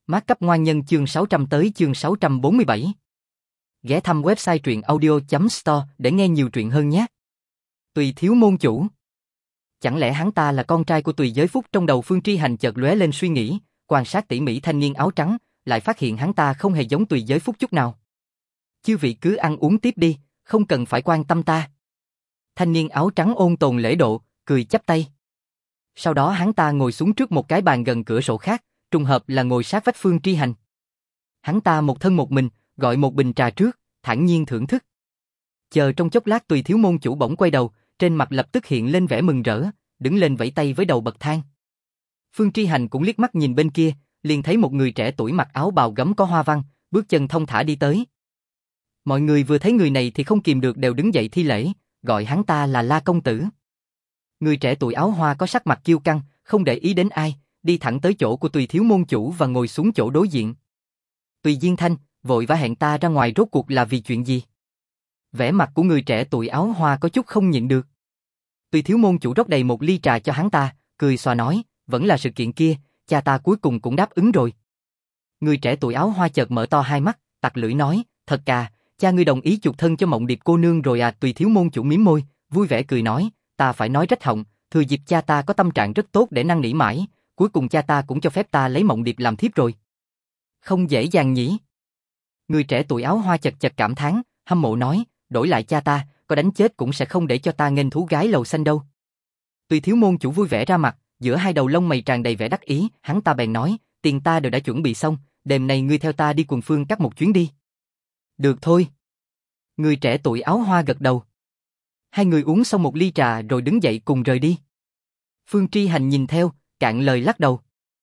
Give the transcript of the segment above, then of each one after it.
Mát cấp ngoan nhân chương 600 tới chương 647. Ghé thăm website truyệnaudio.store để nghe nhiều truyện hơn nhé. Tùy thiếu môn chủ. Chẳng lẽ hắn ta là con trai của Tùy Giới Phúc? Trong đầu Phương Tri Hành chợt lóe lên suy nghĩ, quan sát tỉ mỉ thanh niên áo trắng, lại phát hiện hắn ta không hề giống Tùy Giới Phúc chút nào. Chư vị cứ ăn uống tiếp đi, không cần phải quan tâm ta. Thanh niên áo trắng ôn tồn lễ độ, cười chắp tay. Sau đó hắn ta ngồi xuống trước một cái bàn gần cửa sổ khác, trùng hợp là ngồi sát vách Phương Tri Hành. Hắn ta một thân một mình, gọi một bình trà trước, thản nhiên thưởng thức. Chờ trong chốc lát Tùy thiếu môn chủ bỗng quay đầu, trên mặt lập tức hiện lên vẻ mừng rỡ, đứng lên vẫy tay với đầu bậc thang. Phương Tri Hành cũng liếc mắt nhìn bên kia, liền thấy một người trẻ tuổi mặc áo bào gấm có hoa văn, bước chân thong thả đi tới. Mọi người vừa thấy người này thì không kìm được đều đứng dậy thi lễ, gọi hắn ta là La công tử. Người trẻ tuổi áo hoa có sắc mặt kiêu căng, không để ý đến ai, đi thẳng tới chỗ của Tùy thiếu môn chủ và ngồi xuống chỗ đối diện. Tùy Diên Thanh vội vã hẹn ta ra ngoài, rốt cuộc là vì chuyện gì? Vẻ mặt của người trẻ tuổi áo hoa có chút không nhịn được. Tùy thiếu môn chủ rót đầy một ly trà cho hắn ta, cười xòa nói, vẫn là sự kiện kia, cha ta cuối cùng cũng đáp ứng rồi. Người trẻ tuổi áo hoa chợt mở to hai mắt, tặc lưỡi nói, thật à, cha ngươi đồng ý chuộc thân cho Mộng Điệp cô nương rồi à? Tùy thiếu môn chủ mím môi, vui vẻ cười nói, ta phải nói rách họng, thừa dịp cha ta có tâm trạng rất tốt để năn nỉ mãi, cuối cùng cha ta cũng cho phép ta lấy Mộng Điệp làm thiếp rồi. Không dễ dàng nhỉ? Người trẻ tuổi áo hoa chật chật cảm thán, hâm mộ nói, đổi lại cha ta, có đánh chết cũng sẽ không để cho ta nghênh thú gái lầu xanh đâu. Tùy thiếu môn chủ vui vẻ ra mặt, giữa hai đầu lông mày tràn đầy vẻ đắc ý, hắn ta bèn nói, tiền ta đều đã chuẩn bị xong, đêm nay ngươi theo ta đi Quần Phương Các một chuyến đi. Được thôi. Người trẻ tuổi áo hoa gật đầu. Hai người uống xong một ly trà rồi đứng dậy cùng rời đi. Phương Tri Hành nhìn theo, cạn lời lắc đầu.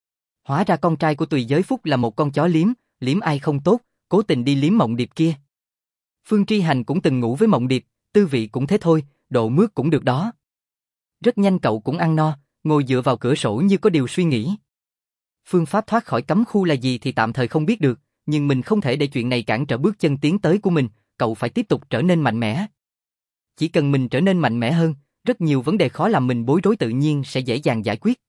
Hóa ra con trai của Tùy Giới Phúc là một con chó liếm ai không tốt, cố tình đi liếm Mộng Điệp kia. Phương Tri Hành cũng từng ngủ với Mộng Điệp, tư vị cũng thế thôi, độ mướt cũng được đó. Rất nhanh cậu cũng ăn no, ngồi dựa vào cửa sổ như có điều suy nghĩ. Phương pháp thoát khỏi cấm khu là gì thì tạm thời không biết được, nhưng mình không thể để chuyện này cản trở bước chân tiến tới của mình, cậu phải tiếp tục trở nên mạnh mẽ. Chỉ cần mình trở nên mạnh mẽ hơn, rất nhiều vấn đề khó làm mình bối rối tự nhiên sẽ dễ dàng giải quyết.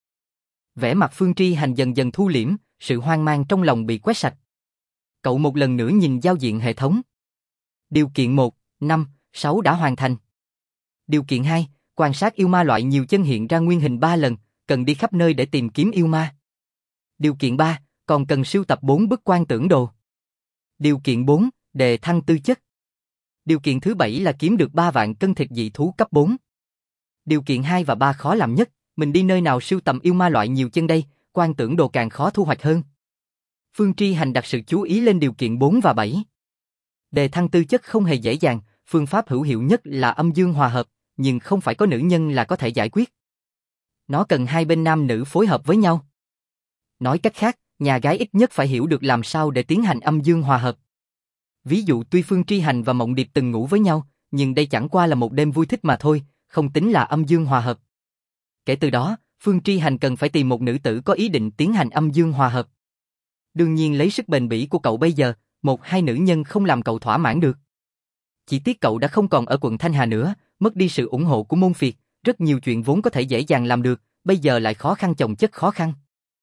Vẻ mặt Phương Tri Hành dần dần thu liễm, sự hoang mang trong lòng bị quét sạch. Cậu một lần nữa nhìn giao diện hệ thống. Điều kiện 1, 5, 6 đã hoàn thành. Điều kiện 2, quan sát yêu ma loại nhiều chân hiện ra nguyên hình 3 lần, cần đi khắp nơi để tìm kiếm yêu ma. Điều kiện 3, còn cần sưu tập 4 bức quan tưởng đồ. Điều kiện 4, đề thăng tư chất. Điều kiện thứ 7 là kiếm được 3 vạn cân thịt dị thú cấp 4. Điều kiện 2 và 3 khó làm nhất, mình đi nơi nào sưu tầm yêu ma loại nhiều chân đây, quan tưởng đồ càng khó thu hoạch hơn. Phương Tri Hành đặt sự chú ý lên điều kiện 4 và 7. Đề thăng tư chất không hề dễ dàng, phương pháp hữu hiệu nhất là âm dương hòa hợp, nhưng không phải có nữ nhân là có thể giải quyết. Nó cần hai bên nam nữ phối hợp với nhau. Nói cách khác, nhà gái ít nhất phải hiểu được làm sao để tiến hành âm dương hòa hợp. Ví dụ tuy Phương Tri Hành và Mộng Điệp từng ngủ với nhau, nhưng đây chẳng qua là một đêm vui thích mà thôi, không tính là âm dương hòa hợp. Kể từ đó, Phương Tri Hành cần phải tìm một nữ tử có ý định tiến hành âm dương hòa hợp. Đương nhiên lấy sức bền bỉ của cậu bây giờ, một hai nữ nhân không làm cậu thỏa mãn được. Chỉ tiếc cậu đã không còn ở quận Thanh Hà nữa, mất đi sự ủng hộ của môn phiệt, rất nhiều chuyện vốn có thể dễ dàng làm được, bây giờ lại khó khăn chồng chất khó khăn.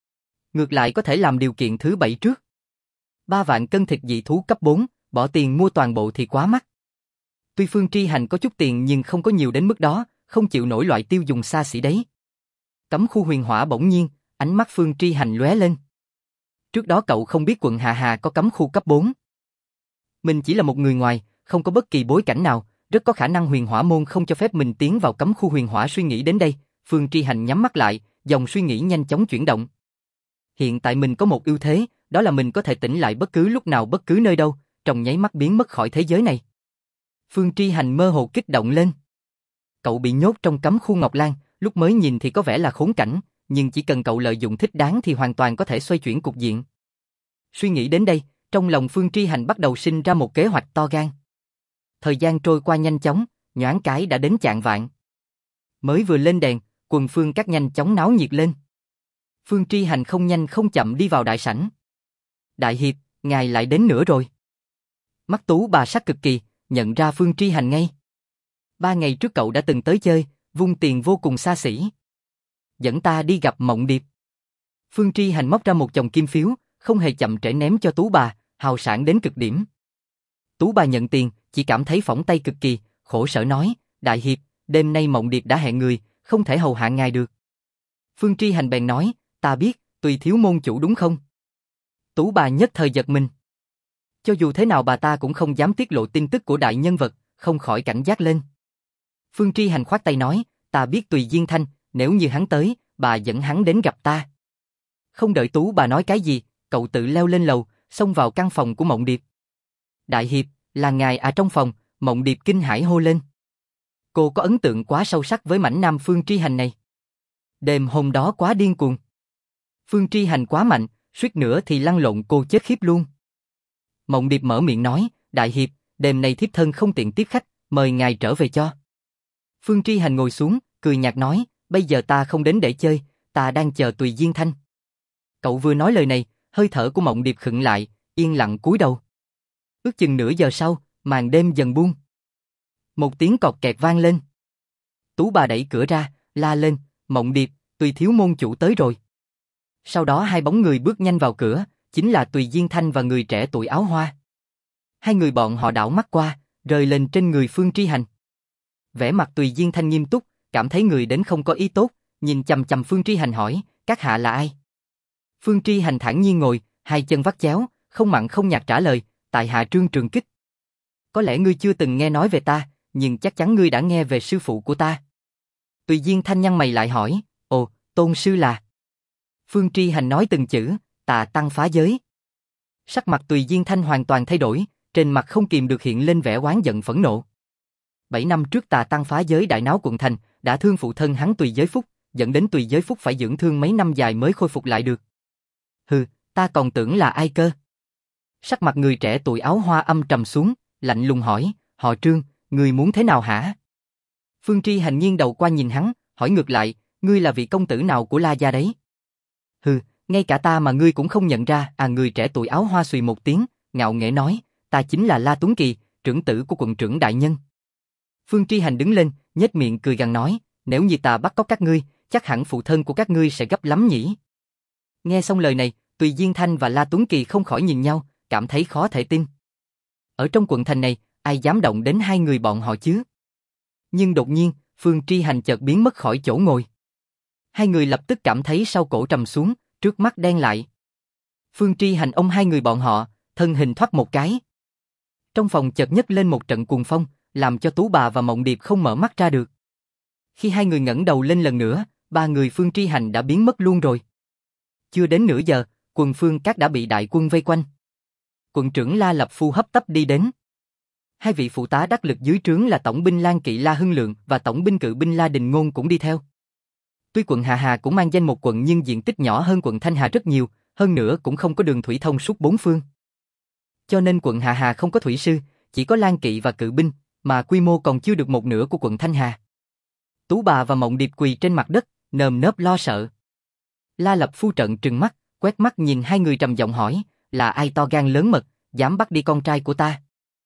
Ngược lại có thể làm điều kiện thứ 7 trước. 3 vạn cân thịt dị thú cấp 4, bỏ tiền mua toàn bộ thì quá mắc. Tuy Phương Tri Hành có chút tiền nhưng không có nhiều đến mức đó, không chịu nổi loại tiêu dùng xa xỉ đấy. Cấm khu huyền hỏa bỗng nhiên, ánh mắt Phương Tri Hành lóe lên. Trước đó cậu không biết quận Hà Hà có cấm khu cấp 4. Mình chỉ là một người ngoài, không có bất kỳ bối cảnh nào, rất có khả năng huyền hỏa môn không cho phép mình tiến vào cấm khu huyền hỏa. Suy nghĩ đến đây, Phương Tri Hành nhắm mắt lại, dòng suy nghĩ nhanh chóng chuyển động. Hiện tại mình có một ưu thế, đó là mình có thể tỉnh lại bất cứ lúc nào bất cứ nơi đâu, trong nháy mắt biến mất khỏi thế giới này. Phương Tri Hành mơ hồ kích động lên. Cậu bị nhốt trong cấm khu Ngọc Lan, lúc mới nhìn thì có vẻ là khốn cảnh, nhưng chỉ cần cậu lợi dụng thích đáng thì hoàn toàn có thể xoay chuyển cục diện. Suy nghĩ đến đây, trong lòng Phương Tri Hành bắt đầu sinh ra một kế hoạch to gan. Thời gian trôi qua nhanh chóng, nhoáng cái đã đến chạng vạng. Mới vừa lên đèn, Quần Phương Các nhanh chóng náo nhiệt lên. Phương Tri Hành không nhanh không chậm đi vào đại sảnh. Đại hiệp, ngài lại đến nữa rồi. Mắt Tú bà sắc cực kỳ, nhận ra Phương Tri Hành ngay. 3 ngày trước cậu đã từng tới chơi, vung tiền vô cùng xa xỉ. Dẫn ta đi gặp Mộng Điệp. Phương Tri Hành móc ra một chồng kim phiếu, không hề chậm trễ ném cho Tú bà, hào sảng đến cực điểm. Tú bà nhận tiền, chỉ cảm thấy phỏng tay cực kỳ, khổ sở nói, đại hiệp, đêm nay Mộng Điệp đã hẹn người, không thể hầu hạ ngài được. Phương Tri Hành bèn nói, ta biết, Tùy thiếu môn chủ đúng không? Tú bà nhất thời giật mình. Cho dù thế nào bà ta cũng không dám tiết lộ tin tức của đại nhân vật, không khỏi cảnh giác lên. Phương Tri Hành khoát tay nói, ta biết Tùy Diên Thanh, nếu như hắn tới, bà dẫn hắn đến gặp ta. Không đợi Tú bà nói cái gì, cậu tự leo lên lầu, xông vào căn phòng của Mộng Điệp. Đại hiệp, là ngài à? Trong phòng, Mộng Điệp kinh hãi hô lên. Cô có ấn tượng quá sâu sắc với mảnh nam Phương Tri Hành này. Đêm hôm đó quá điên cuồng. Phương Tri Hành quá mạnh, suýt nữa thì lăn lộn cô chết khiếp luôn. Mộng Điệp mở miệng nói, đại hiệp, đêm nay thiếp thân không tiện tiếp khách, mời ngài trở về cho. Phương Tri Hành ngồi xuống, cười nhạt nói, bây giờ ta không đến để chơi, ta đang chờ Tùy Diên Thanh. Cậu vừa nói lời này, hơi thở của Mộng Điệp khựng lại, yên lặng cúi đầu. Ước chừng nửa giờ sau, màn đêm dần buông. Một tiếng cọt kẹt vang lên. Tú bà đẩy cửa ra, la lên, Mộng Điệp, Tùy thiếu môn chủ tới rồi. Sau đó hai bóng người bước nhanh vào cửa, chính là Tùy Diên Thanh và người trẻ tuổi áo hoa. Hai người bọn họ đảo mắt qua, rơi lên trên người Phương Tri Hành. Vẻ mặt Tùy Diên Thanh nghiêm túc, cảm thấy người đến không có ý tốt, nhìn chằm chằm Phương Tri Hành hỏi, các hạ là ai? Phương Tri Hành thản nhiên ngồi, hai chân vắt chéo, không mặn không nhạt trả lời, tại hạ Trương Trường Kích. Có lẽ ngươi chưa từng nghe nói về ta, nhưng chắc chắn ngươi đã nghe về sư phụ của ta. Tùy Diên Thanh nhăn mày lại hỏi, ồ, tôn sư là? Phương Tri Hành nói từng chữ, Tà Tăng phá giới. Sắc mặt Tùy Diên Thanh hoàn toàn thay đổi, trên mặt không kìm được hiện lên vẻ oán giận phẫn nộ. 7 năm trước Tà Tăng phá giới đại náo quận thành, đã thương phụ thân hắn Tùy Giới Phúc, dẫn đến Tùy Giới Phúc phải dưỡng thương mấy năm dài mới khôi phục lại được. Hừ, ta còn tưởng là ai cơ? Sắc mặt người trẻ tuổi áo hoa âm trầm xuống, lạnh lùng hỏi, họ Trương, ngươi muốn thế nào hả? Phương Tri Hành nghiêng đầu qua nhìn hắn, hỏi ngược lại, ngươi là vị công tử nào của La gia đấy? Hừ, ngay cả ta mà ngươi cũng không nhận ra, à? Người trẻ tuổi áo hoa xùy một tiếng, ngạo nghễ nói, ta chính là La Tuấn Kỳ, trưởng tử của quận trưởng đại nhân. Phương Tri Hành đứng lên, nhếch miệng cười gằn nói, nếu như ta bắt cóc các ngươi, chắc hẳn phụ thân của các ngươi sẽ gấp lắm nhỉ? Nghe xong lời này, Tùy Diên Thanh và La Tuấn Kỳ không khỏi nhìn nhau, cảm thấy khó thể tin. Ở trong quận thành này, ai dám động đến hai người bọn họ chứ? Nhưng đột nhiên, Phương Tri Hành chợt biến mất khỏi chỗ ngồi. Hai người lập tức cảm thấy sau cổ trầm xuống, trước mắt đen lại. Phương Tri Hành ôm hai người bọn họ, thân hình thoát một cái. Trong phòng chợt nhấc lên một trận cuồng phong, làm cho Tú bà và Mộng Điệp không mở mắt ra được. Khi hai người ngẩng đầu lên lần nữa, ba người Phương Tri Hành đã biến mất luôn rồi. Chưa đến nửa giờ, quần Phương Các đã bị đại quân vây quanh. Quận trưởng La Lập Phu hấp tấp đi đến. Hai vị phụ tá đắc lực dưới trướng là tổng binh Lan Kỵ La Hưng Lượng và tổng binh cự binh La Đình Ngôn cũng đi theo. Tuy quận Hà Hà cũng mang danh một quận nhưng diện tích nhỏ hơn quận Thanh Hà rất nhiều, hơn nữa cũng không có đường thủy thông suốt bốn phương. Cho nên quận Hà Hà không có thủy sư, chỉ có Lan Kỵ và cự binh, mà quy mô còn chưa được một nửa của quận Thanh Hà. Tú bà và Mộng Điệp quỳ trên mặt đất, nơm nớp lo sợ. La Lập Phu trợn trừng mắt, quét mắt nhìn hai người trầm giọng hỏi, là ai to gan lớn mật, dám bắt đi con trai của ta?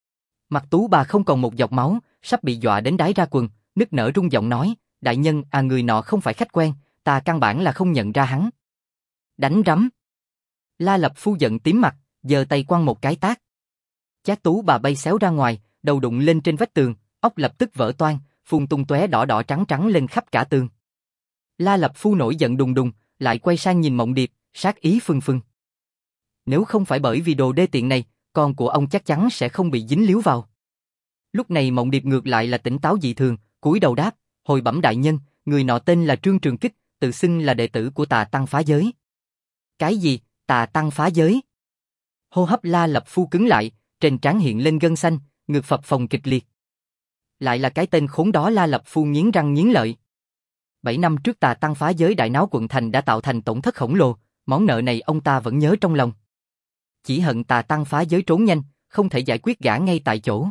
Mặt Tú bà không còn một giọt máu, sắp bị dọa đến đái ra quần, nức nở rung giọng nói, đại nhân, à, người nọ không phải khách quen, ta căn bản là không nhận ra hắn. Đánh rắm. La Lập Phu giận tím mặt, giơ tay quăng một cái tát. Chát Tú bà bay xéo ra ngoài, đầu đụng lên trên vách tường, ốc lập tức vỡ toang, phun tung tóe đỏ đỏ trắng trắng lên khắp cả tường. La Lập Phu nổi giận đùng đùng, lại quay sang nhìn Mộng Điệp, sát ý phừng phừng. Nếu không phải bởi vì đồ đê tiện này, con của ông chắc chắn sẽ không bị dính líu vào. Lúc này Mộng Điệp ngược lại là tỉnh táo dị thường, cúi đầu đáp, hồi bẩm đại nhân, người nọ tên là Trương Trường Kích, tự xưng là đệ tử của Tà Tăng phá giới. Cái gì? Tà Tăng phá giới? Hô hấp La Lập Phu cứng lại, trên trán hiện lên gân xanh, ngực phập phồng kịch liệt. Lại là cái tên khốn đó. La Lập Phu nghiến răng nghiến lợi. 7 năm trước Tà Tăng phá giới đại náo quận thành đã tạo thành tổn thất khổng lồ, món nợ này ông ta vẫn nhớ trong lòng. Chỉ hận Tà Tăng phá giới trốn nhanh, không thể giải quyết gã ngay tại chỗ.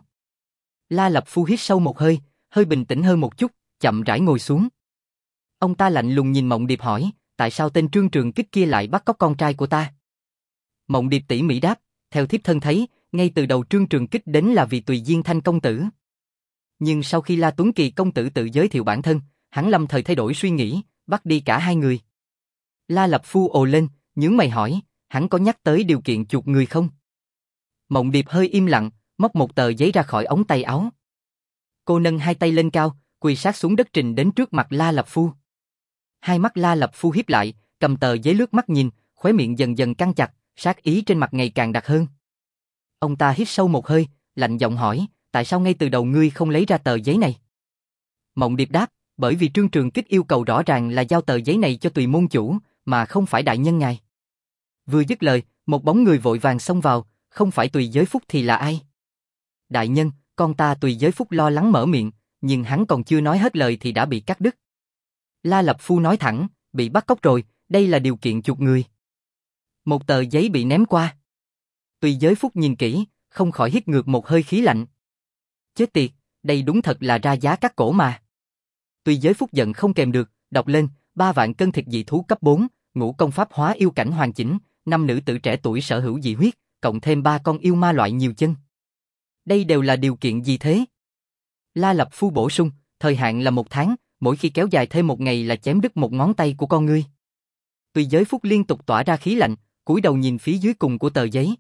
La Lập Phu hít sâu một hơi, hơi bình tĩnh hơn một chút, chậm rãi ngồi xuống. Ông ta lạnh lùng nhìn Mộng Điệp hỏi, tại sao tên Trương Trường Kích kia lại bắt cóc con trai của ta? Mộng Điệp tỉ mỉ đáp, theo thiếp thân thấy, ngay từ đầu Trương Trường Kích đến là vì Tùy Diên Thanh công tử. Nhưng sau khi La Tuấn Kỳ công tử tự giới thiệu bản thân, hắn lâm thời thay đổi suy nghĩ, bắt đi cả hai người. La Lập Phu ồ lên, nhướng mày hỏi, hắn có nhắc tới điều kiện chuộc người không? Mộng Điệp hơi im lặng, móc một tờ giấy ra khỏi ống tay áo. Cô nâng hai tay lên cao, quỳ sát xuống đất trình đến trước mặt La Lập Phu. Hai mắt La Lập Phu híp lại, cầm tờ giấy lướt mắt nhìn, khóe miệng dần dần căng chặt, sát ý trên mặt ngày càng đặc hơn. Ông ta hít sâu một hơi, lạnh giọng hỏi, tại sao ngay từ đầu ngươi không lấy ra tờ giấy này? Mộng Điệp đáp, bởi vì Trương Trường Kích yêu cầu rõ ràng là giao tờ giấy này cho Tùy môn chủ, mà không phải đại nhân ngài. Vừa dứt lời, một bóng người vội vàng xông vào, không phải Tùy Giới Phúc thì là ai? Đại nhân, con ta Tùy Giới Phúc lo lắng mở miệng, nhưng hắn còn chưa nói hết lời thì đã bị cắt đứt. La Lập Phu nói thẳng, bị bắt cóc rồi, đây là điều kiện chuộc người. Một tờ giấy bị ném qua. Tùy Giới Phúc nhìn kỹ, không khỏi hít ngược một hơi khí lạnh. Chết tiệt, đây đúng thật là ra giá cắt cổ mà. Tùy Giới Phúc giận không kèm được, đọc lên, 3 vạn cân thịt dị thú cấp 4, ngũ công pháp hóa yêu cảnh hoàn chỉnh, 5 nữ tử trẻ tuổi sở hữu dị huyết, cộng thêm 3 con yêu ma loại nhiều chân. Đây đều là điều kiện gì thế? La Lập Phu bổ sung, thời hạn là 1 tháng, mỗi khi kéo dài thêm 1 ngày là chém đứt 1 ngón tay của con ngươi. Tùy Giới Phúc liên tục tỏa ra khí lạnh, cúi đầu nhìn phía dưới cùng của tờ giấy.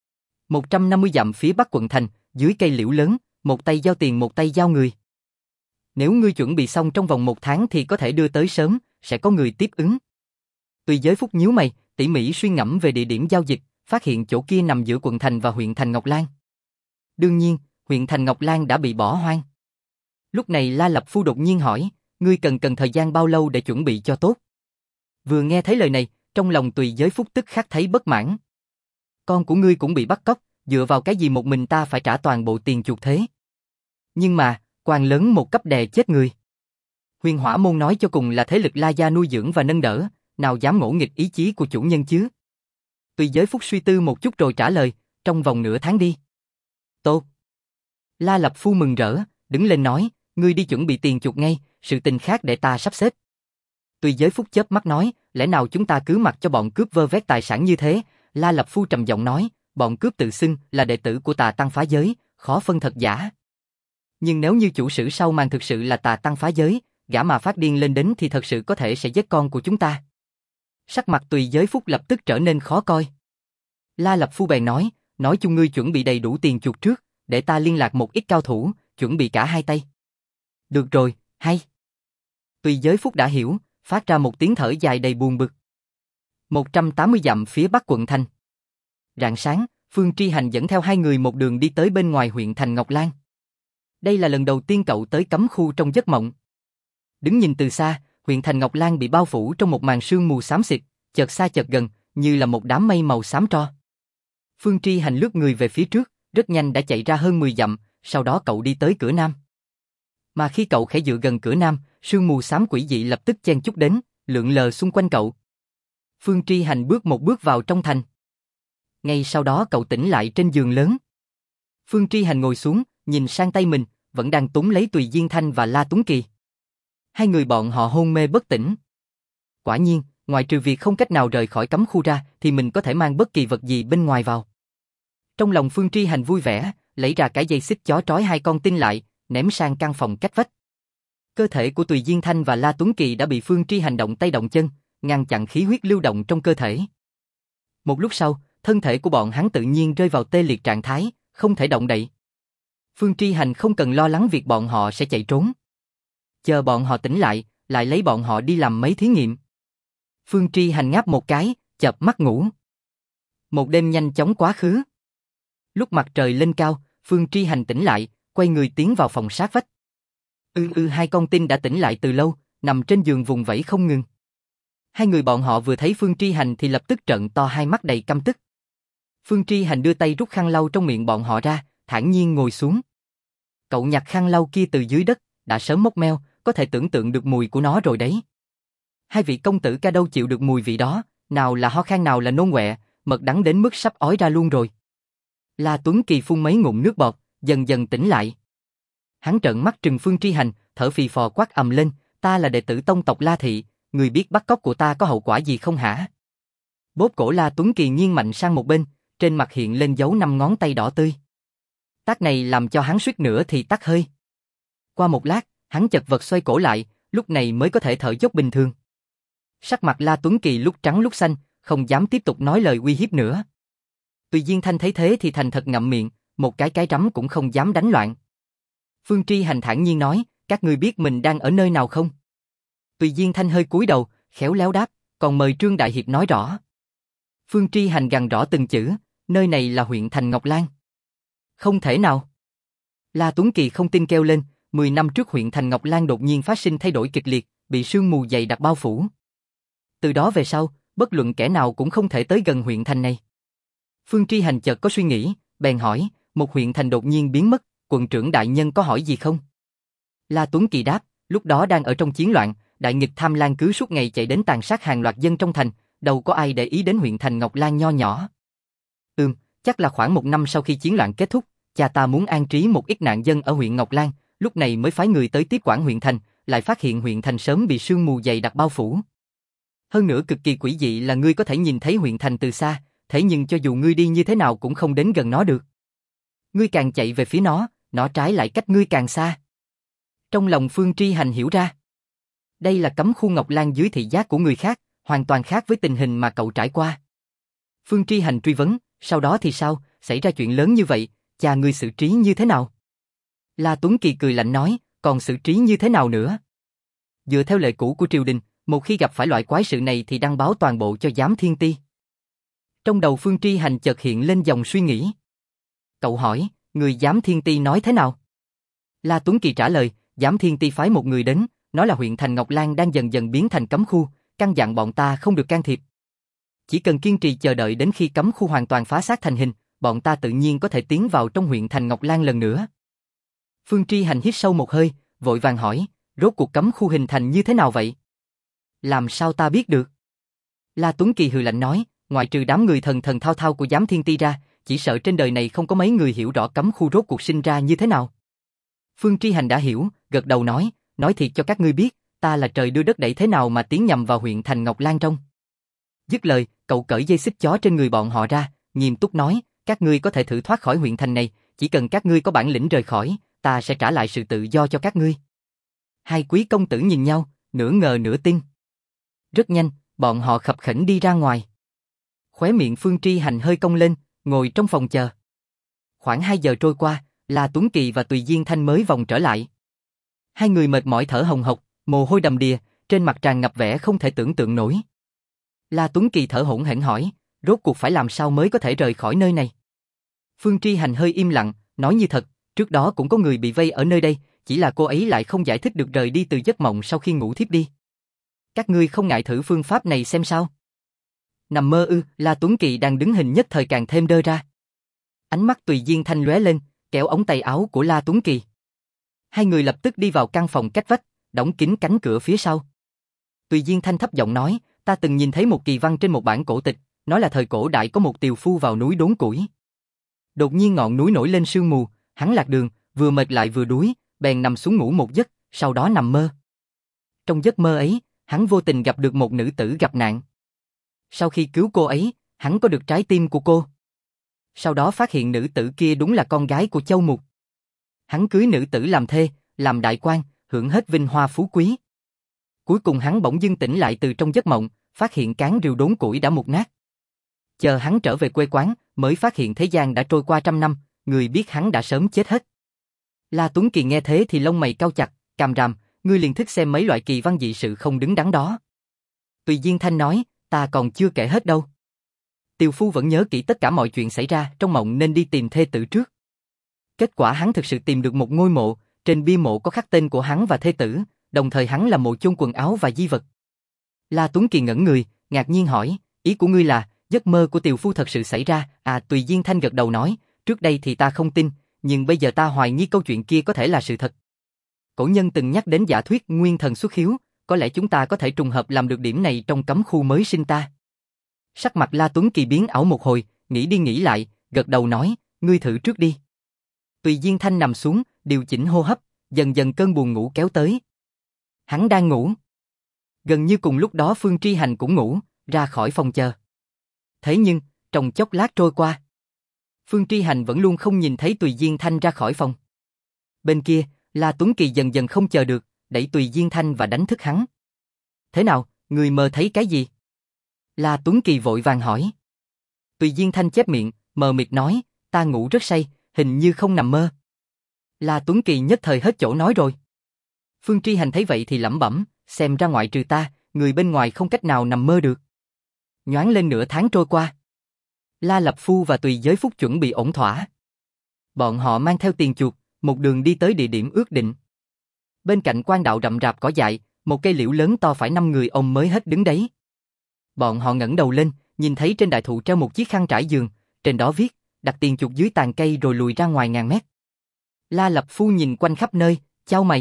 150 dặm phía bắc quận thành, dưới cây liễu lớn, một tay giao tiền một tay giao người. Nếu ngươi chuẩn bị xong trong vòng 1 tháng thì có thể đưa tới sớm, sẽ có người tiếp ứng. Tùy Giới Phúc nhíu mày, tỉ mỉ suy ngẫm về địa điểm giao dịch, phát hiện chỗ kia nằm giữa quận thành và huyện thành Ngọc Lan. Đương nhiên, huyện thành Ngọc Lan đã bị bỏ hoang. Lúc này La Lập Phu đột nhiên hỏi, ngươi cần thời gian bao lâu để chuẩn bị cho tốt? Vừa nghe thấy lời này, trong lòng Tùy Giới Phúc tức khắc thấy bất mãn. Con của ngươi cũng bị bắt cóc, dựa vào cái gì một mình ta phải trả toàn bộ tiền chuộc thế? Nhưng mà, quan lớn một cấp đè chết người. Huyền Hỏa Môn nói cho cùng là thế lực La Gia nuôi dưỡng và nâng đỡ, nào dám ngỗ nghịch ý chí của chủ nhân chứ? Tùy Giới Phúc suy tư một chút rồi trả lời, trong vòng nửa tháng đi. Tốt. La Lập Phu mừng rỡ, đứng lên nói, ngươi đi chuẩn bị tiền chuộc ngay, sự tình khác để ta sắp xếp. Tùy Giới Phúc chớp mắt nói, lẽ nào chúng ta cứ mặc cho bọn cướp vơ vét tài sản như thế? La Lập Phu trầm giọng nói, bọn cướp tự xưng là đệ tử của Tà Tăng phá giới, khó phân thật giả. Nhưng nếu như chủ sử sau màn thực sự là Tà Tăng phá giới, gã mà phát điên lên đến thì thật sự có thể sẽ giết con của chúng ta. Sắc mặt Tùy Giới Phúc lập tức trở nên khó coi. La Lập Phu bèn nói chung ngươi chuẩn bị đầy đủ tiền chuộc trước, để ta liên lạc một ít cao thủ, chuẩn bị cả hai tay. Được rồi, hay. Tùy Giới Phúc đã hiểu, phát ra một tiếng thở dài đầy buồn bực. 180 dặm phía bắc quận thành. Rạng sáng, Phương Tri Hành dẫn theo hai người một đường đi tới bên ngoài huyện thành Ngọc Lan. Đây là lần đầu tiên cậu tới cấm khu trong giấc mộng. Đứng nhìn từ xa, huyện thành Ngọc Lan bị bao phủ trong một màn sương mù xám xịt, chợt xa chợt gần, như là một đám mây màu xám tro. Phương Tri Hành lướt người về phía trước, rất nhanh đã chạy ra hơn 10 dặm, sau đó cậu đi tới cửa nam. Mà khi cậu khẽ dựa gần cửa nam, sương mù xám quỷ dị lập tức chen chúc đến, lượn lờ xung quanh cậu. Phương Tri Hành bước một bước vào trong thành. Ngay sau đó cậu tỉnh lại trên giường lớn. Phương Tri Hành ngồi xuống, nhìn sang tay mình, vẫn đang túm lấy Tùy Diên Thanh và La Tuấn Kỳ. Hai người bọn họ hôn mê bất tỉnh. Quả nhiên, ngoài trừ việc không cách nào rời khỏi cấm khu ra, thì mình có thể mang bất kỳ vật gì bên ngoài vào. Trong lòng Phương Tri Hành vui vẻ, lấy ra cái dây xích chó trói hai con tin lại, ném sang căn phòng cách vách. Cơ thể của Tùy Diên Thanh và La Tuấn Kỳ đã bị Phương Tri Hành động tay động chân, ngăn chặn khí huyết lưu động trong cơ thể. Một lúc sau, thân thể của bọn hắn tự nhiên rơi vào tê liệt trạng thái, không thể động đậy. Phương Tri Hành không cần lo lắng việc bọn họ sẽ chạy trốn. Chờ bọn họ tỉnh lại, lại lấy bọn họ đi làm mấy thí nghiệm. Phương Tri Hành ngáp một cái, chợp mắt ngủ. Một đêm nhanh chóng quá khứ. Lúc mặt trời lên cao, Phương Tri Hành tỉnh lại, quay người tiến vào phòng sát vách. Hai con tin đã tỉnh lại từ lâu, nằm trên giường vùng vẫy không ngừng. Hai người bọn họ vừa thấy Phương Tri Hành thì lập tức trợn to hai mắt đầy căm tức. Phương Tri Hành đưa tay rút khăn lau trong miệng bọn họ ra, thản nhiên ngồi xuống. Cậu nhặt khăn lau kia từ dưới đất, đã sớm mốc meo, có thể tưởng tượng được mùi của nó rồi đấy. Hai vị công tử ca đâu chịu được mùi vị đó, nào là ho khan nào là nôn ọe, mật đắng đến mức sắp ói ra luôn rồi. La Tuấn Kỳ phun mấy ngụm nước bọt, dần dần tỉnh lại. Hắn trợn mắt trừng Phương Tri Hành, thở phì phò quát ầm lên, ta là đệ tử tông tộc La Thị, người biết bắt cóc của ta có hậu quả gì không hả? Bóp cổ La Tuấn Kỳ nghiêng mạnh sang một bên, trên mặt hiện lên dấu 5 ngón tay đỏ tươi. Tát này làm cho hắn suýt nữa thì tắt hơi. Qua một lát, hắn chật vật xoay cổ lại, lúc này mới có thể thở dốc bình thường. Sắc mặt La Tuấn Kỳ lúc trắng lúc xanh, không dám tiếp tục nói lời uy hiếp nữa. Tùy Diên Thanh thấy thế thì thành thật ngậm miệng, một cái rắm cũng không dám đánh loạn. Phương Tri Hành thản nhiên nói, các ngươi biết mình đang ở nơi nào không? Tùy Diên Thanh hơi cúi đầu, khéo léo đáp, còn mời Trương Đại Hiệp nói rõ. Phương Tri Hành gằn rõ từng chữ, nơi này là huyện thành Ngọc Lan. Không thể nào. La Tuấn Kỳ không tin kêu lên, 10 năm trước huyện thành Ngọc Lan đột nhiên phát sinh thay đổi kịch liệt, bị sương mù dày đặc bao phủ. Từ đó về sau, bất luận kẻ nào cũng không thể tới gần huyện thành này. Phương Tri Hành chợt có suy nghĩ, bèn hỏi, một huyện thành đột nhiên biến mất, quận trưởng đại nhân có hỏi gì không? La Tuấn Kỳ đáp, lúc đó đang ở trong chiến loạn, đại nghịch Tham Lang cứ suốt ngày chạy đến tàn sát hàng loạt dân trong thành, đâu có ai để ý đến huyện thành Ngọc Lan nho nhỏ. Chắc là khoảng 1 năm sau khi chiến loạn kết thúc, cha ta muốn an trí một ít nạn dân ở huyện Ngọc Lan, lúc này mới phái người tới tiếp quản huyện thành, lại phát hiện huyện thành sớm bị sương mù dày đặc bao phủ. Hơn nữa cực kỳ quỷ dị là ngươi có thể nhìn thấy huyện thành từ xa, thế nhưng cho dù ngươi đi như thế nào cũng không đến gần nó được. Ngươi càng chạy về phía nó trái lại cách ngươi càng xa. Trong lòng Phương Tri Hành hiểu ra. Đây là cấm khu Ngọc Lan dưới thị giác của người khác, hoàn toàn khác với tình hình mà cậu trải qua. Phương Tri Hành truy vấn, sau đó thì sao, xảy ra chuyện lớn như vậy, cha ngươi xử trí như thế nào? La Tuấn Kỳ cười lạnh nói, còn xử trí như thế nào nữa? Dựa theo lệ cũ của triều đình, một khi gặp phải loại quái sự này thì đăng báo toàn bộ cho Giám Thiên Ti. Trong đầu Phương Tri Hành chợt hiện lên dòng suy nghĩ. Cậu hỏi, người Giám Thiên Ti nói thế nào? La Tuấn Kỳ trả lời, Giám Thiên Ti phái một người đến, nói là huyện thành Ngọc Lan đang dần dần biến thành cấm khu, căn dặn bọn ta không được can thiệp. Chỉ cần kiên trì chờ đợi đến khi cấm khu hoàn toàn phá xác thành hình, bọn ta tự nhiên có thể tiến vào trong huyện thành Ngọc Lan lần nữa. Phương Tri Hành hít sâu một hơi, vội vàng hỏi, rốt cuộc cấm khu hình thành như thế nào vậy? Làm sao ta biết được? La Tuấn Kỳ hừ lạnh nói, ngoại trừ đám người thần thần thao thao của Giám Thiên Ti ra, chỉ sợ trên đời này không có mấy người hiểu rõ cấm khu rốt cuộc sinh ra như thế nào. Phương Tri Hành đã hiểu, gật đầu nói thiệt cho các ngươi biết, ta là trời đưa đất đẩy thế nào mà tiến nhầm vào huyện thành Ngọc Lan trong. Dứt lời, cậu cởi dây xích chó trên người bọn họ ra, nghiêm túc nói, các ngươi có thể thử thoát khỏi huyện thành này, chỉ cần các ngươi có bản lĩnh rời khỏi, ta sẽ trả lại sự tự do cho các ngươi. Hai quý công tử nhìn nhau, nửa ngờ nửa tin. Rất nhanh, bọn họ khập khểnh đi ra ngoài. Khóe miệng Phương Tri Hành hơi cong lên, ngồi trong phòng chờ. Khoảng 2 giờ trôi qua, La Tuấn Kỳ và Tùy Diên Thanh mới vòng trở lại. Hai người mệt mỏi thở hồng hộc, mồ hôi đầm đìa, trên mặt tràn ngập vẻ không thể tưởng tượng nổi. La Tuấn Kỳ thở hổn hển hỏi, rốt cuộc phải làm sao mới có thể rời khỏi nơi này? Phương Tri Hành hơi im lặng, nói như thật, trước đó cũng có người bị vây ở nơi đây, chỉ là cô ấy lại không giải thích được rời đi từ giấc mộng sau khi ngủ thiếp đi. Các ngươi không ngại thử phương pháp này xem sao? Nằm mơ ư? La Tuấn Kỳ đang đứng hình nhất thời càng thêm đơ ra. Ánh mắt Tùy Diên Thanh lóe lên, kéo ống tay áo của La Tuấn Kỳ. Hai người lập tức đi vào căn phòng cách vách, đóng kín cánh cửa phía sau. Tùy Diên Thanh thấp giọng nói, ta từng nhìn thấy một kỳ văn trên một bản cổ tịch, nói là thời cổ đại có một tiều phu vào núi đốn củi. Đột nhiên ngọn núi nổi lên sương mù, hắn lạc đường, vừa mệt lại vừa đuối, bèn nằm xuống ngủ một giấc, sau đó nằm mơ. Trong giấc mơ ấy, hắn vô tình gặp được một nữ tử gặp nạn. Sau khi cứu cô ấy, hắn có được trái tim của cô. Sau đó phát hiện nữ tử kia đúng là con gái của Châu Mục. Hắn cưới nữ tử làm thê, làm đại quan, hưởng hết vinh hoa phú quý. Cuối cùng hắn bỗng dưng tỉnh lại từ trong giấc mộng, phát hiện cán rìu đốn củi đã mục nát. Chờ hắn trở về quê quán, mới phát hiện thế gian đã trôi qua 100 năm, người biết hắn đã sớm chết hết. La Tuấn Kỳ nghe thế thì lông mày cau chặt, càm ràm, ngươi liền thích xem mấy loại kỳ văn dị sự không đứng đắn đó. Tùy Diên Thanh nói, ta còn chưa kể hết đâu. Tiều phu vẫn nhớ kỹ tất cả mọi chuyện xảy ra trong mộng nên đi tìm thê tử trước. Kết quả hắn thực sự tìm được một ngôi mộ, trên bia mộ có khắc tên của hắn và thê tử, đồng thời hắn là mộ chôn quần áo và di vật. La Tuấn Kỳ ngẩn người, ngạc nhiên hỏi, ý của ngươi là, giấc mơ của tiều phu thật sự xảy ra? Tùy Diên Thanh gật đầu nói, trước đây thì ta không tin, nhưng bây giờ ta hoài nghi câu chuyện kia có thể là sự thật. Cổ nhân từng nhắc đến giả thuyết nguyên thần xuất hiếu, có lẽ chúng ta có thể trùng hợp làm được điểm này trong cấm khu mới sinh ta. Sắc mặt La Tuấn Kỳ biến ảo một hồi, nghĩ đi nghĩ lại, gật đầu nói, ngươi thử trước đi. Tùy Diên Thanh nằm xuống, điều chỉnh hô hấp, dần dần cơn buồn ngủ kéo tới. Hắn đang ngủ. Gần như cùng lúc đó Phương Tri Hành cũng ngủ, ra khỏi phòng chờ. Thế nhưng, trong chốc lát trôi qua, Phương Tri Hành vẫn luôn không nhìn thấy Tùy Diên Thanh ra khỏi phòng. Bên kia, La Tuấn Kỳ dần dần không chờ được, đẩy Tùy Diên Thanh và đánh thức hắn. Thế nào, người mơ thấy cái gì? La Tuấn Kỳ vội vàng hỏi. Tùy Diên Thanh chép miệng, mờ mịt nói, ta ngủ rất say, hình như không nằm mơ. La Tuấn Kỳ nhất thời hết chỗ nói rồi. Phương Tri Hành thấy vậy thì lẩm bẩm, xem ra ngoại trừ ta, người bên ngoài không cách nào nằm mơ được. Nhoáng lên nửa tháng trôi qua. La Lập Phu và Tùy Giới Phúc chuẩn bị ổn thỏa. Bọn họ mang theo tiền chuộc, một đường đi tới địa điểm ước định. Bên cạnh quan đạo rậm rạp cỏ dại, một cây liễu lớn to phải 5 người ông mới hết đứng đấy. Bọn họ ngẩng đầu lên, nhìn thấy trên đại thụ treo một chiếc khăn trải giường, trên đó viết, đặt tiền chuộc dưới tàn cây rồi lùi ra ngoài ngàn mét. La Lập Phu nhìn quanh khắp nơi, chau mày.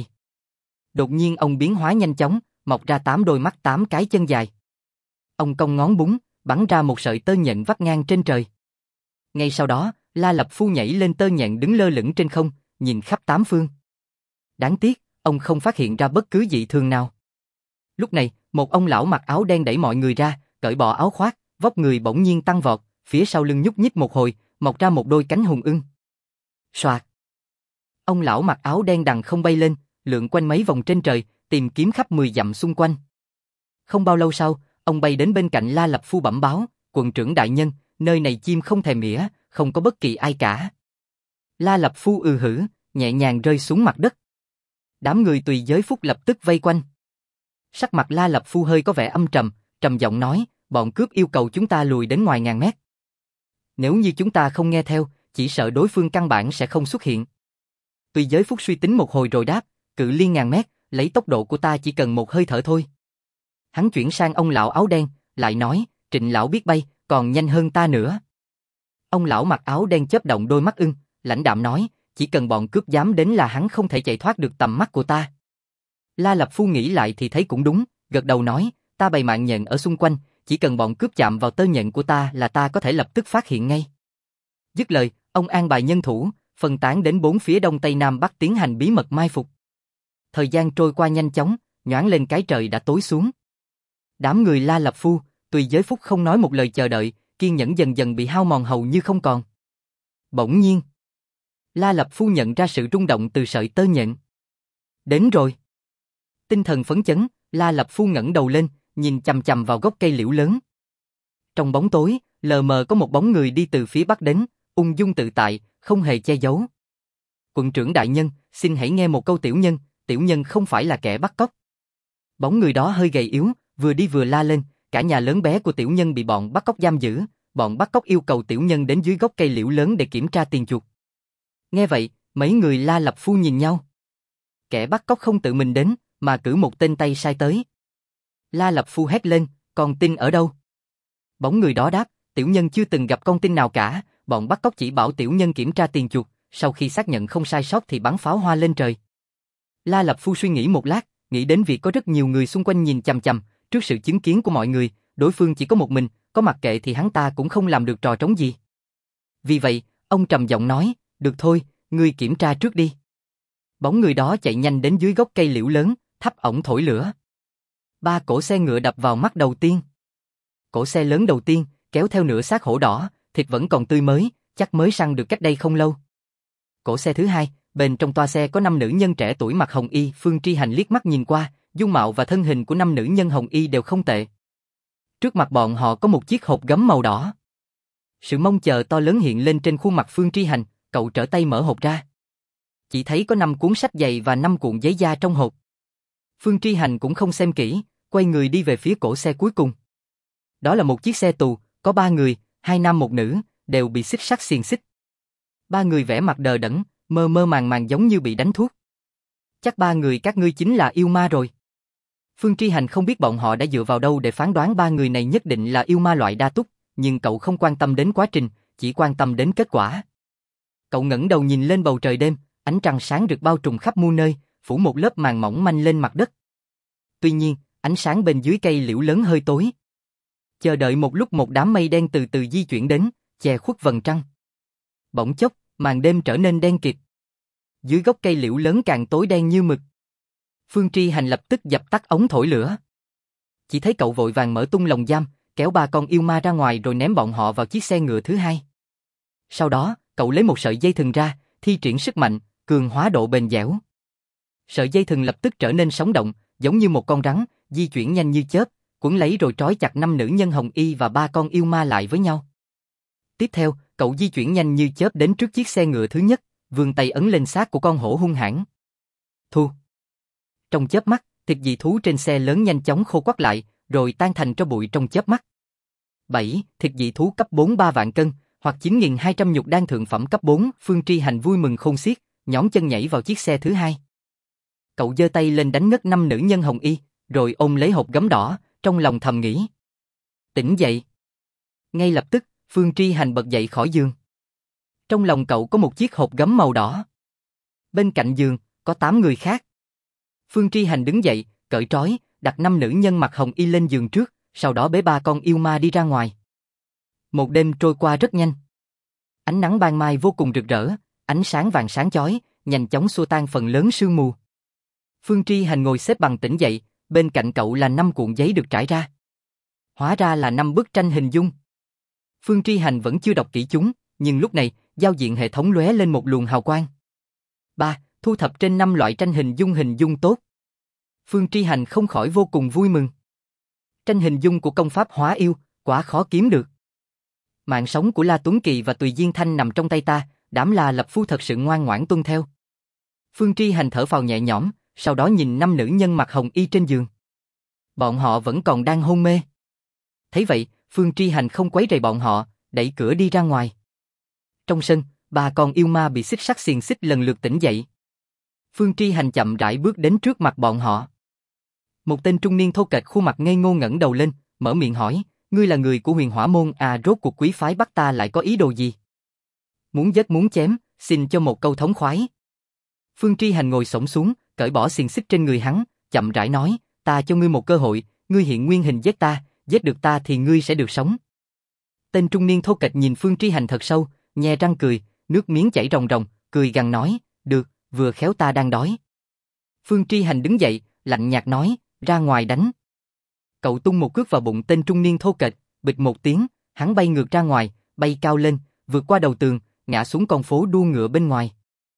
Đột nhiên ông biến hóa nhanh chóng, mọc ra 8 đôi mắt 8 cái chân dài. Ông cong ngón búng, bắn ra một sợi tơ nhện vắt ngang trên trời. Ngay sau đó, La Lập Phu nhảy lên tơ nhện đứng lơ lửng trên không, nhìn khắp 8 phương. Đáng tiếc, ông không phát hiện ra bất cứ dị thường nào. Lúc này, một ông lão mặc áo đen đẩy mọi người ra, cởi bỏ áo khoác, vóc người bỗng nhiên tăng vọt, phía sau lưng nhúc nhích một hồi, mọc ra một đôi cánh hùng ưng. Soạt. Ông lão mặc áo đen đằng không bay lên, lượn quanh mấy vòng trên trời, tìm kiếm khắp 10 dặm xung quanh. Không bao lâu sau, ông bay đến bên cạnh La Lập Phu bẩm báo, quận trưởng đại nhân, nơi này chim không thèm mỉa, không có bất kỳ ai cả. La Lập Phu hử, nhẹ nhàng rơi xuống mặt đất. Đám người Tùy Giới Phúc lập tức vây quanh. Sắc mặt La Lập Phu hơi có vẻ âm trầm, trầm giọng nói, bọn cướp yêu cầu chúng ta lùi đến ngoài ngàn mét. Nếu như chúng ta không nghe theo, chỉ sợ đối phương căn bản sẽ không xuất hiện. Tùy Giới Phúc suy tính một hồi rồi đáp, cự ly ngàn mét, lấy tốc độ của ta chỉ cần một hơi thở thôi. Hắn chuyển sang ông lão áo đen, lại nói, Trịnh lão biết bay, còn nhanh hơn ta nữa. Ông lão mặc áo đen chớp động đôi mắt ưng, lãnh đạm nói, chỉ cần bọn cướp dám đến là hắn không thể chạy thoát được tầm mắt của ta. La Lập Phu nghĩ lại thì thấy cũng đúng, gật đầu nói, ta bày mạng nhện ở xung quanh, chỉ cần bọn cướp chạm vào tơ nhện của ta là ta có thể lập tức phát hiện ngay. Dứt lời, ông an bài nhân thủ, phân tán đến 4 phía đông tây nam bắc tiến hành bí mật mai phục. Thời gian trôi qua nhanh chóng, nhoáng lên cái trời đã tối xuống. Đám người La Lập Phu, Tùy Giới Phúc không nói một lời chờ đợi, kiên nhẫn dần dần bị hao mòn hầu như không còn. Bỗng nhiên, La Lập Phu nhận ra sự rung động từ sợi tơ nhện. Đến rồi. Tinh thần phấn chấn, La Lập Phu ngẩng đầu lên, nhìn chằm chằm vào gốc cây liễu lớn. Trong bóng tối, lờ mờ có một bóng người đi từ phía bắc đến, ung dung tự tại, không hề che giấu. Quận trưởng đại nhân, xin hãy nghe một câu tiểu nhân không phải là kẻ bắt cóc. Bóng người đó hơi gầy yếu, vừa đi vừa la lên, cả nhà lớn bé của tiểu nhân bị bọn bắt cóc giam giữ, bọn bắt cóc yêu cầu tiểu nhân đến dưới gốc cây liễu lớn để kiểm tra tiền chuộc. Nghe vậy, mấy người La Lập Phu nhìn nhau. Kẻ bắt cóc không tự mình đến, mà cử một tên tay sai tới. La Lập Phu hét lên, con tin ở đâu? Bóng người đó đáp, tiểu nhân chưa từng gặp con tin nào cả, bọn bắt cóc chỉ bảo tiểu nhân kiểm tra tiền chuộc, sau khi xác nhận không sai sót thì bắn pháo hoa lên trời. La Lập Phu suy nghĩ một lát, nghĩ đến việc có rất nhiều người xung quanh nhìn chằm chằm, trước sự chứng kiến của mọi người, đối phương chỉ có một mình, có mặc kệ thì hắn ta cũng không làm được trò trống gì. Vì vậy, ông trầm giọng nói, được thôi, ngươi kiểm tra trước đi. Bóng người đó chạy nhanh đến dưới gốc cây liễu lớn, thắp ổng thổi lửa. 3 cỗ xe ngựa đập vào mắt đầu tiên. Cỗ xe lớn đầu tiên, kéo theo nửa xác hổ đỏ, thịt vẫn còn tươi mới, chắc mới săn được cách đây không lâu. Cỗ xe thứ hai, bên trong toa xe có 5 nữ nhân trẻ tuổi mặc hồng y, Phương Tri Hành liếc mắt nhìn qua, dung mạo và thân hình của 5 nữ nhân hồng y đều không tệ. Trước mặt bọn họ có một chiếc hộp gấm màu đỏ. Sự mong chờ to lớn hiện lên trên khuôn mặt Phương Tri Hành, cậu trở tay mở hộp ra. Chỉ thấy có 5 cuốn sách dày và 5 cuộn giấy da trong hộp. Phương Tri Hành cũng không xem kỹ, quay người đi về phía cỗ xe cuối cùng. Đó là một chiếc xe tù, có 3 người, 2 nam 1 nữ, đều bị xích sắt xiềng xích. 3 người vẻ mặt đờ đẫn, mơ mơ màng màng giống như bị đánh thuốc. Chắc 3 người các ngươi chính là yêu ma rồi. Phương Tri Hành không biết bọn họ đã dựa vào đâu để phán đoán 3 người này nhất định là yêu ma loại đa túc, nhưng cậu không quan tâm đến quá trình, chỉ quan tâm đến kết quả. Cậu ngẩng đầu nhìn lên bầu trời đêm, ánh trăng sáng rực bao trùm khắp muôn nơi, phủ một lớp màn mỏng manh lên mặt đất. Tuy nhiên, ánh sáng bên dưới cây liễu lớn hơi tối. Chờ đợi một lúc một đám mây đen từ từ di chuyển đến, che khuất vầng trăng. Bỗng chốc, màn đêm trở nên đen kịt. Dưới gốc cây liễu lớn càng tối đen như mực. Phương Tri Hành lập tức dập tắt ống thổi lửa. Chỉ thấy cậu vội vàng mở tung lồng giam, kéo 3 con yêu ma ra ngoài rồi ném bọn họ vào chiếc xe ngựa thứ hai. Sau đó, cậu lấy một sợi dây thừng ra, thi triển sức mạnh, cường hóa độ bền dẻo. Sợi dây thừng lập tức trở nên sống động, giống như một con rắn, di chuyển nhanh như chớp, quấn lấy rồi trói chặt 5 nữ nhân hồng y và 3 con yêu ma lại với nhau. Tiếp theo, cậu di chuyển nhanh như chớp đến trước chiếc xe ngựa thứ nhất, vươn tay ấn lên xác của con hổ hung hãn. Thu. Trong chớp mắt, thịt dị thú trên xe lớn nhanh chóng khô quắt lại, rồi tan thành tro bụi trong chớp mắt. 7. Thịt dị thú cấp 4 3 vạn cân, hoặc 9.200 nhục đan thượng phẩm cấp 4, Phương Tri Hành vui mừng khôn xiết, nhón chân nhảy vào chiếc xe thứ hai. Cậu giơ tay lên đánh ngất 5 nữ nhân hồng y, rồi ôm lấy hộp gấm đỏ, trong lòng thầm nghĩ. Tỉnh dậy. Ngay lập tức, Phương Tri Hành bật dậy khỏi giường. Trong lòng cậu có một chiếc hộp gấm màu đỏ. Bên cạnh giường, có 8 người khác. Phương Tri Hành đứng dậy, cởi trói, đặt 5 nữ nhân mặc hồng y lên giường trước, sau đó bế 3 con yêu ma đi ra ngoài. Một đêm trôi qua rất nhanh. Ánh nắng ban mai vô cùng rực rỡ, ánh sáng vàng sáng chói, nhanh chóng xua tan phần lớn sương mù. Phương Tri Hành ngồi xếp bằng tỉnh dậy, bên cạnh cậu là 5 cuộn giấy được trải ra. Hóa ra là 5 bức tranh hình dung. Phương Tri Hành vẫn chưa đọc kỹ chúng, nhưng lúc này, giao diện hệ thống lóe lên một luồng hào quang. 3. Thu thập trên 5 loại tranh hình dung tốt. Phương Tri Hành không khỏi vô cùng vui mừng. Tranh hình dung của công pháp hóa yêu, quả khó kiếm được. Mạng sống của La Tuấn Kỳ và Tùy Diên Thanh nằm trong tay ta, đảm là lập phu thật sự ngoan ngoãn tuân theo. Phương Tri Hành thở phào nhẹ nhõm, sau đó nhìn 5 nữ nhân mặc hồng y trên giường. Bọn họ vẫn còn đang hôn mê. Thấy vậy, Phương Tri Hành không quấy rầy bọn họ, đẩy cửa đi ra ngoài. Trong sân, 3 con yêu ma bị xích sắt xiềng xích lần lượt tỉnh dậy. Phương Tri Hành chậm rãi bước đến trước mặt bọn họ. Một tên trung niên thô kệch khuôn mặt ngây ngô ngẩng đầu lên, mở miệng hỏi, ngươi là người của Huyền Hỏa môn à, rốt cuộc quý phái bắt ta lại có ý đồ gì? Muốn giết muốn chém, xin cho một câu thống khoái. Phương Tri Hành ngồi xổm xuống, cởi bỏ xiềng xích trên người hắn, chậm rãi nói, ta cho ngươi một cơ hội, ngươi hiện nguyên hình giết được ta thì ngươi sẽ được sống. Tên trung niên thô kệch nhìn Phương Tri Hành thật sâu, nhe răng cười, nước miếng chảy ròng ròng, cười gằn nói, được, vừa khéo ta đang đói. Phương Tri Hành đứng dậy, lạnh nhạt nói, ra ngoài đánh. Cậu tung một cước vào bụng tên trung niên thô kệch, bịch một tiếng, hắn bay ngược ra ngoài, bay cao lên, vượt qua đầu tường, ngã xuống con phố đua ngựa bên ngoài.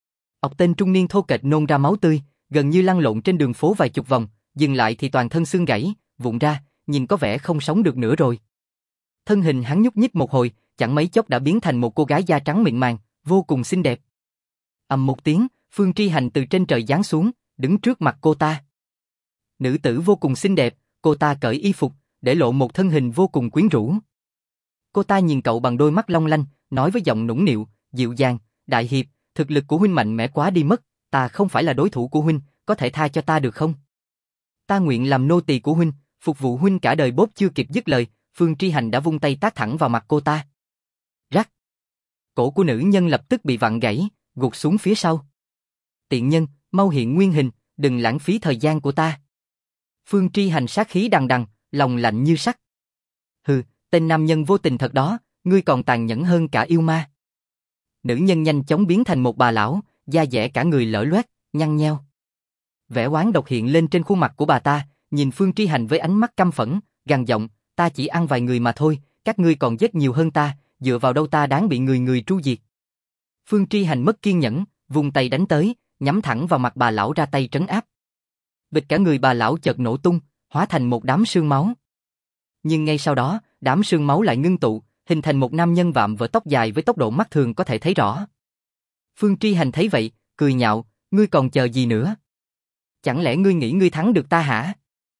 Tên trung niên thô kệch nôn ra máu tươi, gần như lăn lộn trên đường phố vài chục vòng, dừng lại thì toàn thân xương gãy, vụn ra, nhìn có vẻ không sống được nữa rồi. Thân hình hắn nhúc nhích một hồi, chẳng mấy chốc đã biến thành một cô gái da trắng mịn màng, vô cùng xinh đẹp. Ầm một tiếng, Phương Tri Hành từ trên trời giáng xuống, đứng trước mặt cô ta. Nữ tử vô cùng xinh đẹp, cô ta cởi y phục, để lộ một thân hình vô cùng quyến rũ. Cô ta nhìn cậu bằng đôi mắt long lanh, nói với giọng nũng nịu, dịu dàng, đại hiệp, thực lực của huynh mạnh mẽ quá đi mất, ta không phải là đối thủ của huynh, có thể tha cho ta được không? Ta nguyện làm nô tỳ của huynh, phục vụ huynh cả đời. Bốp chưa kịp dứt lời, Phương Tri Hành đã vung tay tát thẳng vào mặt cô ta. Rắc. Cổ của nữ nhân lập tức bị vặn gãy, gục xuống phía sau. Tiện nhân, mau hiện nguyên hình, đừng lãng phí thời gian của ta. Phương Tri Hành sát khí đằng đằng, lòng lạnh như sắt. Hừ, tên nam nhân vô tình thật đó, ngươi còn tàn nhẫn hơn cả yêu ma. Nữ nhân nhanh chóng biến thành một bà lão, da dẻ cả người lở loét, nhăn nheo. Vẻ oán độc hiện lên trên khuôn mặt của bà ta, nhìn Phương Tri Hành với ánh mắt căm phẫn, gằn giọng, ta chỉ ăn vài người mà thôi, các ngươi còn giết nhiều hơn ta, dựa vào đâu ta đáng bị người người tru diệt. Phương Tri Hành mất kiên nhẫn, vung tay đánh tới, nhắm thẳng vào mặt bà lão ra tay trấn áp. Bịch cả người bà lão chợt nổ tung, hóa thành một đám sương máu. Nhưng ngay sau đó, đám sương máu lại ngưng tụ, hình thành một nam nhân vạm vỡ tóc dài với tốc độ mắt thường có thể thấy rõ. Phương Tri Hành thấy vậy, cười nhạo, ngươi còn chờ gì nữa? Chẳng lẽ ngươi nghĩ ngươi thắng được ta hả?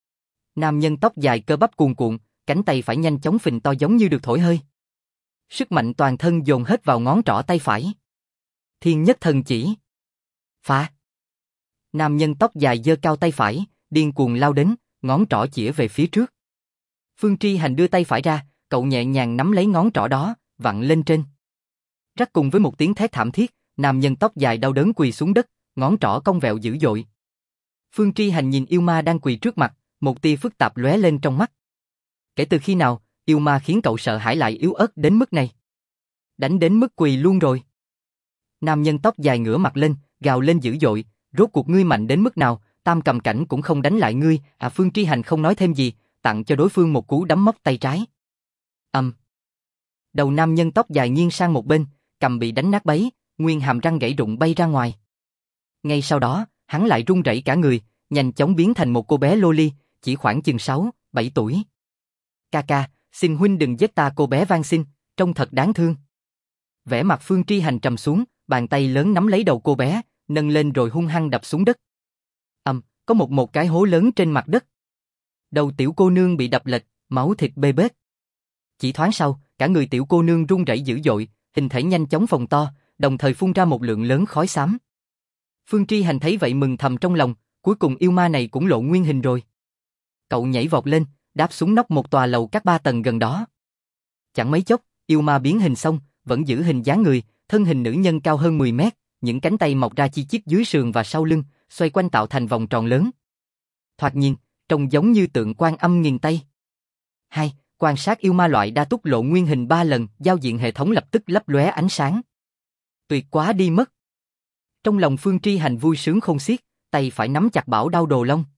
Nam nhân tóc dài cơ bắp cuồn cuộn, cánh tay phải nhanh chóng phình to giống như được thổi hơi. Sức mạnh toàn thân dồn hết vào ngón trỏ tay phải. Thiên nhất thần chỉ. Phá. Nam nhân tóc dài giơ cao tay phải, điên cuồng lao đến, ngón trỏ chĩa về phía trước. Phương Tri Hành đưa tay phải ra, cậu nhẹ nhàng nắm lấy ngón trỏ đó, vặn lên trên. Rắc, cùng với một tiếng thét thảm thiết, nam nhân tóc dài đau đớn quỳ xuống đất, ngón trỏ cong vẹo dữ dội. Phương Tri Hành nhìn yêu ma đang quỳ trước mặt, một tia phức tạp lóe lên trong mắt. Kể từ khi nào, yêu ma khiến cậu sợ hãi lại yếu ớt đến mức này? Đánh đến mức quỳ luôn rồi. Nam nhân tóc dài ngửa mặt lên, gào lên dữ dội, rốt cuộc ngươi mạnh đến mức nào, Tam Cầm Cảnh cũng không đánh lại ngươi. Phương Tri Hành không nói thêm gì, tặng cho đối phương một cú đấm móc tay trái. Đầu nam nhân tóc dài nghiêng sang một bên, cầm bị đánh nát bấy, nguyên hàm răng gãy rụng bay ra ngoài. Ngay sau đó, hắn lại run rẩy cả người, nhanh chóng biến thành một cô bé loli, chỉ khoảng chừng 6, 7 tuổi. Ca ca, xin huynh đừng giết ta, cô bé van xin, trông thật đáng thương. Vẻ mặt Phương Tri Hành trầm xuống, bàn tay lớn nắm lấy đầu cô bé, nâng lên rồi hung hăng đập xuống đất. Có một cái hố lớn trên mặt đất. Đầu tiểu cô nương bị đập lệch, máu thịt bê bết. Chỉ thoáng sau, cả người tiểu cô nương run rẩy dữ dội, hình thể nhanh chóng phồng to, đồng thời phun ra một lượng lớn khói xám. Phương Tri Hành thấy vậy mừng thầm trong lòng, cuối cùng yêu ma này cũng lộ nguyên hình rồi. Cậu nhảy vọt lên, đáp xuống nóc một tòa lầu các 3 tầng gần đó. Chẳng mấy chốc, yêu ma biến hình xong, vẫn giữ hình dáng người, thân hình nữ nhân cao hơn 10 mét, những cánh tay mọc ra chi chít dưới sườn và sau lưng, xoay quanh tạo thành vòng tròn lớn. Thoạt nhìn, trông giống như tượng Quan Âm nghìn tay. 2. Quan sát yêu ma loại đa túc lộ nguyên hình 3 lần, giao diện hệ thống lập tức lấp lóe ánh sáng. Tuyệt quá đi mất. Trong lòng Phương Tri Hành vui sướng không xiết, tay phải nắm chặt bảo đao đồ long.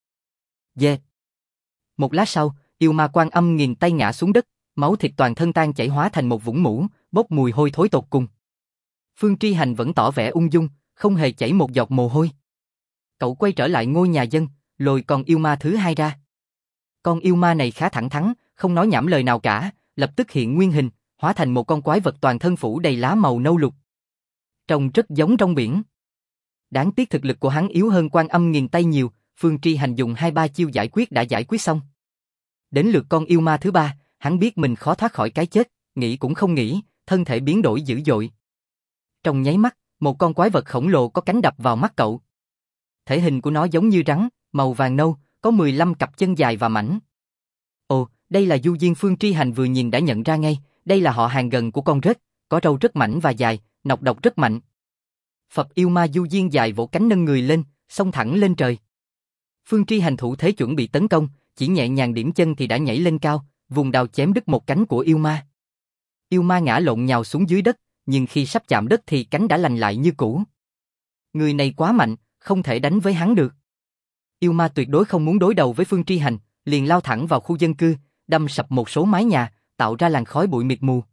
Một lát sau, yêu ma Quan Âm nghìn tay ngã xuống đất, máu thịt toàn thân tan chảy hóa thành một vũng mũ, bốc mùi hôi thối tột cùng. Phương Tri Hành vẫn tỏ vẻ ung dung, không hề chảy một giọt mồ hôi. Cậu quay trở lại ngôi nhà dân, lôi con yêu ma thứ 2 ra. Con yêu ma này khá thẳng thắn, không nói nhảm lời nào cả, lập tức hiện nguyên hình, hóa thành một con quái vật toàn thân phủ đầy lá màu nâu lục. Trông rất giống rong biển. Đáng tiếc thực lực của hắn yếu hơn Quan Âm nghìn tay nhiều, Phương Tri Hành dùng 2-3 chiêu giải quyết đã giải quyết xong. Đến lượt con yêu ma thứ 3, hắn biết mình khó thoát khỏi cái chết, nghĩ cũng không nghĩ, thân thể biến đổi dữ dội. Trong nháy mắt, một con quái vật khổng lồ có cánh đập vào mắt cậu. Thể hình của nó giống như rắn, màu vàng nâu, có 15 cặp chân dài và mảnh. Ồ, đây là du diên. Phương Tri Hành vừa nhìn đã nhận ra ngay, đây là họ hàng gần của con rết, có râu rất mảnh và dài, nọc độc rất mạnh. Phật yêu ma du diên dài vỗ cánh nâng người lên, xông thẳng lên trời. Phương Tri Hành thủ thế chuẩn bị tấn công, chỉ nhẹ nhàng điểm chân thì đã nhảy lên cao, vùng đao chém đứt một cánh của yêu ma. Yêu ma ngã lộn nhào xuống dưới đất, nhưng khi sắp chạm đất thì cánh đã lành lại như cũ. Người này quá mạnh, không thể đánh với hắn được. Yêu ma tuyệt đối không muốn đối đầu với Phương Tri Hành, liền lao thẳng vào khu dân cư, đâm sập một số mái nhà, tạo ra làn khói bụi mịt mù.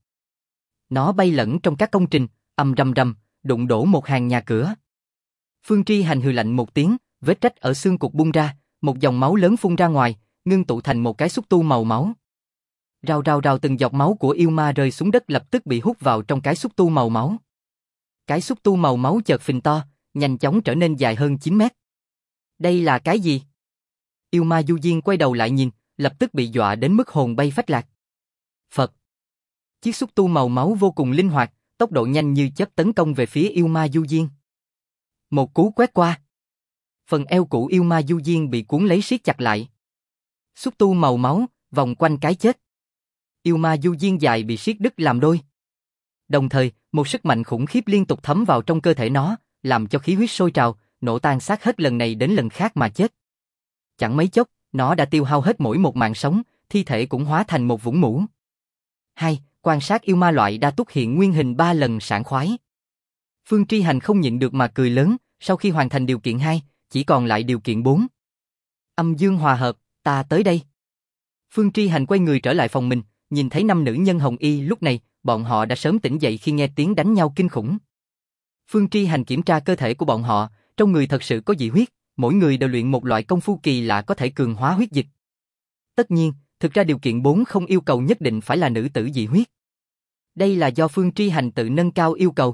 Nó bay lẫn trong các công trình, ầm rầm rầm, đụng đổ một hàng nhà cửa. Phương Tri Hành hừ lạnh một tiếng, vết rách ở xương cụt bung ra, một dòng máu lớn phun ra ngoài, ngưng tụ thành một cái xúc tu màu máu. Rào rào rào, từng giọt máu của yêu ma rơi xuống đất lập tức bị hút vào trong cái xúc tu màu máu. Cái xúc tu màu máu chợt phình to, nhanh chóng trở nên dài hơn 9 mét. Đây là cái gì? Yêu ma du diên quay đầu lại nhìn, lập tức bị dọa đến mức hồn bay phách lạc. Phật! Chiếc xúc tu màu máu vô cùng linh hoạt, tốc độ nhanh như chớp tấn công về phía yêu ma du diên. Một cú quét qua. Phần eo cũ yêu ma du diên bị cuốn lấy siết chặt lại. Xúc tu màu máu, vòng quanh cái chết. Yêu ma du diên dài bị siết đứt làm đôi. Đồng thời, một sức mạnh khủng khiếp liên tục thấm vào trong cơ thể nó, làm cho khí huyết sôi trào, nổ tan xác hết lần này đến lần khác mà chết. Chẳng mấy chốc, nó đã tiêu hao hết mỗi một mạng sống, thi thể cũng hóa thành một vũng mũ. 2. Quan sát yêu ma loại đa túc hiện nguyên hình 3 lần sảng khoái. Phương Tri Hành không nhịn được mà cười lớn, sau khi hoàn thành điều kiện 2, chỉ còn lại điều kiện 4. Âm dương hòa hợp, ta tới đây. Phương Tri Hành quay người trở lại phòng mình, nhìn thấy 5 nữ nhân hồng y lúc này, bọn họ đã sớm tỉnh dậy khi nghe tiếng đánh nhau kinh khủng. Phương Tri Hành kiểm tra cơ thể của bọn họ, trong người thật sự có dị huyết, mỗi người đều luyện một loại công phu kỳ lạ có thể cường hóa huyết dịch. Tất nhiên, thực ra điều kiện 4 không yêu cầu nhất định phải là nữ tử dị huyết. Đây là do Phương Tri Hành tự nâng cao yêu cầu.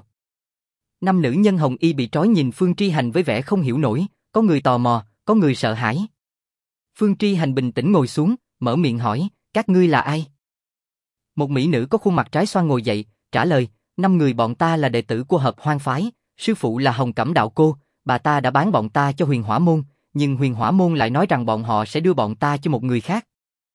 5 nữ nhân hồng y bị trói nhìn Phương Tri Hành với vẻ không hiểu nổi, có người tò mò, có người sợ hãi. Phương Tri Hành bình tĩnh ngồi xuống, mở miệng hỏi, các ngươi là ai? Một mỹ nữ có khuôn mặt trái xoan ngồi dậy, trả lời, 5 người bọn ta là đệ tử của Hợp Hoang phái, sư phụ là Hồng Cẩm đạo cô, bà ta đã bán bọn ta cho Huyền Hỏa môn, nhưng Huyền Hỏa môn lại nói rằng bọn họ sẽ đưa bọn ta cho một người khác.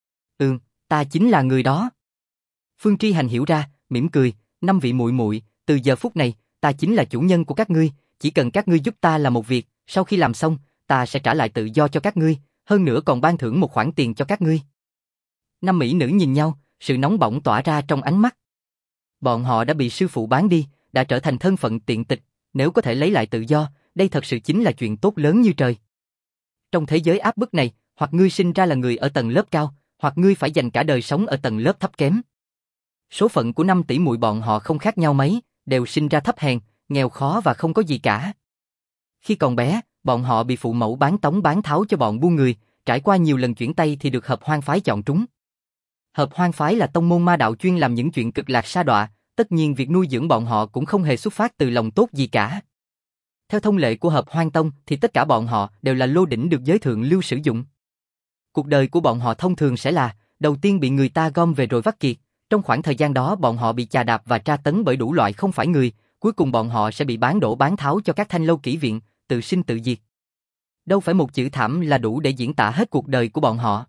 Ta chính là người đó. Phương Tri Hành hiểu ra, mỉm cười, 5 vị muội muội, từ giờ phút này, ta chính là chủ nhân của các ngươi, chỉ cần các ngươi giúp ta làm một việc, sau khi làm xong, ta sẽ trả lại tự do cho các ngươi, hơn nữa còn ban thưởng một khoản tiền cho các ngươi. 5 mỹ nữ nhìn nhau, sự nóng bỏng tỏa ra trong ánh mắt. Bọn họ đã bị sư phụ bán đi, đã trở thành thân phận tiện tịch, nếu có thể lấy lại tự do, đây thật sự chính là chuyện tốt lớn như trời. Trong thế giới áp bức này, hoặc ngươi sinh ra là người ở tầng lớp cao, hoặc ngươi phải dành cả đời sống ở tầng lớp thấp kém. Số phận của 5 tỷ muội bọn họ không khác nhau mấy, đều sinh ra thấp hèn, nghèo khó và không có gì cả. Khi còn bé, bọn họ bị phụ mẫu bán tống bán tháo cho bọn buôn người, trải qua nhiều lần chuyển tay thì được Hợp Hoang phái chọn trúng. Hợp Hoang phái là tông môn ma đạo chuyên làm những chuyện cực lạc sa đọa, tất nhiên việc nuôi dưỡng bọn họ cũng không hề xuất phát từ lòng tốt gì cả. Theo thông lệ của Hợp Hoang tông thì tất cả bọn họ đều là lô đỉnh được giới thượng lưu sử dụng. Cuộc đời của bọn họ thông thường sẽ là đầu tiên bị người ta gom về rồi vắt kiệt, trong khoảng thời gian đó bọn họ bị chà đạp và tra tấn bởi đủ loại không phải người, cuối cùng bọn họ sẽ bị bán đổ bán tháo cho các thanh lâu kỹ viện, tự sinh tự diệt. Đâu phải một chữ thảm là đủ để diễn tả hết cuộc đời của bọn họ.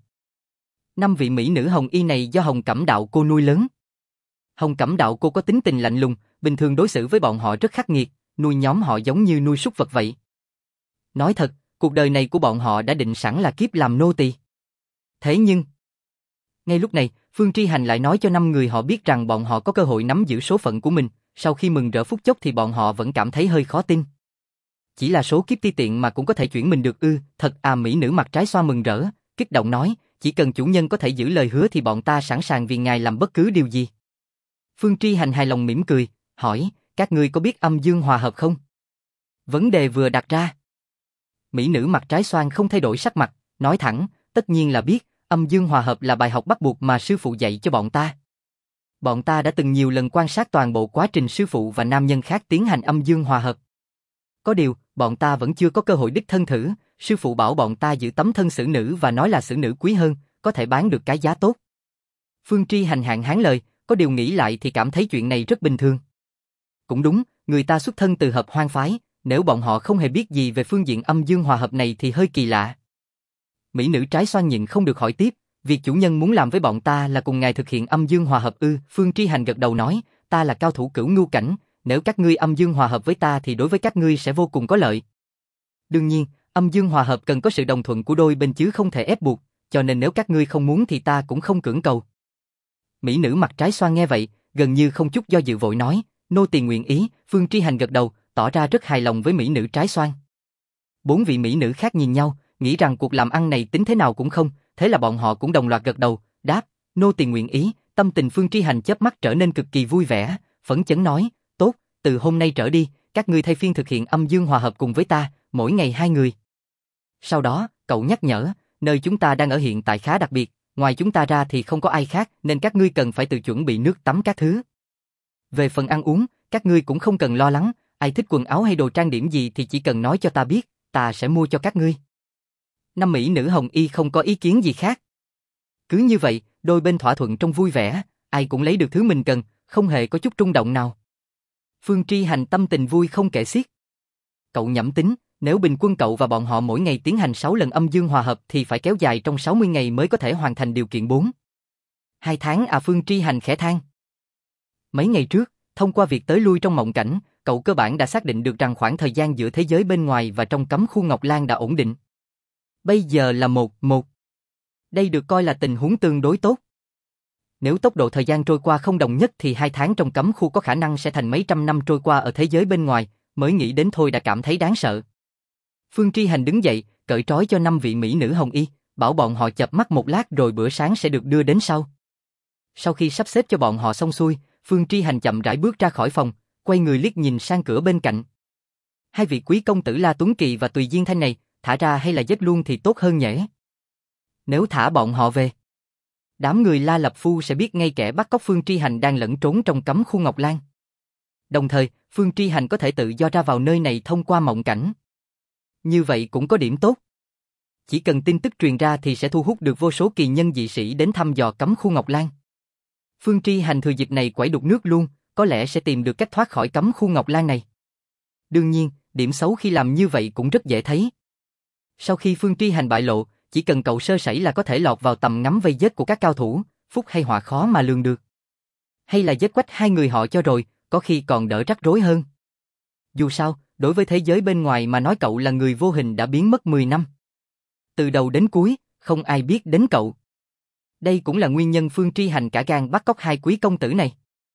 5 vị mỹ nữ Hồng Y này do Hồng Cẩm Đạo cô nuôi lớn. Hồng Cẩm Đạo cô có tính tình lạnh lùng, bình thường đối xử với bọn họ rất khắc nghiệt, nuôi nhóm họ giống như nuôi súc vật vậy. Nói thật, cuộc đời này của bọn họ đã định sẵn là kiếp làm nô tỳ. Thế nhưng, ngay lúc này, Phương Tri Hành lại nói cho 5 người họ biết rằng bọn họ có cơ hội nắm giữ số phận của mình, sau khi mừng rỡ phút chốc thì bọn họ vẫn cảm thấy hơi khó tin. Chỉ là số kiếp ti tiện mà cũng có thể chuyển mình được ư? Thật à, mỹ nữ mặt trái xoa mừng rỡ, kích động nói, chỉ cần chủ nhân có thể giữ lời hứa thì bọn ta sẵn sàng vì ngài làm bất cứ điều gì. Phương Tri Hành hài lòng mỉm cười, hỏi, các ngươi có biết âm dương hòa hợp không? Vấn đề vừa đặt ra. Mỹ nữ mặt trái xoan không thay đổi sắc mặt, nói thẳng, tất nhiên là biết, âm dương hòa hợp là bài học bắt buộc mà sư phụ dạy cho bọn ta. Bọn ta đã từng nhiều lần quan sát toàn bộ quá trình sư phụ và nam nhân khác tiến hành âm dương hòa hợp. Có điều, bọn ta vẫn chưa có cơ hội đích thân thử, sư phụ bảo bọn ta giữ tấm thân xử nữ và nói là xử nữ quý hơn, có thể bán được cái giá tốt. Phương Tri Hành hạn hán lời, có điều nghĩ lại thì cảm thấy chuyện này rất bình thường. Cũng đúng, người ta xuất thân từ Hợp Hoang phái, nếu bọn họ không hề biết gì về phương diện âm dương hòa hợp này thì hơi kỳ lạ. Mỹ nữ trái xoan nhịn không được hỏi tiếp, việc chủ nhân muốn làm với bọn ta là cùng ngài thực hiện âm dương hòa hợp ư? Phương Tri Hành gật đầu nói, ta là cao thủ cửu ngưu cảnh, nếu các ngươi âm dương hòa hợp với ta thì đối với các ngươi sẽ vô cùng có lợi. Đương nhiên, âm dương hòa hợp cần có sự đồng thuận của đôi bên chứ không thể ép buộc, cho nên nếu các ngươi không muốn thì ta cũng không cưỡng cầu. Mỹ nữ mặt trái xoan nghe vậy, gần như không chút do dự vội nói, nô tỳ nguyện ý. Phương Tri Hành gật đầu, tỏ ra rất hài lòng với mỹ nữ trái xoan. 4 vị mỹ nữ khác nhìn nhau, nghĩ rằng cuộc làm ăn này tính thế nào cũng không, thế là bọn họ cũng đồng loạt gật đầu, đáp, nô tỳ nguyện ý. Tâm tình Phương Tri Hành chớp mắt trở nên cực kỳ vui vẻ, phấn chấn nói, tốt, từ hôm nay trở đi, các ngươi thay phiên thực hiện âm dương hòa hợp cùng với ta, mỗi ngày 2 người. Sau đó, cậu nhắc nhở, nơi chúng ta đang ở hiện tại khá đặc biệt, ngoài chúng ta ra thì không có ai khác, nên các ngươi cần phải tự chuẩn bị nước tắm các thứ. Về phần ăn uống, các ngươi cũng không cần lo lắng, ai thích quần áo hay đồ trang điểm gì thì chỉ cần nói cho ta biết, ta sẽ mua cho các ngươi. 5 mỹ nữ Hồng Y không có ý kiến gì khác. Cứ như vậy, đôi bên thỏa thuận trong vui vẻ, ai cũng lấy được thứ mình cần, không hề có chút rung động nào. Phương Tri Hành tâm tình vui không kể xiết. Cậu nhẩm tính, nếu bình quân cậu và bọn họ mỗi ngày tiến hành 6 lần âm dương hòa hợp thì phải kéo dài trong 60 ngày mới có thể hoàn thành điều kiện 4. 2 tháng à? Phương Tri Hành khẽ than. Mấy ngày trước, thông qua việc tới lui trong mộng cảnh, cậu cơ bản đã xác định được rằng khoảng thời gian giữa thế giới bên ngoài và trong cấm khu Ngọc Lan đã ổn định. Bây giờ là 1:1. Đây được coi là tình huống tương đối tốt. Nếu tốc độ thời gian trôi qua không đồng nhất thì 2 tháng trong cấm khu có khả năng sẽ thành mấy trăm năm trôi qua ở thế giới bên ngoài, mới nghĩ đến thôi đã cảm thấy đáng sợ. Phương Tri Hành đứng dậy, cởi trói cho 5 vị mỹ nữ Hồng Y, bảo bọn họ chợp mắt một lát rồi bữa sáng sẽ được đưa đến sau. Sau khi sắp xếp cho bọn họ xong xuôi, Phương Tri Hành chậm rãi bước ra khỏi phòng, quay người liếc nhìn sang cửa bên cạnh. 2 vị quý công tử La Tuấn Kỳ và Tùy Diên Thanh này, thả ra hay là giết luôn thì tốt hơn nhỉ? Nếu thả bọn họ về, đám người La Lập Phu sẽ biết ngay kẻ bắt cóc Phương Tri Hành đang lẫn trốn trong cấm khu Ngọc Lan. Đồng thời, Phương Tri Hành có thể tự do ra vào nơi này thông qua mộng cảnh. Như vậy cũng có điểm tốt. Chỉ cần tin tức truyền ra thì sẽ thu hút được vô số kỳ nhân dị sĩ đến thăm dò cấm khu Ngọc Lan. Phương Tri Hành thừa dịp này quẩy đục nước luôn, có lẽ sẽ tìm được cách thoát khỏi cấm khu Ngọc Lan này. Đương nhiên, điểm xấu khi làm như vậy cũng rất dễ thấy. Sau khi Phương Tri Hành bại lộ, chỉ cần cậu sơ sẩy là có thể lọt vào tầm ngắm vây giết của các cao thủ, phúc hay họa khó mà lường được. Hay là giết quách 2 người họ cho rồi, có khi còn đỡ rắc rối hơn. Dù sao, đối với thế giới bên ngoài mà nói cậu là người vô hình đã biến mất 10 năm. Từ đầu đến cuối, không ai biết đến cậu. Đây cũng là nguyên nhân Phương Tri Hành cả gan bắt cóc 2 quý công tử này.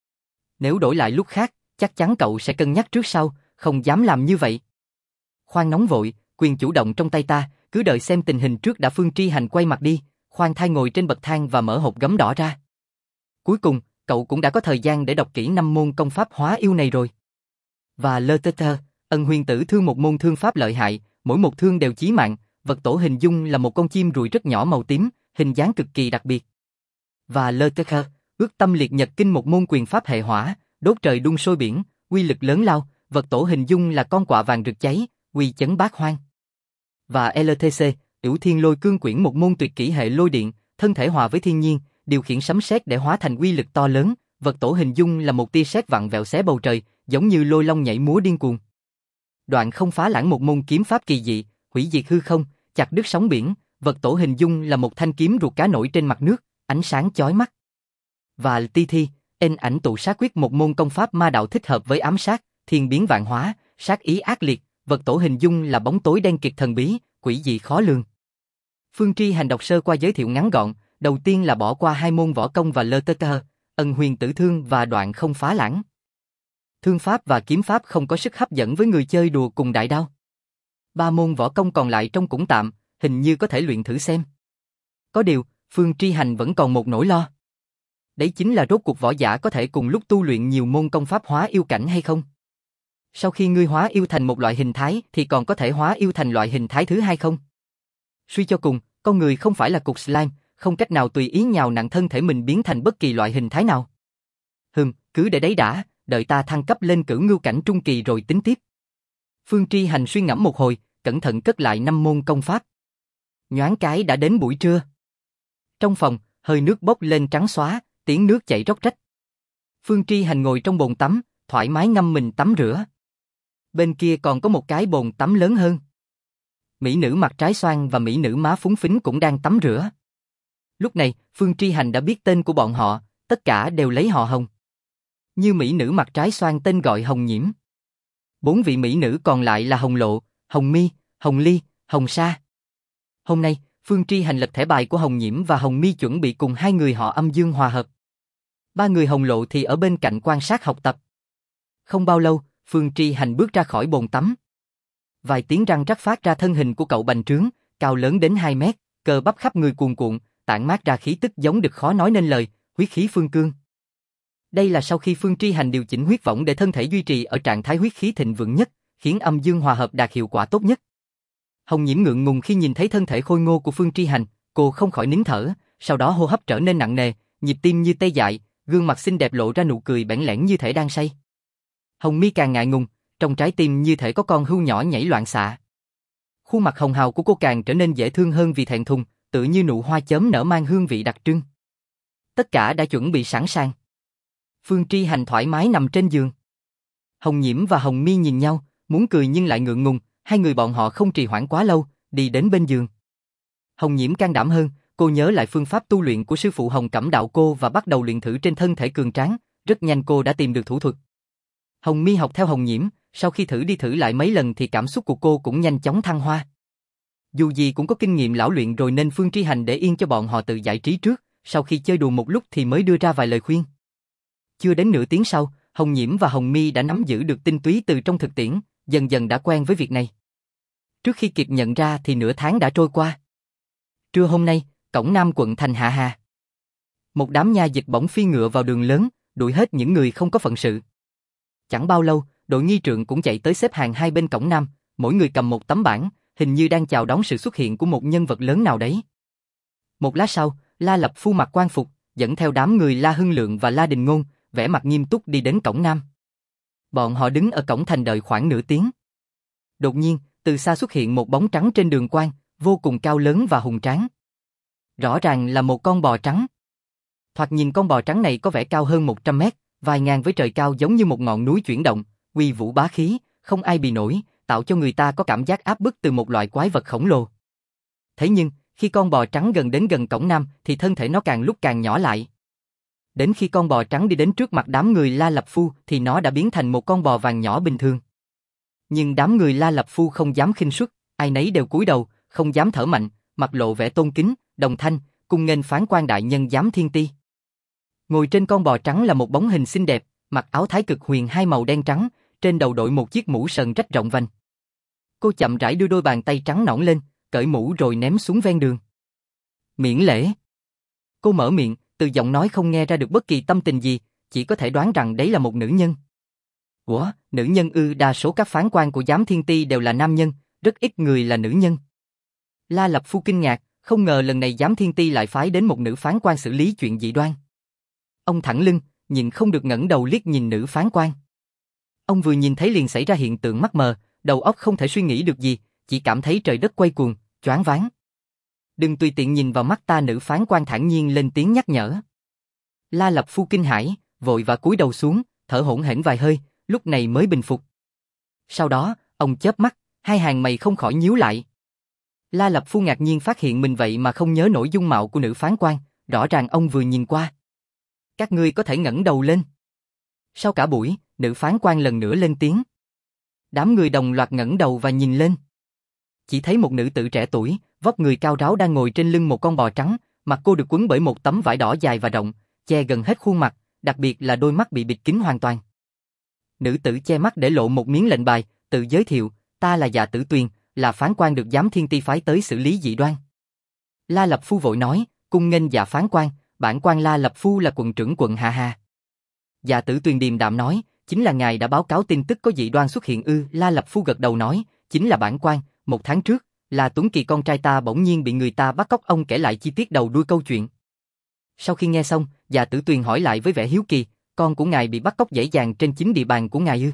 Nếu đổi lại lúc khác, chắc chắn cậu sẽ cân nhắc trước sau, không dám làm như vậy. Khoan nóng vội, quyền chủ động trong tay ta, cứ đợi xem tình hình trước đã. Phương Tri Hành quay mặt đi, khoan thai ngồi trên bậc thang và mở hộp gấm đỏ ra. Cuối cùng, cậu cũng đã có thời gian để đọc kỹ 5 môn công pháp hóa yêu này rồi. Và lơ tơ tơ, Ân Huyền Tử Thương một môn thương pháp lợi hại, mỗi một thương đều chí mạng, vật tổ hình dung là một con chim ruồi rất nhỏ màu tím, hình dáng cực kỳ đặc biệt. Và Lơ-tơ-khơ, ước tâm liệt nhật kinh một môn quyền pháp hệ hỏa, đốt trời đun sôi biển, uy lực lớn lao, vật tổ hình dung là con quạ vàng rực cháy, uy chấn bát hoang. Và LTC, Yểu Thiên Lôi Cương Quyển một môn tuyệt kỹ hệ lôi điện, thân thể hòa với thiên nhiên, điều khiển sấm sét để hóa thành uy lực to lớn, vật tổ hình dung là một tia sét vặn vẹo xé bầu trời, giống như lôi long nhảy múa điên cuồng. Đoạn không phá lãng một môn kiếm pháp kỳ dị, hủy diệt hư không, chặt đứt sóng biển, vật tổ hình dung là một thanh kiếm ruột cá nổi trên mặt nước, ánh sáng chói mắt. Và Thi, ảnh tụ sát quyết một môn công pháp ma đạo thích hợp với ám sát, thiên biến vạn hóa, sát ý ác liệt, vật tổ hình dung là bóng tối đen kịt thần bí, quỷ dị khó lường. Phương Tri Hành đọc sơ qua giới thiệu ngắn gọn, đầu tiên là bỏ qua 2 môn võ công và Lơ-tơ-khơ, ân huyền tử thương và đoạn không phá lãng. Thương pháp và kiếm pháp không có sức hấp dẫn với người chơi đùa cùng đại đao. 3 môn võ công còn lại trông cũng tạm, hình như có thể luyện thử xem. Có điều, Phương Tri Hành vẫn còn một nỗi lo. Đấy chính là rốt cuộc võ giả có thể cùng lúc tu luyện nhiều môn công pháp hóa yêu cảnh hay không? Sau khi ngươi hóa yêu thành một loại hình thái thì còn có thể hóa yêu thành loại hình thái thứ hai không? Suy cho cùng, con người không phải là cục slime, không cách nào tùy ý nhào nặn thân thể mình biến thành bất kỳ loại hình thái nào. Cứ để đấy đã, đợi ta thăng cấp lên cửu ngưu cảnh trung kỳ rồi tính tiếp. Phương Tri Hành suy ngẫm một hồi, cẩn thận cất lại 5 môn công pháp. Nhoáng cái đã đến buổi trưa. Trong phòng, hơi nước bốc lên trắng xóa, tiếng nước chảy róc rách. Phương Tri Hành ngồi trong bồn tắm, thoải mái ngâm mình tắm rửa. Bên kia còn có một cái bồn tắm lớn hơn. Mỹ nữ mặt trái xoan và mỹ nữ má phúng phính cũng đang tắm rửa. Lúc này, Phương Tri Hành đã biết tên của bọn họ, tất cả đều lấy họ Hồng. Như mỹ nữ mặt trái xoan tên gọi Hồng Nhiễm. 4 vị mỹ nữ còn lại là Hồng Lộ, Hồng Mi, Hồng Ly, Hồng Sa. Hôm nay, Phương Tri Hành lật thẻ bài của Hồng Nhiễm và Hồng Mi chuẩn bị cùng 2 người họ âm dương hòa hợp. 3 người Hồng Lộ thì ở bên cạnh quan sát học tập. Không bao lâu, Phương Tri Hành bước ra khỏi bồn tắm. Vài tiếng răng rắc phát ra thân hình của cậu bành trướng, cao lớn đến 2 mét, cơ bắp khắp người cuồn cuộn, tản mát ra khí tức giống đực khó nói nên lời, huyết khí phương cương. Đây là sau khi Phương Tri Hành điều chỉnh huyết võng để thân thể duy trì ở trạng thái huyết khí thịnh vượng nhất, khiến âm dương hòa hợp đạt hiệu quả tốt nhất. Hồng Nhiễm ngượng ngùng khi nhìn thấy thân thể khôi ngô của Phương Tri Hành, cô không khỏi nín thở, sau đó hô hấp trở nên nặng nề, nhịp tim như tê dại, gương mặt xinh đẹp lộ ra nụ cười bẽn lẽn như thể đang say. Hồng Mi càng ngại ngùng, trong trái tim như thể có con hươu nhỏ nhảy loạn xạ. Khuôn mặt hồng hào của cô càng trở nên dễ thương hơn vì thẹn thùng, tựa như nụ hoa chớm nở mang hương vị đặc trưng. Tất cả đã chuẩn bị sẵn sàng. Phương Tri Hành thoải mái nằm trên giường. Hồng Nhiễm và Hồng Mi nhìn nhau, muốn cười nhưng lại ngượng ngùng, hai người bọn họ không trì hoãn quá lâu, đi đến bên giường. Hồng Nhiễm can đảm hơn, cô nhớ lại phương pháp tu luyện của sư phụ Hồng Cẩm đạo cô và bắt đầu luyện thử trên thân thể cường tráng, rất nhanh cô đã tìm được thủ thuật. Hồng Mi học theo Hồng Nhiễm, sau khi thử đi thử lại mấy lần thì cảm xúc của cô cũng nhanh chóng thăng hoa. Dù gì cũng có kinh nghiệm lão luyện rồi nên Phương Tri Hành để yên cho bọn họ tự giải trí trước, sau khi chơi đùa một lúc thì mới đưa ra vài lời khuyên. Chưa đến nửa tiếng sau, Hồng Nhiễm và Hồng Mi đã nắm giữ được tinh túy từ trong thực tiễn, dần dần đã quen với việc này. Trước khi kịp nhận ra thì nửa tháng đã trôi qua. Trưa hôm nay, cổng Nam quận thành Hạ Hà. Một đám nha dịch bỗng phi ngựa vào đường lớn, đuổi hết những người không có phận sự. Chẳng bao lâu, đội nghi trượng cũng chạy tới xếp hàng hai bên cổng Nam, mỗi người cầm một tấm bảng, hình như đang chào đón sự xuất hiện của một nhân vật lớn nào đấy. Một lát sau, La Lập Phu mặc quan phục, dẫn theo đám người La Hưng Lượng và La Đình Ngôn, vẻ mặt nghiêm túc đi đến cổng Nam. Bọn họ đứng ở cổng thành đợi khoảng nửa tiếng. Đột nhiên, từ xa xuất hiện một bóng trắng trên đường quan, vô cùng cao lớn và hùng tráng. Rõ ràng là một con bò trắng. Thoạt nhìn con bò trắng này có vẻ cao hơn 100 mét, vài ngang với trời cao giống như một ngọn núi chuyển động, uy vũ bá khí, không ai bì nổi, tạo cho người ta có cảm giác áp bức từ một loại quái vật khổng lồ. Thế nhưng, khi con bò trắng gần đến gần cổng Nam thì thân thể nó càng lúc càng nhỏ lại. Đến khi con bò trắng đi đến trước mặt đám người La Lập Phu thì nó đã biến thành một con bò vàng nhỏ bình thường. Nhưng đám người La Lập Phu không dám khinh suất, ai nấy đều cúi đầu, không dám thở mạnh, mặt lộ vẻ tôn kính, đồng thanh, cung nghênh phán quan đại nhân giám thiên ti. Ngồi trên con bò trắng là một bóng hình xinh đẹp, mặc áo thái cực huyền hai màu đen trắng, trên đầu đội một chiếc mũ sần rách rộng vành. Cô chậm rãi đưa đôi bàn tay trắng nõn lên, cởi mũ rồi ném xuống ven đường. Miễn lễ. Cô mở miệng, từ giọng nói không nghe ra được bất kỳ tâm tình gì, chỉ có thể đoán rằng đấy là một nữ nhân. Ủa, nữ nhân ư? Đa số các phán quan của giám thiên ti đều là nam nhân, rất ít người là nữ nhân. La Lập Phu kinh ngạc, không ngờ lần này Giám Thiên Ti lại phái đến một nữ phán quan xử lý chuyện dị đoan. Ông thẳng lưng, nhịn không được ngẩng đầu liếc nhìn nữ phán quan. Ông vừa nhìn thấy liền xảy ra hiện tượng mắt mờ, đầu óc không thể suy nghĩ được gì, chỉ cảm thấy trời đất quay cuồng, choáng váng. Đừng tùy tiện nhìn vào mắt ta, nữ phán quan thản nhiên lên tiếng nhắc nhở. La Lập Phu kinh hãi, vội và cúi đầu xuống, thở hổn hển vài hơi, lúc này mới bình phục. Sau đó, ông chớp mắt, hai hàng mày không khỏi nhíu lại. La Lập Phu ngạc nhiên phát hiện mình vậy mà không nhớ nổi dung mạo của nữ phán quan, rõ ràng ông vừa nhìn qua. Các ngươi có thể ngẩng đầu lên. Sau cả buổi, nữ phán quan lần nữa lên tiếng. Đám người đồng loạt ngẩng đầu và nhìn lên. Chỉ thấy một nữ tử trẻ tuổi, vóc người cao ráo đang ngồi trên lưng một con bò trắng, mặt cô được quấn bởi một tấm vải đỏ dài và rộng, che gần hết khuôn mặt, đặc biệt là đôi mắt bị bịt kín hoàn toàn. Nữ tử che mắt để lộ một miếng lệnh bài, tự giới thiệu, ta là Dạ Tử Tuyền, là phán quan được Giám Thiên Ti phái tới xử lý dị đoan. La Lập Phu vội nói, cung nghênh Dạ phán quan, bản quan La Lập Phu là quận trưởng quận Hà Hà. Dạ Tử Tuyền điềm đạm nói, chính là ngài đã báo cáo tin tức có dị đoan xuất hiện ư? La Lập Phu gật đầu nói, chính là bản quan, 1 tháng trước, là Tuấn Kỳ con trai ta bỗng nhiên bị người ta bắt cóc. Ông kể lại chi tiết đầu đuôi câu chuyện. Sau khi nghe xong, Dạ Tử Tuyền hỏi lại với vẻ hiếu kỳ, con của ngài bị bắt cóc dễ dàng trên chính địa bàn của ngài ư?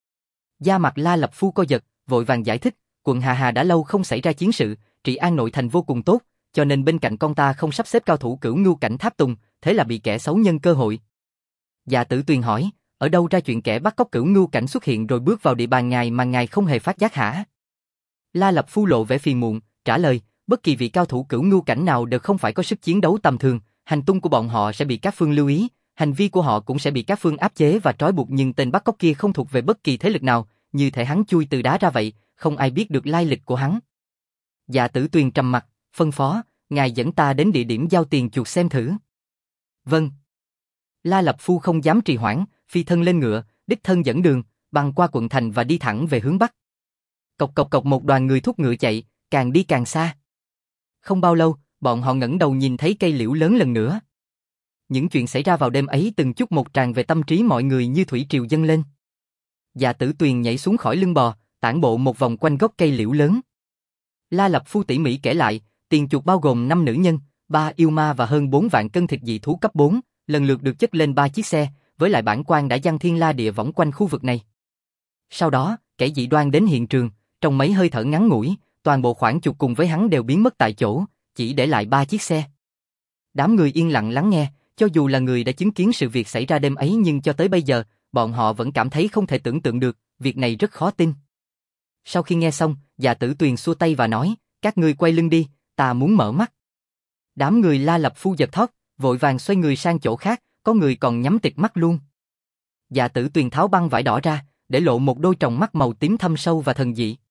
Da mặt La Lập Phu co giật, vội vàng giải thích, quận Hà Hà đã lâu không xảy ra chiến sự, trị an nội thành vô cùng tốt, cho nên bên cạnh con ta không sắp xếp cao thủ Cửu Ngưu Cảnh tháp tùng, thế là bị kẻ xấu nhân cơ hội. Dạ Tử Tuyền hỏi, ở đâu ra chuyện kẻ bắt cóc Cửu Ngưu Cảnh xuất hiện rồi bước vào địa bàn ngài mà ngài không hề phát giác hả? La Lập Phu lộ vẻ phiền muộn, trả lời, bất kỳ vị cao thủ Cửu Ngưu Cảnh nào đều không phải có sức chiến đấu tầm thường, hành tung của bọn họ sẽ bị các phương lưu ý, hành vi của họ cũng sẽ bị các phương áp chế và trói buộc, nhưng tên bắt cóc kia không thuộc về bất kỳ thế lực nào, như thể hắn chui từ đá ra vậy, không ai biết được lai lịch của hắn. Dạ Tử Tuyền trầm mặt, phân phó, ngài dẫn ta đến địa điểm giao tiền chuộc xem thử. Vâng. La Lập Phu không dám trì hoãn, phi thân lên ngựa, đích thân dẫn đường, băng qua quận thành và đi thẳng về hướng bắc. Cộc cộc cộc, một đoàn người thúc ngựa chạy, càng đi càng xa. Không bao lâu, bọn họ ngẩng đầu nhìn thấy cây liễu lớn lần nữa. Những chuyện xảy ra vào đêm ấy từng chút một tràn về tâm trí mọi người như thủy triều dâng lên. Dạ Tử Tuyền nhảy xuống khỏi lưng bò, tản bộ một vòng quanh gốc cây liễu lớn. La Lập Phu tỉ mỉ kể lại, tiền chuộc bao gồm 5 nữ nhân, 3 yêu ma và hơn 4 vạn cân thịt dị thú cấp 4, lần lượt được chất lên 3 chiếc xe, với lại bản quan đã giăng thiên la địa võng quanh khu vực này. Sau đó, kẻ dị đoan đến hiện trường, trong mấy hơi thở ngắn ngủi, toàn bộ khoảng chục cùng với hắn đều biến mất tại chỗ, chỉ để lại 3 chiếc xe. Đám người yên lặng lắng nghe, cho dù là người đã chứng kiến sự việc xảy ra đêm ấy nhưng cho tới bây giờ, bọn họ vẫn cảm thấy không thể tưởng tượng được, việc này rất khó tin. Sau khi nghe xong, Dạ Tử Tuyền xua tay và nói, các ngươi quay lưng đi, ta muốn mở mắt. Đám người La Lập Phu giật thót, vội vàng xoay người sang chỗ khác, có người còn nhắm tịt mắt luôn. Dạ Tử Tuyền tháo băng vải đỏ ra, để lộ một đôi tròng mắt màu tím thâm sâu và thần dị.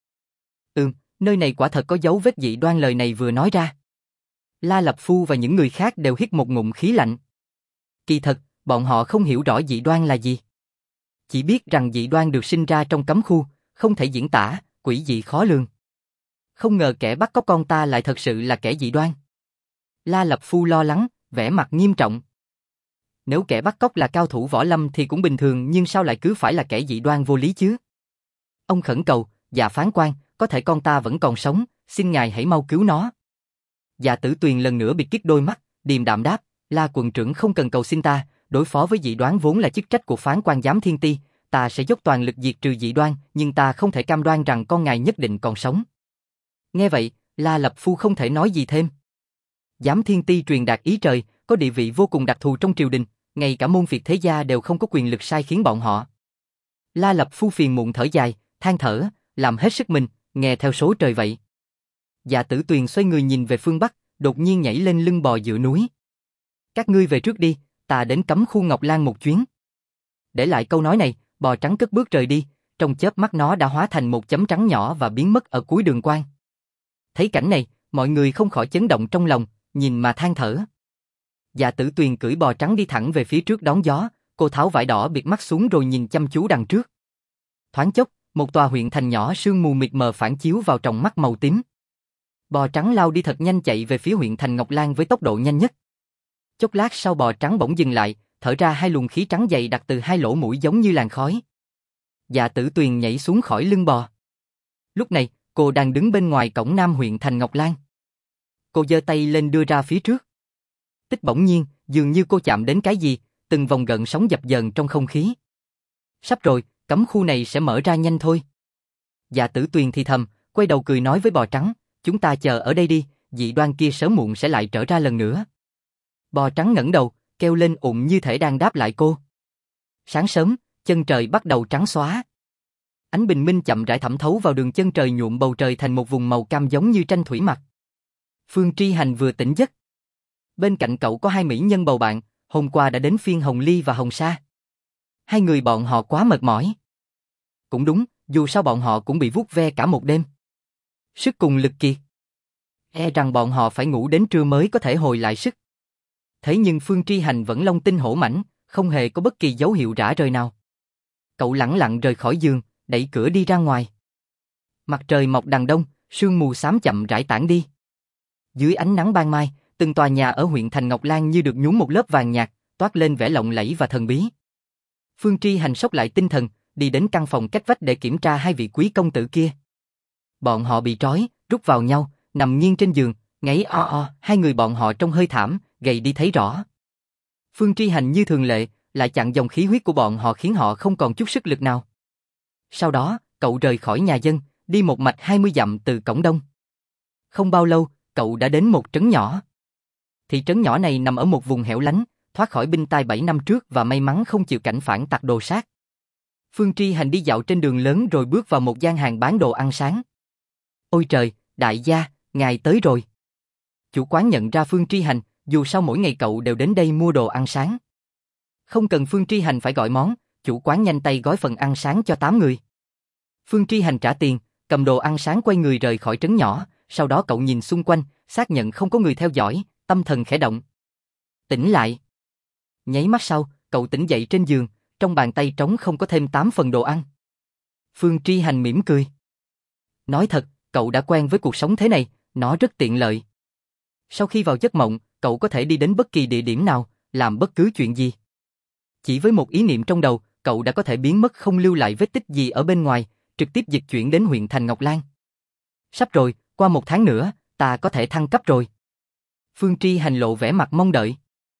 Nơi này quả thật có dấu vết dị đoan. Lời này vừa nói ra, La Lập Phu và những người khác đều hít một ngụm khí lạnh. Kỳ thật, bọn họ không hiểu rõ dị đoan là gì. Chỉ biết rằng dị đoan được sinh ra trong cấm khu, không thể diễn tả, quỷ dị khó lường. Không ngờ kẻ bắt cóc con ta lại thật sự là kẻ dị đoan. La Lập Phu lo lắng, vẻ mặt nghiêm trọng. Nếu kẻ bắt cóc là cao thủ võ lâm thì cũng bình thường, nhưng sao lại cứ phải là kẻ dị đoan vô lý chứ? Ông khẩn cầu, Dạ phán quan, có thể con ta vẫn còn sống, xin ngài hãy mau cứu nó. Dạ Tử Tuyền lần nữa bịt kín đôi mắt, điềm đạm đáp, La quận trưởng không cần cầu xin ta, đối phó với dị đoan vốn là chức trách của phán quan Giám Thiên Ti, ta sẽ dốc toàn lực diệt trừ dị đoan, nhưng ta không thể cam đoan rằng con ngài nhất định còn sống. Nghe vậy, La Lập Phu không thể nói gì thêm. Giám Thiên Ti truyền đạt ý trời, có địa vị vô cùng đặc thù trong triều đình, ngay cả môn phiệt thế gia đều không có quyền lực sai khiến bọn họ. La Lập Phu phiền muộn thở dài, than thở, làm hết sức mình, nghe theo số trời vậy. Dạ Tử Tuyền xoay người nhìn về phương Bắc, đột nhiên nhảy lên lưng bò giữa núi. Các ngươi về trước đi, ta đến cấm khu Ngọc Lan một chuyến. Để lại câu nói này, bò trắng cất bước rời đi, trong chớp mắt nó đã hóa thành một chấm trắng nhỏ và biến mất ở cuối đường quan. Thấy cảnh này, mọi người không khỏi chấn động trong lòng, nhìn mà than thở. Dạ Tử Tuyền cưỡi bò trắng đi thẳng về phía trước đón gió, cô tháo vải đỏ bịt mắt xuống rồi nhìn chăm chú đằng trước. Thoáng chốc, một tòa huyện thành nhỏ sương mù mịt mờ phản chiếu vào tròng mắt màu tím. Bò trắng lao đi thật nhanh, chạy về phía huyện thành Ngọc Lan với tốc độ nhanh nhất. Chốc lát sau bò trắng bỗng dừng lại, thở ra hai luồng khí trắng dày đặc từ hai lỗ mũi giống như làn khói. Dạ Tử Tuyền nhảy xuống khỏi lưng bò. Lúc này, cô đang đứng bên ngoài cổng nam huyện thành Ngọc Lan. cô giơ tay lên đưa ra phía trước. Tích bỗng nhiên, dường như cô chạm đến cái gì, từng vòng gợn sóng dập dờn trong không khí. Sắp rồi, cấm khu này sẽ mở ra nhanh thôi. Dạ Tử Tuyền thì thầm, quay đầu cười nói với bò trắng, chúng ta chờ ở đây đi, dị đoan kia sớm muộn sẽ lại trở ra lần nữa. Bò trắng ngẩng đầu, kêu lên ụng như thể đang đáp lại cô. Sáng sớm, chân trời bắt đầu trắng xóa. Ánh bình minh chậm rãi thẩm thấu vào đường chân trời nhuộm bầu trời thành một vùng màu cam giống như tranh thủy mặc. Phương Tri Hành vừa tỉnh giấc. Bên cạnh cậu có hai mỹ nhân bầu bạn, hôm qua đã đến phiên Hồng Ly và Hồng Sa. Hai người bọn họ quá mệt mỏi. Cũng đúng, dù sao bọn họ cũng bị vuốt ve cả một đêm. Sức cùng lực kiệt. E rằng bọn họ phải ngủ đến trưa mới có thể hồi lại sức. Thế nhưng Phương Tri Hành vẫn long tinh hổ mãnh, không hề có bất kỳ dấu hiệu rã rời nào. Cậu lẳng lặng rời khỏi giường, đẩy cửa đi ra ngoài. Mặt trời mọc đằng đông, sương mù xám chậm rãi tản đi. Dưới ánh nắng ban mai, từng tòa nhà ở huyện thành Ngọc Lan như được nhúng một lớp vàng nhạt, toát lên vẻ lộng lẫy và thần bí. Phương Tri Hành sốc lại tinh thần, đi đến căn phòng cách vách để kiểm tra hai vị quý công tử kia. Bọn họ bị trói, rút vào nhau, nằm nghiêng trên giường, ngáy o o, hai người bọn họ trông hơi thảm, gầy đi thấy rõ. Phương Tri Hành như thường lệ, lại chặn dòng khí huyết của bọn họ khiến họ không còn chút sức lực nào. Sau đó, cậu rời khỏi nhà dân, đi một mạch 20 dặm từ cổng đông. Không bao lâu, cậu đã đến một trấn nhỏ. Thị trấn nhỏ này nằm ở một vùng hẻo lánh, thoát khỏi binh tai 7 năm trước và may mắn không chịu cảnh phản tặc đồ sát. Phương Tri Hành đi dạo trên đường lớn rồi bước vào một gian hàng bán đồ ăn sáng. Ôi trời, đại gia, ngài tới rồi. Chủ quán nhận ra Phương Tri Hành, dù sao mỗi ngày cậu đều đến đây mua đồ ăn sáng. Không cần Phương Tri Hành phải gọi món, chủ quán nhanh tay gói phần ăn sáng cho 8 người. Phương Tri Hành trả tiền, cầm đồ ăn sáng quay người rời khỏi trấn nhỏ, sau đó cậu nhìn xung quanh, xác nhận không có người theo dõi, tâm thần khẽ động. Tỉnh lại. Nháy mắt sau, cậu tỉnh dậy trên giường, trong bàn tay trống không có thêm 8 phần đồ ăn. Phương Tri Hành mỉm cười. Nói thật, cậu đã quen với cuộc sống thế này, nó rất tiện lợi. Sau khi vào giấc mộng, cậu có thể đi đến bất kỳ địa điểm nào, làm bất cứ chuyện gì. Chỉ với một ý niệm trong đầu, cậu đã có thể biến mất không lưu lại vết tích gì ở bên ngoài, trực tiếp dịch chuyển đến huyện thành Ngọc Lan. Sắp rồi, qua 1 tháng nữa, ta có thể thăng cấp rồi. Phương Tri Hành lộ vẻ mặt mong đợi.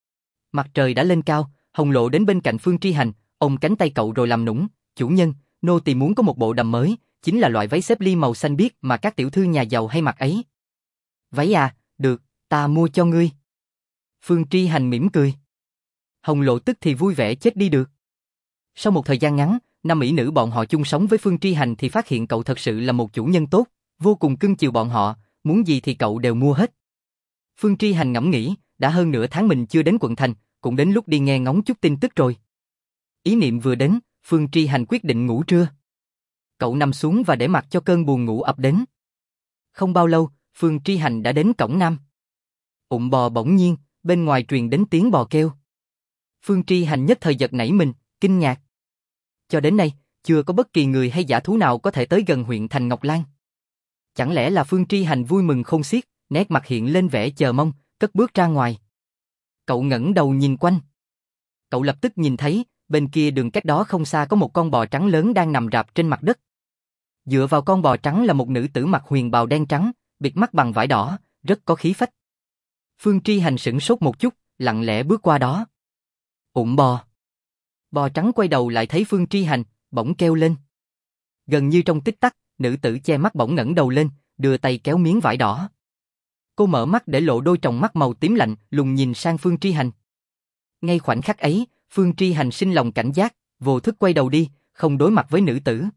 Mặt trời đã lên cao, Hồng Lộ đến bên cạnh Phương Tri Hành, ôm cánh tay cậu rồi làm nũng, chủ nhân, nô tỳ muốn có một bộ đầm mới, chính là loại váy xếp ly màu xanh biếc mà các tiểu thư nhà giàu hay mặc ấy. Váy à, được, ta mua cho ngươi. Phương Tri Hành mỉm cười. Hồng Lộ tức thì vui vẻ chết đi được. Sau một thời gian ngắn, năm mỹ nữ bọn họ chung sống với Phương Tri Hành thì phát hiện cậu thật sự là một chủ nhân tốt, vô cùng cưng chiều bọn họ, muốn gì thì cậu đều mua hết. Phương Tri Hành ngẫm nghĩ, đã hơn nửa tháng mình chưa đến quận thành, cũng đến lúc đi nghe ngóng chút tin tức rồi. Ý niệm vừa đến, Phương Tri Hành quyết định ngủ trưa. Cậu nằm xuống và để mặc cho cơn buồn ngủ ập đến. Không bao lâu, Phương Tri Hành đã đến cổng nam. Ụng bò bỗng nhiên, bên ngoài truyền đến tiếng bò kêu. Phương Tri Hành nhất thời giật nảy mình, kinh ngạc. Cho đến nay, chưa có bất kỳ người hay dã thú nào có thể tới gần huyện thành Ngọc Lan. Chẳng lẽ là Phương Tri Hành vui mừng khôn xiết, nét mặt hiện lên vẻ chờ mong, cất bước ra ngoài. Cậu ngẩng đầu nhìn quanh. Cậu lập tức nhìn thấy, bên kia đường cách đó không xa có một con bò trắng lớn đang nằm rạp trên mặt đất. Dựa vào con bò trắng là một nữ tử mặc huyền bào đen trắng, bịt mắt bằng vải đỏ, rất có khí phách. Phương Tri Hành sửng sốt một chút, lặng lẽ bước qua đó. Ụng bò. Bò trắng quay đầu lại thấy Phương Tri Hành, bỗng kêu lên. Gần như trong tích tắc, nữ tử che mắt bỗng ngẩng đầu lên, đưa tay kéo miếng vải đỏ. Cô mở mắt để lộ đôi tròng mắt màu tím lạnh, lùng nhìn sang Phương Tri Hành. Ngay khoảnh khắc ấy, Phương Tri Hành sinh lòng cảnh giác, vô thức quay đầu đi, không đối mặt với nữ tử.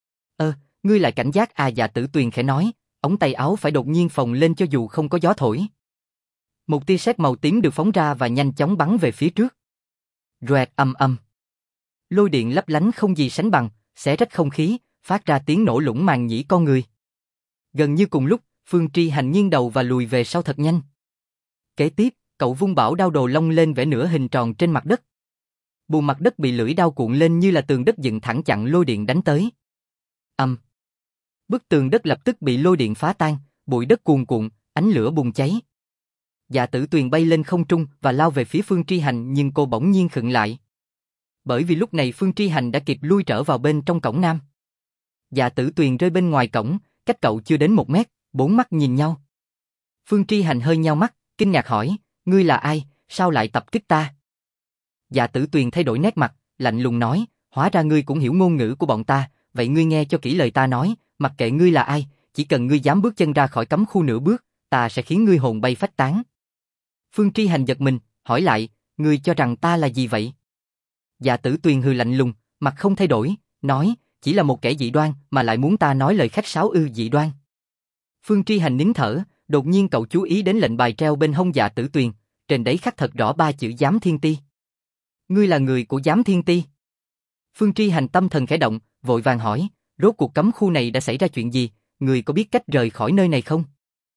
Ngươi lại cảnh giác à? Dạ Tử Tuyền khẽ nói, ống tay áo phải đột nhiên phồng lên cho dù không có gió thổi. Một tia sét màu tím được phóng ra và nhanh chóng bắn về phía trước. Rẹt âm âm. Lôi điện lấp lánh không gì sánh bằng, xé rách không khí, phát ra tiếng nổ lủng màng nhĩ con người. Gần như cùng lúc, Phương Tri Hành nghiêng đầu và lùi về sau thật nhanh. Kế tiếp, cậu vung bảo đao đồ long lên vẽ nửa hình tròn trên mặt đất. Bùn mặt đất bị lưỡi đao cuộn lên như là tường đất dựng thẳng chặn lôi điện đánh tới. Bức tường đất lập tức bị lôi điện phá tan, bụi đất cuồn cuộn, ánh lửa bùng cháy. Dạ Tử Tuyền bay lên không trung và lao về phía Phương Tri Hành, nhưng cô bỗng nhiên khựng lại. Bởi vì lúc này Phương Tri Hành đã kịp lui trở vào bên trong cổng nam. Dạ Tử Tuyền rơi bên ngoài cổng, cách cậu chưa đến 1 mét, 4 mắt nhìn nhau. Phương Tri Hành hơi nheo mắt, kinh ngạc hỏi, ngươi là ai, sao lại tập kích ta? Dạ Tử Tuyền thay đổi nét mặt, lạnh lùng nói, hóa ra ngươi cũng hiểu ngôn ngữ của bọn ta, vậy ngươi nghe cho kỹ lời ta nói, mặc kệ ngươi là ai, chỉ cần ngươi dám bước chân ra khỏi cấm khu nửa bước, ta sẽ khiến ngươi hồn bay phách tán. Phương Tri Hành giật mình, hỏi lại, ngươi cho rằng ta là gì vậy? Dạ Tử Tuyền hừ lạnh lùng, mặt không thay đổi, nói, chỉ là một kẻ dị đoan mà lại muốn ta nói lời khách sáo ư? Dị đoan? Phương Tri Hành nín thở, đột nhiên cậu chú ý đến lệnh bài treo bên hông Dạ Tử Tuyền, trên đấy khắc thật rõ 3 chữ Giám Thiên Ti. Ngươi là người của Giám Thiên Ti? Phương Tri Hành tâm thần khẽ động, vội vàng hỏi, rốt cuộc cấm khu này đã xảy ra chuyện gì, ngươi có biết cách rời khỏi nơi này không?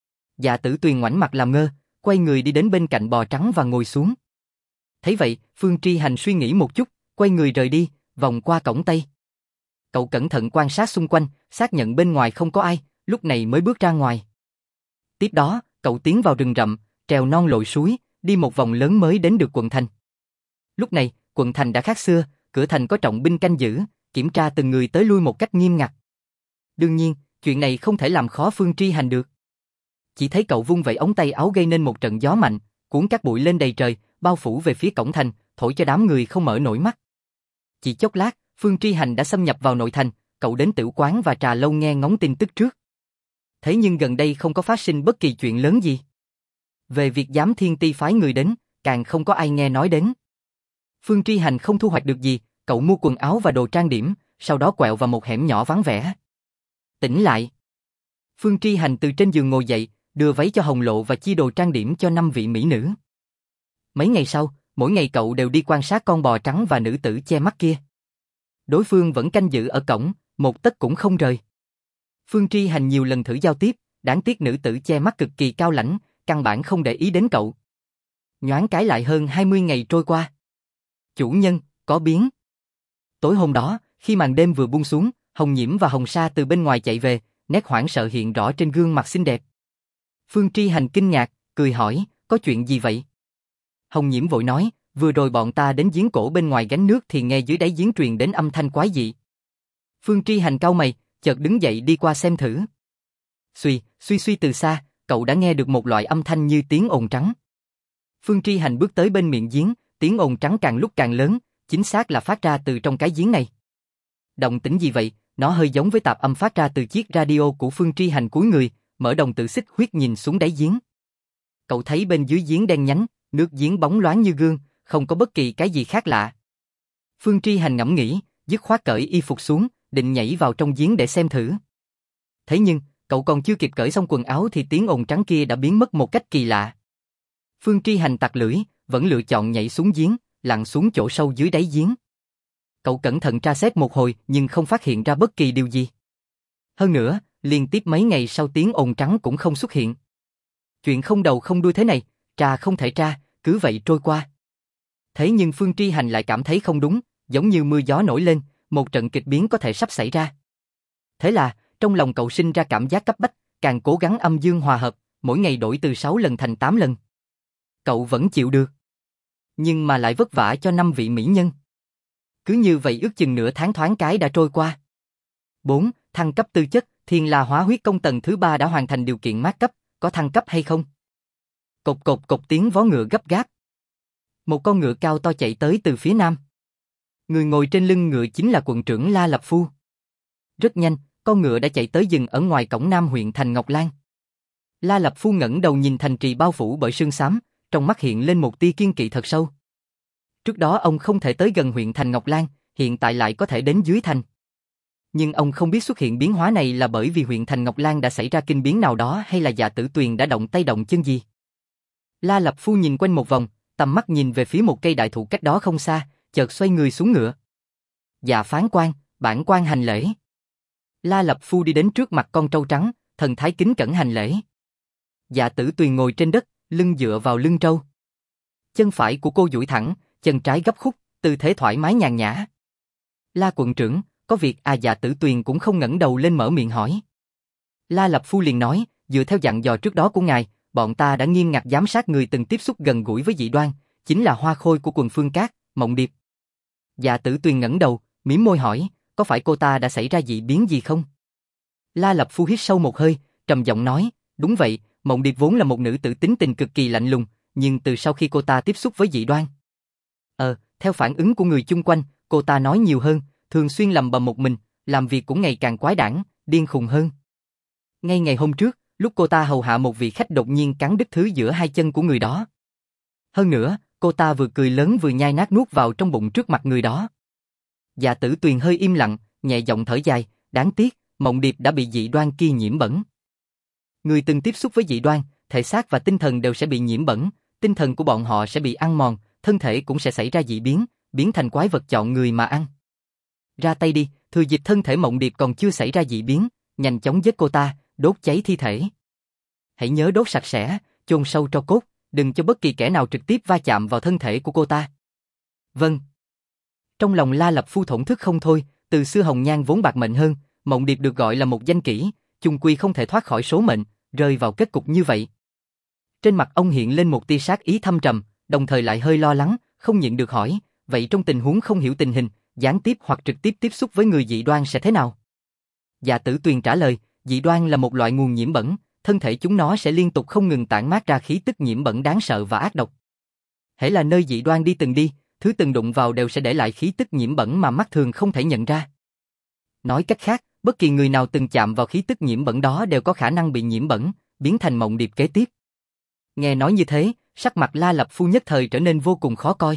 Dạ Tử Tuyền ngoảnh mặt làm ngơ, quay người đi đến bên cạnh bò trắng và ngồi xuống. Thấy vậy, Phương Tri Hành suy nghĩ một chút, quay người rời đi, vòng qua cổng Tây. Cậu cẩn thận quan sát xung quanh, xác nhận bên ngoài không có ai, lúc này mới bước ra ngoài. Tiếp đó, cậu tiến vào rừng rậm, trèo non lội suối, đi một vòng lớn mới đến được quận thành. Lúc này, quận thành đã khác xưa, cửa thành có trọng binh canh giữ, kiểm tra từng người tới lui một cách nghiêm ngặt. Đương nhiên, chuyện này không thể làm khó Phương Tri Hành được. Chỉ thấy cậu vung vẩy ống tay áo gây nên một trận gió mạnh, cuốn cát bụi lên đầy trời, bao phủ về phía cổng thành, thổi cho đám người không mở nổi mắt. Chỉ chốc lát, Phương Tri Hành đã xâm nhập vào nội thành, cậu đến tiểu quán và trà lâu nghe ngóng tin tức trước. Thế nhưng gần đây không có phát sinh bất kỳ chuyện lớn gì. Về việc Giám Thiên Ti phái người đến, càng không có ai nghe nói đến. Phương Tri Hành không thu hoạch được gì, cậu mua quần áo và đồ trang điểm, sau đó quẹo vào một hẻm nhỏ vắng vẻ. Tỉnh lại. Phương Tri Hành từ trên giường ngồi dậy, đưa váy cho Hồng Lộ và chia đồ trang điểm cho 5 vị mỹ nữ. Mấy ngày sau, mỗi ngày cậu đều đi quan sát con bò trắng và nữ tử che mắt kia. Đối phương vẫn canh giữ ở cổng, một tấc cũng không rời. Phương Tri Hành nhiều lần thử giao tiếp, đáng tiếc nữ tử che mắt cực kỳ cao lãnh, căn bản không để ý đến cậu. Nhoáng cái lại hơn 20 ngày trôi qua. Chủ nhân, có biến. Tối hôm đó, khi màn đêm vừa buông xuống, Hồng Nhiễm và Hồng Sa từ bên ngoài chạy về, nét hoảng sợ hiện rõ trên gương mặt xinh đẹp. Phương Tri Hành kinh ngạc, cười hỏi, có chuyện gì vậy? Hồng Nhiễm vội nói, vừa rồi bọn ta đến giếng cổ bên ngoài gánh nước thì nghe dưới đáy giếng truyền đến âm thanh quái dị. Phương Tri Hành cau mày, chợt đứng dậy đi qua xem thử. Suy từ xa, cậu đã nghe được một loại âm thanh như tiếng ồn trắng. Phương Tri Hành bước tới bên miệng giếng, tiếng ồn trắng càng lúc càng lớn, chính xác là phát ra từ trong cái giếng này. Động tĩnh gì vậy? Nó hơi giống với tạp âm phát ra từ chiếc radio của Phương Tri Hành cúi người, mở đồng tử xích huyết nhìn xuống đáy giếng. Cậu thấy bên dưới giếng đen nhánh, nước giếng bóng loáng như gương, không có bất kỳ cái gì khác lạ. Phương Tri Hành ngẫm nghĩ, dứt khoát cởi y phục xuống, định nhảy vào trong giếng để xem thử. Thế nhưng, cậu còn chưa kịp cởi xong quần áo thì tiếng ồn trắng kia đã biến mất một cách kỳ lạ. Phương Tri Hành tặc lưỡi, vẫn lựa chọn nhảy xuống giếng, lặn xuống chỗ sâu dưới đáy giếng. Cậu cẩn thận tra xét một hồi nhưng không phát hiện ra bất kỳ điều gì. Hơn nữa, liên tiếp mấy ngày sau tiếng ồn trắng cũng không xuất hiện. Chuyện không đầu không đuôi thế này, tra không thể tra, cứ vậy trôi qua. Thế nhưng Phương Tri Hành lại cảm thấy không đúng, giống như mưa gió nổi lên, một trận kịch biến có thể sắp xảy ra. Thế là, trong lòng cậu sinh ra cảm giác cấp bách, càng cố gắng âm dương hòa hợp, mỗi ngày đổi từ 6 lần thành 8 lần. Cậu vẫn chịu được. Nhưng mà lại vất vả cho 5 vị mỹ nhân. Cứ như vậy ước chừng nửa tháng thoáng cái đã trôi qua. 4. Thăng cấp tư chất, Thiên La Hóa Huyết Công tầng thứ 3 đã hoàn thành điều kiện mát cấp, có thăng cấp hay không? Cộc cộc cộc tiếng vó ngựa gấp gáp. Một con ngựa cao to chạy tới từ phía nam. Người ngồi trên lưng ngựa chính là quận trưởng La Lập Phu. Rất nhanh, con ngựa đã chạy tới dừng ở ngoài cổng nam huyện thành Ngọc Lan. La Lập Phu ngẩng đầu nhìn thành trì bao phủ bởi sương xám, trong mắt hiện lên một tia kiên kỵ thật sâu. Trước đó ông không thể tới gần huyện thành Ngọc Lan, hiện tại lại có thể đến dưới thành. Nhưng ông không biết xuất hiện biến hóa này là bởi vì huyện thành Ngọc Lan đã xảy ra kinh biến nào đó hay là Dạ Tử Tuyền đã động tay động chân gì. La Lập Phu nhìn quanh một vòng, tầm mắt nhìn về phía một cây đại thụ cách đó không xa, chợt xoay người xuống ngựa. Dạ phán quan, bản quan hành lễ. La Lập Phu đi đến trước mặt con trâu trắng, thần thái kính cẩn hành lễ. Dạ Tử Tuyền ngồi trên đất, lưng dựa vào lưng trâu. Chân phải của cô duỗi thẳng, chân trái gấp khúc, tư thế thoải mái nhàn nhã. La quận trưởng, có việc à? Dạ Tử Tuyền cũng không ngẩng đầu lên mở miệng hỏi. La Lập Phu liền nói, dựa theo dặn dò trước đó của ngài, bọn ta đã nghiêm ngặt giám sát người từng tiếp xúc gần gũi với dị đoan, chính là Hoa Khôi của quần Phương Cát, Mộng Điệp. Dạ Tử Tuyền ngẩng đầu, mím môi hỏi, có phải cô ta đã xảy ra dị biến gì không? La Lập Phu hít sâu một hơi, trầm giọng nói, đúng vậy, Mộng Điệp vốn là một nữ tử tính tình cực kỳ lạnh lùng, nhưng từ sau khi cô ta tiếp xúc với Dị Đoan, theo phản ứng của người chung quanh, cô ta nói nhiều hơn, thường xuyên lầm bầm một mình, làm việc cũng ngày càng quái đản, điên khùng hơn. Ngay ngày hôm trước, lúc cô ta hầu hạ một vị khách đột nhiên cắn đứt thứ giữa hai chân của người đó. Hơn nữa, cô ta vừa cười lớn vừa nhai nát nuốt vào trong bụng trước mặt người đó. Dạ Tử Tuyền hơi im lặng, nhẹ giọng thở dài, đáng tiếc, Mộng Điệp đã bị Dị Đoan kia nhiễm bẩn. Người từng tiếp xúc với Dị Đoan, thể xác và tinh thần đều sẽ bị nhiễm bẩn, tinh thần của bọn họ sẽ bị ăn mòn, thân thể cũng sẽ xảy ra dị biến, biến thành quái vật chọn người mà ăn. Ra tay đi, thừa dịp thân thể Mộng Điệp còn chưa xảy ra dị biến, nhanh chóng giết cô ta, đốt cháy thi thể. Hãy nhớ đốt sạch sẽ, chôn sâu tro cốt, đừng cho bất kỳ kẻ nào trực tiếp va chạm vào thân thể của cô ta. Vâng. Trong lòng La Lập Phu thổn thức không thôi, từ xưa hồng nhan vốn bạc mệnh hơn, Mộng Điệp được gọi là một danh kỹ, chung quy không thể thoát khỏi số mệnh, rơi vào kết cục như vậy. Trên mặt ông hiện lên một tia sát ý thâm trầm, đồng thời lại hơi lo lắng, không nhịn được hỏi, vậy trong tình huống không hiểu tình hình, gián tiếp hoặc trực tiếp tiếp xúc với người dị đoan sẽ thế nào? Dạ Tử Tuyền trả lời, dị đoan là một loại nguồn nhiễm bẩn, thân thể chúng nó sẽ liên tục không ngừng tản mát ra khí tức nhiễm bẩn đáng sợ và ác độc. Hễ là nơi dị đoan từng đi, thứ từng đụng vào đều sẽ để lại khí tức nhiễm bẩn mà mắt thường không thể nhận ra. Nói cách khác, bất kỳ người nào từng chạm vào khí tức nhiễm bẩn đó đều có khả năng bị nhiễm bẩn, biến thành Mộng Điệp kế tiếp. Nghe nói như thế, sắc mặt La Lập Phu nhất thời trở nên vô cùng khó coi.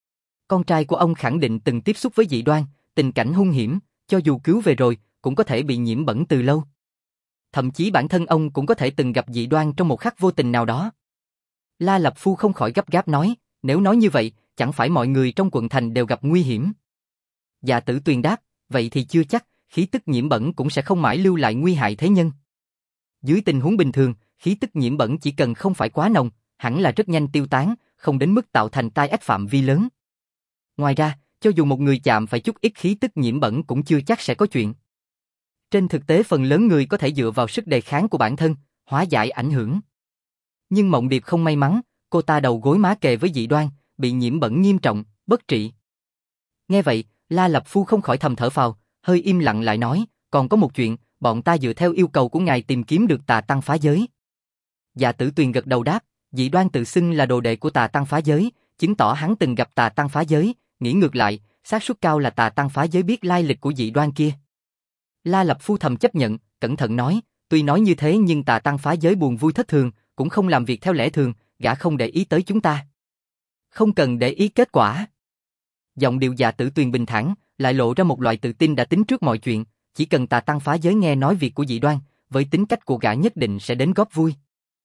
Con trai của ông khẳng định từng tiếp xúc với dị đoan, tình cảnh hung hiểm, cho dù cứu về rồi, cũng có thể bị nhiễm bẩn từ lâu. Thậm chí bản thân ông cũng có thể từng gặp dị đoan trong một khắc vô tình nào đó. La Lập Phu không khỏi gấp gáp nói, nếu nói như vậy, chẳng phải mọi người trong quận thành đều gặp nguy hiểm. Dạ Tử Tuyền đáp, vậy thì chưa chắc, khí tức nhiễm bẩn cũng sẽ không mãi lưu lại nguy hại thế nhân. Dưới tình huống bình thường, khí tức nhiễm bẩn chỉ cần không phải quá nồng, hẳn là rất nhanh tiêu tán, không đến mức tạo thành tai ách phạm vi lớn. Ngoài ra, cho dù một người chạm phải chút ít khí tức nhiễm bẩn cũng chưa chắc sẽ có chuyện. Trên thực tế phần lớn người có thể dựa vào sức đề kháng của bản thân, hóa giải ảnh hưởng. Nhưng Mộng Điệp không may mắn, cô ta đầu gối má kề với dị đoan, bị nhiễm bẩn nghiêm trọng, bất trị. Nghe vậy, La Lập Phu không khỏi thầm thở phào, hơi im lặng lại nói, còn có một chuyện, bọn ta dựa theo yêu cầu của ngài tìm kiếm được Tà Tăng phá giới. Dạ Tử Tuyền gật đầu đáp, dị đoan tự xưng là đồ đệ của Tà Tăng phá giới, chứng tỏ hắn từng gặp Tà Tăng phá giới, nghĩ ngược lại, xác suất cao là Tà Tăng phá giới biết lai lịch của dị đoan kia. La Lập Phu thầm chấp nhận, cẩn thận nói, tuy nói như thế nhưng Tà Tăng phá giới buồn vui thất thường, cũng không làm việc theo lẽ thường, gã không để ý tới chúng ta. Không cần để ý kết quả. Giọng điệu Dạ Tử Tuyền bình thản, lại lộ ra một loại tự tin đã tính trước mọi chuyện, chỉ cần Tà Tăng phá giới nghe nói việc của dị đoan, với tính cách của gã nhất định sẽ đến góp vui.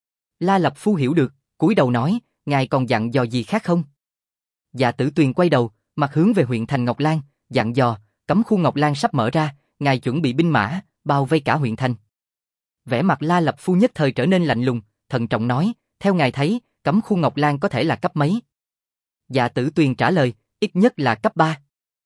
La Lập Phu hiểu được, cúi đầu nói, ngài còn dặn dò gì khác không? Dạ Tử Tuyền quay đầu, mặt hướng về huyện thành Ngọc Lan, dặn dò, cấm khu Ngọc Lan sắp mở ra, ngài chuẩn bị binh mã, bao vây cả huyện thành. Vẻ mặt La Lập Phu nhất thời trở nên lạnh lùng, thận trọng nói, theo ngài thấy, cấm khu Ngọc Lan có thể là cấp mấy? Dạ Tử Tuyền trả lời, ít nhất là cấp 3.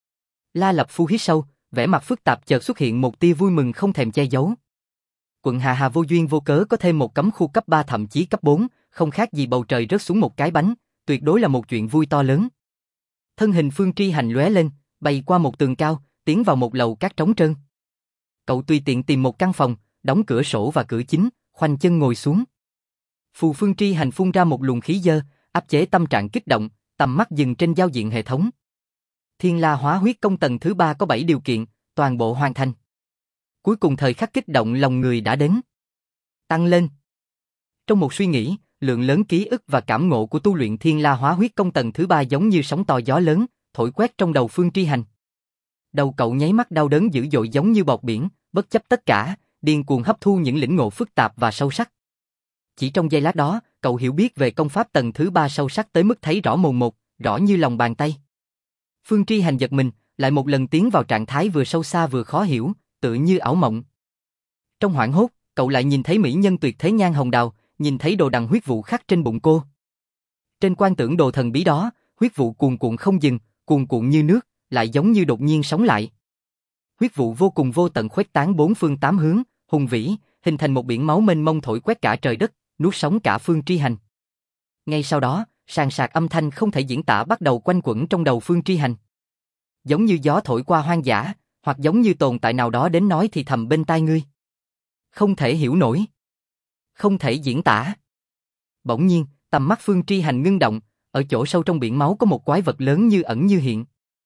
La Lập Phu hít sâu, vẻ mặt phức tạp chợt xuất hiện một tia vui mừng không thèm che giấu. Quận Hà Hà vô duyên vô cớ có thêm một cấm khu cấp 3 thậm chí cấp 4, không khác gì bầu trời rớt xuống một cái bánh, tuyệt đối là một chuyện vui to lớn. Thân hình Phương Tri Hành lóe lên, bay qua một tường cao, tiến vào một lầu cát trống trơn. Cậu tùy tiện tìm một căn phòng, đóng cửa sổ và cửa chính, khoanh chân ngồi xuống. Phù Phương Tri Hành phun ra một luồng khí dơ, áp chế tâm trạng kích động, tầm mắt dừng trên giao diện hệ thống. Thiên La Hóa Huyết Công tầng thứ 3 có 7 điều kiện, toàn bộ hoàn thành. Cuối cùng thời khắc kích động lòng người đã đến. Tăng lên. Trong một suy nghĩ, lượng lớn ký ức và cảm ngộ của tu luyện Thiên La Hóa Huyết Công tầng thứ 3 giống như sóng to gió lớn, thổi quét trong đầu Phương Tri Hành. Đầu cậu nháy mắt đau đớn dữ dội giống như bọt biển, bất chấp tất cả, điên cuồng hấp thu những lĩnh ngộ phức tạp và sâu sắc. Chỉ trong giây lát đó, cậu hiểu biết về công pháp tầng thứ 3 sâu sắc tới mức thấy rõ mồn một, rõ như lòng bàn tay. Phương Tri Hành giật mình, lại một lần tiến vào trạng thái vừa sâu xa vừa khó hiểu, tựa như ảo mộng. Trong hoảng hốt, cậu lại nhìn thấy mỹ nhân tuyệt thế Nhan Hồng Đào, nhìn thấy đồ đằng huyết vụ khắc trên bụng cô. Trên quan tưởng đồ thần bí đó, huyết vụ cuồn cuộn không dừng, cuồn cuộn như nước, lại giống như đột nhiên sống lại. Huyết vụ vô cùng vô tận khuếch tán bốn phương tám hướng, hùng vĩ, hình thành một biển máu mênh mông thổi quét cả trời đất, nuốt sống cả Phương Tri Hành. Ngay sau đó, sàn sạc âm thanh không thể diễn tả bắt đầu quanh quẩn trong đầu Phương Tri Hành. Giống như gió thổi qua hoang dã, hoặc giống như tồn tại nào đó đến nói thì thầm bên tai ngươi. Không thể hiểu nổi. không thể diễn tả. Bỗng nhiên, tầm mắt Phương Tri Hành ngưng động, ở chỗ sâu trong biển máu có một quái vật lớn như ẩn như hiện.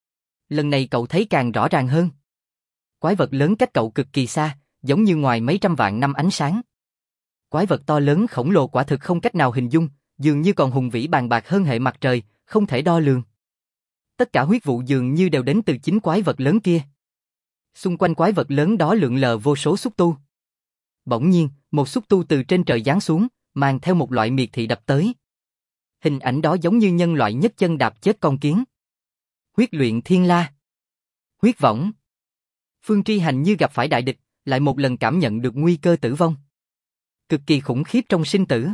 Lần này cậu thấy càng rõ ràng hơn. Quái vật lớn cách cậu cực kỳ xa, giống như ngoài mấy trăm vạn năm ánh sáng. Quái vật to lớn khổng lồ quả thực không cách nào hình dung, dường như còn hùng vĩ bàn bạc hơn hệ mặt trời, không thể đo lường. Tất cả huyết vụ dường như đều đến từ chính quái vật lớn kia. Xung quanh quái vật lớn đó lượn lờ vô số xúc tu. Bỗng nhiên, một xúc tu từ trên trời giáng xuống, mang theo một loại miệt thị đập tới. Hình ảnh đó giống như nhân loại nhấc chân đạp chết con kiến. Huyết luyện thiên la. Huyết võng. Phương Tri Hành như gặp phải đại địch, lại một lần cảm nhận được nguy cơ tử vong. Cực kỳ khủng khiếp trong sinh tử.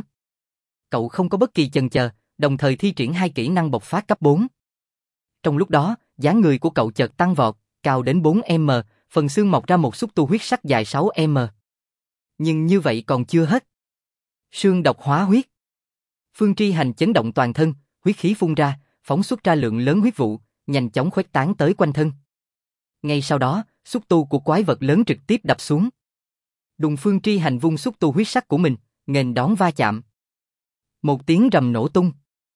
Cậu không có bất kỳ chần chờ, đồng thời thi triển 2 kỹ năng bộc phát cấp 4. Trong lúc đó, dáng người của cậu chợt tăng vọt, cao đến 4m, phần xương mọc ra một xúc tu huyết sắc dài 6m. Nhưng như vậy còn chưa hết. Xương độc hóa huyết. Phương Tri Hành chấn động toàn thân, huyết khí phun ra, phóng xuất ra lượng lớn huyết vụ, nhanh chóng khuếch tán tới quanh thân. Ngay sau đó, xúc tu của quái vật lớn trực tiếp đập xuống. Đùng, Phương Tri Hành vung xúc tu huyết sắc của mình, nghênh đón va chạm. Một tiếng rầm nổ tung.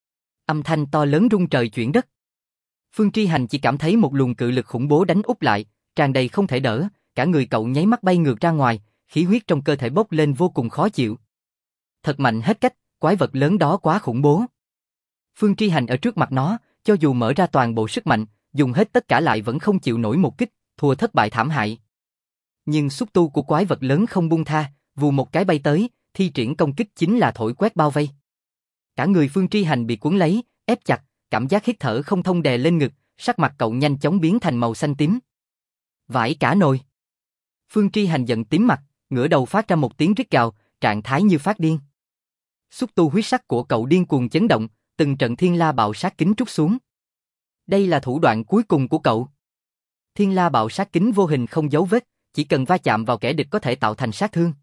Âm thanh to lớn rung trời chuyển đất. Phương Tri Hành chỉ cảm thấy một luồng cự lực khủng bố đánh úp lại, tràn đầy không thể đỡ, cả người cậu nháy mắt bay ngược ra ngoài, khí huyết trong cơ thể bốc lên vô cùng khó chịu. Thật mạnh hết cách, quái vật lớn đó quá khủng bố. Phương Tri Hành ở trước mặt nó, cho dù mở ra toàn bộ sức mạnh, dùng hết tất cả lại vẫn không chịu nổi một kích, thua thất bại thảm hại. Nhưng xúc tu của quái vật lớn không buông tha, vù một cái bay tới, thi triển công kích chính là thổi quét bao vây. Cả người Phương Tri Hành bị cuốn lấy, ép chặt, cảm giác hít thở không thông đè lên ngực, sắc mặt cậu nhanh chóng biến thành màu xanh tím. Vãi cả nồi. Phương Tri Hành giận tím mặt, ngửa đầu phát ra một tiếng rít gào, trạng thái như phát điên. Xúc tu huyết sắc của cậu điên cuồng chấn động, từng trận thiên la bạo sát kính trút xuống. Đây là thủ đoạn cuối cùng của cậu. Thiên la bạo sát kính vô hình không dấu vết, chỉ cần va chạm vào kẻ địch có thể tạo thành sát thương.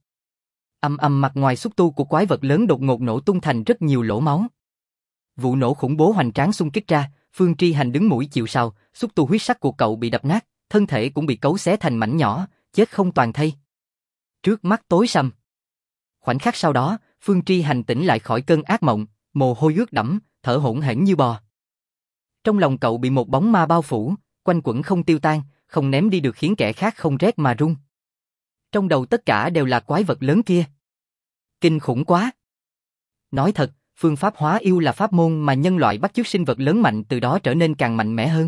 Ầm ầm, mặt ngoài xúc tu của quái vật lớn đột ngột nổ tung thành rất nhiều lỗ máu. Vụ nổ khủng bố hoành tráng xung kích ra, Phương Tri Hành đứng mũi chịu sào, xúc tu huyết sắc của cậu bị đập nát, thân thể cũng bị cấu xé thành mảnh nhỏ, chết không toàn thây. Trước mắt tối sầm. Khoảnh khắc sau đó, Phương Tri Hành tỉnh lại khỏi cơn ác mộng, mồ hôi ướt đẫm, thở hổn hển như bò. Trong lòng cậu bị một bóng ma bao phủ, quanh quẩn không tiêu tan, không ném đi được khiến kẻ khác không rét mà run. Trong đầu tất cả đều là quái vật lớn kia. Kinh khủng quá. Nói thật, phương pháp hóa yêu là pháp môn mà nhân loại bắt chước sinh vật lớn mạnh từ đó trở nên càng mạnh mẽ hơn.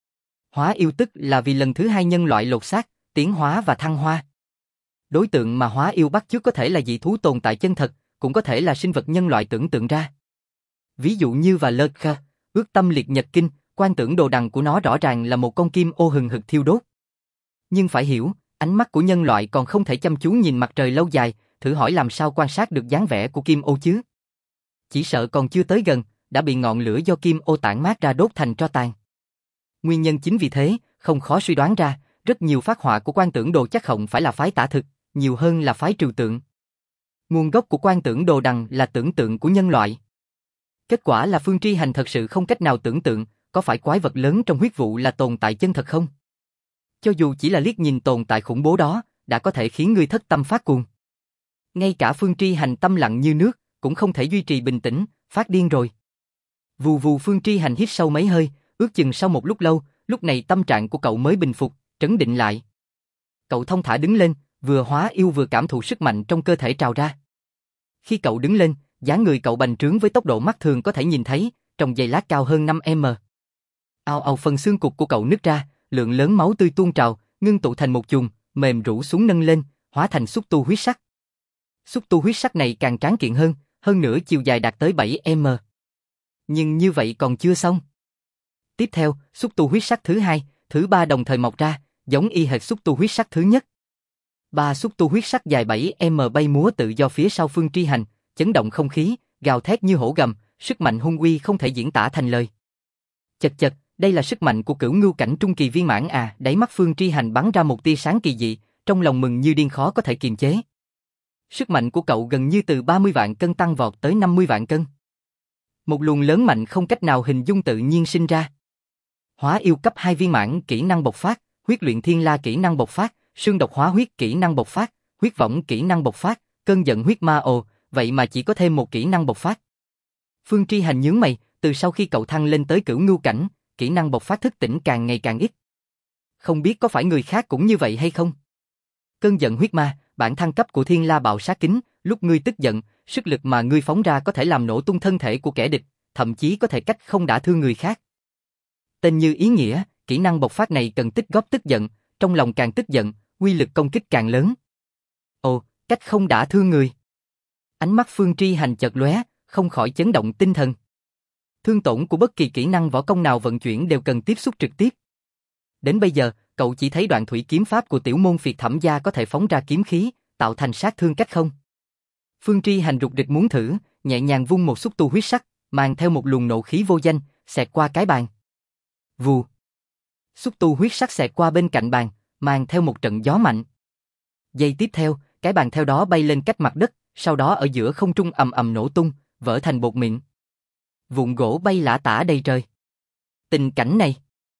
Hóa yêu tức là vì lần thứ 2 nhân loại lột xác, tiến hóa và thăng hoa. Đối tượng mà hóa yêu bắt chước có thể là dị thú tồn tại chân thật, cũng có thể là sinh vật nhân loại tưởng tượng ra. Ví dụ như và lơ khơ, ước tâm liệt nhật kinh, quan tưởng đồ đằng của nó rõ ràng là một con kim ô hừng hực thiêu đốt. Nhưng phải hiểu, ánh mắt của nhân loại còn không thể chăm chú nhìn mặt trời lâu dài, thử hỏi làm sao quan sát được dáng vẻ của kim ô chứ? Chỉ sợ còn chưa tới gần, đã bị ngọn lửa do kim ô tản mát ra đốt thành tro tàn. Nguyên nhân chính vì thế, không khó suy đoán ra, rất nhiều phác họa của quan tưởng đồ chắc không phải là phái tả thực, nhiều hơn là phái trừu tượng. Nguồn gốc của quan tưởng đồ đằng là tưởng tượng của nhân loại. Kết quả là Phương Tri Hành thật sự không cách nào tưởng tượng, có phải quái vật lớn trong huyết vụ là tồn tại chân thật không? Cho dù chỉ là liếc nhìn tồn tại khủng bố đó, đã có thể khiến người thất tâm phát cuồng. Ngay cả Phương Tri Hành tâm lặng như nước, cũng không thể duy trì bình tĩnh, phát điên rồi. Vù vù, Phương Tri Hành hít sâu mấy hơi, ước chừng sau một lúc lâu, lúc này tâm trạng của cậu mới bình phục, trấn định lại. Cậu thong thả đứng lên, vừa hóa yêu vừa cảm thụ sức mạnh trong cơ thể trào ra. Khi cậu đứng lên, dáng người cậu bành trướng với tốc độ mắt thường có thể nhìn thấy, trong giây lát cao hơn 5m. Ao ao, phần xương cụt của cậu nứt ra, lượng lớn máu tươi tuôn trào, ngưng tụ thành một chùm, mềm rũ xuống nâng lên, hóa thành xúc tu huyết sắc. Xúc tu huyết sắc này càng tráng kiện hơn nữa chiều dài đạt tới 7m. Nhưng như vậy còn chưa xong. Tiếp theo, xúc tu huyết sắc thứ 2, thứ 3 đồng thời mọc ra, giống y hệt xúc tu huyết sắc thứ nhất. 3 xúc tu huyết sắc dài 7m bay múa tự do phía sau Phương Tri Hành, chấn động không khí, gào thét như hổ gầm, sức mạnh hung uy không thể diễn tả thành lời. Chật chật, đây là sức mạnh của cửu ngưu cảnh trung kỳ viên mãn à? Đáy mắt Phương Tri Hành bắn ra một tia sáng kỳ dị, trong lòng mừng như điên khó có thể kiềm chế. Sức mạnh của cậu gần như từ 30 vạn cân tăng vọt tới 50 vạn cân. Một luồng lớn mạnh không cách nào hình dung tự nhiên sinh ra. Hóa yêu cấp 2 viên mãn kỹ năng bộc phát, huyết luyện thiên la kỹ năng bộc phát, xương độc hóa huyết kỹ năng bộc phát, huyết võng kỹ năng bộc phát, cơn giận huyết ma ồ, vậy mà chỉ có thêm một kỹ năng bộc phát. Phương Tri Hành nhướng mày, từ sau khi cậu thăng lên tới cửu ngưu cảnh, kỹ năng bộc phát thức tỉnh càng ngày càng ít. Không biết có phải người khác cũng như vậy hay không? Cơn giận huyết ma, bản thăng cấp của Thiên La Bạo Sát Kính, lúc ngươi tức giận, sức lực mà ngươi phóng ra có thể làm nổ tung thân thể của kẻ địch, thậm chí có thể cách không đả thương người khác. Tên như ý nghĩa, kỹ năng bộc phát này cần tích góp tức giận, trong lòng càng tức giận, uy lực công kích càng lớn. Ồ, cách không đả thương người. Ánh mắt Phương Tri Hành chợt lóe, không khỏi chấn động tinh thần. Thương tổn của bất kỳ kỹ năng võ công nào vận chuyển đều cần tiếp xúc trực tiếp. Đến bây giờ, cậu chỉ thấy đoạn thủy kiếm pháp của tiểu môn phiệt Thẩm gia có thể phóng ra kiếm khí, tạo thành sát thương cách không. Phương Tri Hành rụt rịch muốn thử, nhẹ nhàng vung một xúc tu huyết sắc, mang theo một luồng nộ khí vô danh, xẹt qua cái bàn. Vù. Xúc tu huyết sắc xẹt qua bên cạnh bàn, mang theo một trận gió mạnh. Giây tiếp theo, cái bàn theo đó bay lên cách mặt đất, sau đó ở giữa không trung ầm ầm nổ tung, vỡ thành bột mịn. Vụn gỗ bay lả tả đầy trời. Tình cảnh này,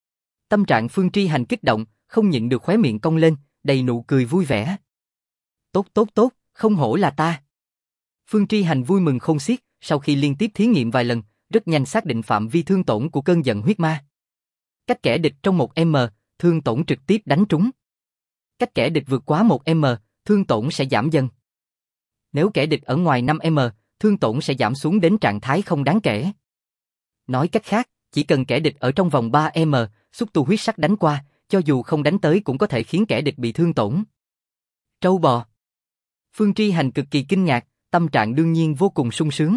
tâm trạng Phương Tri Hành kích động, không nhịn được khóe miệng cong lên, đầy nụ cười vui vẻ. Tốt tốt tốt, không hổ là ta. Phương Tri Hành vui mừng khôn xiết, sau khi liên tiếp thí nghiệm vài lần, rất nhanh xác định phạm vi thương tổn của cơn giận huyết ma. Cách kẻ địch trong 1m, thương tổn trực tiếp đánh trúng. Cách kẻ địch vượt quá 1m, thương tổn sẽ giảm dần. Nếu kẻ địch ở ngoài 5m, thương tổn sẽ giảm xuống đến trạng thái không đáng kể. Nói cách khác, chỉ cần kẻ địch ở trong vòng 3m, xúc tu huyết sắc đánh qua, cho dù không đánh tới cũng có thể khiến kẻ địch bị thương tổn. Trâu bò. Phương Tri Hành cực kỳ kinh ngạc, tâm trạng đương nhiên vô cùng sung sướng.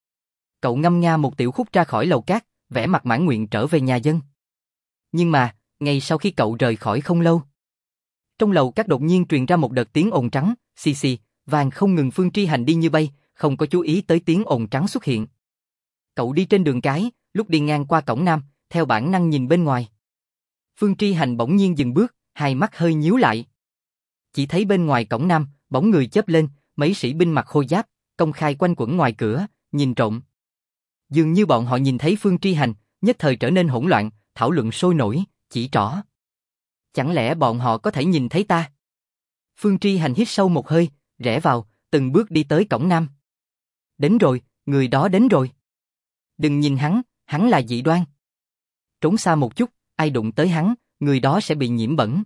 Cậu ngâm nga một tiểu khúc ra khỏi lầu cát, vẻ mặt mãn nguyện trở về nhà dân. Nhưng mà, ngay sau khi cậu rời khỏi không lâu, trong lầu cát đột nhiên truyền ra một đợt tiếng ồn trắng, xì xì, vàng không ngừng. Phương Tri Hành đi như bay, không có chú ý tới tiếng ồn trắng xuất hiện. Cậu đi trên đường cái, lúc đi ngang qua cổng nam, theo bản năng nhìn bên ngoài. Phương Tri Hành bỗng nhiên dừng bước, hai mắt hơi nhíu lại. Chỉ thấy bên ngoài cổng nam, bóng người chớp lên, mấy sĩ binh mặc khôi giáp, công khai quanh quẩn ngoài cửa, nhìn trộm. Dường như bọn họ nhìn thấy Phương Tri Hành, nhất thời trở nên hỗn loạn, thảo luận sôi nổi, chỉ trỏ. Chẳng lẽ bọn họ có thể nhìn thấy ta? Phương Tri Hành hít sâu một hơi, rẽ vào, từng bước đi tới cổng nam. Đến rồi, người đó đến rồi. Đừng nhìn hắn là Dị Đoan. Trốn xa một chút, ai đụng tới hắn, người đó sẽ bị nhiễm bẩn.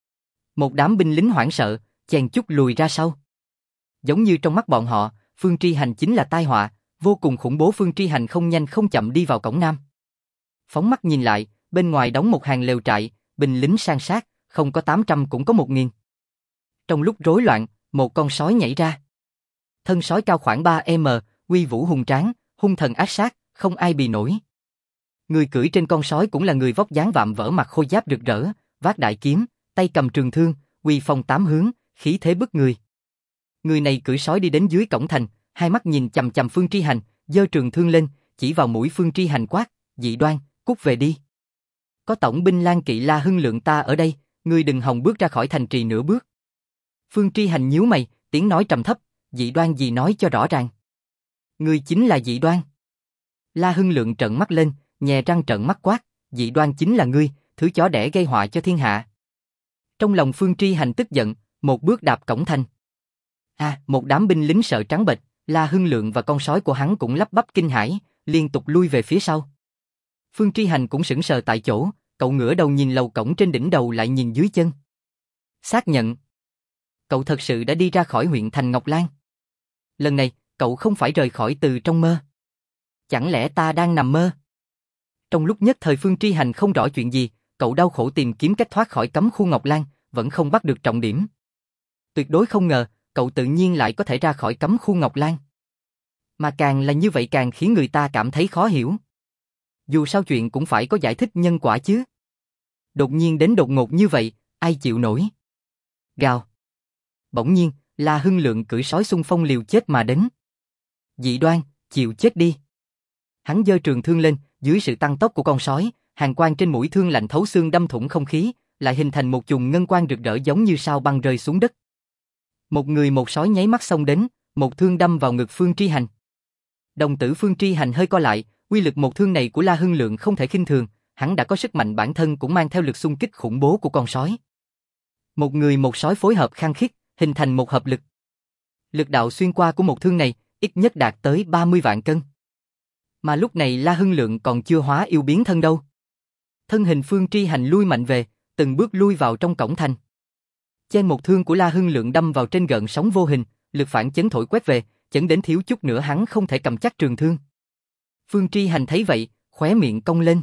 Một đám binh lính hoảng sợ, chèn chút lùi ra sau. Giống như trong mắt bọn họ, Phương Tri Hành chính là tai họa, vô cùng khủng bố. Phương Tri Hành không nhanh không chậm đi vào cổng nam. Phóng mắt nhìn lại, bên ngoài đóng một hàng lều trại, binh lính san sát, không có 800 cũng có 1000. Trong lúc rối loạn, một con sói nhảy ra. Thân sói cao khoảng 3m, uy vũ hùng tráng, hung thần ác sát, không ai bì nổi. Người cưỡi trên con sói cũng là người vóc dáng vạm vỡ, mặc khôi giáp rực rỡ, vác đại kiếm, tay cầm trường thương, uy phong tám hướng, khí thế bức người. Người này cưỡi sói đi đến dưới cổng thành, hai mắt nhìn chằm chằm Phương Tri Hành, giơ trường thương lên, chỉ vào mũi Phương Tri Hành quát, Dị Đoan, cút về đi. Có tổng binh Lan Kỵ La Hưng Lượng ta ở đây, ngươi đừng hòng bước ra khỏi thành trì nửa bước. Phương Tri Hành nhíu mày, tiếng nói trầm thấp, Dị Đoan gì nói cho rõ ràng. Ngươi chính là Dị Đoan. La Hưng Lượng trợn mắt lên, nhè răng trợn mắt quát, Dị Đoan chính là ngươi, thứ chó đẻ gây họa cho thiên hạ. Trong lòng Phương Tri Hành tức giận, một bước đạp cổng thành. Một đám binh lính sợ trắng bệch, La Hưng Lượng và con sói của hắn cũng lắp bắp kinh hãi, liên tục lui về phía sau. Phương Tri Hành cũng sững sờ tại chỗ, cậu ngửa đầu nhìn lầu cổng trên đỉnh đầu lại nhìn dưới chân. Xác nhận. Cậu thật sự đã đi ra khỏi huyện thành Ngọc Lan. Lần này, cậu không phải rời khỏi từ trong mơ. Chẳng lẽ ta đang nằm mơ? Trong lúc nhất thời Phương Tri Hành không rõ chuyện gì, cậu đau khổ tìm kiếm cách thoát khỏi cấm khu Ngọc Lan, vẫn không bắt được trọng điểm. Tuyệt đối không ngờ, cậu tự nhiên lại có thể ra khỏi cấm khu Ngọc Lan. Mà càng là như vậy càng khiến người ta cảm thấy khó hiểu. Dù sao chuyện cũng phải có giải thích nhân quả chứ. Đột nhiên đến đột ngột như vậy, ai chịu nổi? Gào. Bỗng nhiên, La Hưng Lượng cưỡi sói xung phong liều chết mà đến. Dị Đoan, chịu chết đi. Hắn giơ trường thương lên, dưới sự tăng tốc của con sói, hàn quang trên mũi thương lạnh thấu xương đâm thủng không khí, lại hình thành một chùm ngân quang rực rỡ giống như sao băng rơi xuống đất. Một người một sói nháy mắt xông đến, một thương đâm vào ngực Phương Tri Hành. Đồng tử Phương Tri Hành hơi co lại, uy lực một thương này của La Hưng Lượng không thể khinh thường, hắn đã có sức mạnh bản thân cũng mang theo lực xung kích khủng bố của con sói. Một người một sói phối hợp khăng khít, hình thành một hợp lực. Lực đạo xuyên qua của một thương này, ít nhất đạt tới 30 vạn cân. Mà lúc này La Hưng Lượng còn chưa hóa yêu biến thân đâu. Thân hình Phương Tri Hành lui mạnh về, từng bước lui vào trong cổng thành. Trên một thương của La Hưng Lượng đâm vào trên gợn sóng vô hình, lực phản chấn thổi quét về, chấn đến thiếu chút nữa hắn không thể cầm chắc trường thương. Phương Tri Hành thấy vậy, khóe miệng cong lên.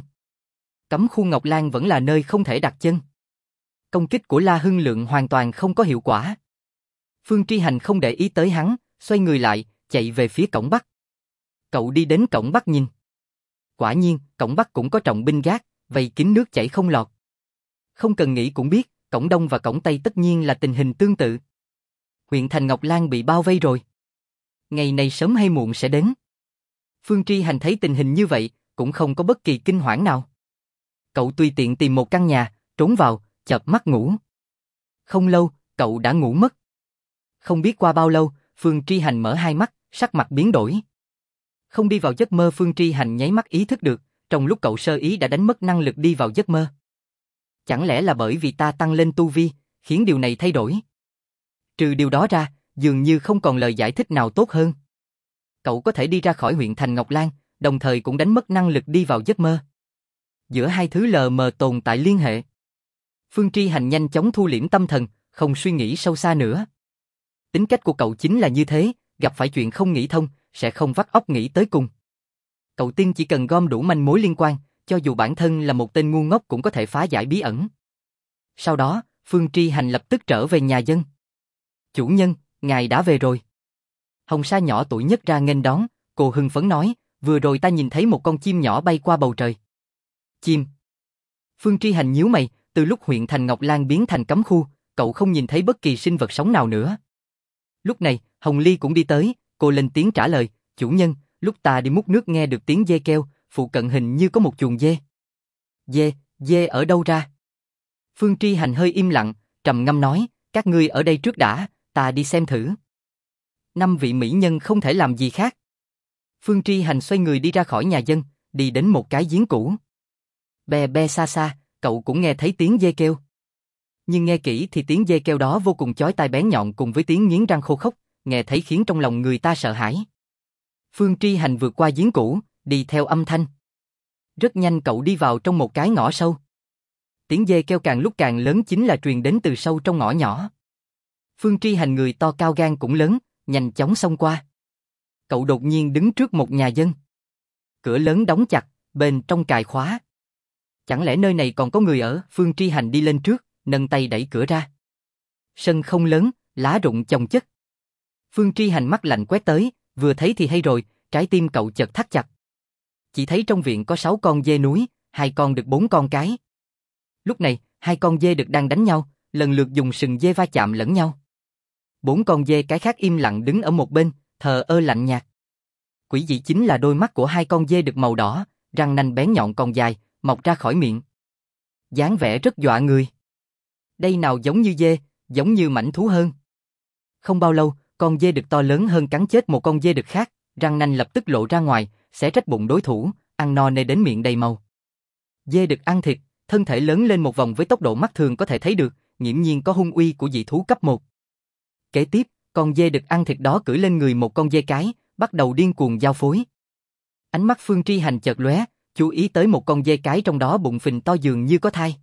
Cấm khu Ngọc Lan vẫn là nơi không thể đặt chân. Công kích của La Hưng Lượng hoàn toàn không có hiệu quả. Phương Tri Hành không để ý tới hắn, xoay người lại, chạy về phía cổng Bắc. Cậu đi đến cổng Bắc nhìn. Quả nhiên, cổng Bắc cũng có trọng binh gác, vây kín nước chảy không lọt. Không cần nghĩ cũng biết, cổng Đông và cổng Tây tất nhiên là tình hình tương tự. Huyện thành Ngọc Lan bị bao vây rồi. Ngày này sớm hay muộn sẽ đến. Phương Tri Hành thấy tình hình như vậy, cũng không có bất kỳ kinh hoảng nào. Cậu tùy tiện tìm một căn nhà, trốn vào, chợp mắt ngủ. Không lâu, cậu đã ngủ mất. Không biết qua bao lâu, Phương Tri Hành mở hai mắt, sắc mặt biến đổi. Không đi vào giấc mơ, Phương Tri Hành nháy mắt ý thức được, trong lúc cậu sơ ý đã đánh mất năng lực đi vào giấc mơ. Chẳng lẽ là bởi vì ta tăng lên tu vi, khiến điều này thay đổi? Trừ điều đó ra, dường như không còn lời giải thích nào tốt hơn. Cậu có thể đi ra khỏi huyện thành Ngọc Lan, đồng thời cũng đánh mất năng lực đi vào giấc mơ. Giữa hai thứ lờ mờ tồn tại liên hệ. Phương Tri Hành nhanh chóng thu liễm tâm thần, không suy nghĩ sâu xa nữa. Tính cách của cậu chính là như thế, gặp phải chuyện không nghĩ thông, sẽ không vắt óc nghĩ tới cùng. Cậu tin chỉ cần gom đủ manh mối liên quan, cho dù bản thân là một tên ngu ngốc cũng có thể phá giải bí ẩn. Sau đó, Phương Tri Hành lập tức trở về nhà dân. Chủ nhân, ngài đã về rồi. Hồng Sa nhỏ tuổi nhất ra nghênh đón, cô hưng phấn nói, vừa rồi ta nhìn thấy một con chim nhỏ bay qua bầu trời. Chim? Phương Tri Hành nhíu mày, từ lúc huyện thành Ngọc Lan biến thành cấm khu, cậu không nhìn thấy bất kỳ sinh vật sống nào nữa. Lúc này, Hồng Ly cũng đi tới, cô lên tiếng trả lời, chủ nhân, lúc ta đi múc nước nghe được tiếng dê kêu, phụ cận hình như có một chuồng dê. Dê ở đâu ra? Phương Tri Hành hơi im lặng, trầm ngâm nói, các ngươi ở đây trước đã, ta đi xem thử. 5 vị mỹ nhân không thể làm gì khác. Phương Tri Hành xoay người đi ra khỏi nhà dân, đi đến một cái giếng cũ. Be xa xa, cậu cũng nghe thấy tiếng dê kêu. Nhưng nghe kỹ thì tiếng dê kêu đó vô cùng chói tai bén nhọn cùng với tiếng nghiến răng khô khốc, nghe thấy khiến trong lòng người ta sợ hãi. Phương Tri Hành vượt qua giếng cũ, đi theo âm thanh. Rất nhanh cậu đi vào trong một cái ngõ sâu. Tiếng dê kêu càng lúc càng lớn chính là truyền đến từ sâu trong ngõ nhỏ. Phương Tri Hành người to cao gan cũng lớn, nhanh chóng xông qua. Cậu đột nhiên đứng trước một nhà dân. Cửa lớn đóng chặt, bên trong cài khóa. Chẳng lẽ nơi này còn có người ở? Phương Tri Hành đi lên trước, nâng tay đẩy cửa ra. Sân không lớn, lá rụng chồng chất. Phương Tri Hành mắt lạnh quét tới, vừa thấy thì hay rồi, trái tim cậu chợt thắt chặt. Chỉ thấy trong viện có 6 con dê núi, 2 con đực 4 con cái. Lúc này, 2 con dê đực đang đánh nhau, lần lượt dùng sừng dê va chạm lẫn nhau. 4 con dê cái khác im lặng đứng ở một bên, thờ ơ lạnh nhạt. Quỷ dị chính là đôi mắt của 2 con dê đực màu đỏ, răng nanh bén nhọn còn dài, mọc ra khỏi miệng. Dáng vẻ rất dọa người. Đây nào giống như dê, giống như mãnh thú hơn. Không bao lâu, con dê đực to lớn hơn cắn chết một con dê đực khác, răng nanh lập tức lộ ra ngoài, xé rách bụng đối thủ, ăn no nê đến miệng đầy màu. Dê đực ăn thịt, thân thể lớn lên một vòng với tốc độ mắt thường có thể thấy được, nghiễm nhiên có hung uy của dị thú cấp 1. Kế tiếp, con dê đực ăn thịt đó cưỡi lên người một con dê cái, bắt đầu điên cuồng giao phối. Ánh mắt Phương Tri Hành chợt lóe, chú ý tới một con dê cái trong đó bụng phình to dường như có thai.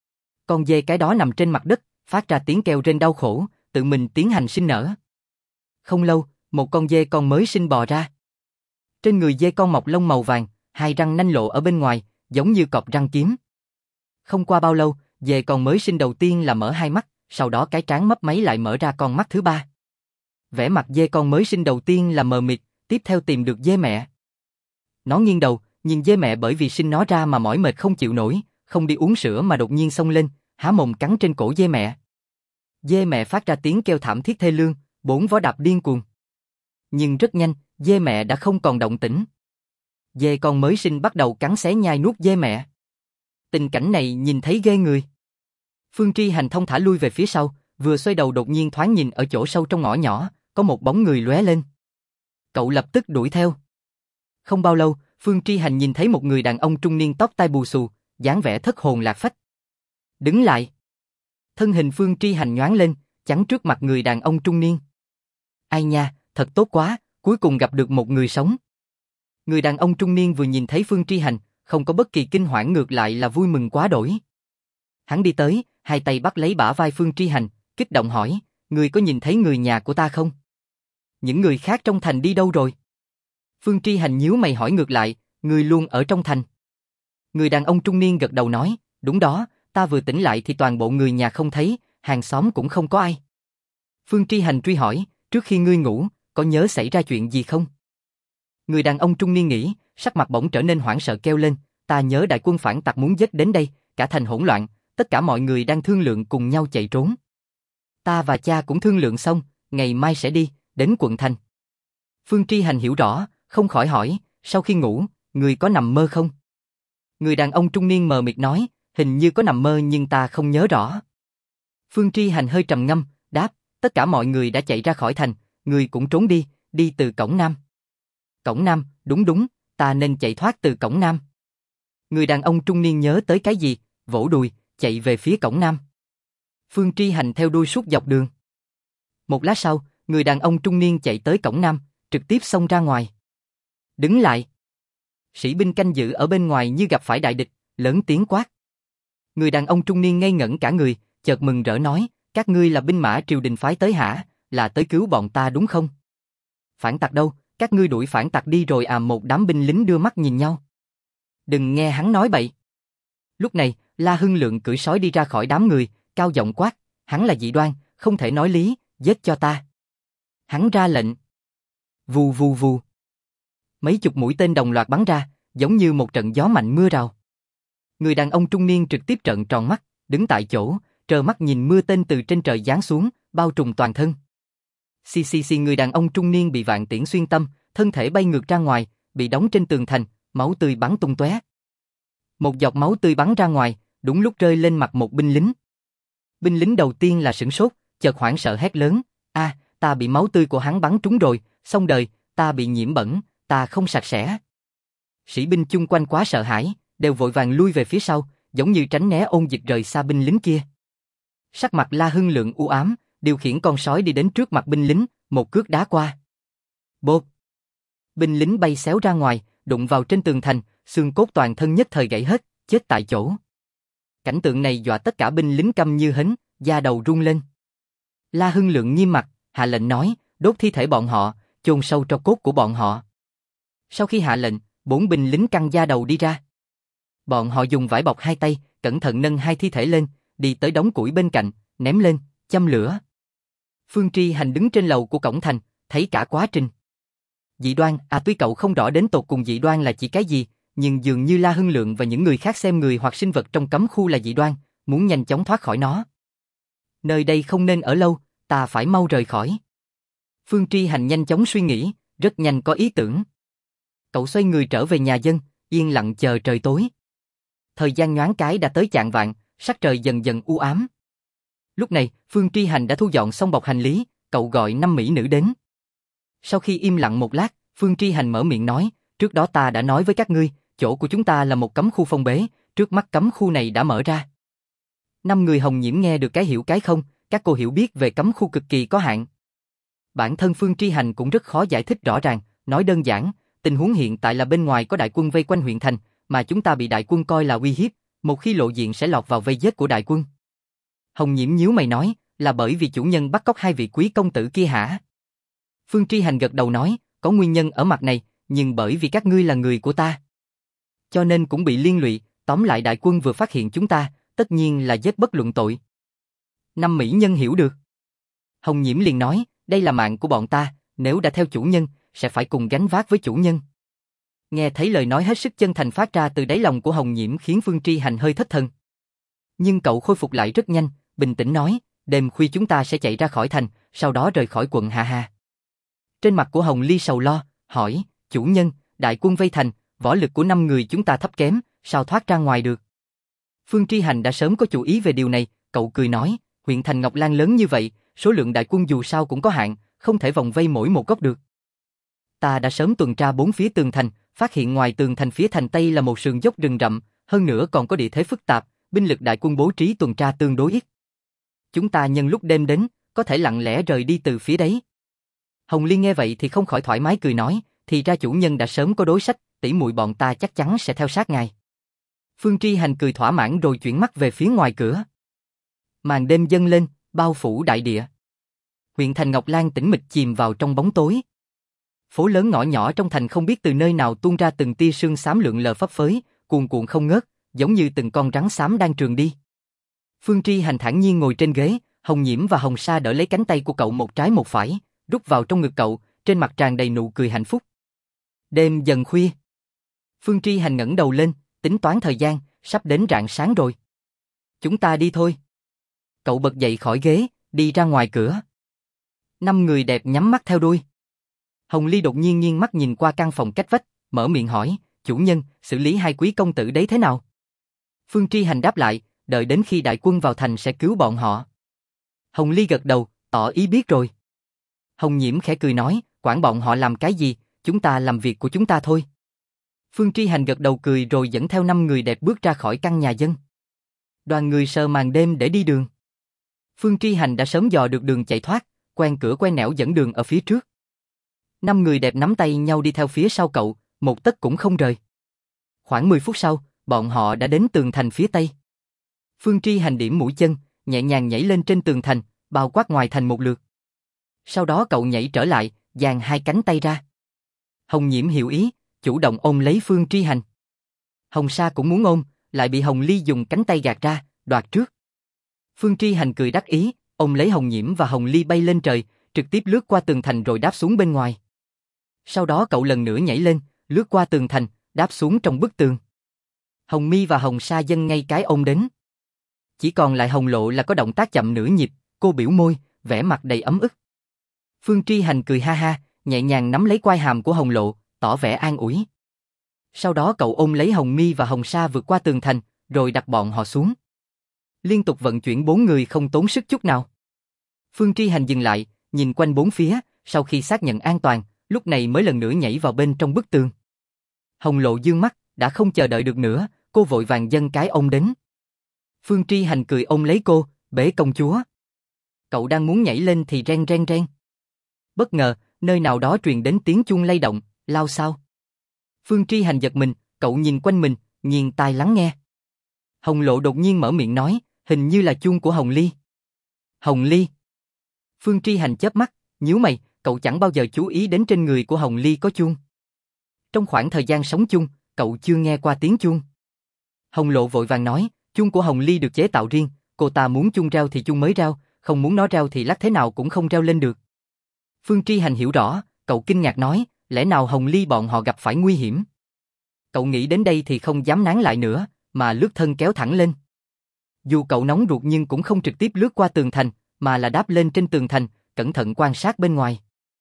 Con dê cái đó nằm trên mặt đất, phát ra tiếng kêu rên đau khổ, tự mình tiến hành sinh nở. Không lâu, một con dê con mới sinh bò ra. Trên người dê con mọc lông màu vàng, 2 răng nanh lộ ở bên ngoài, giống như cọp răng kiếm. Không qua bao lâu, dê con mới sinh đầu tiên là mở 2 mắt, sau đó cái trán mấp máy lại mở ra con mắt thứ 3. Vẻ mặt dê con mới sinh đầu tiên là mờ mịt, tiếp theo tìm được dê mẹ. Nó nghiêng đầu, nhìn dê mẹ bởi vì sinh nó ra mà mỏi mệt không chịu nổi, không đi uống sữa mà đột nhiên xông lên, há mồm cắn trên cổ dê mẹ. Dê mẹ phát ra tiếng kêu thảm thiết thê lương, 4 vó đạp điên cuồng. Nhưng rất nhanh, dê mẹ đã không còn động tĩnh. Dê con mới sinh bắt đầu cắn xé nhai nuốt dê mẹ. Tình cảnh này nhìn thấy ghê người. Phương Tri Hành thong thả lui về phía sau, vừa xoay đầu đột nhiên thoáng nhìn ở chỗ sâu trong ngõ nhỏ, có một bóng người lóe lên. Cậu lập tức đuổi theo. Không bao lâu, Phương Tri Hành nhìn thấy một người đàn ông trung niên tóc tai bù xù, dáng vẻ thất hồn lạc phách. Đứng lại. Thân hình Phương Tri Hành nhoáng lên, chắn trước mặt người đàn ông trung niên. Ai nha, thật tốt quá, cuối cùng gặp được một người sống. Người đàn ông trung niên vừa nhìn thấy Phương Tri Hành, không có bất kỳ kinh hoảng, ngược lại là vui mừng quá đỗi. Hắn đi tới, hai tay bắt lấy bả vai Phương Tri Hành, kích động hỏi, ngươi có nhìn thấy người nhà của ta không? Những người khác trong thành đi đâu rồi? Phương Tri Hành nhíu mày hỏi ngược lại, ngươi luôn ở trong thành. Người đàn ông trung niên gật đầu nói, đúng đó, ta vừa tỉnh lại thì toàn bộ người nhà không thấy, hàng xóm cũng không có ai. Phương Tri Hành truy hỏi, trước khi ngươi ngủ, có nhớ xảy ra chuyện gì không? Người đàn ông trung niên nghĩ, sắc mặt bỗng trở nên hoảng sợ kêu lên, ta nhớ đại quân phản tặc muốn giết đến đây, cả thành hỗn loạn, tất cả mọi người đang thương lượng cùng nhau chạy trốn. Ta và cha cũng thương lượng xong, ngày mai sẽ đi, đến quận thành. Phương Tri Hành hiểu rõ, không khỏi hỏi, sau khi ngủ, người có nằm mơ không? Người đàn ông trung niên mờ mịt nói, hình như có nằm mơ nhưng ta không nhớ rõ. Phương Tri Hành hơi trầm ngâm, đáp, tất cả mọi người đã chạy ra khỏi thành, người cũng trốn đi, đi từ cổng Nam. Cổng Nam, đúng, ta nên chạy thoát từ cổng Nam. Người đàn ông trung niên nhớ tới cái gì, vỗ đùi, chạy về phía cổng Nam. Phương Tri Hành theo đuôi suốt dọc đường. Một lát sau, người đàn ông trung niên chạy tới cổng Nam, trực tiếp xông ra ngoài. Đứng lại. Sĩ binh canh giữ ở bên ngoài như gặp phải đại địch, lớn tiếng quát. Người đàn ông trung niên ngây ngẩn cả người, chợt mừng rỡ nói, các ngươi là binh mã triều đình phái tới hả, là tới cứu bọn ta đúng không? Phản tặc đâu, các ngươi đuổi phản tặc đi rồi à? Một đám binh lính đưa mắt nhìn nhau. Đừng nghe hắn nói bậy. Lúc này, La Hưng Lượng cưỡi sói đi ra khỏi đám người, cao giọng quát, hắn là dị đoan, không thể nói lý, giết cho ta. Hắn ra lệnh. Vù vù vù. Mấy chục mũi tên đồng loạt bắn ra, giống như một trận gió mạnh mưa rào. Người đàn ông trung niên trực tiếp trợn tròn mắt, đứng tại chỗ, trơ mắt nhìn mưa tên từ trên trời giáng xuống, bao trùm toàn thân. Xì, người đàn ông trung niên bị vạn tiễn xuyên tâm, thân thể bay ngược ra ngoài, bị đóng trên tường thành, máu tươi bắn tung tóe. Một giọt máu tươi bắn ra ngoài, đúng lúc rơi lên mặt một binh lính. Binh lính đầu tiên là sửng sốt, chợt hoảng sợ hét lớn, ta bị máu tươi của hắn bắn trúng rồi, xong đời, ta bị nhiễm bẩn, ta không sạch sẽ. Sĩ binh chung quanh quá sợ hãi, đều vội vàng lui về phía sau, giống như tránh né ôn dịch rời xa binh lính kia. Sắc mặt La Hưng Lượng u ám, điều khiển con sói đi đến trước mặt binh lính, một cước đá qua. Bột! Binh lính bay xéo ra ngoài, đụng vào trên tường thành, xương cốt toàn thân nhất thời gãy hết, chết tại chỗ. Cảnh tượng này dọa tất cả binh lính câm như hến, da đầu run lên. La Hưng Lượng nghiêm mặt, hạ lệnh nói, đốt thi thể bọn họ, chôn sâu tro cốt của bọn họ. Sau khi hạ lệnh, 4 binh lính căng da đầu đi ra. Bọn họ dùng vải bọc hai tay, cẩn thận nâng hai thi thể lên, đi tới đống củi bên cạnh, ném lên, châm lửa. Phương Tri Hành đứng trên lầu của cổng thành, thấy cả quá trình. Dị đoan, tuy cậu không rõ đến tột cùng dị đoan là chỉ cái gì, nhưng dường như La Hưng Lượng và những người khác xem người hoặc sinh vật trong cấm khu là dị đoan, muốn nhanh chóng thoát khỏi nó. Nơi đây không nên ở lâu, ta phải mau rời khỏi. Phương Tri Hành nhanh chóng suy nghĩ, rất nhanh có ý tưởng. Cậu xoay người trở về nhà dân, yên lặng chờ trời tối. Thời gian nhoáng cái đã tới chạng vạng, sắc trời dần dần u ám. Lúc này, Phương Tri Hành đã thu dọn xong bọc hành lý, cậu gọi 5 mỹ nữ đến. Sau khi im lặng một lát, Phương Tri Hành mở miệng nói, trước đó ta đã nói với các ngươi, chỗ của chúng ta là một cấm khu phong bế, trước mắt cấm khu này đã mở ra. 5 người hồng nhiễm nghe được cái hiểu cái không, các cô hiểu biết về cấm khu cực kỳ có hạn. Bản thân Phương Tri Hành cũng rất khó giải thích rõ ràng, nói đơn giản, tình huống hiện tại là bên ngoài có đại quân vây quanh huyện thành, mà chúng ta bị đại quân coi là uy hiếp, một khi lộ diện sẽ lọt vào vây giết của đại quân. Hồng Nhiễm nhíu mày nói, là bởi vì chủ nhân bắt cóc 2 vị quý công tử kia hả? Phương Tri Hành gật đầu nói, có nguyên nhân ở mặt này, nhưng bởi vì các ngươi là người của ta, cho nên cũng bị liên lụy, tóm lại đại quân vừa phát hiện chúng ta, tất nhiên là giết bất luận tội. 5 mỹ nhân hiểu được. Hồng Nhiễm liền nói, đây là mạng của bọn ta, nếu đã theo chủ nhân, sẽ phải cùng gánh vác với chủ nhân. Nghe thấy lời nói hết sức chân thành phát ra từ đáy lòng của Hồng Nhiễm khiến Phương Tri Hành hơi thất thần. Nhưng cậu khôi phục lại rất nhanh, bình tĩnh nói, đêm khuya chúng ta sẽ chạy ra khỏi thành, sau đó rời khỏi quận Hà Hà. Trên mặt của Hồng Ly sầu lo, hỏi, chủ nhân, đại quân vây thành, võ lực của 5 người chúng ta thấp kém, sao thoát ra ngoài được? Phương Tri Hành đã sớm có chủ ý về điều này, cậu cười nói, huyện thành Ngọc Lan lớn như vậy, số lượng đại quân dù sao cũng có hạn, không thể vòng vây mỗi một góc được. Ta đã sớm tuần tra 4 phía tường thành, phát hiện ngoài tường thành phía thành Tây là một sườn dốc rừng rậm, hơn nữa còn có địa thế phức tạp, binh lực đại quân bố trí tuần tra tương đối ít. Chúng ta nhân lúc đêm đến, có thể lặng lẽ rời đi từ phía đấy. Hồng Ly nghe vậy thì không khỏi thoải mái cười nói, thì ra chủ nhân đã sớm có đối sách, tỷ muội bọn ta chắc chắn sẽ theo sát ngài. Phương Tri Hành cười thỏa mãn rồi chuyển mắt về phía ngoài cửa. Màn đêm dâng lên, bao phủ đại địa. Huyện thành Ngọc Lan tĩnh mịch chìm vào trong bóng tối. Phố lớn ngõ nhỏ trong thành không biết từ nơi nào tuôn ra từng tia sương xám lượn lờ phấp phới, cuồn cuộn không ngớt, giống như từng con rắn xám đang trườn đi. Phương Tri Hành thản nhiên ngồi trên ghế, Hồng Nhiễm và Hồng Sa đỡ lấy cánh tay của cậu một trái một phải, rút vào trong ngực cậu, trên mặt tràn đầy nụ cười hạnh phúc. Đêm dần khuya. Phương Tri Hành ngẩng đầu lên, tính toán thời gian, sắp đến rạng sáng rồi. Chúng ta đi thôi. Cậu bật dậy khỏi ghế, đi ra ngoài cửa. 5 người đẹp nhắm mắt theo đuôi. Hồng Ly đột nhiên nghiêng mắt nhìn qua căn phòng cách vách, mở miệng hỏi, chủ nhân, xử lý hai quý công tử đấy thế nào? Phương Tri Hành đáp lại, đợi đến khi đại quân vào thành sẽ cứu bọn họ. Hồng Ly gật đầu, tỏ ý biết rồi. Hồng Nhiễm khẽ cười nói, quản bọn họ làm cái gì, chúng ta làm việc của chúng ta thôi. Phương Tri Hành gật đầu cười rồi dẫn theo 5 người đẹp bước ra khỏi căn nhà dân. Đoàn người sờ màn đêm để đi đường. Phương Tri Hành đã sớm dò được đường chạy thoát, quen cửa quen nẻo dẫn đường ở phía trước. 5 người đẹp nắm tay nhau đi theo phía sau cậu, một tấc cũng không rời. Khoảng 10 phút sau, bọn họ đã đến tường thành phía tây. Phương Tri Hành điểm mũi chân, nhẹ nhàng nhảy lên trên tường thành, bao quát ngoài thành một lượt. Sau đó cậu nhảy trở lại, dang hai cánh tay ra. Hồng Nhiễm hiểu ý, chủ động ôm lấy Phương Tri Hành. Hồng Sa cũng muốn ôm, lại bị Hồng Ly dùng cánh tay gạt ra, đoạt trước. Phương Tri Hành cười đắc ý, ôm lấy Hồng Nhiễm và Hồng Ly bay lên trời, trực tiếp lướt qua tường thành rồi đáp xuống bên ngoài. Sau đó cậu lần nữa nhảy lên, lướt qua tường thành, đáp xuống trong bức tường. Hồng Mi và Hồng Sa dâng ngay cái ôm đến. Chỉ còn lại Hồng Lộ là có động tác chậm nửa nhịp, cô biểu môi, vẻ mặt đầy ấm ức. Phương Tri Hành cười ha ha, nhẹ nhàng nắm lấy quai hàm của Hồng Lộ, tỏ vẻ an ủi. Sau đó cậu ôm lấy Hồng Mi và Hồng Sa vượt qua tường thành, rồi đặt bọn họ xuống. Liên tục vận chuyển 4 người không tốn sức chút nào. Phương Tri Hành dừng lại, nhìn quanh bốn phía, sau khi xác nhận an toàn, lúc này mới lần nữa nhảy vào bên trong bức tường. Hồng Lộ dương mắt, đã không chờ đợi được nữa, cô vội vàng dâng cái ôm đến. Phương Tri Hành cười ôm lấy cô, bế công chúa. Cậu đang muốn nhảy lên thì ren ren ren. Bất ngờ, nơi nào đó truyền đến tiếng chuông lay động, lao sao. Phương Tri Hành giật mình, cậu nhìn quanh mình, nghiêng tai lắng nghe. Hồng Lộ đột nhiên mở miệng nói, hình như là chuông của Hồng Ly. Hồng Ly. Phương Tri Hành chớp mắt, nhíu mày, cậu chẳng bao giờ chú ý đến trên người của Hồng Ly có chuông. Trong khoảng thời gian sống chung, cậu chưa nghe qua tiếng chuông. Hồng Lộ vội vàng nói, chuông của Hồng Ly được chế tạo riêng, cô ta muốn chuông reo thì chuông mới reo, không muốn nó reo thì lắc thế nào cũng không reo lên được. Phương Tri Hành hiểu rõ, cậu kinh ngạc nói, lẽ nào Hồng Ly bọn họ gặp phải nguy hiểm? Cậu nghĩ đến đây thì không dám nán lại nữa, mà lướt thân kéo thẳng lên. Dù cậu nóng ruột nhưng cũng không trực tiếp lướt qua tường thành, mà là đáp lên trên tường thành, cẩn thận quan sát bên ngoài.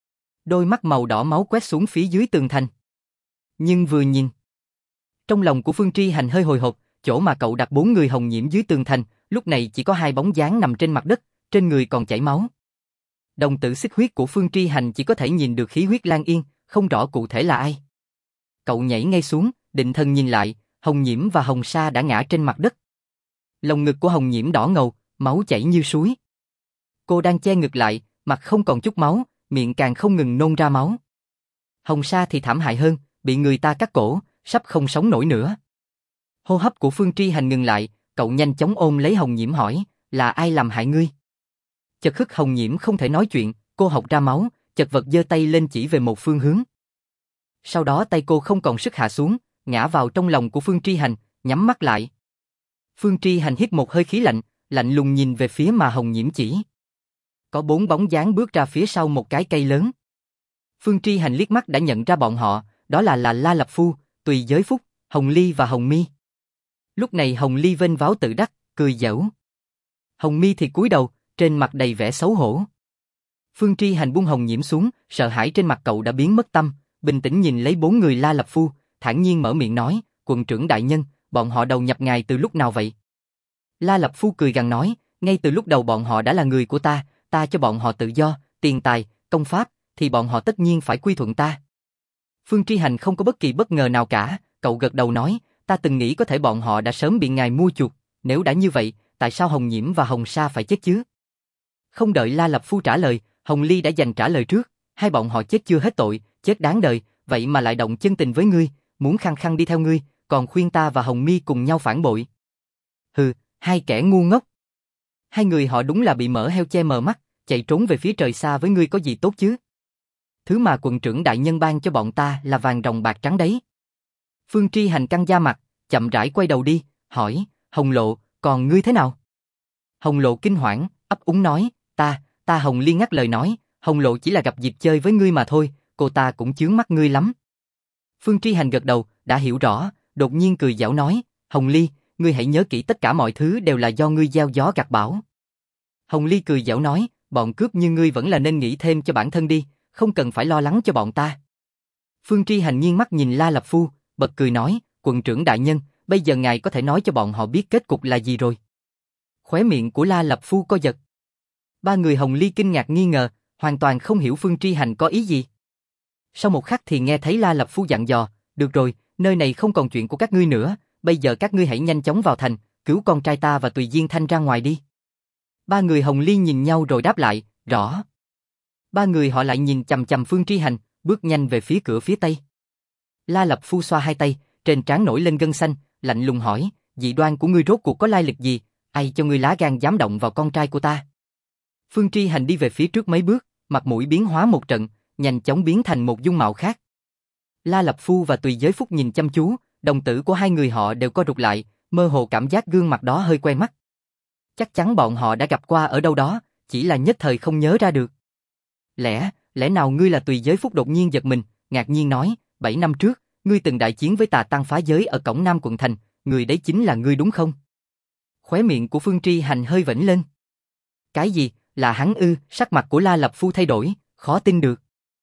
Đôi mắt màu đỏ máu quét xuống phía dưới tường thành. Nhưng vừa nhìn, trong lòng của Phương Tri Hành hơi hồi hộp, chỗ mà cậu đặt 4 người Hồng Nhiễm dưới tường thành, lúc này chỉ có 2 bóng dáng nằm trên mặt đất, trên người còn chảy máu. Đồng tử xích huyết của Phương Tri Hành chỉ có thể nhìn được khí huyết lan yên, không rõ cụ thể là ai. Cậu nhảy ngay xuống, định thần nhìn lại, Hồng Nhiễm và Hồng Sa đã ngã trên mặt đất. Lồng ngực của Hồng Nhiễm đỏ ngầu, máu chảy như suối. Cô đang che ngực lại, mặt không còn chút máu, miệng càng không ngừng nôn ra máu. Hồng Sa thì thảm hại hơn, bị người ta cắt cổ, sắp không sống nổi nữa. Hô hấp của Phương Tri Hành ngừng lại, cậu nhanh chóng ôm lấy Hồng Nhiễm hỏi, là ai làm hại ngươi? Chật khắc Hồng Nhiễm không thể nói chuyện, cô hộc ra máu, chật vật giơ tay lên chỉ về một phương hướng. Sau đó tay cô không còn sức hạ xuống, ngã vào trong lòng của Phương Tri Hành, nhắm mắt lại. Phương Tri Hành hít một hơi khí lạnh, lạnh lùng nhìn về phía mà Hồng Nhiễm chỉ. Có 4 bóng dáng bước ra phía sau một cái cây lớn. Phương Tri Hành liếc mắt đã nhận ra bọn họ, đó là La Lập Phu, Tùy Giới Phúc, Hồng Ly và Hồng Mi. Lúc này Hồng Ly vênh váo tự đắc, cười giễu. Hồng Mi thì cúi đầu, trên mặt đầy vẻ xấu hổ. Phương Tri Hành buông Hồng Nhiễm xuống, sợ hãi trên mặt cậu đã biến mất tâm, bình tĩnh nhìn lấy 4 người La Lập Phu, thản nhiên mở miệng nói, quận trưởng đại nhân, bọn họ đầu nhập ngài từ lúc nào vậy? La Lập Phu cười gằn nói, ngay từ lúc đầu bọn họ đã là người của ta cho bọn họ tự do, tiền tài, công pháp, thì bọn họ tất nhiên phải quy thuận ta. Phương Tri Hành không có bất kỳ bất ngờ nào cả, cậu gật đầu nói, ta từng nghĩ có thể bọn họ đã sớm bị ngài mua chuộc, nếu đã như vậy, tại sao Hồng Nhiễm và Hồng Sa phải chết chứ? Không đợi La Lập Phu trả lời, Hồng Ly đã giành trả lời trước, hai bọn họ chết chưa hết tội, chết đáng đời, vậy mà lại động chân tình với ngươi, muốn khăng khăng đi theo ngươi, còn khuyên ta và Hồng Mi cùng nhau phản bội. Hừ, hai kẻ ngu ngốc. Hai người họ đúng là bị mỡ heo che mờ mắt, chạy trốn về phía trời xa với ngươi có gì tốt chứ? Thứ mà quận trưởng đại nhân ban cho bọn ta là vàng ròng bạc trắng đấy. Phương Tri Hành căng da mặt, chậm rãi quay đầu đi, hỏi, Hồng Lộ, còn ngươi thế nào? Hồng Lộ kinh hoảng, ấp úng nói, ta Hồng Liên ngắt lời nói, Hồng Lộ chỉ là gặp dịp chơi với ngươi mà thôi, cô ta cũng chướng mắt ngươi lắm. Phương Tri Hành gật đầu, đã hiểu rõ, đột nhiên cười giảo nói, Hồng Ly, ngươi hãy nhớ kỹ tất cả mọi thứ đều là do ngươi gieo gió gặt bão. Hồng Ly cười giảo nói, bọn cướp như ngươi vẫn là nên nghĩ thêm cho bản thân đi, không cần phải lo lắng cho bọn ta. Phương Tri Hành nghiêng mắt nhìn La Lập Phu, bật cười nói, quận trưởng đại nhân, bây giờ ngài có thể nói cho bọn họ biết kết cục là gì rồi. Khóe miệng của La Lập Phu co giật. Ba người Hồng Ly kinh ngạc nghi ngờ, hoàn toàn không hiểu Phương Tri Hành có ý gì. Sau một khắc thì nghe thấy La Lập Phu dặn dò, được rồi, nơi này không còn chuyện của các ngươi nữa, bây giờ các ngươi hãy nhanh chóng vào thành, cứu con trai ta và Tùy Diên Thanh ra ngoài đi. Ba người Hồng Ly nhìn nhau rồi đáp lại, rõ. Ba người họ lại nhìn chằm chằm Phương Tri Hành, bước nhanh về phía cửa phía tây. La Lập Phu xoa hai tay, trên trán nổi lên gân xanh, lạnh lùng hỏi, dị đoan của ngươi rốt cuộc có lai lịch gì, ai cho ngươi lá gan dám động vào con trai của ta? Phương Tri Hành đi về phía trước mấy bước, mặt mũi biến hóa một trận, nhanh chóng biến thành một dung mạo khác. La Lập Phu và Tùy Giới Phúc nhìn chăm chú, đồng tử của hai người họ đều co rụt lại, mơ hồ cảm giác gương mặt đó hơi quen mắt. Chắc chắn bọn họ đã gặp qua ở đâu đó, chỉ là nhất thời không nhớ ra được. Lẽ nào ngươi là Tùy Giới Phúc? Đột nhiên giật mình, ngạc nhiên nói, 7 năm trước, ngươi từng đại chiến với Tà Tăng phá giới ở cổng Nam quận thành, người đấy chính là ngươi đúng không? Khóe miệng của Phương Tri Hành hơi vểnh lên. Cái gì, là hắn ư? Sắc mặt của La Lập Phu thay đổi, khó tin được.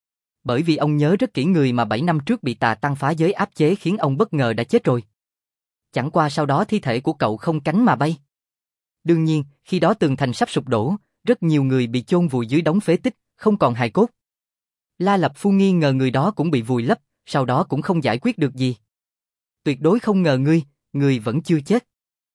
Bởi vì ông nhớ rất kỹ người mà 7 năm trước bị Tà Tăng phá giới áp chế khiến ông bất ngờ đã chết rồi. Chẳng qua sau đó thi thể của cậu không cánh mà bay. Đương nhiên, khi đó tường thành sắp sụp đổ, rất nhiều người bị chôn vùi dưới đống phế tích, không còn hài cốt. La Lập Phu nghi ngờ người đó cũng bị vùi lấp, sau đó cũng không giải quyết được gì. Tuyệt đối không ngờ ngươi vẫn chưa chết.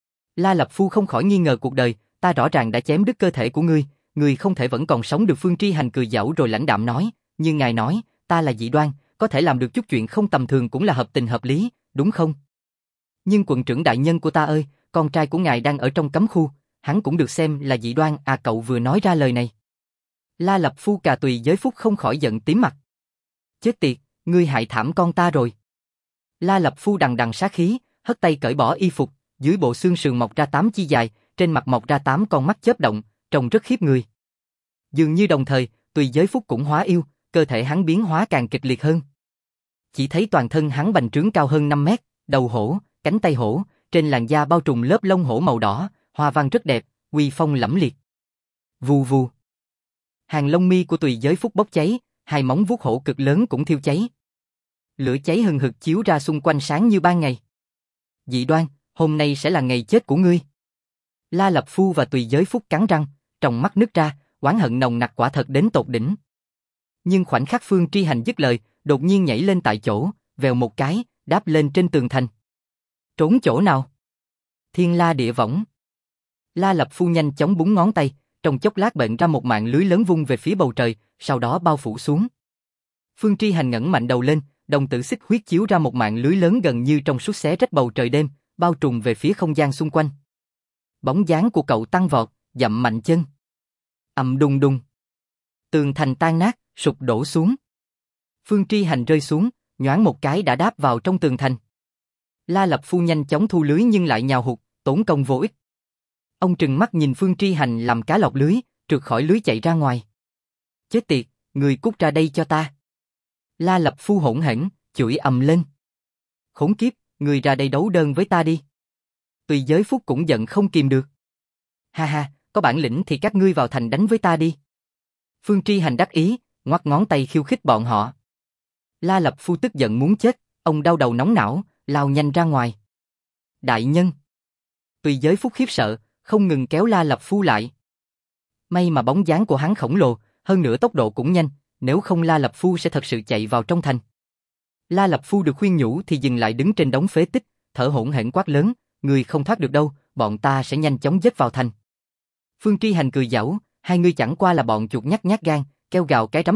La Lập Phu không khỏi nghi ngờ cuộc đời, ta rõ ràng đã chém đứt cơ thể của ngươi không thể vẫn còn sống được. Phương Tri Hành cười giảo rồi lãnh đạm nói, như ngài nói, ta là dị đoan, có thể làm được chút chuyện không tầm thường cũng là hợp tình hợp lý, đúng không? Nhưng quận trưởng đại nhân của ta ơi, con trai của ngài đang ở trong cấm khu, hắn cũng được xem là dị đoan à? Cậu vừa nói ra lời này. La Lập Phu cà Tùy Giới Phúc không khỏi giận tím mặt. Chết tiệt, ngươi hại thảm con ta rồi. La Lập Phu đằng đằng sát khí, hất tay cởi bỏ y phục, dưới bộ xương sườn mọc ra 8 chi dài, trên mặt mọc ra 8 con mắt chớp động, trông rất khiếp người. Dường như đồng thời, Tùy Giới Phúc cũng hóa yêu, cơ thể hắn biến hóa càng kịch liệt hơn. Chỉ thấy toàn thân hắn bành trướng cao hơn 5 mét, đầu hổ, cánh tay hổ, trên làn da bao trùm lớp lông hổ màu đỏ, hoa văn rất đẹp, uy phong lẫm liệt. Vù vù. Hàng lông mi của Tùy Giới Phúc bốc cháy, hai móng vuốt hổ cực lớn cũng thiêu cháy. Lửa cháy hừng hực chiếu ra xung quanh sáng như ban ngày. Dị đoan, hôm nay sẽ là ngày chết của ngươi. La Lập Phu và Tùy Giới Phúc cắn răng, trong mắt nứt ra, oán hận nồng nặc quả thật đến tột đỉnh. Nhưng khoảnh khắc Phương Tri Hành dứt lời, đột nhiên nhảy lên tại chỗ, vèo một cái, đáp lên trên tường thành. Trốn chỗ nào? Thiên la địa võng. La Lập Phu nhanh chóng búng ngón tay, trong chốc lát bện ra một mạng lưới lớn vung về phía bầu trời, sau đó bao phủ xuống. Phương Tri Hành ngẩng mạnh đầu lên, đồng tử xích huyết chiếu ra một mạng lưới lớn gần như trong suốt xé rách bầu trời đêm, bao trùm về phía không gian xung quanh. Bóng dáng của cậu tăng vọt, dậm mạnh chân. Ầm đùng đùng. Tường thành tan nát, sụp đổ xuống. Phương Tri Hành rơi xuống, nhoáng một cái đã đáp vào trong tường thành. La Lập Phu nhanh chóng thu lưới nhưng lại nhào hụt, tốn công vô ích. Ông trừng mắt nhìn Phương Tri Hành làm cá lọt lưới, trượt khỏi lưới chạy ra ngoài. Chết tiệt, người cút ra đây cho ta. La Lập Phu hỗn hển, chửi ầm lên. Khốn kiếp, người ra đây đấu đơn với ta đi. Tùy Giới Phúc cũng giận không kìm được. Ha ha, có bản lĩnh thì các ngươi vào thành đánh với ta đi. Phương Tri Hành đắc ý, ngoắc ngón tay khiêu khích bọn họ. La Lập Phu tức giận muốn chết, ông đau đầu nóng não, lao nhanh ra ngoài. Đại nhân. Tùy Giới Phúc khiếp sợ, không ngừng kéo La Lập Phu lại. May mà bóng dáng của hắn khổng lồ, hơn nữa tốc độ cũng nhanh, nếu không La Lập Phu sẽ thật sự chạy vào trong thành. La Lập Phu được khuyên nhủ thì dừng lại đứng trên đống phế tích, thở hổn hển quát lớn, người không thoát được đâu, bọn ta sẽ nhanh chóng giết vào thành. Phương Tri Hành cười giảo, hai người chẳng qua là bọn chuột nhắt nhát gan, kêu gào cái rắm gì,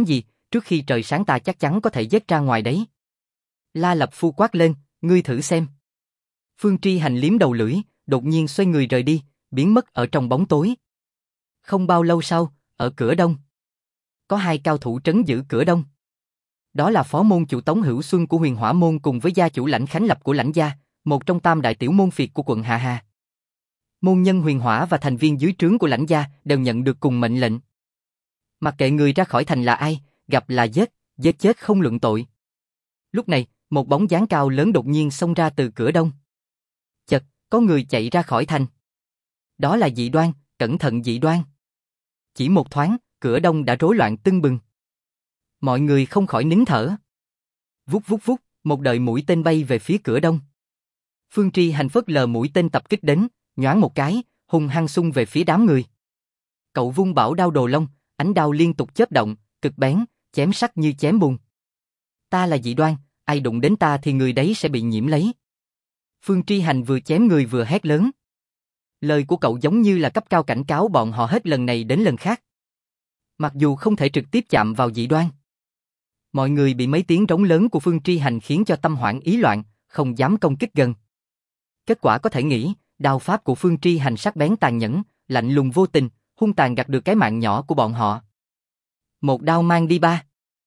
trước khi trời sáng ta chắc chắn có thể giết ra ngoài đấy. La Lập Phu quát lên, ngươi thử xem. Phương Tri Hành liếm đầu lưỡi, đột nhiên xoay người rời đi, biến mất ở trong bóng tối. Không bao lâu sau, ở cửa đông, có hai cao thủ trấn giữ cửa đông. Đó là phó môn chủ Tống Hữu Xuân của Huyền Hỏa môn cùng với gia chủ Lãnh Khánh Lập của Lãnh gia, một trong tam đại tiểu môn phiệt của quận Hạ Hà. Môn nhân Huyền Hỏa và thành viên dưới trướng của Lãnh gia đều nhận được cùng mệnh lệnh. Mặc kệ người ra khỏi thành là ai, gặp là giết, giết chết không luận tội. Lúc này, một bóng dáng cao lớn đột nhiên xông ra từ cửa đông. Chợt, có người chạy ra khỏi thành. Đó là Dị Đoan, cẩn thận Dị Đoan. Chỉ một thoáng, cửa đông đã rối loạn tưng bừng. Mọi người không khỏi nín thở. Vút vút vút, một đời mũi tên bay về phía cửa đông. Phương Tri Hành phớt lờ mũi tên tập kích đến, nhoáng một cái, hung hăng xung về phía đám người. Cậu vung bảo đao đồ long, ánh đao liên tục chớp động, cực bén, chém sắc như chém bùn. Ta là Dị Đoan, ai đụng đến ta thì người đấy sẽ bị nhiễm lấy. Phương Tri Hành vừa chém người vừa hét lớn. Lời của cậu giống như là cấp cao cảnh cáo bọn họ hết lần này đến lần khác. Mặc dù không thể trực tiếp chạm vào Dị Đoan, mọi người bị mấy tiếng rống lớn của Phương Tri Hành khiến cho tâm hoảng ý loạn, không dám công kích gần. Kết quả có thể nghĩ, đao pháp của Phương Tri Hành sắc bén tàn nhẫn, lạnh lùng vô tình, hung tàn gặt được cái mạng nhỏ của bọn họ. Một đao mang đi 3,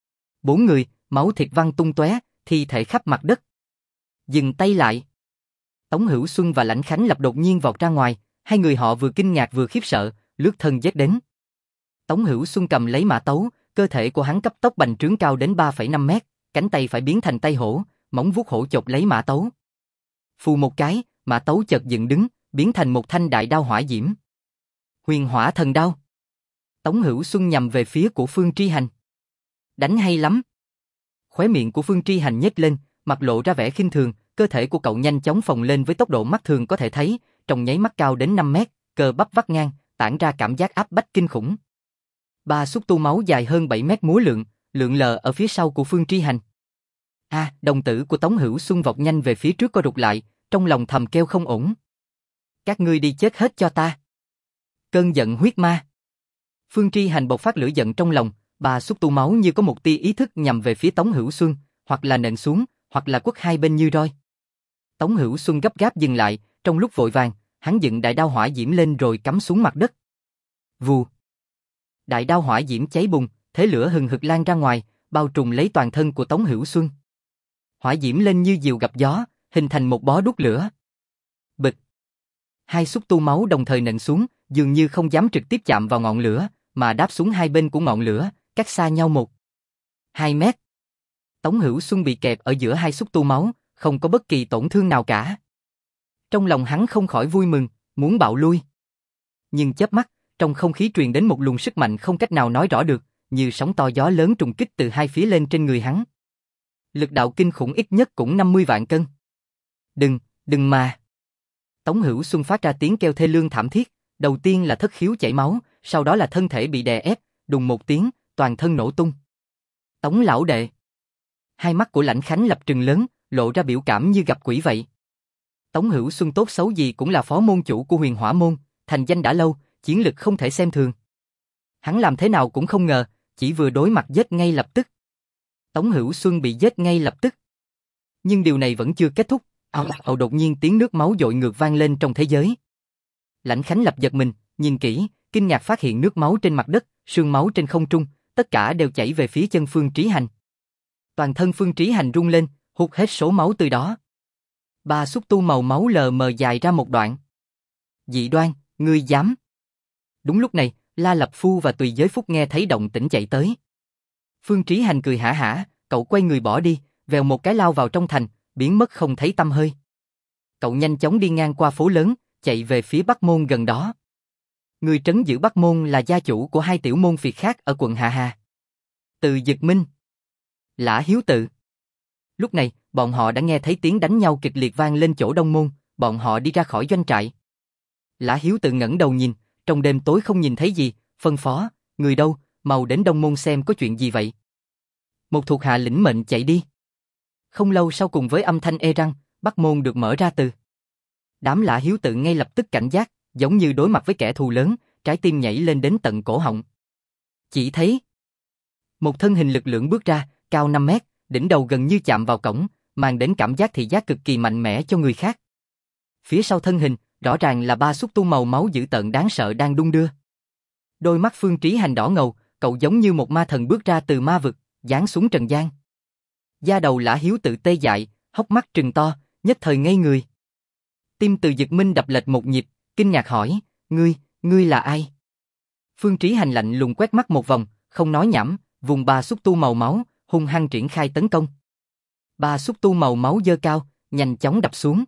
4 người, máu thịt văng tung tóe, thi thể khắp mặt đất. Dừng tay lại. Tống Hữu Xuân và Lãnh Khánh Lập đột nhiên vọt ra ngoài, hai người họ vừa kinh ngạc vừa khiếp sợ, lướt thân giết đến. Tống Hữu Xuân cầm lấy mã tấu, cơ thể của hắn cấp tốc bành trướng cao đến 3,5 mét, cánh tay phải biến thành tay hổ, móng vuốt hổ chộp lấy mã tấu. Phù một cái, mã tấu chợt dựng đứng, biến thành một thanh đại đao hỏa diễm. Huyền Hỏa Thần Đao. Tống Hữu Xuân nhằm về phía của Phương Tri Hành. Đánh hay lắm. Khóe miệng của Phương Tri Hành nhếch lên, mặt lộ ra vẻ khinh thường, cơ thể của cậu nhanh chóng phồng lên với tốc độ mắt thường có thể thấy, trong nháy mắt cao đến 5 mét, cơ bắp vắt ngang, tản ra cảm giác áp bách kinh khủng. 3 xúc tu máu dài hơn 7 mét múa lượn lờ ở phía sau của Phương Tri Hành. Đồng tử của Tống Hữu Xuân vọt nhanh về phía trước co rụt lại, trong lòng thầm kêu không ổn. Các ngươi đi chết hết cho ta. Cơn giận huyết ma. Phương Tri Hành bộc phát lửa giận trong lòng, 3 xúc tu máu như có một tia ý thức nhằm về phía Tống Hữu Xuân, hoặc là nện xuống, hoặc là quất hai bên như roi. Tống Hữu Xuân gấp gáp dừng lại, trong lúc vội vàng, hắn dựng đại đao hỏa diễm lên rồi cắm xuống mặt đất. Vù. Đại đao hỏa diễm cháy bùng, thế lửa hừng hực lan ra ngoài, bao trùm lấy toàn thân của Tống Hữu Xuân. Hỏa diễm lên như diều gặp gió, hình thành một bó đuốc lửa. Bịch. 2 xúc tu máu đồng thời nện xuống, dường như không dám trực tiếp chạm vào ngọn lửa, mà đáp xuống hai bên của ngọn lửa, cách xa nhau 1-2 mét. Tống Hữu Xuân bị kẹp ở giữa 2 xúc tu máu, không có bất kỳ tổn thương nào cả. Trong lòng hắn không khỏi vui mừng, muốn bạo lui. Nhưng chớp mắt, trong không khí truyền đến một luồng sức mạnh không cách nào nói rõ được, như sóng to gió lớn trùng kích từ hai phía lên trên người hắn. Lực đạo kinh khủng ít nhất cũng 50 vạn cân. Đừng mà. Tống Hữu Xuân phát ra tiếng kêu thê lương thảm thiết, đầu tiên là thất khiếu chảy máu, sau đó là thân thể bị đè ép, đùng một tiếng, toàn thân nổ tung. Tống lão đệ. Hai mắt của Lãnh Khánh Lập trừng lớn, lộ ra biểu cảm như gặp quỷ vậy. Tống Hữu Xuân tốt xấu gì cũng là phó môn chủ của Huyền Hỏa môn, thành danh đã lâu, chiến lực không thể xem thường. Hắn làm thế nào cũng không ngờ, chỉ vừa đối mặt giết ngay lập tức. Tống Hữu Xuân bị giết ngay lập tức. Nhưng điều này vẫn chưa kết thúc, đột nhiên tiếng nước máu dội ngược vang lên trong thế giới. Lãnh Khánh Lập giật mình, nhìn kỹ, kinh ngạc phát hiện nước máu trên mặt đất, sương máu trên không trung, tất cả đều chảy về phía chân Phương Trí Hành. Toàn thân Phương Trí Hành rung lên, hút hết số máu từ đó. 3 xúc tu màu máu lờ mờ dài ra một đoạn. Dị Đoan, ngươi dám? Đúng lúc này, La Lập Phu và Tùy Giới Phúc nghe thấy động tĩnh chạy tới. Phương Trí Hành cười hả hả, cậu quay người bỏ đi, vèo một cái lao vào trong thành, biến mất không thấy tăm hơi. Cậu nhanh chóng đi ngang qua phố lớn, chạy về phía Bắc Môn gần đó. Người trấn giữ Bắc Môn là gia chủ của 2 tiểu môn phiệt khác ở quận Hạ Hà. Từ Dực Minh, Lã Hiếu Tự. Lúc này, bọn họ đã nghe thấy tiếng đánh nhau kịch liệt vang lên chỗ Đông Môn, bọn họ đi ra khỏi doanh trại. Lã Hiếu Tự ngẩng đầu nhìn, trong đêm tối không nhìn thấy gì, phân phó, người đâu, mau đến Đông Môn xem có chuyện gì vậy. Một thuộc hạ lĩnh mệnh chạy đi. Không lâu sau cùng với âm thanh răng, Bắc Môn được mở ra từ. Đám Lã Hiếu Tự ngay lập tức cảnh giác, giống như đối mặt với kẻ thù lớn, trái tim nhảy lên đến tận cổ họng. Chỉ thấy Một thân hình lực lưỡng bước ra, cao 5 mét, đỉnh đầu gần như chạm vào cổng, mang đến cảm giác thị giác cực kỳ mạnh mẽ cho người khác. Phía sau thân hình, rõ ràng là ba xúc tu màu máu dữ tợn đáng sợ đang đung đưa. Đôi mắt Phương Trí Hành đỏ ngầu, cậu giống như một ma thần bước ra từ ma vực, giáng xuống trần gian. Da đầu Lã Hiếu Tự tê dại, hốc mắt trừng to, nhất thời ngây người. Tim Từ Dực Minh đập lệch một nhịp, kinh ngạc hỏi, ngươi là ai? Phương Trí Hành lạnh lùng quét mắt một vòng, không nói nhảm, vùng ba xúc tu màu máu, hung hăng triển khai tấn công. Ba xúc tu màu máu giơ cao, nhanh chóng đập xuống.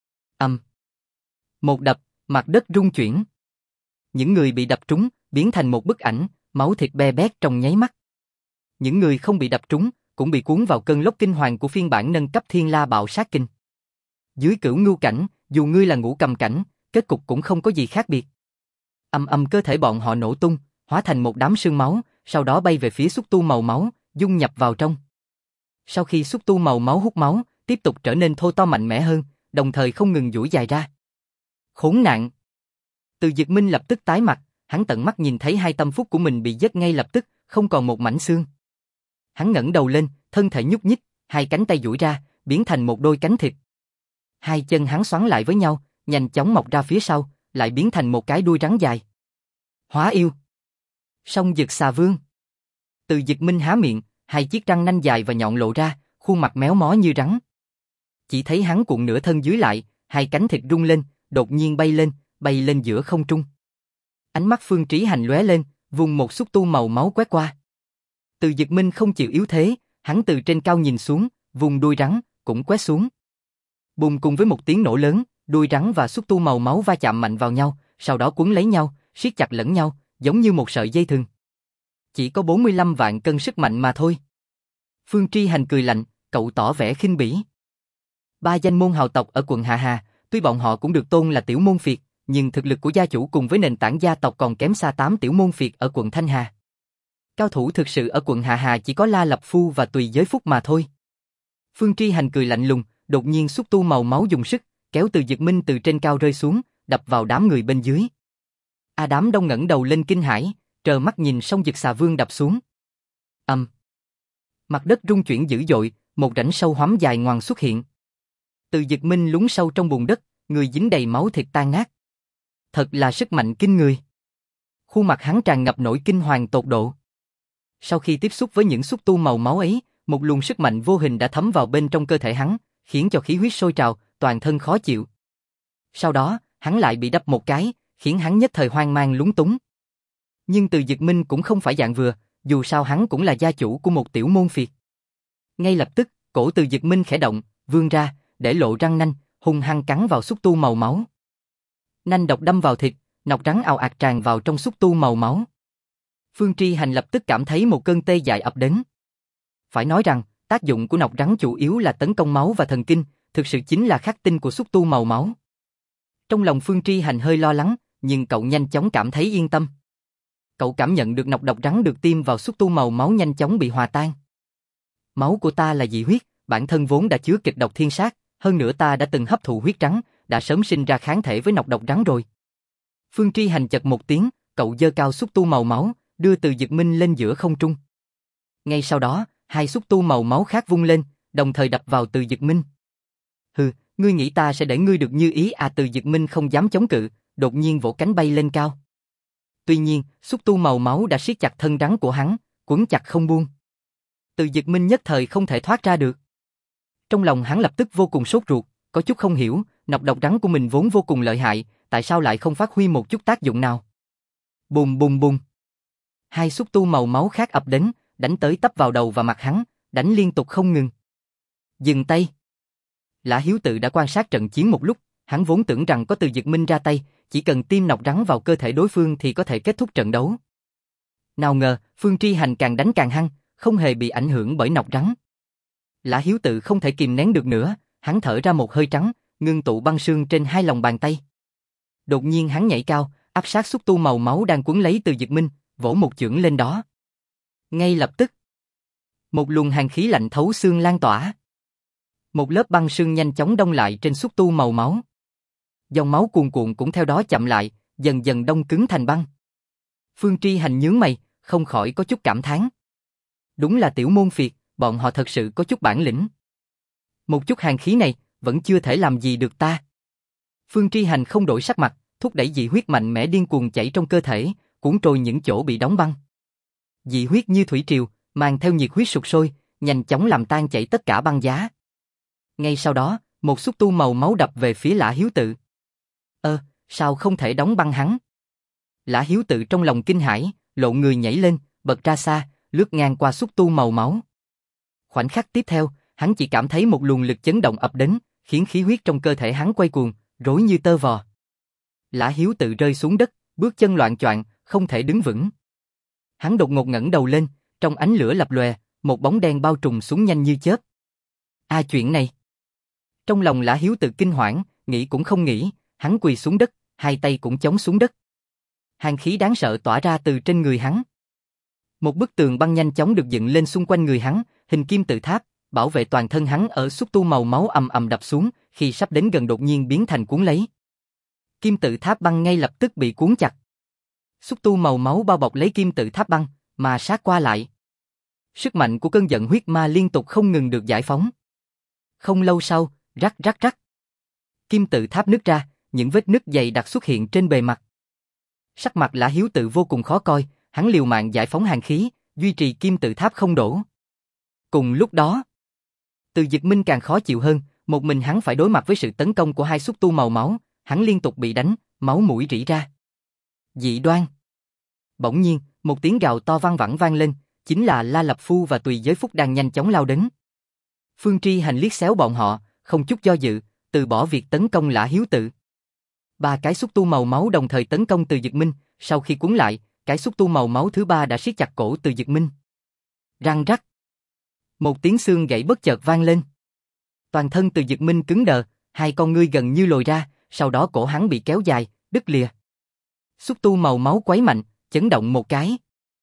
Một đập, mặt đất rung chuyển. Những người bị đập trúng, biến thành một bức ảnh, máu thịt be bét trong nháy mắt. Những người không bị đập trúng, cũng bị cuốn vào cơn lốc kinh hoàng của phiên bản nâng cấp Thiên La Bạo Sát Kinh. Dưới Cửu Ngưu cảnh, dù ngươi là Ngũ Cầm cảnh, kết cục cũng không có gì khác biệt. Cơ thể bọn họ nổ tung, hóa thành một đám sương máu, sau đó bay về phía xúc tu màu máu, dung nhập vào trong. Sau khi xúc tu màu máu hút máu, tiếp tục trở nên thô to mạnh mẽ hơn, đồng thời không ngừng duỗi dài ra. Khốn nạn! Từ Dực Minh lập tức tái mặt, hắn tận mắt nhìn thấy hai tâm phúc của mình bị giết ngay lập tức, không còn một mảnh xương. Hắn ngẩng đầu lên, thân thể nhúc nhích, hai cánh tay duỗi ra, biến thành một đôi cánh thịt. Hai chân hắn xoắn lại với nhau, nhanh chóng mọc ra phía sau, lại biến thành một cái đuôi rắn dài. Hóa yêu! Song Dực Xà Vương! Từ Dực Minh há miệng, hai chiếc răng nanh dài và nhọn lộ ra, khuôn mặt méo mó như rắn. Chỉ thấy hắn cuộn nửa thân dưới lại, hai cánh thịt rung lên, đột nhiên bay lên giữa không trung. Ánh mắt Phương Trí Hành lóe lên, vùng một xúc tu màu máu quét qua. Từ Dực Minh không chịu yếu thế, hắn từ trên cao nhìn xuống, vùng đuôi rắn cũng quét xuống. Bùng, cùng với một tiếng nổ lớn, đuôi rắn và xúc tu màu máu va chạm mạnh vào nhau, sau đó quấn lấy nhau, siết chặt lẫn nhau, giống như một sợi dây thừng. Chỉ có 45 vạn cân sức mạnh mà thôi. Phương Trí Hành cười lạnh, cậu tỏ vẻ khinh bỉ. Ba danh môn hào tộc ở quận Hạ Hà, tuy bọn họ cũng được tôn là tiểu môn phiệt, nhưng thực lực của gia chủ cùng với nền tảng gia tộc còn kém xa 8 tiểu môn phiệt ở quận Thanh Hà. Cao thủ thực sự ở quận Hạ Hà chỉ có La Lập Phu và Tùy Giới Phúc mà thôi. Phương Trí Hành cười lạnh lùng, đột nhiên xúc tu màu máu dùng sức, kéo Từ Dực Minh từ trên cao rơi xuống, đập vào đám người bên dưới. Đám đông ngẩng đầu lên kinh hãi, trơ mắt nhìn Song Dực Xà Vương đập xuống. Mặt đất rung chuyển dữ dội, một rãnh sâu hoắm dài ngoằng xuất hiện. Từ Dực Minh lún sâu trong bùn đất, người dính đầy máu thịt tan nát. Thật là sức mạnh kinh người. Khuôn mặt hắn tràn ngập nỗi kinh hoàng tột độ. Sau khi tiếp xúc với những xúc tu màu máu ấy, một luồng sức mạnh vô hình đã thấm vào bên trong cơ thể hắn, khiến cho khí huyết sôi trào, toàn thân khó chịu. Sau đó, hắn lại bị đập một cái, khiến hắn nhất thời hoang mang lúng túng. Nhưng Từ Dực Minh cũng không phải dạng vừa, dù sao hắn cũng là gia chủ của một tiểu môn phiệt. Ngay lập tức, cổ Từ Dực Minh khẽ động, vươn ra, để lộ răng nanh, hung hăng cắn vào xúc tu màu máu. Nanh độc đâm vào thịt, nọc rắn ào ạt tràn vào trong xúc tu màu máu. Phương Trí Hành lập tức cảm thấy một cơn tê dại ập đến. Phải nói rằng, tác dụng của nọc rắn chủ yếu là tấn công máu và thần kinh, thực sự chính là khắc tinh của xúc tu màu máu. Trong lòng Phương Trí Hành hơi lo lắng, nhưng cậu nhanh chóng cảm thấy yên tâm. Cậu cảm nhận được nọc độc rắn được tiêm vào xúc tu màu máu nhanh chóng bị hòa tan. Máu của ta là dị huyết, bản thân vốn đã chứa kịch độc thiên sát, hơn nữa ta đã từng hấp thụ huyết rắn, đã sớm sinh ra kháng thể với nọc độc rắn rồi. Phương Trí Hành chật một tiếng, cậu giơ cao xúc tu màu máu, đưa Từ Dực Minh lên giữa không trung. Ngay sau đó, hai xúc tu màu máu khác vung lên, đồng thời đập vào Từ Dực Minh. Hừ, ngươi nghĩ ta sẽ để ngươi được như ý à? Từ Dực Minh không dám chống cự, đột nhiên vỗ cánh bay lên cao. Tuy nhiên, xúc tu màu máu đã siết chặt thân rắn của hắn, quấn chặt không buông. Từ Dực Minh nhất thời không thể thoát ra được. Trong lòng hắn lập tức vô cùng sốt ruột, có chút không hiểu, nọc độc rắn của mình vốn vô cùng lợi hại, tại sao lại không phát huy một chút tác dụng nào? Bùm bùm bùm. Hai xúc tu màu máu khác ập đến, đánh tới tấp vào đầu và mặt hắn, đánh liên tục không ngừng. Dừng tay. Lã Hiếu Tự đã quan sát trận chiến một lúc, hắn vốn tưởng rằng có Từ Dực Minh ra tay, chỉ cần tiêm nọc rắn vào cơ thể đối phương thì có thể kết thúc trận đấu. Nào ngờ, Phương Trí Hành càng đánh càng hăng, không hề bị ảnh hưởng bởi nọc rắn. Lã Hiếu Tự không thể kìm nén được nữa, hắn thở ra một hơi trắng, ngưng tụ băng sương trên hai lòng bàn tay. Đột nhiên hắn nhảy cao, áp sát xúc tu màu máu đang quấn lấy Từ Dực Minh, vỗ một chưởng lên đó. Ngay lập tức, một luồng hàn khí lạnh thấu xương lan tỏa. Một lớp băng sương nhanh chóng đông lại trên xúc tu màu máu. Dòng máu cuồn cuộn cũng theo đó chậm lại, dần dần đông cứng thành băng. Phương Trí Hành nhướng mày, không khỏi có chút cảm thán. Đúng là tiểu môn phiệt, bọn họ thật sự có chút bản lĩnh. Một chút hàn khí này, vẫn chưa thể làm gì được ta. Phương Tri Hành không đổi sắc mặt, thúc đẩy dị huyết mạnh mẽ điên cuồng chảy trong cơ thể, cuốn trôi những chỗ bị đóng băng. Dị huyết như thủy triều, mang theo nhiệt huyết sục sôi, nhanh chóng làm tan chảy tất cả băng giá. Ngay sau đó, một xúc tu màu máu đập về phía Lã Hiếu Tự. Sao không thể đóng băng hắn? Lã Hiếu Tự trong lòng kinh hãi, lộn người nhảy lên, bật ra xa, lướt ngang qua xúc tu màu máu. Khoảnh khắc tiếp theo, hắn chỉ cảm thấy một luồng lực chấn động ập đến, khiến khí huyết trong cơ thể hắn quay cuồng, rối như tơ vò. Lã Hiếu Tự rơi xuống đất, bước chân loạng choạng, không thể đứng vững. Hắn đột ngột ngẩng đầu lên, trong ánh lửa lập lòe, một bóng đen bao trùm xuống nhanh như chớp. Chuyện này. Trong lòng Lã Hiếu Tự kinh hoảng, nghĩ cũng không nghĩ, hắn quỳ xuống đất, hai tay cũng chống xuống đất. Hàn khí đáng sợ tỏa ra từ trên người hắn. Một bức tường băng nhanh chóng được dựng lên xung quanh người hắn, hình kim tự tháp, bảo vệ toàn thân hắn ở xúc tu màu máu ầm ầm đập xuống, khi sắp đến gần đột nhiên biến thành cuốn lấy. Kim tự tháp băng ngay lập tức bị cuốn chặt. Xúc tu màu máu bao bọc lấy kim tự tháp băng, mà sát qua lại. Sức mạnh của cơn giận huyết ma liên tục không ngừng được giải phóng. Không lâu sau, rắc rắc rắc. Kim tự tháp nứt ra, những vết nứt dày đặc xuất hiện trên bề mặt. Sắc mặt Lã Hiếu Tự vô cùng khó coi, hắn liều mạng giải phóng hàn khí, duy trì kim tự tháp không đổ. Cùng lúc đó, Từ Dực Minh càng khó chịu hơn, một mình hắn phải đối mặt với sự tấn công của hai xúc tu màu máu, hắn liên tục bị đánh, máu mũi rỉ ra. Dị đoan. Bỗng nhiên, một tiếng gào to vang vẳng vang lên, chính là La Lập Phu và Tùy Giới Phúc đang nhanh chóng lao đến. Phương Tri Hành liếc xéo bọn họ, không chút do dự, từ bỏ việc tấn công Lã Hiếu Tự. Ba cái xúc tu màu máu đồng thời tấn công Từ Dực Minh, sau khi cuốn lại, cái xúc tu màu máu thứ ba đã siết chặt cổ Từ Dực Minh. Răng rắc. Một tiếng xương gãy bất chợt vang lên. Toàn thân Từ Dực Minh cứng đờ, hai con ngươi gần như lồi ra, sau đó cổ hắn bị kéo dài, đứt lìa. Xúc tu màu máu quấy mạnh, chấn động một cái.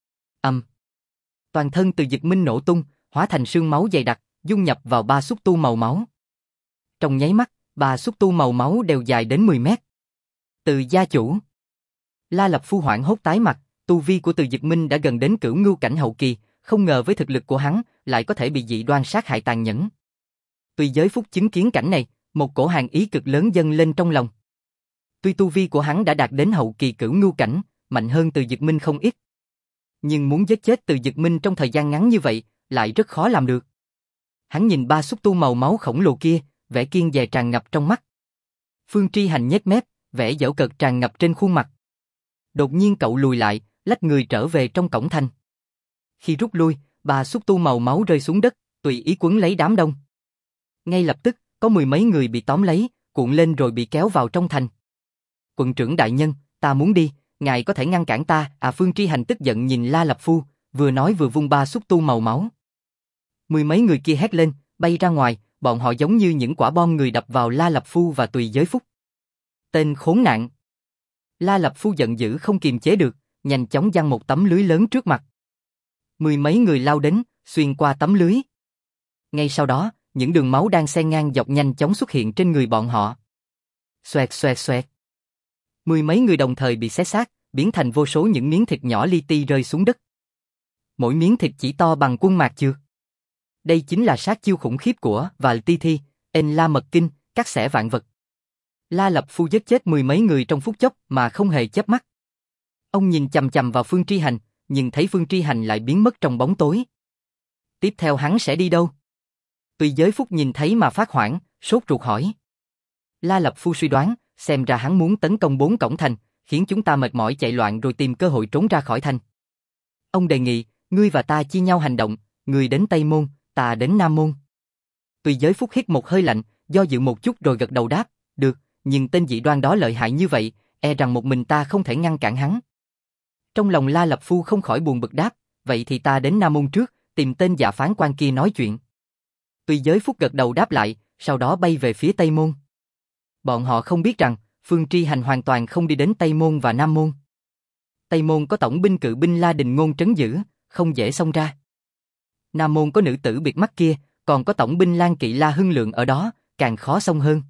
Toàn thân Từ Dực Minh nổ tung, hóa thành sương máu dày đặc, dung nhập vào ba xúc tu màu máu. Trong nháy mắt, ba xúc tu màu máu đều dài đến 10 mét. Từ gia chủ. La Lập Phu hoảng hốt tái mặt, tu vi của Từ Dực Minh đã gần đến cửu ngưu cảnh hậu kỳ, không ngờ với thực lực của hắn, lại có thể bị dị đoan sát hại tàn nhẫn. Tùy Giới Phúc chứng kiến cảnh này, một cổ hàn ý cực lớn dâng lên trong lòng. Tuy tu vi của hắn đã đạt đến hậu kỳ cửu ngưu cảnh, mạnh hơn Từ Dực Minh không ít. Nhưng muốn giết chết Từ Dực Minh trong thời gian ngắn như vậy, lại rất khó làm được. Hắn nhìn ba xúc tu màu máu khổng lồ kia, vẻ kiên dè tràn ngập trong mắt. Phương Tri Hành nhếch mép, vẻ giễu cợt tràn ngập trên khuôn mặt. Đột nhiên cậu lùi lại, lách người trở về trong cổng thành. Khi rút lui, ba xúc tu màu máu rơi xuống đất, tùy ý quấn lấy đám đông. Ngay lập tức, có mười mấy người bị tóm lấy, cuộn lên rồi bị kéo vào trong thành. Quận trưởng đại nhân, ta muốn đi, ngài có thể ngăn cản ta? Phương Tri Hành tức giận nhìn La Lập Phu, vừa nói vừa vung ba xúc tu màu máu. Mười mấy người kia hét lên, bay ra ngoài, bọn họ giống như những quả bom người đập vào La Lập Phu và Tùy Giới Phúc. Tên khốn nạn! La Lập Phu giận dữ không kiềm chế được, nhanh chóng giăng một tấm lưới lớn trước mặt. Mười mấy người lao đến, xuyên qua tấm lưới. Ngay sau đó, những đường máu đang xen ngang dọc nhanh chóng xuất hiện trên người bọn họ. Xoẹt xoẹt xoẹt. Mười mấy người đồng thời bị xé xác, biến thành vô số những miếng thịt nhỏ li ti rơi xuống đất. Mỗi miếng thịt chỉ to bằng quân mạc chược. Đây chính là sát chiêu khủng khiếp của Vạn Ti Thi, En La Mật Kinh, cắt xẻ vạn vật. La Lập Phu giết chết mười mấy người trong phút chốc mà không hề chớp mắt. Ông nhìn chằm chằm vào Phương Tri Hành, nhưng thấy Phương Tri Hành lại biến mất trong bóng tối. Tiếp theo hắn sẽ đi đâu? Tùy Giới Phúc nhìn thấy mà phát hoảng, sốt ruột hỏi. La Lập Phu suy đoán, xem ra hắn muốn tấn công 4 cổng thành, khiến chúng ta mệt mỏi chạy loạn rồi tìm cơ hội trốn ra khỏi thành. Ông đề nghị, ngươi và ta chia nhau hành động, ngươi đến Tây Môn, ta đến Nam Môn. Tùy Giới Phúc hít một hơi lạnh, do dự một chút rồi gật đầu đáp, được, nhưng tên dị đoan đó lợi hại như vậy, e rằng một mình ta không thể ngăn cản hắn. Trong lòng La Lập Phu không khỏi buồn bực đáp, vậy thì ta đến Nam Môn trước, tìm tên dạ phán quan kia nói chuyện. Tùy Giới Phúc gật đầu đáp lại, sau đó bay về phía Tây Môn. Bọn họ không biết rằng, Phương Tri Hành hoàn toàn không đi đến Tây Môn và Nam Môn. Tây Môn có tổng binh cự binh La Đình Ngôn trấn giữ, không dễ xông ra. Nam Môn có nữ tử biệt mắt kia, còn có tổng binh Lan Kỵ La Hưng Lượng ở đó, càng khó xông hơn.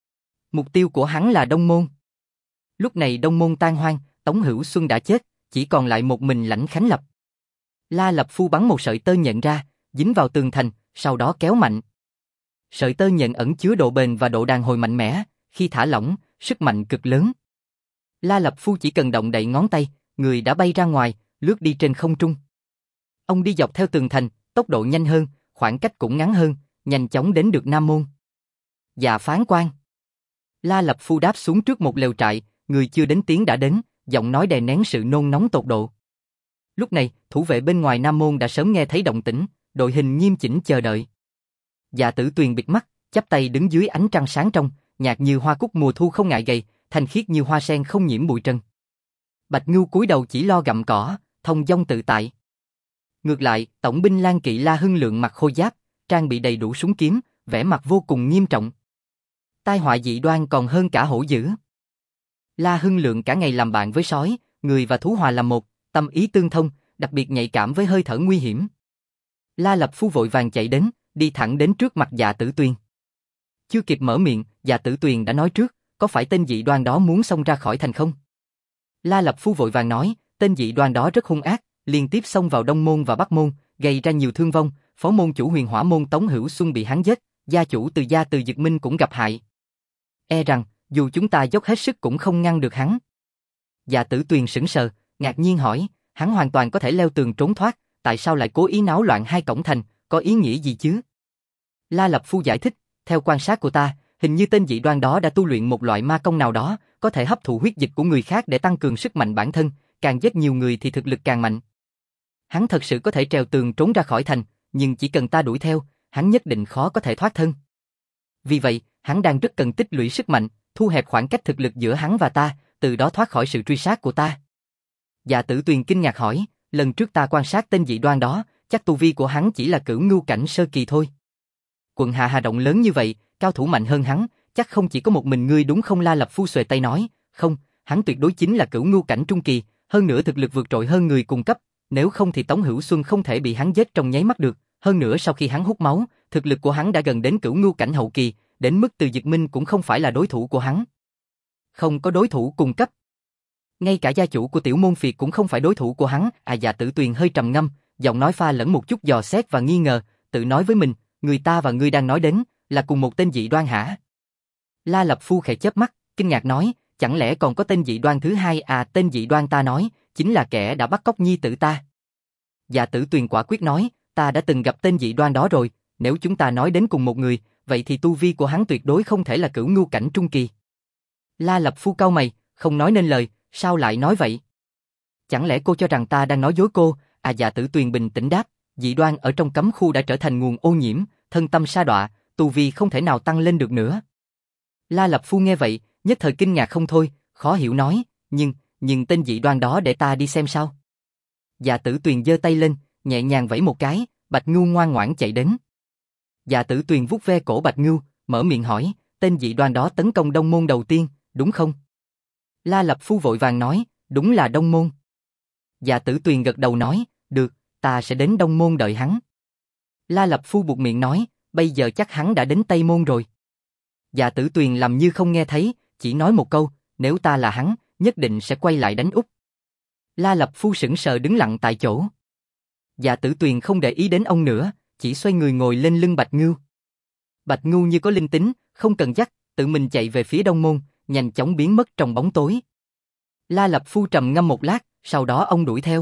Mục tiêu của hắn là Đông Môn. Lúc này Đông Môn tan hoang, Tống Hữu Xuân đã chết, chỉ còn lại một mình Lãnh Khánh Lập. La Lập Phu bắn một sợi tơ nhện ra, dính vào tường thành, sau đó kéo mạnh. Sợi tơ nhện ẩn chứa độ bền và độ đàn hồi mạnh mẽ, khi thả lỏng, sức mạnh cực lớn. La Lập Phu chỉ cần động đậy ngón tay, người đã bay ra ngoài, lướt đi trên không trung. Ông đi dọc theo tường thành, tốc độ nhanh hơn, khoảng cách cũng ngắn hơn, nhanh chóng đến được Nam Môn. Dạ phán quan. La Lập Phu đáp xuống trước một lều trại, người chưa đến tiếng đã đến, giọng nói đè nén sự nôn nóng tột độ. Lúc này, thủ vệ bên ngoài Nam Môn đã sớm nghe thấy động tĩnh, đội hình nghiêm chỉnh chờ đợi. Dạ Tử Tuyền bịt mắt, chắp tay đứng dưới ánh trăng sáng trong, nhạt như hoa cúc mùa thu không ngại gầy, thanh khiết như hoa sen không nhiễm bụi trần. Bạch Ngưu cúi đầu chỉ lo gặm cỏ, thông dong tự tại. Ngược lại, tổng binh Lang Kỵ La Hưng Lượng mặc khôi giáp, trang bị đầy đủ súng kiếm, vẻ mặt vô cùng nghiêm trọng. Tai họa dị đoan còn hơn cả hổ dữ. La Hưng Lượng cả ngày làm bạn với sói, người và thú hòa làm một, tâm ý tương thông, đặc biệt nhạy cảm với hơi thở nguy hiểm. La Lập Phu vội vàng chạy đến, đi thẳng đến trước mặt Dạ Tử Tuyền. Chưa kịp mở miệng, Dạ Tử Tuyền đã nói trước, có phải tên dị đoan đó muốn xông ra khỏi thành không? La Lập Phu vội vàng nói, tên dị đoan đó rất hung ác, liên tiếp xông vào Đông Môn và Bắc Môn, gây ra nhiều thương vong, phó môn chủ Huyền Hỏa Môn Tống Hữu Xuân bị hắn giết, gia chủ Từ Dực Minh cũng gặp hại. E rằng, dù chúng ta dốc hết sức cũng không ngăn được hắn. Dạ Tử Tuyền sững sờ, ngạc nhiên hỏi, hắn hoàn toàn có thể leo tường trốn thoát, tại sao lại cố ý náo loạn hai cổng thành, có ý nghĩa gì chứ? La Lập Phu giải thích, theo quan sát của ta, hình như tên dị đoan đó đã tu luyện một loại ma công nào đó, có thể hấp thụ huyết dịch của người khác để tăng cường sức mạnh bản thân, càng giết nhiều người thì thực lực càng mạnh. Hắn thật sự có thể trèo tường trốn ra khỏi thành, nhưng chỉ cần ta đuổi theo, hắn nhất định khó có thể thoát thân. Vì vậy, hắn đang rất cần tích lũy sức mạnh, thu hẹp khoảng cách thực lực giữa hắn và ta, từ đó thoát khỏi sự truy sát của ta. Dạ Tử Tuyền kinh ngạc hỏi, lần trước ta quan sát tên dị đoan đó, chắc tu vi của hắn chỉ là cửu ngưu cảnh sơ kỳ thôi. Quận Hà Hà rộng lớn như vậy, cao thủ mạnh hơn hắn, chắc không chỉ có một mình ngươi đúng không? La Lập Phu xuề tay nói, không, hắn tuyệt đối chính là cửu ngưu cảnh trung kỳ, hơn nữa thực lực vượt trội hơn người cùng cấp, nếu không thì Tống Hữu Xuân không thể bị hắn giết trong nháy mắt được, hơn nữa sau khi hắn hút máu, thực lực của hắn đã gần đến cửu ngưu cảnh hậu kỳ, đến mức Từ Dực Minh cũng không phải là đối thủ của hắn. Không có đối thủ cùng cấp. Ngay cả gia chủ của tiểu môn phiệt cũng không phải đối thủ của hắn. Dạ Tử Tuyền hơi trầm ngâm, giọng nói pha lẫn một chút dò xét và nghi ngờ, tự nói với mình, người ta và ngươi đang nói đến là cùng một tên dị đoan hả? La Lập Phu khẽ chớp mắt, kinh ngạc nói, chẳng lẽ còn có tên dị đoan thứ hai? Tên dị đoan ta nói, chính là kẻ đã bắt cóc nhi tử ta. Dạ Tử Tuyền quả quyết nói, ta đã từng gặp tên dị đoan đó rồi, nếu chúng ta nói đến cùng một người, vậy thì tu vi của hắn tuyệt đối không thể là cửu ngưu cảnh trung kỳ. La Lập Phu cau mày, không nói nên lời, sao lại nói vậy? Chẳng lẽ cô cho rằng ta đang nói dối cô? Dạ Tử Tuyền bình tĩnh đáp, dị đoan ở trong cấm khu đã trở thành nguồn ô nhiễm, thân tâm sa đọa, tu vi không thể nào tăng lên được nữa. La Lập Phu nghe vậy, nhất thời kinh ngạc không thôi, khó hiểu nói, nhưng tên dị đoan đó để ta đi xem sao? Dạ Tử Tuyền giơ tay lên, nhẹ nhàng vẫy một cái, Bạch Ngưu ngoan ngoãn chạy đến. Dạ Tử Tuyền vuốt ve cổ Bạch Ngưu, mở miệng hỏi, tên dị đoan đó tấn công Đông Môn đầu tiên, đúng không? La Lập Phu vội vàng nói, đúng là Đông Môn. Dạ Tử Tuyền gật đầu nói, được, ta sẽ đến Đông Môn đợi hắn. La Lập Phu buột miệng nói, bây giờ chắc hắn đã đến Tây Môn rồi. Dạ Tử Tuyền làm như không nghe thấy, chỉ nói một câu, nếu ta là hắn, nhất định sẽ quay lại đánh úp. La Lập Phu sững sờ đứng lặng tại chỗ. Dạ Tử Tuyền không để ý đến ông nữa, chỉ xoay người ngồi lên lưng Bạch Ngưu. Bạch Ngưu như có linh tính, không cần dắt, tự mình chạy về phía Đông Môn, nhanh chóng biến mất trong bóng tối. La Lập Phu trầm ngâm một lát, sau đó ông đuổi theo.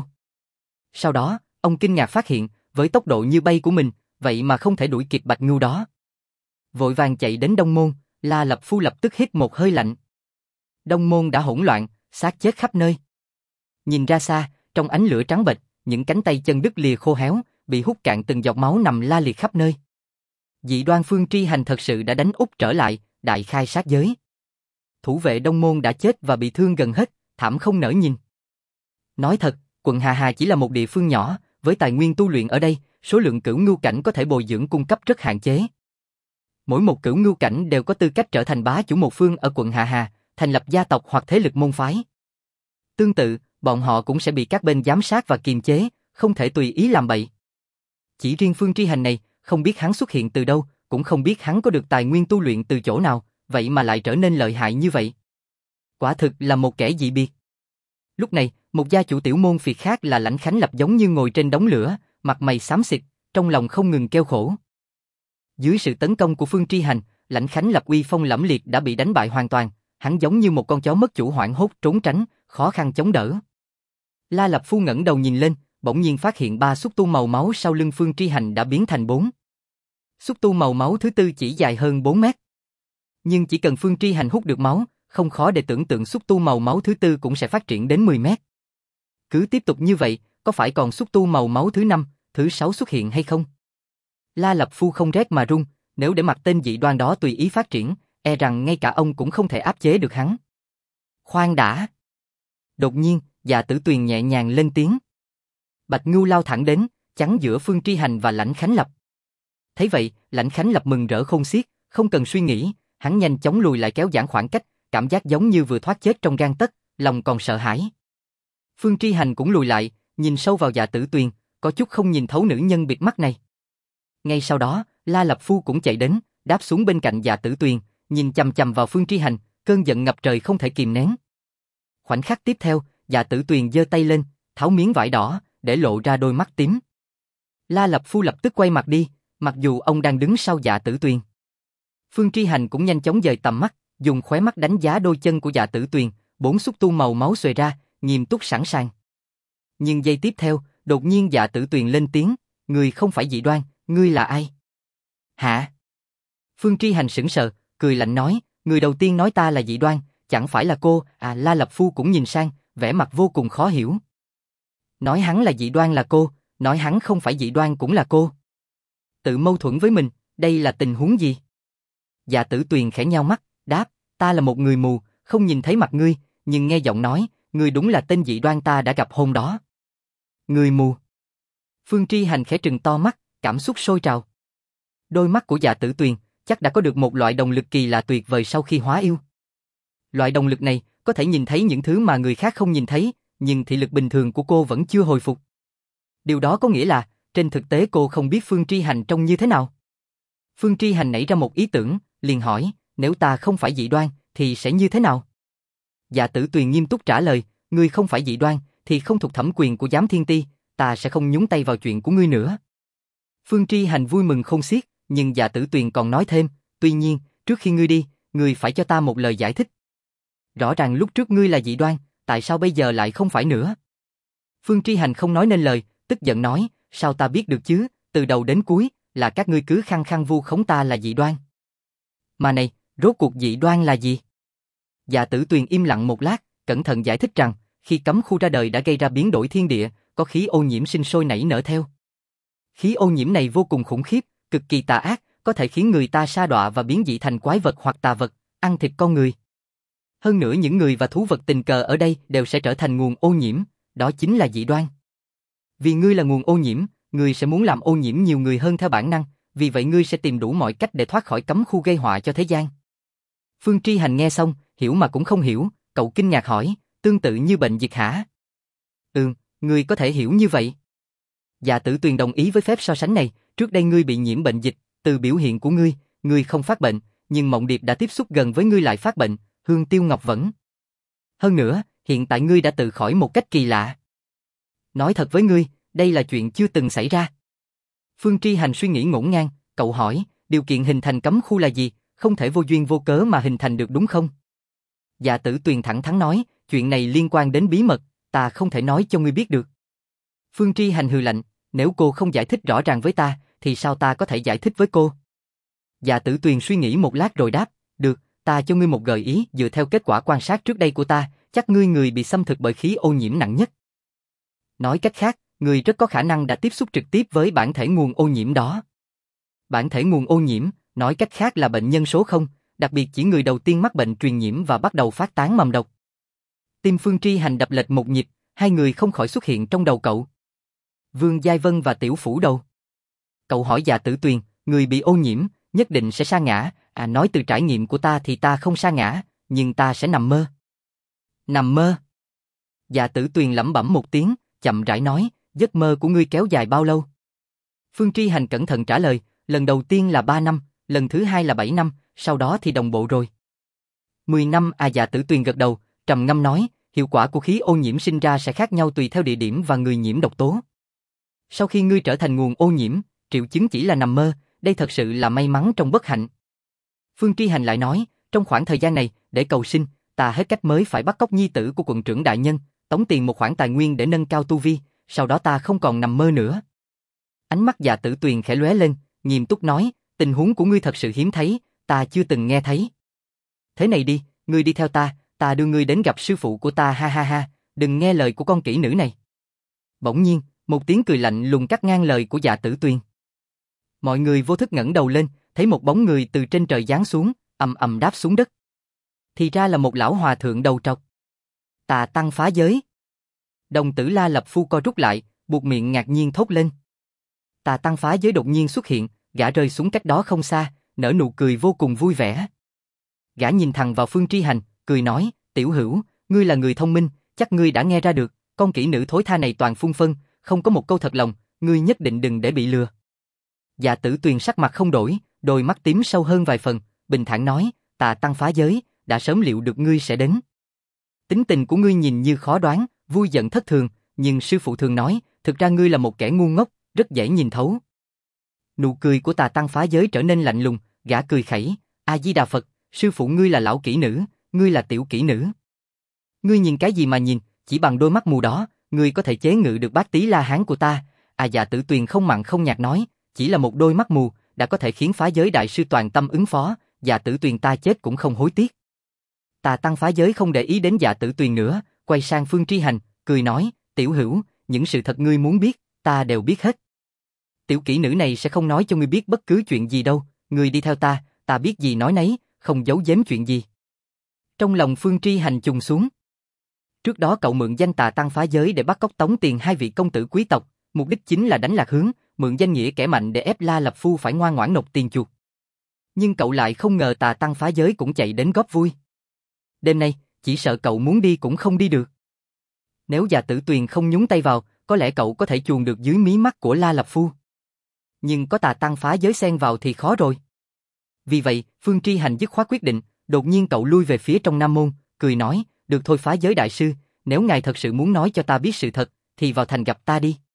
Sau đó, ông kinh ngạc phát hiện, với tốc độ như bay của mình, vậy mà không thể đuổi kịp Bạch Ngưu đó. Vội vàng chạy đến Đông Môn, La Lập Phu lập tức hít một hơi lạnh. Đông Môn đã hỗn loạn, xác chết khắp nơi. Nhìn ra xa, trong ánh lửa trắng bệch, những cánh tay chân đứt lìa khô héo, bị hút cạn từng giọt máu nằm la liệt khắp nơi. Dị đoan Phương Tri Hành thật sự đã đánh úp trở lại, đại khai sát giới. Thủ vệ Đông Môn đã chết và bị thương gần hết, thảm không nỡ nhìn. Nói thật, quận Hà Hà chỉ là một địa phương nhỏ, với tài nguyên tu luyện ở đây, số lượng cửu ngưu cảnh có thể bồi dưỡng cung cấp rất hạn chế. Mỗi một cửu ngưu cảnh đều có tư cách trở thành bá chủ một phương ở quận Hà Hà, thành lập gia tộc hoặc thế lực môn phái. Tương tự, bọn họ cũng sẽ bị các bên giám sát và kiềm chế, không thể tùy ý làm bậy. Chỉ riêng Phương Tri Hành này, không biết hắn xuất hiện từ đâu, cũng không biết hắn có được tài nguyên tu luyện từ chỗ nào, vậy mà lại trở nên lợi hại như vậy. Quả thực là một kẻ dị biệt. Lúc này, Một gia chủ tiểu môn phiệt khác là Lãnh Khánh Lập giống như ngồi trên đống lửa, mặt mày xám xịt, trong lòng không ngừng kêu khổ. Dưới sự tấn công của Phương Tri Hành, Lãnh Khánh Lập uy phong lẫm liệt đã bị đánh bại hoàn toàn, hắn giống như một con chó mất chủ hoảng hốt trốn tránh, khó khăn chống đỡ. La Lập Phu ngẩng đầu nhìn lên, bỗng nhiên phát hiện 3 xúc tu màu máu sau lưng Phương Tri Hành đã biến thành 4. Xúc tu màu máu thứ tư chỉ dài hơn 4 mét. Nhưng chỉ cần Phương Tri Hành hút được máu, không khó để tưởng tượng xúc tu màu máu thứ tư cũng sẽ phát triển đến 10 mét. Cứ tiếp tục như vậy, có phải còn xúc tu màu máu thứ 5, thứ 6 xuất hiện hay không? La Lập Phu không rét mà run, nếu để mặc tên dị đoan đó tùy ý phát triển, e rằng ngay cả ông cũng không thể áp chế được hắn. Khoan đã! Đột nhiên, Dạ Tử Tuyền nhẹ nhàng lên tiếng. Bạch Ngưu lao thẳng đến, chắn giữa Phương Tri Hành và Lãnh Khánh Lập. Thấy vậy, Lãnh Khánh Lập mừng rỡ khôn xiết, không cần suy nghĩ, hắn nhanh chóng lùi lại kéo giãn khoảng cách, cảm giác giống như vừa thoát chết trong gang tấc, lòng còn sợ hãi. Phương Tri Hành cũng lùi lại, nhìn sâu vào Dạ Tử Tuyền, có chút không nhìn thấu nữ nhân bịt mắt này. Ngay sau đó, La Lập Phu cũng chạy đến, đáp xuống bên cạnh Dạ Tử Tuyền, nhìn chằm chằm vào Phương Tri Hành, cơn giận ngập trời không thể kìm nén. Khoảnh khắc tiếp theo, Dạ Tử Tuyền giơ tay lên, tháo miếng vải đỏ, để lộ ra đôi mắt tím. La Lập Phu lập tức quay mặt đi, mặc dù ông đang đứng sau Dạ Tử Tuyền. Phương Tri Hành cũng nhanh chóng dời tầm mắt, dùng khóe mắt đánh giá đôi chân của Dạ Tử Tuyền, 4 xúc tu màu máu xuề ra, nghiêm túc sẵn sàng. Nhưng giây tiếp theo, đột nhiên Dạ Tử Tuyền lên tiếng, "Ngươi không phải dị đoan, ngươi là ai?" "Hả?" Phương Tri Hành sững sờ, cười lạnh nói, "Người đầu tiên nói ta là dị đoan, chẳng phải là cô?" La Lập Phu cũng nhìn sang, vẻ mặt vô cùng khó hiểu. Nói hắn là dị đoan là cô, nói hắn không phải dị đoan cũng là cô. Tự mâu thuẫn với mình, đây là tình huống gì? Dạ Tử Tuyền khẽ nhao mắt, đáp, "Ta là một người mù, không nhìn thấy mặt ngươi, nhưng nghe giọng nói, ngươi đúng là tên dị đoan ta đã gặp hôm đó." Người mù? Phương Tri Hành khẽ trừng to mắt, cảm xúc sôi trào. Đôi mắt của Dạ Tử Tuyền chắc đã có được một loại động lực kỳ lạ tuyệt vời sau khi hóa yêu. Loại động lực này có thể nhìn thấy những thứ mà người khác không nhìn thấy, nhưng thị lực bình thường của cô vẫn chưa hồi phục. Điều đó có nghĩa là, trên thực tế cô không biết Phương Tri Hành trông như thế nào. Phương Tri Hành nảy ra một ý tưởng, liền hỏi, nếu ta không phải dị đoan, thì sẽ như thế nào? Dạ Tử Tuyền nghiêm túc trả lời, ngươi không phải dị đoan, thì không thuộc thẩm quyền của Giám Thiên Ti, ta sẽ không nhúng tay vào chuyện của ngươi nữa. Phương Tri Hành vui mừng khôn xiết, nhưng Dạ Tử Tuyền còn nói thêm, tuy nhiên, trước khi ngươi đi, ngươi phải cho ta một lời giải thích. Rõ ràng lúc trước ngươi là dị đoan, tại sao bây giờ lại không phải nữa? Phương Tri Hành không nói nên lời, tức giận nói, sao ta biết được chứ, từ đầu đến cuối, là các ngươi cứ khăng khăng vu khống ta là dị đoan. Mà này, rốt cuộc dị đoan là gì? Dạ Tử Tuyền im lặng một lát, cẩn thận giải thích rằng, khi cấm khu ra đời đã gây ra biến đổi thiên địa, có khí ô nhiễm sinh sôi nảy nở theo. Khí ô nhiễm này vô cùng khủng khiếp, cực kỳ tà ác, có thể khiến người ta sa đọa và biến dị thành quái vật hoặc tà vật, ăn thịt con người. Hơn nữa những người và thú vật tình cờ ở đây đều sẽ trở thành nguồn ô nhiễm, đó chính là dị đoan. Vì ngươi là nguồn ô nhiễm, ngươi sẽ muốn làm ô nhiễm nhiều người hơn theo bản năng, vì vậy ngươi sẽ tìm đủ mọi cách để thoát khỏi cấm khu gây họa cho thế gian. Phương Tri Hành nghe xong, hiểu mà cũng không hiểu, cậu kinh ngạc hỏi, tương tự như bệnh dịch hả? Ngươi có thể hiểu như vậy. Dạ Tử Tuyền đồng ý với phép so sánh này, trước đây ngươi bị nhiễm bệnh dịch, từ biểu hiện của ngươi không phát bệnh, nhưng Mộng Điệp đã tiếp xúc gần với ngươi lại phát bệnh, Hương Tiêu Ngọc vẫn. Hơn nữa, hiện tại ngươi đã tự khỏi một cách kỳ lạ. Nói thật với ngươi, đây là chuyện chưa từng xảy ra. Phương Tri Hành suy nghĩ ngổn ngang, cậu hỏi, điều kiện hình thành cấm khu là gì, không thể vô duyên vô cớ mà hình thành được đúng không? Dạ Tử Tuyền thẳng thắn nói, chuyện này liên quan đến bí mật, ta không thể nói cho ngươi biết được. Phương Tri Hành hừ lạnh, nếu cô không giải thích rõ ràng với ta, thì sao ta có thể giải thích với cô? Dạ Tử Tuyền suy nghĩ một lát rồi đáp, được, ta cho ngươi một gợi ý, dựa theo kết quả quan sát trước đây của ta, chắc ngươi người bị xâm thực bởi khí ô nhiễm nặng nhất. Nói cách khác, ngươi rất có khả năng đã tiếp xúc trực tiếp với bản thể nguồn ô nhiễm đó. Bản thể nguồn ô nhiễm, nói cách khác là bệnh nhân số 0, đặc biệt chỉ người đầu tiên mắc bệnh truyền nhiễm và bắt đầu phát tán mầm độc. Tim Phương Tri Hành đập lệch một nhịp, hai người không khỏi xuất hiện trong đầu cậu. Vương Giai Vân và Tiểu Phủ Đầu. Cậu hỏi Dạ Tử Tuyền, người bị ô nhiễm, nhất định sẽ sa ngã, nói từ trải nghiệm của ta thì ta không sa ngã, nhưng ta sẽ nằm mơ. Nằm mơ? Dạ Tử Tuyền lẩm bẩm một tiếng, chậm rãi nói, giấc mơ của ngươi kéo dài bao lâu? Phương Tri Hành cẩn thận trả lời, lần đầu tiên là 3 năm, lần thứ hai là 7 năm, sau đó thì đồng bộ rồi. 10 năm? Dạ Tử Tuyền gật đầu, trầm ngâm nói, hiệu quả của khí ô nhiễm sinh ra sẽ khác nhau tùy theo địa điểm và người nhiễm độc tố. Sau khi ngươi trở thành nguồn ô nhiễm, triệu chứng chỉ là nằm mơ, đây thật sự là may mắn trong bất hạnh. Phương Tri Hành lại nói, trong khoảng thời gian này, để cầu sinh, ta hết cách mới phải bắt cóc nhi tử của quận trưởng đại nhân, tống tiền một khoản tài nguyên để nâng cao tu vi, sau đó ta không còn nằm mơ nữa. Ánh mắt Dạ Tử Tuyền khẽ lóe lên, nghiêm túc nói, tình huống của ngươi thật sự hiếm thấy, ta chưa từng nghe thấy. Thế này đi, ngươi đi theo ta đưa ngươi đến gặp sư phụ của ta ha ha ha, đừng nghe lời của con kỹ nữ này. Bỗng nhiên, một tiếng cười lạnh lùng cắt ngang lời của Dạ Tử Tuyền. Mọi người vô thức ngẩng đầu lên, thấy một bóng người từ trên trời giáng xuống, ầm ầm đáp xuống đất. Thì ra là một lão hòa thượng đầu trọc. Tà tăng phá giới. Đồng tử La Lập Phu co rút lại, buột miệng ngạc nhiên thốt lên. Tà tăng phá giới đột nhiên xuất hiện, gã rơi xuống cách đó không xa, nở nụ cười vô cùng vui vẻ. Gã nhìn thẳng vào Phương Tri Hành, cười nói, tiểu hữu, ngươi là người thông minh, chắc ngươi đã nghe ra được, con kỹ nữ thối tha này toàn phun phân, không có một câu thật lòng, ngươi nhất định đừng để bị lừa. Dạ Tử Tuyền sắc mặt không đổi, đôi mắt tím sâu hơn vài phần, bình thản nói, Tà tăng phá giới, đã sớm liệu được ngươi sẽ đến. Tính tình của ngươi nhìn như khó đoán, vui giận thất thường, nhưng sư phụ thường nói, thực ra ngươi là một kẻ ngu ngốc, rất dễ nhìn thấu. Nụ cười của Tà tăng phá giới trở nên lạnh lùng, gã cười khẩy, A Di Đà Phật, sư phụ ngươi là lão kỹ nữ, ngươi là tiểu kỹ nữ. Ngươi nhìn cái gì mà nhìn, chỉ bằng đôi mắt mù đó, ngươi có thể chế ngự được Bát Tí La Hán của ta. Dạ Tử Tuyền không mặn không nhạt nói, chỉ là một đôi mắt mù, đã có thể khiến phá giới đại sư toàn tâm ứng phó, Dạ Tử Tuyền ta chết cũng không hối tiếc. Tà tăng phá giới không để ý đến Dạ Tử Tuyền nữa, quay sang Phương Tri Hành, cười nói, tiểu hữu, những sự thật ngươi muốn biết, ta đều biết hết. Tiểu kỹ nữ này sẽ không nói cho ngươi biết bất cứ chuyện gì đâu, ngươi đi theo ta biết gì nói nấy, không giấu giếm chuyện gì. Trong lòng Phương Tri Hành trùng xuống. Trước đó cậu mượn danh Tà tăng phá giới để bắt cóc tống tiền hai vị công tử quý tộc, mục đích chính là đánh lạc hướng, mượn danh nghĩa kẻ mạnh để ép La Lập Phu phải ngoan ngoãn nộp tiền chuộc. Nhưng cậu lại không ngờ Tà tăng phá giới cũng chạy đến góp vui. Đêm nay, chỉ sợ cậu muốn đi cũng không đi được. Nếu Dạ Tử Tuyền không nhúng tay vào, có lẽ cậu có thể chuồn được dưới mí mắt của La Lập Phu. Nhưng có Tà tăng phá giới xen vào thì khó rồi. Vì vậy, Phương Tri Hành dứt khoát quyết định, đột nhiên cậu lui về phía trong Nam Môn, cười nói, được thôi phá giới đại sư, nếu ngài thật sự muốn nói cho ta biết sự thật, thì vào thành gặp ta đi.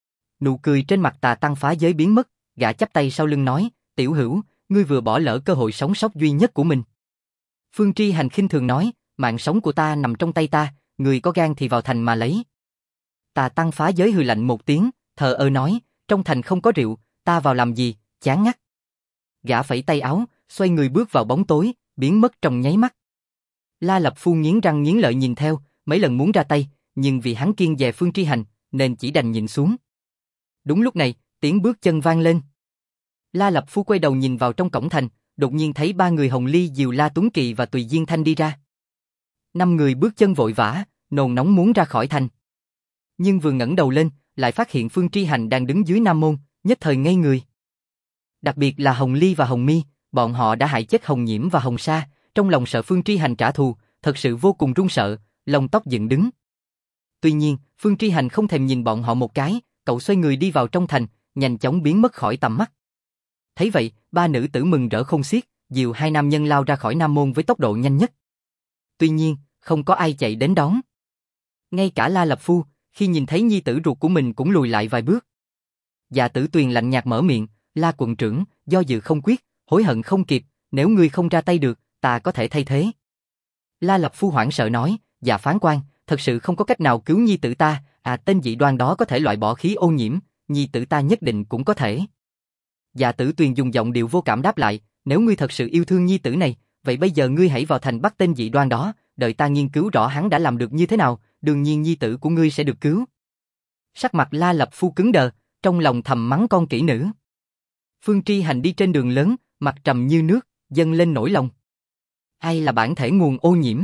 Nụ cười trên mặt Tà tăng phá giới biến mất, gã chắp tay sau lưng nói, tiểu hữu, ngươi vừa bỏ lỡ cơ hội sống sót duy nhất của mình. Phương Tri Hành khinh thường nói, mạng sống của ta nằm trong tay ta, người có gan thì vào thành mà lấy. Tà tăng phá giới hừ lạnh một tiếng, thờ ơ nói, trong thành không có rượu, ta vào làm gì, chán ngắt. Gã phẩy tay áo, xoay người bước vào bóng tối, biến mất trong nháy mắt. La Lập Phu nghiến răng nghiến lợi nhìn theo, mấy lần muốn ra tay, nhưng vì hắn kiêng dè Phương Tri Hành, nên chỉ đành nhìn xuống. Đúng lúc này, tiếng bước chân vang lên. La Lập Phu quay đầu nhìn vào trong cổng thành, đột nhiên thấy ba người Hồng Ly, Diều La Tuấn Kỳ và Tùy Diên Thanh đi ra. 5 người bước chân vội vã, nôn nóng muốn ra khỏi thành. Nhưng vừa ngẩng đầu lên, lại phát hiện Phương Tri Hành đang đứng dưới Nam Môn, nhất thời ngây người. Đặc biệt là Hồng Ly và Hồng Mi, bọn họ đã hại chết Hồng Nhiễm và Hồng Sa, trong lòng sợ Phương Tri Hành trả thù, thật sự vô cùng run sợ, lông tóc dựng đứng. Tuy nhiên, Phương Tri Hành không thèm nhìn bọn họ một cái, cậu xoay người đi vào trong thành, nhanh chóng biến mất khỏi tầm mắt. Thấy vậy, ba nữ tử mừng rỡ khôn xiết, dìu hai nam nhân lao ra khỏi Nam Môn với tốc độ nhanh nhất. Tuy nhiên, không có ai chạy đến đón. Ngay cả La Lập Phu, khi nhìn thấy nhi tử ruột của mình cũng lùi lại vài bước. Dạ Tử Tuyền lạnh nhạt mở miệng, La quận trưởng, do dự không quyết, hối hận không kịp, nếu ngươi không ra tay được, ta có thể thay thế. La Lập Phu hoảng sợ nói, dạ phán quan, thật sự không có cách nào cứu nhi tử ta, tên dị đoan đó có thể loại bỏ khí ô nhiễm, nhi tử ta nhất định cũng có thể. Dạ Tử Tuyền dùng giọng điệu vô cảm đáp lại, nếu ngươi thật sự yêu thương nhi tử này, vậy bây giờ ngươi hãy vào thành bắt tên dị đoan đó, đợi ta nghiên cứu rõ hắn đã làm được như thế nào, đương nhiên nhi tử của ngươi sẽ được cứu. Sắc mặt La Lập Phu cứng đờ, trong lòng thầm mắng con kỹ nữ. Phương Tri Hành đi trên đường lớn, mặt trầm như nước, dâng lên nỗi lòng. Ai là bản thể nguồn ô nhiễm?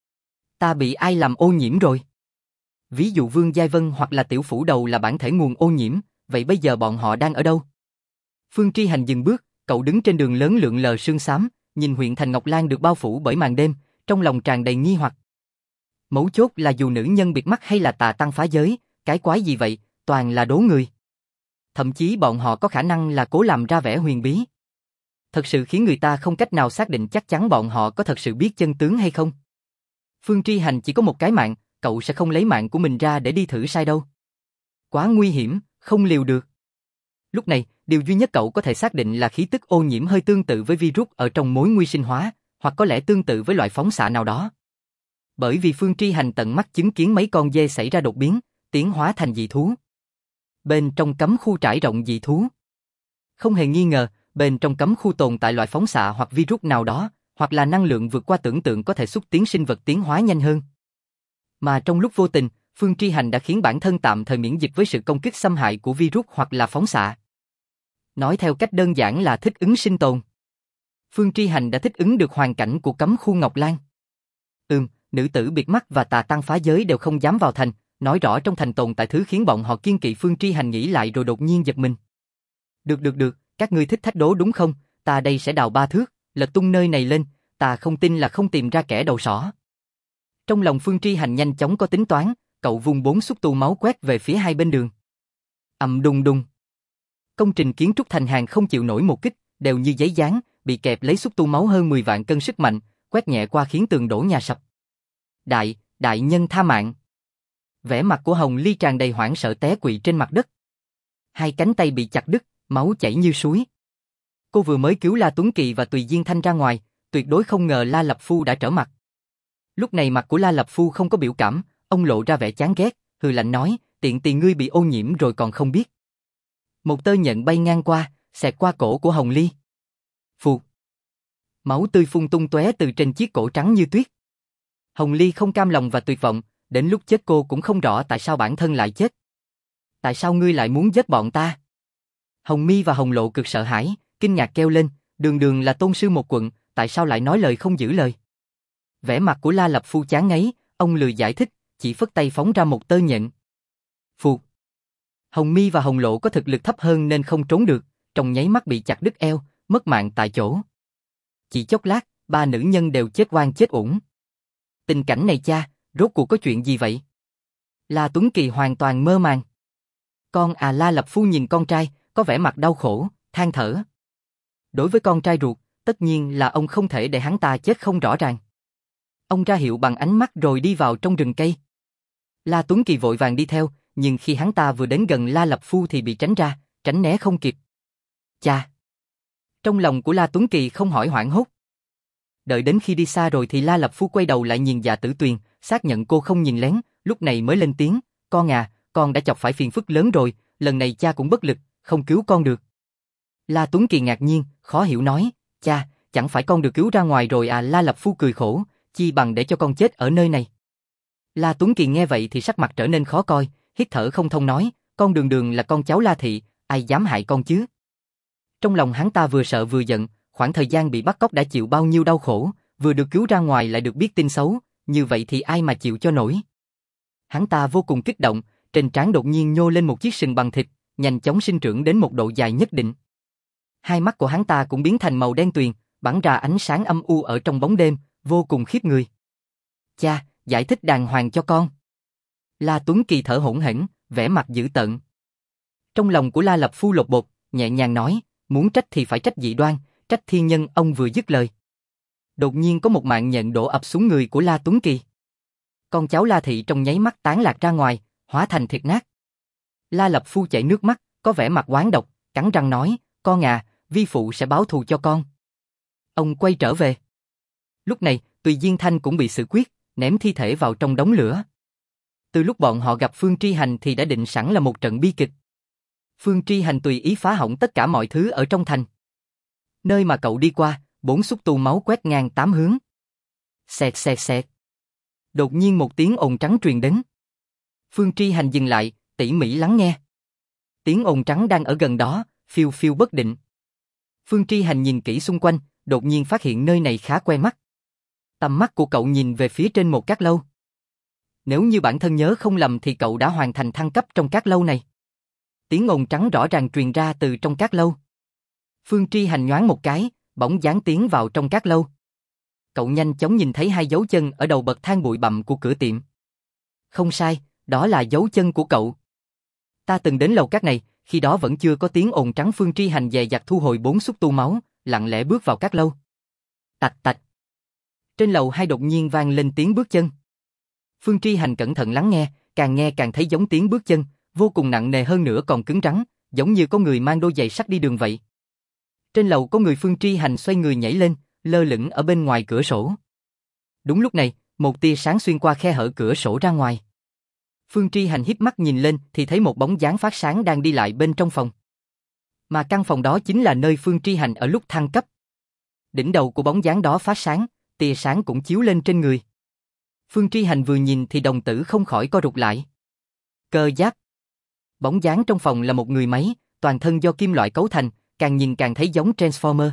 Ta bị ai làm ô nhiễm rồi? Ví dụ Vương Giai Vân hoặc là Tiểu Phủ Đầu là bản thể nguồn ô nhiễm, vậy bây giờ bọn họ đang ở đâu? Phương Tri Hành dừng bước, cậu đứng trên đường lớn lượn lờ sương xám, nhìn huyện thành Ngọc Lan được bao phủ bởi màn đêm, trong lòng tràn đầy nghi hoặc. Mấu chốt là dù nữ nhân biệt mắt hay là Tà tăng phá giới, cái quái gì vậy, toàn là đố người. Thậm chí bọn họ có khả năng là cố làm ra vẻ huyền bí. Thật sự khiến người ta không cách nào xác định chắc chắn bọn họ có thật sự biết chân tướng hay không. Phương Tri Hành chỉ có một cái mạng, cậu sẽ không lấy mạng của mình ra để đi thử sai đâu. Quá nguy hiểm, không liều được. Lúc này, điều duy nhất cậu có thể xác định là khí tức ô nhiễm hơi tương tự với virus ở trong mối nguy sinh hóa, hoặc có lẽ tương tự với loại phóng xạ nào đó. Bởi vì Phương Tri Hành tận mắt chứng kiến mấy con dê xảy ra đột biến, tiến hóa thành dị thú. Bên trong cấm khu trải rộng dị thú. Không hề nghi ngờ, bên trong cấm khu tồn tại loại phóng xạ hoặc virus nào đó, hoặc là năng lượng vượt qua tưởng tượng có thể xúc tiến sinh vật tiến hóa nhanh hơn. Mà trong lúc vô tình, Phương Tri Hành đã khiến bản thân tạm thời miễn dịch với sự công kích xâm hại của virus hoặc là phóng xạ. Nói theo cách đơn giản là thích ứng sinh tồn. Phương Tri Hành đã thích ứng được hoàn cảnh của cấm khu Ngọc Lan. Nữ tử biệt mắt và tà tăng phá giới đều không dám vào thành, nói rõ trong thành tồn tại thứ khiến bọn họ kiêng kỵ. Phương Tri Hành nghĩ lại rồi đột nhiên giật mình. Được, các ngươi thích thách đố đúng không? Ta đây sẽ đào 3 thước, lật tung nơi này lên, ta không tin là không tìm ra kẻ đầu sỏ. Trong lòng Phương Tri Hành nhanh chóng có tính toán, cậu vung 4 xúc tu máu quét về phía hai bên đường. Ầm đùng đùng. Công trình kiến trúc thành hàng không chịu nổi một kích, đều như giấy dán, bị kẹp lấy xúc tu máu hơn 10 vạn cân sức mạnh, quét nhẹ qua khiến tường đổ nhà sập. Đại nhân tha mạng. Vẻ mặt của Hồng Ly tràn đầy hoảng sợ té quỵ trên mặt đất. Hai cánh tay bị chặt đứt, máu chảy như suối. Cô vừa mới cứu La Tuấn Kỳ và Tùy Diên Thanh ra ngoài, tuyệt đối không ngờ La Lập Phu đã trở mặt. Lúc này mặt của La Lập Phu không có biểu cảm, ông lộ ra vẻ chán ghét, hừ lạnh nói, tiện tì ngươi bị ô nhiễm rồi còn không biết. Một tơ nhện bay ngang qua, xẹt qua cổ của Hồng Ly. Phụt. Máu tươi phun tung tóe từ trên chiếc cổ trắng như tuyết. Hồng Ly không cam lòng và tuyệt vọng, đến lúc chết cô cũng không rõ tại sao bản thân lại chết. Tại sao ngươi lại muốn giết bọn ta? Hồng Mi và Hồng Lộ cực sợ hãi, kinh ngạc kêu lên, đường là tôn sư một quận, tại sao lại nói lời không giữ lời? Vẻ mặt của La Lập Phu chán ngấy, ông lười giải thích, chỉ phất tay phóng ra một tơ nhện. Phụt. Hồng Mi và Hồng Lộ có thực lực thấp hơn nên không trốn được, trong nháy mắt bị chặt đứt eo, mất mạng tại chỗ. Chỉ chốc lát, 3 nữ nhân đều chết oan chết uổng. Tình cảnh này cha, rốt cuộc có chuyện gì vậy? La Tuấn Kỳ hoàn toàn mơ màng. La Lập Phu nhìn con trai, có vẻ mặt đau khổ, than thở. Đối với con trai ruột, tất nhiên là ông không thể để hắn ta chết không rõ ràng. Ông ra hiệu bằng ánh mắt rồi đi vào trong rừng cây. La Tuấn Kỳ vội vàng đi theo, nhưng khi hắn ta vừa đến gần La Lập Phu thì bị tránh ra, tránh né không kịp. Cha! Trong lòng của La Tuấn Kỳ không hỏi hoảng hốt. Đợi đến khi đi xa rồi thì La Lập Phu quay đầu lại nhìn Dạ Tử Tuyền, xác nhận cô không nhìn lén, lúc này mới lên tiếng, con đã chọc phải phiền phức lớn rồi, lần này cha cũng bất lực, không cứu con được. La Tuấn Kỳ ngạc nhiên, khó hiểu nói, cha, chẳng phải con được cứu ra ngoài rồi à? La Lập Phu cười khổ, chi bằng để cho con chết ở nơi này. La Tuấn Kỳ nghe vậy thì sắc mặt trở nên khó coi, hít thở không thông nói, con đường là con cháu La Thị, ai dám hại con chứ? Trong lòng hắn ta vừa sợ vừa giận, khoảng thời gian bị bắt cóc đã chịu bao nhiêu đau khổ, vừa được cứu ra ngoài lại được biết tin xấu, như vậy thì ai mà chịu cho nổi. Hắn ta vô cùng kích động, trên trán đột nhiên nhô lên một chiếc sừng bằng thịt, nhanh chóng sinh trưởng đến một độ dài nhất định. Hai mắt của hắn ta cũng biến thành màu đen tuyền, bắn ra ánh sáng âm u ở trong bóng đêm, vô cùng khiếp người. Cha, giải thích đàng hoàng cho con. La Tuấn Kỳ thở hổn hển, vẻ mặt dữ tợn. Trong lòng của La Lập Phu lột bột, nhẹ nhàng nói, muốn trách thì phải trách dị đoan, trách thiên nhân. Ông vừa dứt lời, đột nhiên có một mạng nhện đổ ập xuống người của La Tuấn Kỳ. Con cháu La Thị trong nháy mắt tán lạc ra ngoài, hóa thành thịt nát. La Lập Phu chảy nước mắt, có vẻ mặt oán độc, cắn răng nói, con vi phụ sẽ báo thù cho con. Ông quay trở về. Lúc này, Tùy Diên Thanh cũng bị xử quyết, ném thi thể vào trong đống lửa. Từ lúc bọn họ gặp Phương Tri Hành thì đã định sẵn là một trận bi kịch. Phương Tri Hành tùy ý phá hỏng tất cả mọi thứ ở trong thành. Nơi mà cậu đi qua, 4 xúc tu máu quét ngang 8 hướng. Xẹt xẹt xẹt. Đột nhiên một tiếng ồn trắng truyền đến. Phương Tri Hành dừng lại, tỉ mỉ lắng nghe. Tiếng ồn trắng đang ở gần đó, phiêu phiêu bất định. Phương Tri Hành nhìn kỹ xung quanh, đột nhiên phát hiện nơi này khá quen mắt. Tầm mắt của cậu nhìn về phía trên một cát lâu. Nếu như bản thân nhớ không lầm thì cậu đã hoàn thành thăng cấp trong cát lâu này. Tiếng ồn trắng rõ ràng truyền ra từ trong cát lâu. Phương Tri Hành nhoáng một cái, bỗng dáng tiến vào trong cát lâu. Cậu nhanh chóng nhìn thấy 2 dấu chân ở đầu bậc thang bụi bặm của cửa tiệm. Không sai, đó là dấu chân của cậu. Ta từng đến lầu cát này, khi đó vẫn chưa có tiếng ồn trắng. Phương Tri Hành dè dặt thu hồi 4 xúc tu máu, lặng lẽ bước vào cát lâu. Tạch tạch. Trên lầu 2 đột nhiên vang lên tiếng bước chân. Phương Tri Hành cẩn thận lắng nghe càng thấy giống tiếng bước chân, vô cùng nặng nề hơn nữa còn cứng rắn, giống như có người mang đôi giày sắt đi đường vậy. Trên lầu có người. Phương Tri Hành xoay người nhảy lên, lơ lửng ở bên ngoài cửa sổ. Đúng lúc này, một tia sáng xuyên qua khe hở cửa sổ ra ngoài. Phương Tri Hành híp mắt nhìn lên thì thấy một bóng dáng phát sáng đang đi lại bên trong phòng. Mà căn phòng đó chính là nơi Phương Tri Hành ở lúc thăng cấp. Đỉnh đầu của bóng dáng đó phát sáng, tia sáng cũng chiếu lên trên người. Phương Tri Hành vừa nhìn thì đồng tử không khỏi co rụt lại. Cơ giáp. Bóng dáng trong phòng là một người máy, toàn thân do kim loại cấu thành, càng nhìn càng thấy giống Transformer.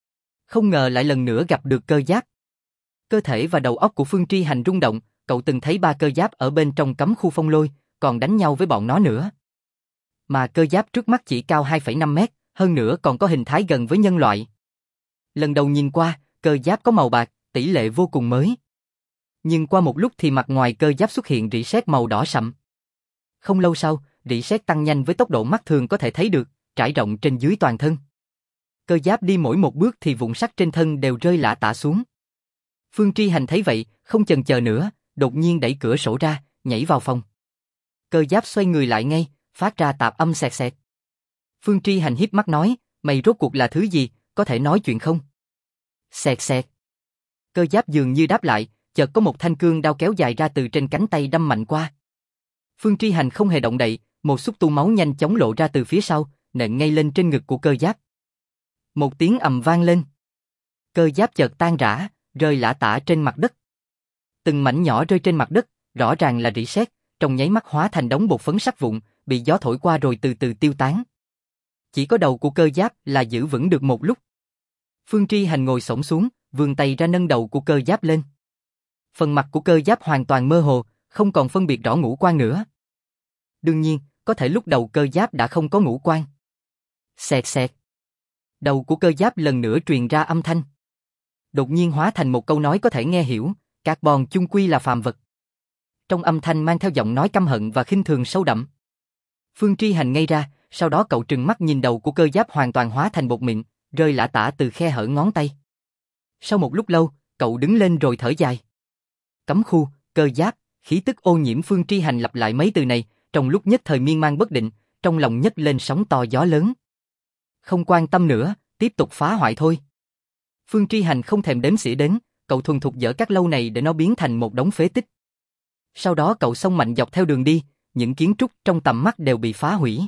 Không ngờ lại lần nữa gặp được cơ giáp. Cơ thể và đầu óc của Phương Tri Hành rung động, cậu từng thấy 3 cơ giáp ở bên trong cấm khu phong lôi, còn đánh nhau với bọn nó nữa. Mà cơ giáp trước mắt chỉ cao 2,5 mét, hơn nữa còn có hình thái gần với nhân loại. Lần đầu nhìn qua, cơ giáp có màu bạc, tỷ lệ vô cùng mới. Nhưng qua một lúc thì mặt ngoài cơ giáp xuất hiện rỉ sét màu đỏ sậm. Không lâu sau, rỉ sét tăng nhanh với tốc độ mắt thường có thể thấy được, trải rộng trên dưới toàn thân. Cơ giáp đi mỗi một bước thì vụn sắt trên thân đều rơi lả tả xuống. Phương Tri Hành thấy vậy, không chần chờ nữa, đột nhiên đẩy cửa sổ ra, nhảy vào phòng. Cơ giáp xoay người lại ngay, phát ra tạp âm xẹt xẹt. Phương Tri Hành híp mắt nói, mày rốt cuộc là thứ gì, có thể nói chuyện không? Xẹt xẹt. Cơ giáp dường như đáp lại, chợt có một thanh cương đao kéo dài ra từ trên cánh tay đâm mạnh qua. Phương Tri Hành không hề động đậy, một xúc tu máu nhanh chóng lộ ra từ phía sau, nện ngay lên trên ngực của cơ giáp. Một tiếng ầm vang lên. Cơ giáp chợt tan rã, rơi lả tả trên mặt đất. Từng mảnh nhỏ rơi trên mặt đất, rõ ràng là rỉ sét, trong nháy mắt hóa thành đống bột phấn sắt vụn, bị gió thổi qua rồi từ từ tiêu tán. Chỉ có đầu của cơ giáp là giữ vững được một lúc. Phương Tri Hành ngồi xổm xuống, vươn tay ra nâng đầu của cơ giáp lên. Phần mặt của cơ giáp hoàn toàn mơ hồ, không còn phân biệt rõ ngũ quan nữa. Đương nhiên, có thể lúc đầu cơ giáp đã không có ngũ quan. Xẹt xẹt. Đầu của cơ giáp lần nữa truyền ra âm thanh. Đột nhiên hóa thành một câu nói có thể nghe hiểu, carbon chung quy là phàm vật. Trong âm thanh mang theo giọng nói căm hận và khinh thường sâu đậm. Phương Tri Hành ngây ra, sau đó cậu trừng mắt nhìn đầu của cơ giáp hoàn toàn hóa thành bột mịn, rơi lả tả từ khe hở ngón tay. Sau một lúc lâu, cậu đứng lên rồi thở dài. Cấm khu, cơ giáp, khí tức ô nhiễm. Phương Tri Hành lặp lại mấy từ này, trong lúc nhất thời miên man bất định, trong lòng nhấc lên sóng to gió lớn. Không quan tâm nữa, tiếp tục phá hoại thôi. Phương Tri Hành không thèm đếm xỉa đến, cậu thuần thục dỡ các lâu này để nó biến thành một đống phế tích. Sau đó cậu xông mạnh dọc theo đường đi, những kiến trúc trong tầm mắt đều bị phá hủy.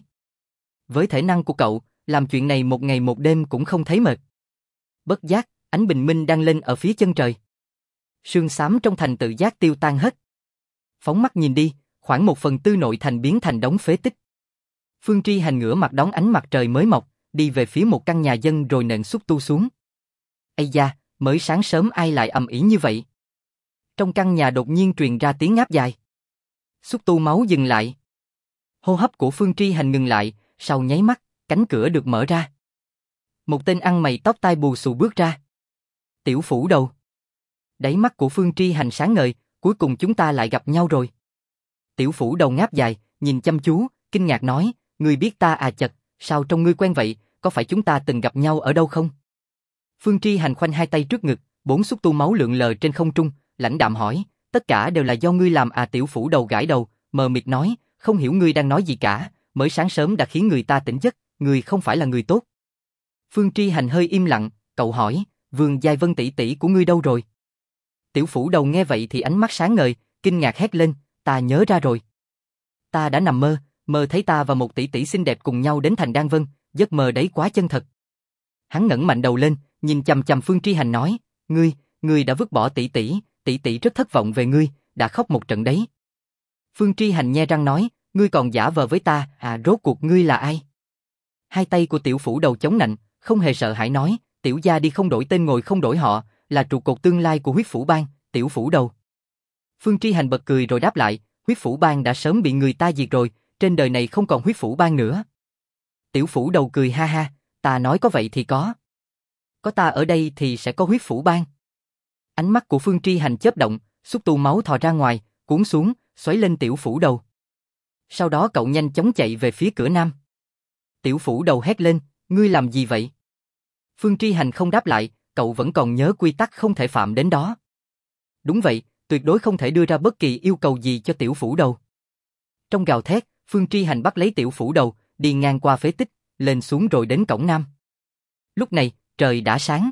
Với thể năng của cậu, làm chuyện này một ngày một đêm cũng không thấy mệt. Bất giác, ánh bình minh đang lên ở phía chân trời. Sương xám trong thành tự giác tiêu tan hết. Phóng mắt nhìn đi, khoảng 1/4 nội thành biến thành đống phế tích. Phương Tri Hành ngửa mặt đón ánh mặt trời mới mọc, đi về phía một căn nhà dân rồi nện xúc tu xuống. Ây da, mới sáng sớm ai lại ầm ĩ như vậy? Trong căn nhà đột nhiên truyền ra tiếng ngáp dài. Xúc tu máu dừng lại. Hô hấp của Phương Tri Hành ngừng lại, sau nháy mắt, cánh cửa được mở ra. Một tên ăn mày tóc tai bù xù bước ra. Tiểu Phủ Đầu. Đáy mắt của Phương Tri Hành sáng ngời, cuối cùng chúng ta lại gặp nhau rồi. Tiểu Phủ Đầu ngáp dài, nhìn chăm chú, kinh ngạc nói, ngươi biết ta à? Chật, sao trông ngươi quen vậy, có phải chúng ta từng gặp nhau ở đâu không? Phương Tri Hành khoanh hai tay trước ngực, 4 xúc tu máu lượn lờ trên không trung, lãnh đạm hỏi, tất cả đều là do ngươi làm à? Tiểu Phủ Đầu gãi đầu, mờ mịt nói, không hiểu ngươi đang nói gì cả, mới sáng sớm đã khiến người ta tỉnh giấc, ngươi không phải là người tốt. Phương Tri Hành hơi im lặng, cậu hỏi, Vương Giai Vân tỷ tỷ của ngươi đâu rồi? Tiểu Phủ Đầu nghe vậy thì ánh mắt sáng ngời, kinh ngạc hét lên, ta nhớ ra rồi. Ta đã nằm mơ thấy ta và một tỷ tỷ xinh đẹp cùng nhau đến thành Đan Vân, giấc mơ đấy quá chân thật. Hắn ngẩng mạnh đầu lên, nhìn chằm chằm Phương Tri Hành nói, ngươi đã vứt bỏ tỷ tỷ rất thất vọng về ngươi, đã khóc một trận đấy. Phương Tri Hành nhe răng nói, ngươi còn giả vờ với ta, à? Rốt cuộc ngươi là ai? Hai tay của Tiểu Phủ Đầu chống nạnh, không hề sợ hãi nói, tiểu gia đi không đổi tên ngồi không đổi họ, là trụ cột tương lai của Huyết Phủ Bang, Tiểu Phủ Đầu. Phương Tri Hành bật cười rồi đáp lại, Huyết Phủ Bang đã sớm bị người ta diệt rồi, trên đời này không còn Huyết Phủ Bang nữa. Tiểu Phủ Đầu cười ha ha, ta nói có vậy thì có. Có ta ở đây thì sẽ có Huyết Phủ Bang. Ánh mắt của Phương Tri Hành chớp động, xúc tu máu thò ra ngoài, cuốn xuống, xoáy lên Tiểu Phủ Đầu. Sau đó cậu nhanh chóng chạy về phía cửa nam. Tiểu Phủ Đầu hét lên, ngươi làm gì vậy? Phương Tri Hành không đáp lại, cậu vẫn còn nhớ quy tắc không thể phạm đến đó. Đúng vậy, tuyệt đối không thể đưa ra bất kỳ yêu cầu gì cho Tiểu Phủ Đầu. Trong gào thét, Phương Tri Hành bắt lấy Tiểu Phủ Đầu, đi ngang qua phế tích, lên xuống rồi đến cổng nam. Lúc này, trời đã sáng.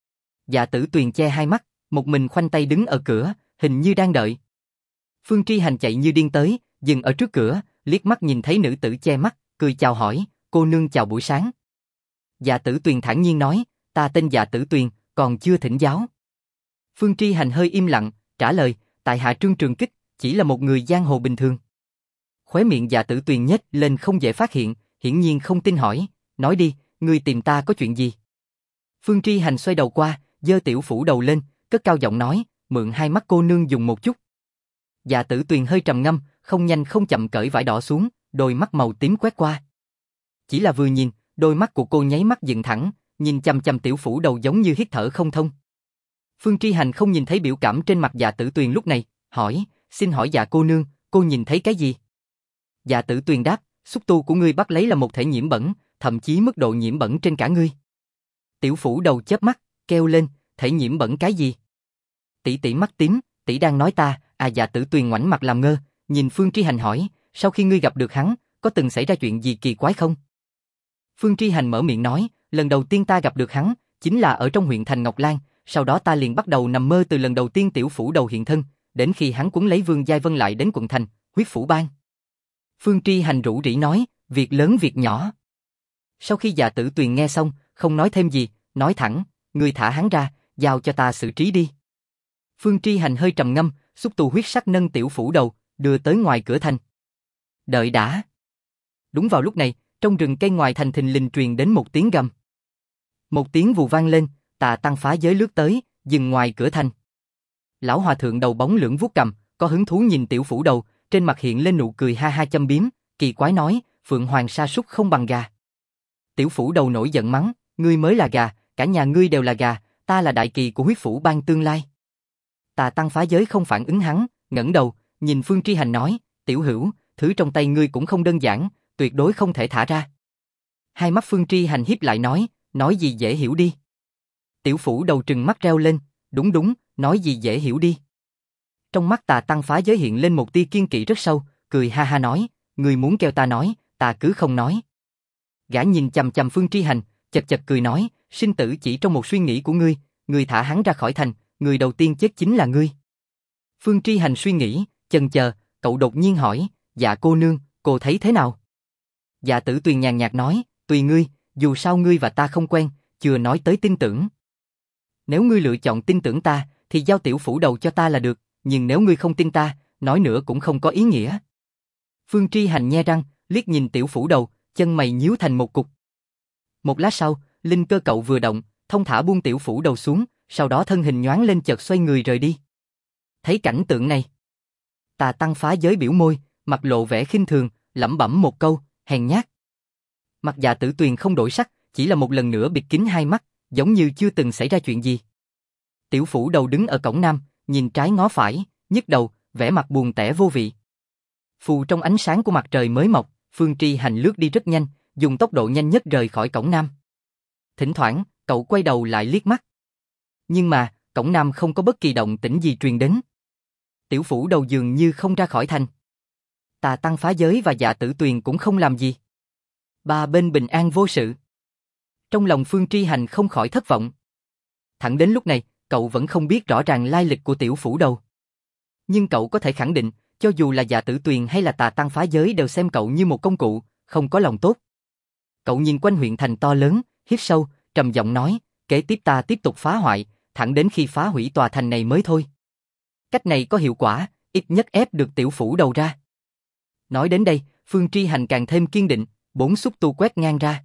Dạ Tử Tuyền che hai mắt, một mình khoanh tay đứng ở cửa, hình như đang đợi. Phương Tri Hành chạy như điên tới, dừng ở trước cửa, liếc mắt nhìn thấy nữ tử che mắt, cười chào hỏi, cô nương chào buổi sáng. Dạ Tử Tuyền thản nhiên nói, ta tên Dạ Tử Tuyền, còn chưa thỉnh giáo. Phương Tri Hành hơi im lặng, trả lời, tại hạ Trương Trường Kích, chỉ là một người giang hồ bình thường. Khóe miệng Dạ Tử Tuyền nhếch lên không dễ phát hiện, hiển nhiên không tin hỏi, nói đi, ngươi tìm ta có chuyện gì? Phương Tri Hành xoay đầu qua, giơ Tiểu Phủ Đầu lên, cất cao giọng nói, mượn hai mắt cô nương dùng một chút. Dạ Tử Tuyền hơi trầm ngâm, không nhanh không chậm cởi vải đỏ xuống, đôi mắt màu tím quét qua. Chỉ là vừa nhìn, đôi mắt của cô nháy mắt dựng thẳng, nhìn chằm chằm Tiểu Phủ Đầu giống như hít thở không thông. Phương Tri Hành không nhìn thấy biểu cảm trên mặt Dạ Tử Tuyền lúc này, hỏi, xin hỏi Dạ cô nương, cô nhìn thấy cái gì? Dạ Tử Tuyền đáp, xúc tu của ngươi bắt lấy là một thể nhiễm bẩn, thậm chí mức độ nhiễm bẩn trên cả ngươi. Tiểu Phủ Đầu chớp mắt, kêu lên, thể nhiễm bẩn cái gì? Tỷ tỷ mắt tím, tỷ đang nói ta, Dạ Tử Tuyền ngoảnh mặt làm ngơ, nhìn Phương Tri Hành hỏi, sau khi ngươi gặp được hắn, có từng xảy ra chuyện gì kỳ quái không? Phương Tri Hành mở miệng nói, lần đầu tiên ta gặp được hắn, chính là ở trong huyện thành Ngọc Lan, sau đó ta liền bắt đầu nằm mơ từ lần đầu tiên Tiểu Phủ Đầu hiện thân, đến khi hắn quấn lấy Vương Giai Vân lại đến quận thành, huyết phủ bang. Phương Tri Hành rủ rỉ nói, việc lớn việc nhỏ. Sau khi Dạ Tử Tuyền nghe xong, không nói thêm gì, nói thẳng, ngươi thả hắn ra, giao cho ta xử trí đi. Phương Tri Hành hơi trầm ngâm, xúc tu huyết sắc nâng Tiểu Phủ Đầu, đưa tới ngoài cửa thành. Đợi đã. Đúng vào lúc này, trong rừng cây ngoài thành thình lình truyền đến một tiếng gầm. Một tiếng vù vang lên, Tà Tăng phá giới lướt tới, dừng ngoài cửa thành. Lão hòa thượng đầu bóng lưỡng vuốt cằm, có hứng thú nhìn Tiểu Phủ Đầu, trên mặt hiện lên nụ cười ha ha châm biếm, kỳ quái nói, Phượng Hoàng sa súc không bằng gà. Tiểu Phủ Đầu nổi giận mắng, ngươi mới là gà, cả nhà ngươi đều là gà, ta là đại kỳ của huyết phủ bang tương lai. Tà Tăng phá giới không phản ứng hắn, ngẩng đầu, nhìn Phương Tri Hành nói, tiểu hữu, thứ trong tay ngươi cũng không đơn giản, tuyệt đối không thể thả ra. Hai mắt Phương Tri Hành híp lại nói gì dễ hiểu đi. Tiểu Phủ Đầu trừng mắt reo lên, đúng, nói gì dễ hiểu đi. Trong mắt Tà Tăng phá giới hiện lên một tia kiên kỵ rất sâu, cười ha ha nói, ngươi muốn kêu ta nói, ta cứ không nói. Gã nhìn chằm chằm Phương Tri Hành, chật chật cười nói, sinh tử chỉ trong một suy nghĩ của ngươi, ngươi thả hắn ra khỏi thành, người đầu tiên chết chính là ngươi. Phương Tri Hành suy nghĩ, chần chờ, cậu đột nhiên hỏi, Dạ cô nương, cô thấy thế nào? Dạ Tử Tuyền nhàn nhạt nói, tùy ngươi, dù sao ngươi và ta không quen, chưa nói tới tin tưởng. Nếu ngươi lựa chọn tin tưởng ta, thì giao Tiểu Phủ Đầu cho ta là được, nhưng nếu ngươi không tin ta, nói nữa cũng không có ý nghĩa. Phương Tri Hành nhe răng, liếc nhìn Tiểu Phủ Đầu, chân mày nhíu thành một cục. Một lát sau, linh cơ cậu vừa động, thông thả buông Tiểu Phủ Đầu xuống, sau đó thân hình nhoáng lên chợt xoay người rời đi. Thấy cảnh tượng này, Tà Tăng phá giới biểu môi, mặt lộ vẻ khinh thường, lẩm bẩm một câu, hèn nhát. Mặt Dạ Tử Tuyền không đổi sắc, chỉ là một lần nữa bịt kín hai mắt, giống như chưa từng xảy ra chuyện gì. Tiểu Phủ Đầu đứng ở cổng nam, nhìn trái ngó phải, nhức đầu, vẻ mặt buồn tẻ vô vị. Phù trong ánh sáng của mặt trời mới mọc, Phương Tri Hành lướt đi rất nhanh, dùng tốc độ nhanh nhất rời khỏi cổng nam. Thỉnh thoảng, cậu quay đầu lại liếc mắt. Nhưng mà, cổng nam không có bất kỳ động tĩnh gì truyền đến. Tiểu Phủ Đầu dường như không ra khỏi thành. Tà Tăng phá giới và Dạ Tử Tuyền cũng không làm gì. Ba bên bình an vô sự. Trong lòng Phương Tri Hành không khỏi thất vọng. Thẳng đến lúc này, cậu vẫn không biết rõ ràng lai lịch của Tiểu Phủ Đầu. Nhưng cậu có thể khẳng định, cho dù là Dạ Tử Tuyền hay là Tà Tăng phá giới đều xem cậu như một công cụ, không có lòng tốt. Cậu nhìn quanh huyện thành to lớn, hít sâu, trầm giọng nói, kế tiếp ta tiếp tục phá hoại, thẳng đến khi phá hủy tòa thành này mới thôi. Cách này có hiệu quả, ít nhất ép được Tiểu Phủ Đầu ra. Nói đến đây, Phương Tri Hành càng thêm kiên định, bốn xúc tu quét ngang ra.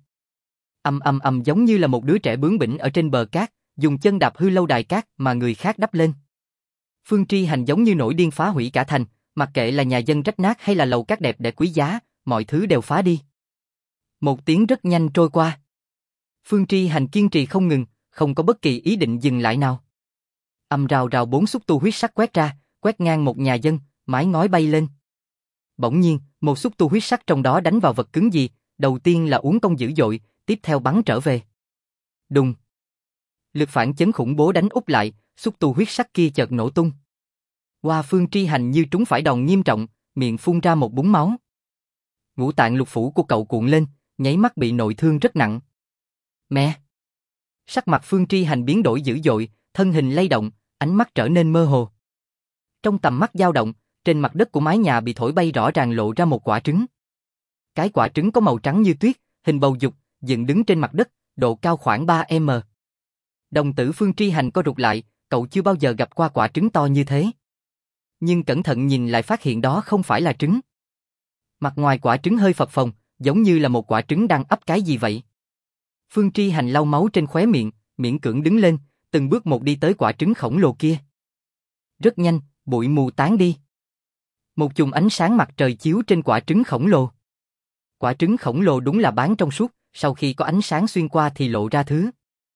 Ầm giống như là một đứa trẻ bướng bỉnh ở trên bờ cát, dùng chân đạp hư lâu đài cát mà người khác đắp lên. Phương Tri Hành giống như nổi điên phá hủy cả thành, mặc kệ là nhà dân rách nát hay là lầu cát đẹp đẽ quý giá, mọi thứ đều phá đi. Một tiếng rất nhanh trôi qua. Phương Tri Hành kiên trì không ngừng, không có bất kỳ ý định dừng lại nào. Rào rào bốn xúc tu huyết sắc quét ra, quét ngang một nhà dân, mái ngói bay lên. Bỗng nhiên, một xúc tu huyết sắc trong đó đánh vào vật cứng gì, đầu tiên là uốn cong dữ dội, tiếp theo bắn trở về. Đùng. Lực phản chấn khủng bố đánh úp lại, xúc tu huyết sắc kia chợt nổ tung. Hoa Phương Tri Hành như trúng phải đòn nghiêm trọng, miệng phun ra một búng máu. Ngũ tạng lục phủ của cậu cuộn lên, nháy mắt bị nội thương rất nặng. Mẹ! Sắc mặt Phương Tri Hành biến đổi dữ dội, thân hình lay động, ánh mắt trở nên mơ hồ. Trong tầm mắt dao động, trên mặt đất của mái nhà bị thổi bay rõ ràng lộ ra một quả trứng. Cái quả trứng có màu trắng như tuyết, hình bầu dục, dựng đứng trên mặt đất, độ cao khoảng 3m. Đồng tử Phương Tri Hành co rụt lại, cậu chưa bao giờ gặp qua quả trứng to như thế. Nhưng cẩn thận nhìn lại phát hiện đó không phải là trứng. Mặt ngoài quả trứng hơi phập phồng, giống như là một quả trứng đang ấp cái gì vậy. Phương Tri Hành lau máu trên khóe miệng, miễn cưỡng đứng lên, từng bước một đi tới quả trứng khổng lồ kia. Rất nhanh, bụi mù tán đi. Một chùm ánh sáng mặt trời chiếu trên quả trứng khổng lồ. Quả trứng khổng lồ đúng là bán trong suốt, sau khi có ánh sáng xuyên qua thì lộ ra thứ.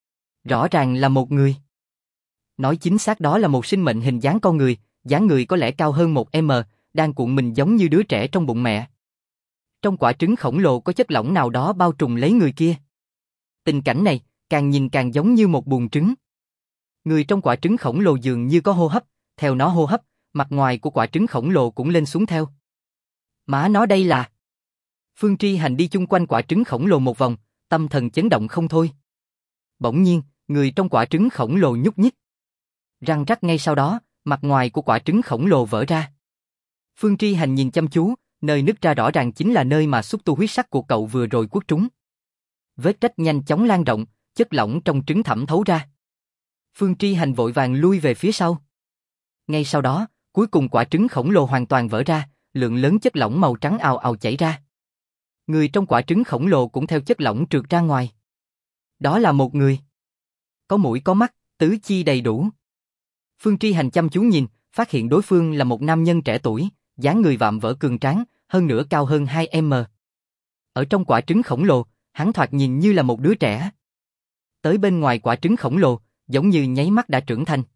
Rõ ràng là một người. Nói chính xác đó là một sinh mệnh hình dáng con người, dáng người có lẽ cao hơn 1m, đang cuộn mình giống như đứa trẻ trong bụng mẹ. Trong quả trứng khổng lồ có chất lỏng nào đó bao trùm lấy người kia. Tình cảnh này, càng nhìn càng giống như một buồng trứng. Người trong quả trứng khổng lồ dường như có hô hấp, theo nó hô hấp, mặt ngoài của quả trứng khổng lồ cũng lên xuống theo. Má nó đây là... Phương Tri Hành đi chung quanh quả trứng khổng lồ một vòng, tâm thần chấn động không thôi. Bỗng nhiên, người trong quả trứng khổng lồ nhúc nhích. Răng rắc ngay sau đó, mặt ngoài của quả trứng khổng lồ vỡ ra. Phương Tri Hành nhìn chăm chú, nơi nứt ra rõ ràng chính là nơi mà xúc tu huyết sắc của cậu vừa rồi quất trúng. Vết rách nhanh chóng lan rộng, chất lỏng trong trứng thẩm thấu ra. Phương Tri Hành vội vàng lui về phía sau. Ngay sau đó, cuối cùng quả trứng khổng lồ hoàn toàn vỡ ra, lượng lớn chất lỏng màu trắng ào ào chảy ra. Người trong quả trứng khổng lồ cũng theo chất lỏng trượt ra ngoài. Đó là một người. Có mũi có mắt, tứ chi đầy đủ. Phương Tri Hành chăm chú nhìn, phát hiện đối phương là một nam nhân trẻ tuổi, dáng người vạm vỡ cường tráng, hơn nữa cao hơn 2m. Ở trong quả trứng khổng lồ, hắn thoạt nhìn như là một đứa trẻ. Tới bên ngoài quả trứng khổng lồ, giống như nháy mắt đã trưởng thành.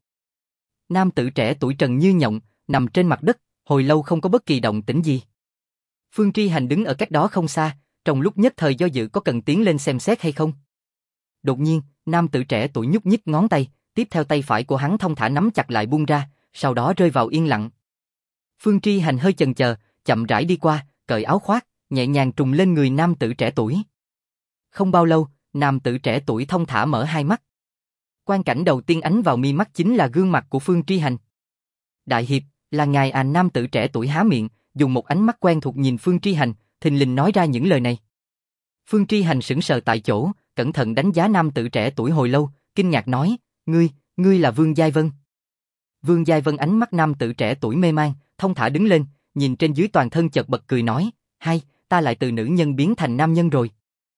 Nam tử trẻ tuổi trần như nhộng, nằm trên mặt đất, hồi lâu không có bất kỳ động tĩnh gì. Phương Tri Hành đứng ở cách đó không xa, trong lúc nhất thời do dự có cần tiến lên xem xét hay không. Đột nhiên, nam tử trẻ tuổi nhúc nhích ngón tay, tiếp theo tay phải của hắn thong thả nắm chặt lại buông ra, sau đó rơi vào yên lặng. Phương Tri Hành hơi chần chờ, chậm rãi đi qua, cởi áo khoác, nhẹ nhàng trùm lên người nam tử trẻ tuổi. Không bao lâu, nam tử trẻ tuổi thong thả mở hai mắt. Quang cảnh đầu tiên ánh vào mi mắt chính là gương mặt của Phương Tri Hành. Đại hiệp, là ngài à? Nam tử trẻ tuổi há miệng, dùng một ánh mắt quen thuộc nhìn Phương Tri Hành, thình lình nói ra những lời này. Phương Tri Hành sững sờ tại chỗ, cẩn thận đánh giá nam tử trẻ tuổi hồi lâu, kinh ngạc nói, ngươi là Vương Giai Vân. Vương Giai Vân ánh mắt nam tử trẻ tuổi mê man, thong thả đứng lên, nhìn trên dưới toàn thân chợt bật cười nói, hay, ta lại từ nữ nhân biến thành nam nhân rồi.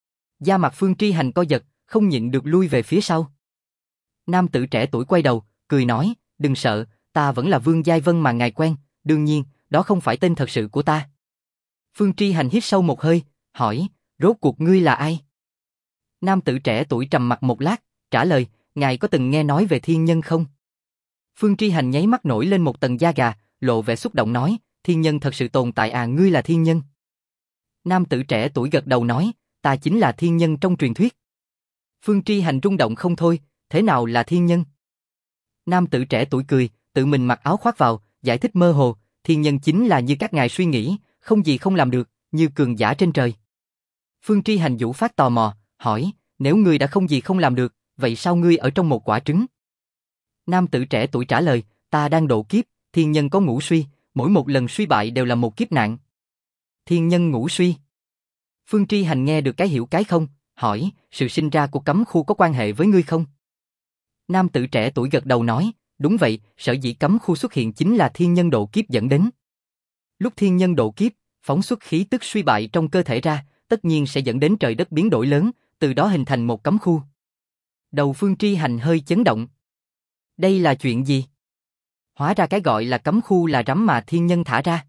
Da mặt Phương Tri Hành co giật, không nhịn được lui về phía sau. Nam tử trẻ tuổi quay đầu, cười nói, đừng sợ, ta vẫn là Vương Giai Vân mà ngài quen, đương nhiên, đó không phải tên thật sự của ta. Phương Tri Hành hít sâu một hơi, hỏi, rốt cuộc ngươi là ai? Nam tử trẻ tuổi trầm mặc một lát, trả lời, ngài có từng nghe nói về thiên nhân không? Phương Tri Hành nháy mắt nổi lên một tầng da gà, lộ vẻ xúc động nói, thiên nhân thật sự tồn tại à? Ngươi là thiên nhân? Nam tử trẻ tuổi gật đầu nói, ta chính là thiên nhân trong truyền thuyết. Phương Tri Hành rung động không thôi, thế nào là thiên nhân? Nam tử trẻ tuổi cười, tự mình mặc áo khoác vào, giải thích mơ hồ, thiên nhân chính là như các ngài suy nghĩ, không gì không làm được, như cường giả trên trời. Phương Tri Hành vũ phát tò mò, hỏi, nếu ngươi đã không gì không làm được, vậy sao ngươi ở trong một quả trứng? Nam tử trẻ tuổi trả lời, ta đang độ kiếp, thiên nhân có ngũ suy, mỗi một lần suy bại đều là một kiếp nạn. Thiên nhân ngũ suy. Phương Tri Hành nghe được cái hiểu cái không, hỏi, sự sinh ra của cấm khu có quan hệ với ngươi không? Nam tử trẻ tuổi gật đầu nói, đúng vậy, sở dĩ cấm khu xuất hiện chính là thiên nhân độ kiếp dẫn đến. Lúc thiên nhân độ kiếp, phóng xuất khí tức suy bại trong cơ thể ra, tất nhiên sẽ dẫn đến trời đất biến đổi lớn, từ đó hình thành một cấm khu. Đầu Phương Tri Hành hơi chấn động. Đây là chuyện gì? Hóa ra cái gọi là cấm khu là rắm mà thiên nhân thả ra.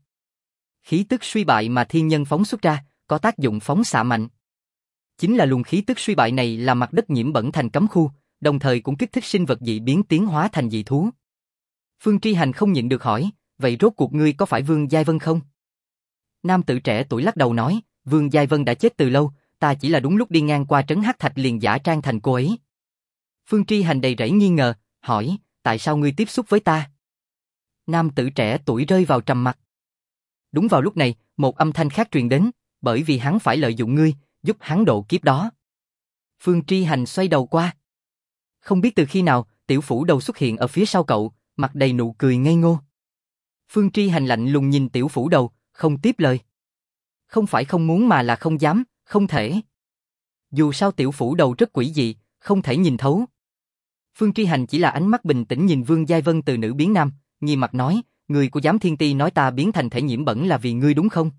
Khí tức suy bại mà thiên nhân phóng xuất ra, có tác dụng phóng xạ mạnh. Chính là luồng khí tức suy bại này làm mặt đất nhiễm bẩn thành cấm khu, đồng thời cũng kích thích sinh vật dị biến tiến hóa thành dị thú. Phương Tri Hành không nhịn được hỏi, vậy rốt cuộc ngươi có phải Vương Giai Vân không? Nam tử trẻ tuổi lắc đầu nói, Vương Giai Vân đã chết từ lâu, ta chỉ là đúng lúc đi ngang qua trấn Hắc Thạch liền giả trang thành cô ấy. Phương Tri Hành đầy rẫy nghi ngờ, hỏi, tại sao ngươi tiếp xúc với ta? Nam tử trẻ tuổi rơi vào trầm mặc. Đúng vào lúc này, một âm thanh khác truyền đến, bởi vì hắn phải lợi dụng ngươi, giúp hắn độ kiếp đó. Phương Tri Hành xoay đầu qua. Không biết từ khi nào, tiểu phủ đầu xuất hiện ở phía sau cậu, mặt đầy nụ cười ngây ngô. Phương Tri Hành lạnh lùng nhìn tiểu phủ đầu, không tiếp lời. Không phải không muốn mà là không dám, không thể. Dù sao tiểu phủ đầu rất quỷ dị, không thể nhìn thấu. Phương Tri Hành chỉ là ánh mắt bình tĩnh nhìn Vương Giai Vân từ nữ biến nam, nghiêm mặt nói, người của Giám Thiên Ti nói ta biến thành thể nhiễm bẩn là vì ngươi đúng không?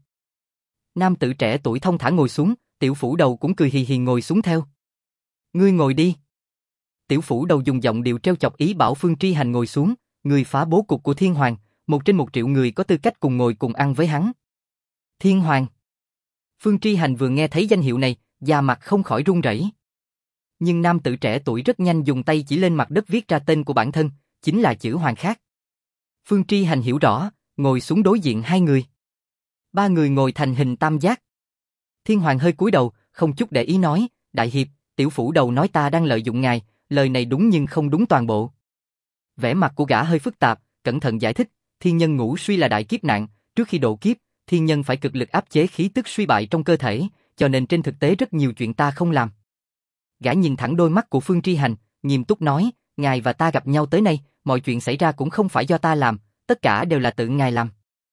Nam tử trẻ tuổi thông thả ngồi xuống, tiểu phủ đầu cũng cười hì hì ngồi xuống theo. Ngươi ngồi đi. Tiểu phủ đầu dùng giọng điệu trêu chọc ý bảo Phương Tri Hành ngồi xuống, người phá bố cục của Thiên Hoàng, 1 trên 1 triệu người có tư cách cùng ngồi cùng ăn với hắn. Thiên Hoàng. Phương Tri Hành vừa nghe thấy danh hiệu này, da mặt không khỏi run rẩy. Nhưng nam tử trẻ tuổi rất nhanh dùng tay chỉ lên mặt đất viết ra tên của bản thân, chính là chữ Hoàng khác. Phương Tri Hành hiểu rõ, ngồi xuống đối diện hai người. 3 người ngồi thành hình tam giác. Thiên Hoàng hơi cúi đầu, không chút để ý nói, đại hiệp, tiểu phủ đầu nói ta đang lợi dụng ngài, lời này đúng nhưng không đúng toàn bộ. Vẻ mặt của gã hơi phức tạp, cẩn thận giải thích, thiên nhân ngũ suy là đại kiếp nạn, trước khi độ kiếp, thiên nhân phải cực lực áp chế khí tức suy bại trong cơ thể, cho nên trên thực tế rất nhiều chuyện ta không làm. Gã nhìn thẳng đôi mắt của Phương Tri Hành, nghiêm túc nói, ngài và ta gặp nhau tới nay, mọi chuyện xảy ra cũng không phải do ta làm, tất cả đều là tự ngài làm.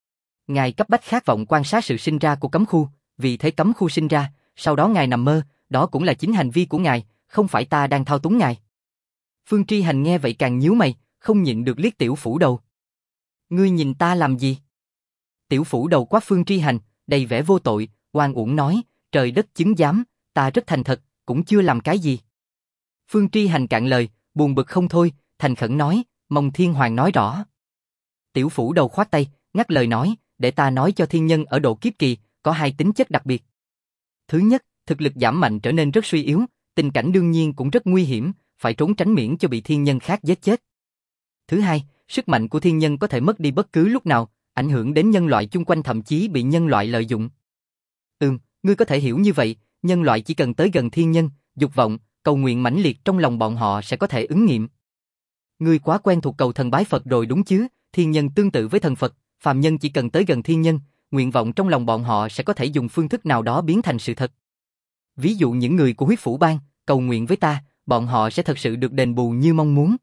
Ngài cấp bách khát vọng quan sát sự sinh ra của cấm khu, vì thế cấm khu sinh ra, sau đó ngài nằm mơ, đó cũng là chính hành vi của ngài, không phải ta đang thao túng ngài. Phương Tri Hành nghe vậy càng nhíu mày, không nhịn được liếc tiểu phủ đầu. Ngươi nhìn ta làm gì? Tiểu phủ đầu quát Phương Tri Hành, đầy vẻ vô tội, oan uổng nói, trời đất chứng giám, ta rất thành thật, cũng chưa làm cái gì. Phương Tri Hành cạn lời, buồn bực không thôi, thành khẩn nói, mong Thiên Hoàng nói rõ. Tiểu phủ đầu khoát tay, ngắt lời nói, để ta nói cho thiên nhân ở độ kiếp kỳ, có 2 tính chất đặc biệt. Thứ nhất, thực lực giảm mạnh trở nên rất suy yếu, tình cảnh đương nhiên cũng rất nguy hiểm, phải trốn tránh miễn cho bị thiên nhân khác giết chết. Thứ hai, sức mạnh của thiên nhân có thể mất đi bất cứ lúc nào, ảnh hưởng đến nhân loại chung quanh thậm chí bị nhân loại lợi dụng. Ngươi có thể hiểu như vậy, nhân loại chỉ cần tới gần thiên nhân, dục vọng, cầu nguyện mãnh liệt trong lòng bọn họ sẽ có thể ứng nghiệm. Ngươi quá quen thuộc cầu thần bái Phật rồi đúng chứ, thiên nhân tương tự với thần Phật, phàm nhân chỉ cần tới gần thiên nhân, nguyện vọng trong lòng bọn họ sẽ có thể dùng phương thức nào đó biến thành sự thật. Ví dụ những người của huyết phủ bang, cầu nguyện với ta, bọn họ sẽ thật sự được đền bù như mong muốn.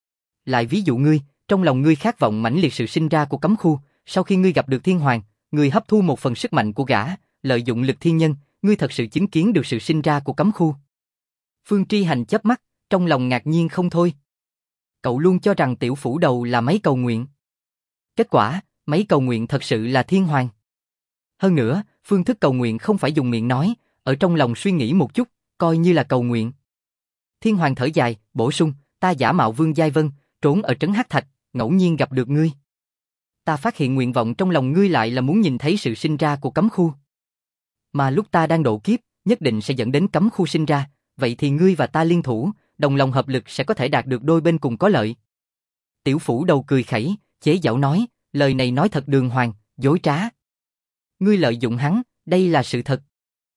Lại ví dụ ngươi, trong lòng ngươi khát vọng mãnh liệt sự sinh ra của cấm khu, sau khi ngươi gặp được Thiên Hoàng, ngươi hấp thu một phần sức mạnh của gã, lợi dụng lực thiên nhân, ngươi thật sự chứng kiến được sự sinh ra của cấm khu. Phương Tri Hành chớp mắt, trong lòng ngạc nhiên không thôi. Cậu luôn cho rằng tiểu phủ đầu là máy cầu nguyện. Kết quả, máy cầu nguyện thật sự là Thiên Hoàng. Hơn nữa, phương thức cầu nguyện không phải dùng miệng nói, ở trong lòng suy nghĩ một chút, coi như là cầu nguyện. Thiên Hoàng thở dài, bổ sung, ta giả mạo Vương Giai Vân, trốn ở trấn Hắc Thạch, ngẫu nhiên gặp được ngươi. Ta phát hiện nguyện vọng trong lòng ngươi lại là muốn nhìn thấy sự sinh ra của cấm khu. Mà lúc ta đang độ kiếp, nhất định sẽ dẫn đến cấm khu sinh ra, vậy thì ngươi và ta liên thủ, đồng lòng hợp lực sẽ có thể đạt được đôi bên cùng có lợi. Tiểu phủ đầu cười khẩy, chế giễu nói, lời này nói thật đường hoàng, dối trá. Ngươi lợi dụng hắn, đây là sự thật.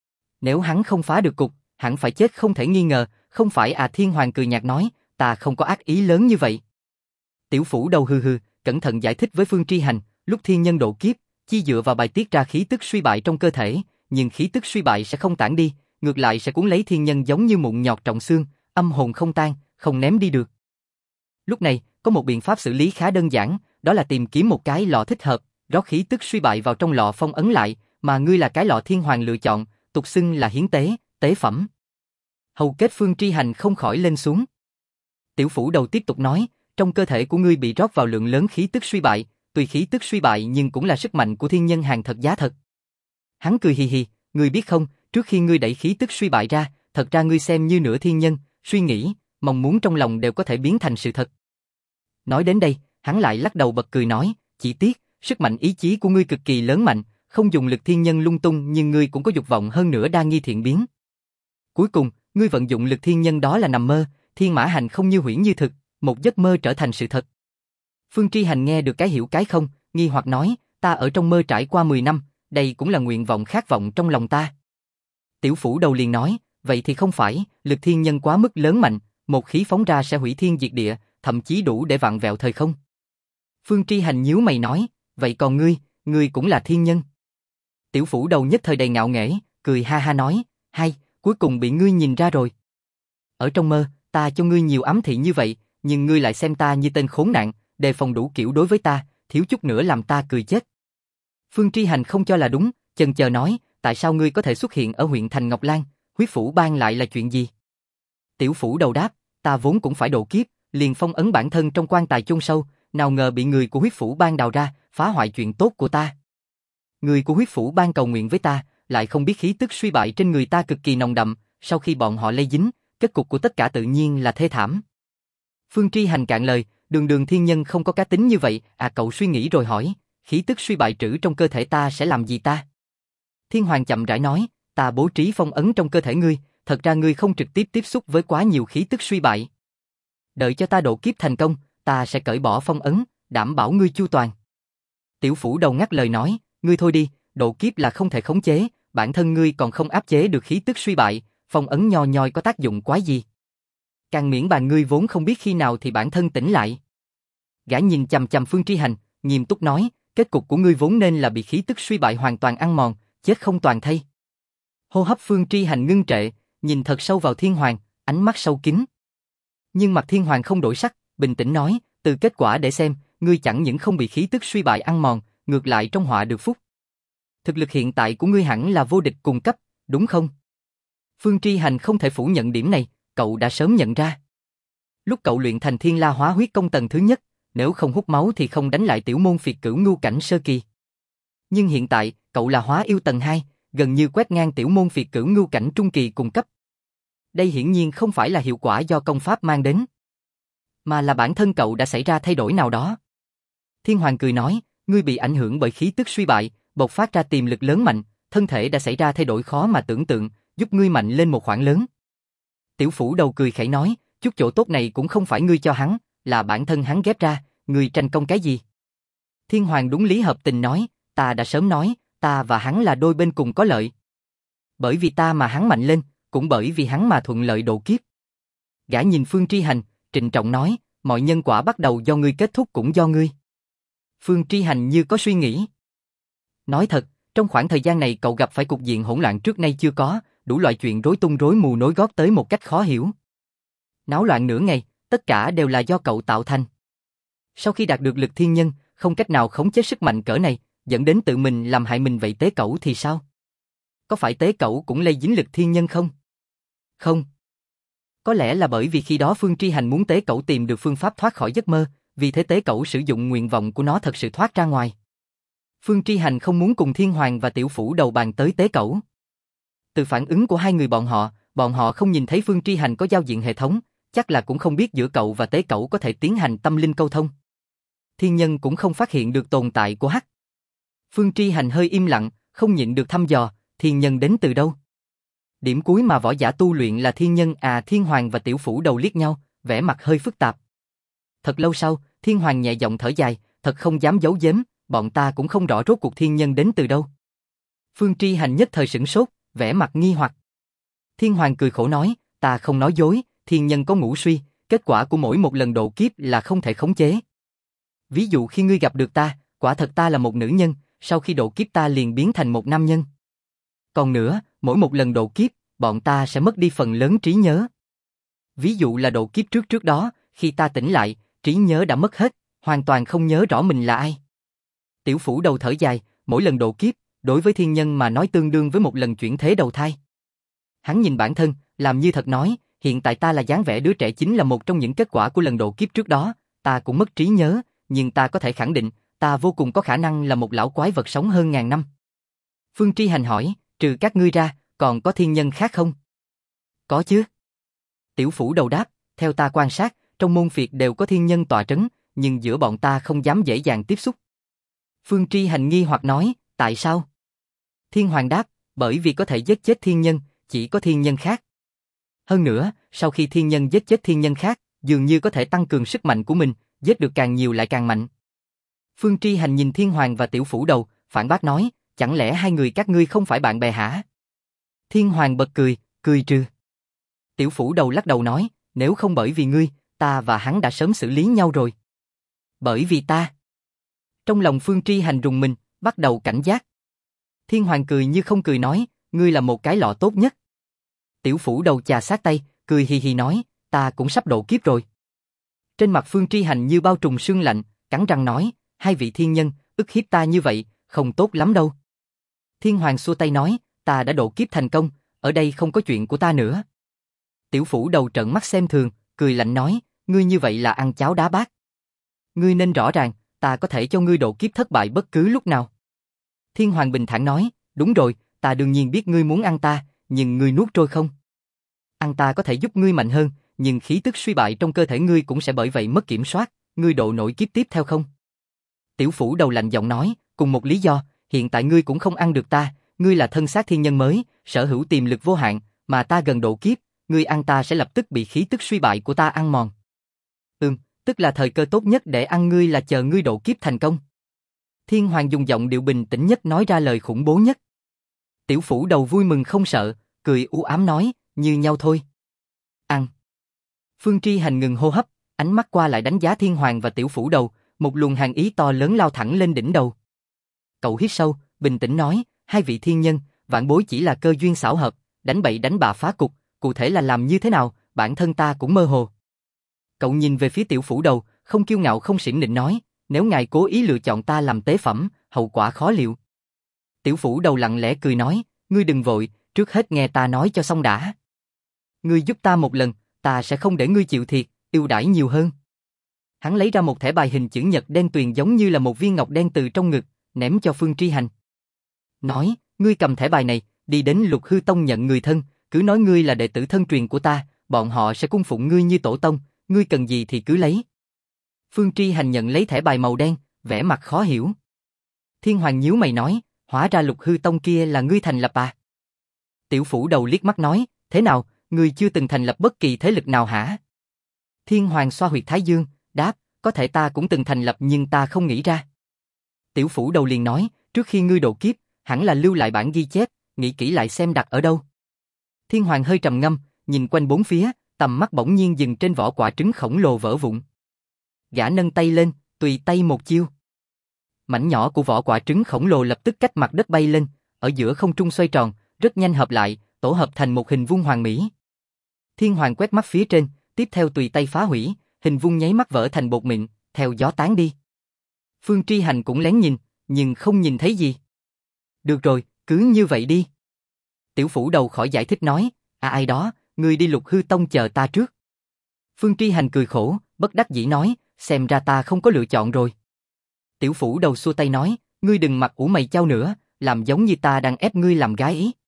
Nếu hắn không phá được cục, hẳn phải chết không thể nghi ngờ, không phải à? Thiên Hoàng cười nhạt nói, ta không có ác ý lớn như vậy. Tiểu phủ đầu hừ hừ, cẩn thận giải thích với Phương Tri Hành, lúc thiên nhân độ kiếp, chi dựa vào bài tiết ra khí tức suy bại trong cơ thể, nhưng khí tức suy bại sẽ không tản đi, ngược lại sẽ cuốn lấy thiên nhân giống như mụn nhọt trọng xương, âm hồn không tan, không ném đi được. Lúc này, có một biện pháp xử lý khá đơn giản, đó là tìm kiếm một cái lọ thích hợp, rót khí tức suy bại vào trong lọ phong ấn lại, mà ngươi là cái lọ Thiên Hoàng lựa chọn, tục xưng là hiến tế, tế phẩm. Hầu kết Phương Tri Hành không khỏi lên xuống. Tiểu phủ đầu tiếp tục nói, trong cơ thể của ngươi bị rót vào lượng lớn khí tức suy bại, tuy khí tức suy bại nhưng cũng là sức mạnh của thiên nhân hàng thật giá thật. Hắn cười hì hì, ngươi biết không, trước khi ngươi đẩy khí tức suy bại ra, thật ra ngươi xem như nửa thiên nhân, suy nghĩ, mong muốn trong lòng đều có thể biến thành sự thật. Nói đến đây, hắn lại lắc đầu bật cười nói, chỉ tiếc, sức mạnh ý chí của ngươi cực kỳ lớn mạnh, không dùng lực thiên nhân lung tung nhưng ngươi cũng có dục vọng hơn nữa đa nghi thiện biến. Cuối cùng, ngươi vận dụng lực thiên nhân đó là nằm mơ, thiên mã hành không như huyễn như thực, một giấc mơ trở thành sự thật. Phương Tri Hành nghe được cái hiểu cái không, nghi hoặc nói, ta ở trong mơ trải qua 10 năm, đây cũng là nguyện vọng khát vọng trong lòng ta. Tiểu phủ đầu liền nói, vậy thì không phải, lực thiên nhân quá mức lớn mạnh, một khí phóng ra sẽ hủy thiên diệt địa, thậm chí đủ để vặn vẹo thời không. Phương Tri Hành nhíu mày nói, vậy còn ngươi cũng là thiên nhân. Tiểu Phủ Đầu nhất thời đầy ngạo nghễ, cười ha ha nói, hay, cuối cùng bị ngươi nhìn ra rồi. Ở trong mơ, ta cho ngươi nhiều ám thị như vậy, nhưng ngươi lại xem ta như tên khốn nạn, đề phòng đủ kiểu đối với ta, thiếu chút nữa làm ta cười chết. Phương Tri Hành không cho là đúng, chần chờ nói, tại sao ngươi có thể xuất hiện ở huyện thành Ngọc Lan, huyết phủ bang lại là chuyện gì? Tiểu Phủ Đầu đáp, ta vốn cũng phải độ kiếp, liền phong ấn bản thân trong quan tài chôn sâu, nào ngờ bị người của huyết phủ bang đào ra, phá hoại chuyện tốt của ta. Người của huyết phủ bang cầu nguyện với ta, lại không biết khí tức suy bại trên người ta cực kỳ nồng đậm, sau khi bọn họ lây dính, kết cục của tất cả tự nhiên là thê thảm. Phương Tri Hành cạn lời, đường thiên nhân không có cá tính như vậy, cậu suy nghĩ rồi hỏi, khí tức suy bại trữ trong cơ thể ta sẽ làm gì ta? Thiên Hoàng chậm rãi nói, ta bố trí phong ấn trong cơ thể ngươi, thật ra ngươi không trực tiếp tiếp xúc với quá nhiều khí tức suy bại. Đợi cho ta độ kiếp thành công, ta sẽ cởi bỏ phong ấn, đảm bảo ngươi chu toàn. Tiểu Phủ Đầu ngắt lời nói, ngươi thôi đi, độ kiếp là không thể khống chế, bản thân ngươi còn không áp chế được khí tức suy bại, phong ấn nho nhoi có tác dụng quái gì? Càng miễn bàn ngươi vốn không biết khi nào thì bản thân tỉnh lại. Gã nhìn chằm chằm Phương Tri Hành, nghiêm túc nói, kết cục của ngươi vốn nên là bị khí tức suy bại hoàn toàn ăn mòn, chết không toàn thây. Hô hấp Phương Tri Hành ngưng trệ, nhìn thật sâu vào Thiên Hoàng, ánh mắt sâu kín. Nhưng mặt Thiên Hoàng không đổi sắc, bình tĩnh nói, từ kết quả để xem, ngươi chẳng những không bị khí tức suy bại ăn mòn, ngược lại trong họa được phúc. Thực lực hiện tại của ngươi hẳn là vô địch cùng cấp, đúng không? Phương Tri Hành không thể phủ nhận điểm này, cậu đã sớm nhận ra. Lúc cậu luyện thành Thiên La Hóa Huyết Công tầng thứ nhất, nếu không hút máu thì không đánh lại tiểu môn phiệt cửu ngưu cảnh sơ kỳ. Nhưng hiện tại, cậu là Hóa Yêu tầng 2, gần như quét ngang tiểu môn phiệt cửu ngưu cảnh trung kỳ cùng cấp. Đây hiển nhiên không phải là hiệu quả do công pháp mang đến, mà là bản thân cậu đã xảy ra thay đổi nào đó. Thiên Hoàng cười nói, ngươi bị ảnh hưởng bởi khí tức suy bại, bộc phát ra tiềm lực lớn mạnh, thân thể đã xảy ra thay đổi khó mà tưởng tượng, giúp ngươi mạnh lên một khoảng lớn. Tiểu Phủ Đầu cười khẩy nói, chút chỗ tốt này cũng không phải ngươi cho hắn, là bản thân hắn ghép ra, ngươi tranh công cái gì? Thiên Hoàng đúng lý hợp tình nói, ta đã sớm nói, ta và hắn là đôi bên cùng có lợi. Bởi vì ta mà hắn mạnh lên, cũng bởi vì hắn mà thuận lợi độ kiếp. Gã nhìn Phương Tri Hành, trịnh trọng nói, mọi nhân quả bắt đầu do ngươi, kết thúc cũng do ngươi. Phương Tri Hành như có suy nghĩ. Nói thật, trong khoảng thời gian này cậu gặp phải cục diện hỗn loạn trước nay chưa có, đủ loại chuyện rối tung rối mù nối gót tới một cách khó hiểu. Náo loạn nửa ngày, tất cả đều là do cậu tạo thành. Sau khi đạt được lực thiên nhân, không cách nào khống chế sức mạnh cỡ này, dẫn đến tự mình làm hại mình, vậy tế cẩu thì sao? Có phải tế cẩu cũng lây dính lực thiên nhân không? Không. Có lẽ là bởi vì khi đó Phương Tri Hành muốn tế cẩu tìm được phương pháp thoát khỏi giấc mơ, vì thế tế cẩu sử dụng nguyện vọng của nó thật sự thoát ra ngoài. Phương Tri Hành không muốn cùng Thiên Hoàng và Tiểu Phủ Đầu bàn tới tế cẩu. Từ phản ứng của hai người bọn họ không nhìn thấy Phương Tri Hành có giao diện hệ thống, chắc là cũng không biết giữa cậu và tế cẩu có thể tiến hành tâm linh câu thông. Thiên nhân cũng không phát hiện được tồn tại của Hắc. Phương Tri Hành hơi im lặng, không nhịn được thăm dò, thiên nhân đến từ đâu? Điểm cuối mà võ giả tu luyện là thiên nhân Thiên Hoàng và Tiểu Phủ Đầu liếc nhau, vẻ mặt hơi phức tạp. Thật lâu sau, Thiên Hoàng nhẹ giọng thở dài, thật không dám giấu giếm, bọn ta cũng không rõ rốt cuộc thiên nhân đến từ đâu. Phương Tri Hành nhất thời sửng sốt, vẻ mặt nghi hoặc. Thiên Hoàng cười khổ nói, ta không nói dối, thiên nhân có ngũ suy, kết quả của mỗi một lần độ kiếp là không thể khống chế. Ví dụ khi ngươi gặp được ta, quả thật ta là một nữ nhân, sau khi độ kiếp ta liền biến thành một nam nhân. Còn nữa, mỗi một lần độ kiếp, bọn ta sẽ mất đi phần lớn trí nhớ. Ví dụ là độ kiếp trước đó, khi ta tỉnh lại, trí nhớ đã mất hết, hoàn toàn không nhớ rõ mình là ai. Tiểu Phủ Đầu thở dài, mỗi lần độ kiếp, đối với thiên nhân mà nói tương đương với một lần chuyển thế đầu thai. Hắn nhìn bản thân, làm như thật nói, hiện tại ta là dáng vẻ đứa trẻ chính là một trong những kết quả của lần độ kiếp trước đó, ta cũng mất trí nhớ, nhưng ta có thể khẳng định, ta vô cùng có khả năng là một lão quái vật sống hơn ngàn năm. Phương Tri Hành hỏi, trừ các ngươi ra, còn có thiên nhân khác không? Có chứ. Tiểu Phủ Đầu đáp, theo ta quan sát, trong môn phiệt đều có thiên nhân tọa trấn, nhưng giữa bọn ta không dám dễ dàng tiếp xúc. Phương Tri Hành nghi hoặc nói, tại sao? Thiên Hoàng đáp, bởi vì có thể giết chết thiên nhân, chỉ có thiên nhân khác. Hơn nữa, sau khi thiên nhân giết chết thiên nhân khác, dường như có thể tăng cường sức mạnh của mình, giết được càng nhiều lại càng mạnh. Phương Tri Hành nhìn Thiên Hoàng và Tiểu Phủ Đầu, phản bác nói, chẳng lẽ hai người các ngươi không phải bạn bè hả? Thiên Hoàng bật cười, cười trừ. Tiểu Phủ Đầu lắc đầu nói, nếu không bởi vì ngươi, ta và hắn đã sớm xử lý nhau rồi. Bởi vì ta. Trong lòng Phương Tri Hành rùng mình, bắt đầu cảnh giác. Thiên Hoàng cười như không cười nói, ngươi là một cái lọ tốt nhất. Tiểu Phủ Đầu chà sát tay, cười hì hì nói, ta cũng sắp độ kiếp rồi. Trên mặt Phương Tri Hành như bao trùm sương lạnh, cắn răng nói, hai vị thiên nhân, ức hiếp ta như vậy, không tốt lắm đâu. Thiên Hoàng xua tay nói, ta đã độ kiếp thành công, ở đây không có chuyện của ta nữa. Tiểu Phủ Đầu trợn mắt xem thường, cười lạnh nói, ngươi như vậy là ăn cháo đá bát. Ngươi nên rõ ràng, ta có thể cho ngươi độ kiếp thất bại bất cứ lúc nào. Thiên Hoàng bình thản nói, đúng rồi, ta đương nhiên biết ngươi muốn ăn ta, nhưng ngươi nuốt trôi không? Ăn ta có thể giúp ngươi mạnh hơn, nhưng khí tức suy bại trong cơ thể ngươi cũng sẽ bởi vậy mất kiểm soát, ngươi độ nổi kiếp tiếp theo không? Tiểu Phủ Đầu lạnh giọng nói, cùng một lý do, hiện tại ngươi cũng không ăn được ta, ngươi là thân xác thiên nhân mới, sở hữu tiềm lực vô hạn, mà ta gần độ kiếp, ngươi ăn ta sẽ lập tức bị khí tức suy bại của ta ăn mòn. Tức là thời cơ tốt nhất để ăn ngươi là chờ ngươi độ kiếp thành công. Thiên Hoàng dùng giọng điệu bình tĩnh nhất nói ra lời khủng bố nhất. Tiểu Phủ Đầu vui mừng không sợ, cười u ám nói, như nhau thôi. Ăn. Phương Tri Hành ngừng hô hấp, ánh mắt qua lại đánh giá Thiên Hoàng và Tiểu Phủ Đầu, một luồng hàn ý to lớn lao thẳng lên đỉnh đầu. Cậu hít sâu, bình tĩnh nói, hai vị thiên nhân, vãn bối chỉ là cơ duyên xảo hợp, đánh bậy đánh bạ phá cục, cụ thể là làm như thế nào, bản thân ta cũng mơ hồ. Cậu nhìn về phía Tiểu Phủ Đầu, không kiêu ngạo không xiển nịnh nói, nếu ngài cố ý lựa chọn ta làm tế phẩm, hậu quả khó liệu. Tiểu Phủ Đầu lặng lẽ cười nói, ngươi đừng vội, trước hết nghe ta nói cho xong đã. Ngươi giúp ta một lần, ta sẽ không để ngươi chịu thiệt, ưu đãi nhiều hơn. Hắn lấy ra một thẻ bài hình chữ nhật đen tuyền giống như là một viên ngọc đen từ trong ngực, ném cho Phương Tri Hành. Nói, ngươi cầm thẻ bài này, đi đến Lục Hư Tông nhận người thân, cứ nói ngươi là đệ tử thân truyền của ta, bọn họ sẽ cung phụng ngươi như tổ tông, ngươi cần gì thì cứ lấy. Phương Tri Hành nhận lấy thẻ bài màu đen, vẻ mặt khó hiểu. Thiên Hoàng nhíu mày nói, hóa ra Lục Hư Tông kia là ngươi thành lập à? Tiểu Phủ Đầu liếc mắt nói, thế nào, ngươi chưa từng thành lập bất kỳ thế lực nào hả? Thiên Hoàng xoa huyệt Thái Dương, đáp, có thể ta cũng từng thành lập nhưng ta không nghĩ ra. Tiểu Phủ Đầu liền nói, trước khi ngươi độ kiếp, hẳn là lưu lại bản ghi chép, nghĩ kỹ lại xem đặt ở đâu. Thiên Hoàng hơi trầm ngâm, nhìn quanh bốn phía, tầm mắt bỗng nhiên dừng trên vỏ quả trứng khổng lồ vỡ vụn. Gã nâng tay lên, tùy tay một chiêu. Mảnh nhỏ của vỏ quả trứng khổng lồ lập tức cách mặt đất bay lên, ở giữa không trung xoay tròn, rất nhanh hợp lại, tổ hợp thành một hình vuông hoàn mỹ. Thiên Hoàng quét mắt phía trên, tiếp theo tùy tay phá hủy, hình vuông nháy mắt vỡ thành bột mịn, theo gió tán đi. Phương Tri Hành cũng lén nhìn, nhưng không nhìn thấy gì. Được rồi, cứ như vậy đi. Tiểu Phủ Đầu khỏi giải thích nói, ai đó, ngươi đi Lục Hư Tông chờ ta trước. Phương Tri Hành cười khổ, bất đắc dĩ nói, xem ra ta không có lựa chọn rồi. Tiểu Phủ Đầu xua tay nói, ngươi đừng mặt ủ mày chau nữa, làm giống như ta đang ép ngươi làm gái ý.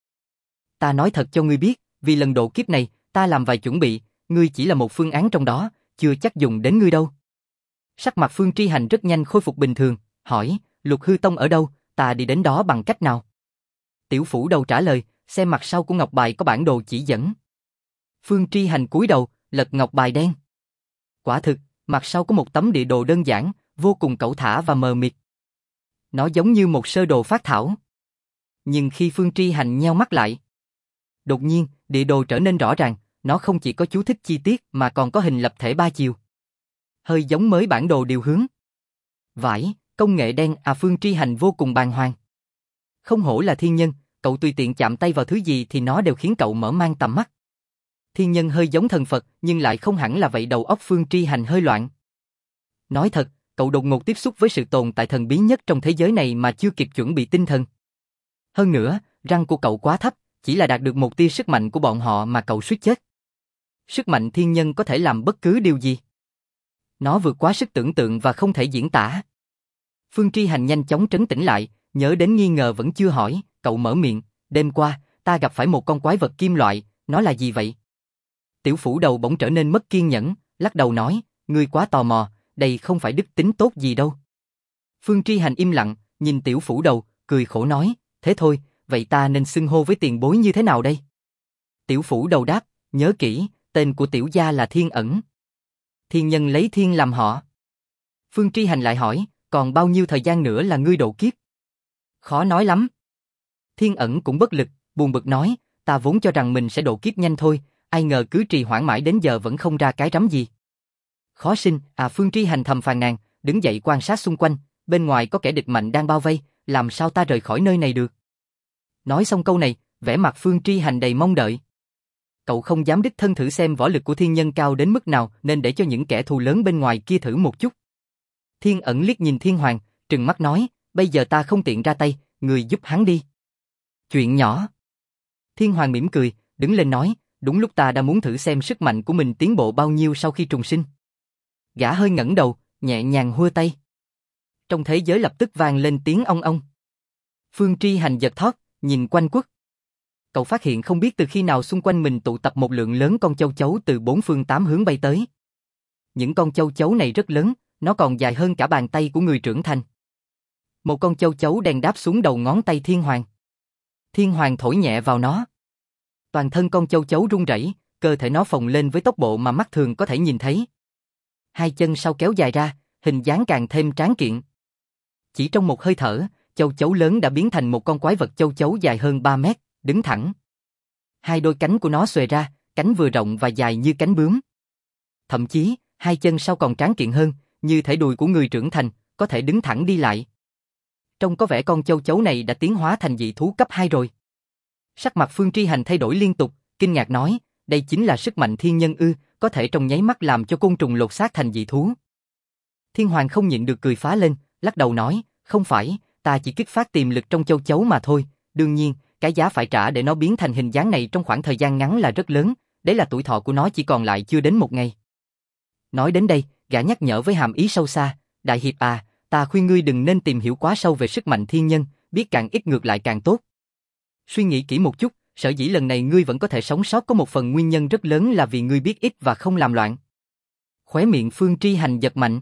Ta nói thật cho ngươi biết, vì lần độ kiếp này, ta làm vài chuẩn bị, ngươi chỉ là một phương án trong đó, chưa chắc dùng đến ngươi đâu. Sắc mặt Phương Tri Hành rất nhanh khôi phục bình thường, hỏi, Lục Hư Tông ở đâu, ta đi đến đó bằng cách nào? Tiểu Phủ Đầu trả lời, xem mặt sau của ngọc bài có bản đồ chỉ dẫn. Phương Tri Hành cúi đầu, lật ngọc bài đen. Quả thực, mặt sau có một tấm địa đồ đơn giản, vô cùng cẩu thả và mờ mịt. Nó giống như một sơ đồ phác thảo. Nhưng khi Phương Tri Hành nheo mắt lại, đột nhiên, địa đồ trở nên rõ ràng, nó không chỉ có chú thích chi tiết mà còn có hình lập thể 3 chiều. Hơi giống mới bản đồ điều hướng. Vãi, công nghệ đen à. Phương Tri Hành vô cùng bàng hoàng. Không hổ là thiên nhân, cậu tùy tiện chạm tay vào thứ gì thì nó đều khiến cậu mở mang tầm mắt. Thiên nhân hơi giống thần Phật nhưng lại không hẳn là vậy. Đầu óc Phương Tri Hành hơi loạn. Nói thật, cậu đột ngột tiếp xúc với sự tồn tại thần bí nhất trong thế giới này mà chưa kịp chuẩn bị tinh thần. Hơn nữa, răng của cậu quá thấp, chỉ là đạt được một tia sức mạnh của bọn họ mà cậu suýt chết. Sức mạnh thiên nhân có thể làm bất cứ điều gì. Nó vượt quá sức tưởng tượng và không thể diễn tả. Phương Tri Hành nhanh chóng trấn tĩnh lại, nhớ đến nghi ngờ vẫn chưa hỏi, cậu mở miệng, đêm qua, ta gặp phải một con quái vật kim loại, nó là gì vậy? Tiểu Phủ Đầu bỗng trở nên mất kiên nhẫn, lắc đầu nói, ngươi quá tò mò, đây không phải đức tính tốt gì đâu. Phương Tri Hành im lặng, nhìn Tiểu Phủ Đầu, cười khổ nói, thế thôi, vậy ta nên xưng hô với tiền bối như thế nào đây? Tiểu Phủ Đầu đáp, nhớ kỹ, tên của tiểu gia là Thiên Ẩn. Thiên nhân lấy thiên làm họ. Phương Tri Hành lại hỏi, còn bao nhiêu thời gian nữa là ngươi độ kiếp? Khó nói lắm. Thiên Ẩn cũng bất lực, buồn bực nói, ta vốn cho rằng mình sẽ độ kiếp nhanh thôi, ai ngờ cứ trì hoãn mãi đến giờ vẫn không ra cái rắm gì. Khó sinh, à. Phương Tri Hành thầm phàn nàn, đứng dậy quan sát xung quanh, bên ngoài có kẻ địch mạnh đang bao vây, làm sao ta rời khỏi nơi này được? Nói xong câu này, vẻ mặt Phương Tri Hành đầy mong đợi. Cậu không dám đích thân thử xem võ lực của thiên nhân cao đến mức nào nên để cho những kẻ thù lớn bên ngoài kia thử một chút. Thiên Ẩn liếc nhìn Thiên Hoàng, trừng mắt nói, bây giờ ta không tiện ra tay, người giúp hắn đi. Chuyện nhỏ. Thiên Hoàng mỉm cười, đứng lên nói, đúng lúc ta đã muốn thử xem sức mạnh của mình tiến bộ bao nhiêu sau khi trùng sinh. Gã hơi ngẩng đầu, nhẹ nhàng hua tay. Trong thế giới lập tức vang lên tiếng ong ong. Phương Tri Hành giật thót, nhìn quanh quất. Cậu phát hiện không biết từ khi nào xung quanh mình tụ tập một lượng lớn con châu chấu từ bốn phương tám hướng bay tới. Những con châu chấu này rất lớn, nó còn dài hơn cả bàn tay của người trưởng thành. Một con châu chấu đen đáp xuống đầu ngón tay Thiên Hoàng. Thiên Hoàng thổi nhẹ vào nó. Toàn thân con châu chấu rung rẩy, cơ thể nó phồng lên với tốc độ mà mắt thường có thể nhìn thấy. Hai chân sau kéo dài ra, hình dáng càng thêm tráng kiện. Chỉ trong một hơi thở, châu chấu lớn đã biến thành một con quái vật châu chấu dài hơn 3 mét, đứng thẳng. Hai đôi cánh của nó xòe ra, cánh vừa rộng và dài như cánh bướm. Thậm chí, hai chân sau còn tráng kiện hơn, như thể đùi của người trưởng thành, có thể đứng thẳng đi lại. Trông có vẻ con châu chấu này đã tiến hóa thành dị thú cấp 2 rồi. Sắc mặt Phương Tri Hành thay đổi liên tục, kinh ngạc nói, đây chính là sức mạnh thiên nhân ư, có thể trong nháy mắt làm cho côn trùng lột xác thành dị thú. Thiên Hoàng không nhịn được cười phá lên, lắc đầu nói, không phải, ta chỉ kích phát tiềm lực trong châu chấu mà thôi, đương nhiên, cái giá phải trả để nó biến thành hình dáng này trong khoảng thời gian ngắn là rất lớn, đấy là tuổi thọ của nó chỉ còn lại chưa đến một ngày. Nói đến đây, gã nhắc nhở với hàm ý sâu xa, Đại Hiệp à, ta khuyên ngươi đừng nên tìm hiểu quá sâu về sức mạnh thiên nhân, biết càng ít ngược lại càng tốt. Suy nghĩ kỹ một chút, sở dĩ lần này ngươi vẫn có thể sống sót có một phần nguyên nhân rất lớn là vì ngươi biết ít và không làm loạn. Khóe miệng Phương Tri Hành giật mạnh.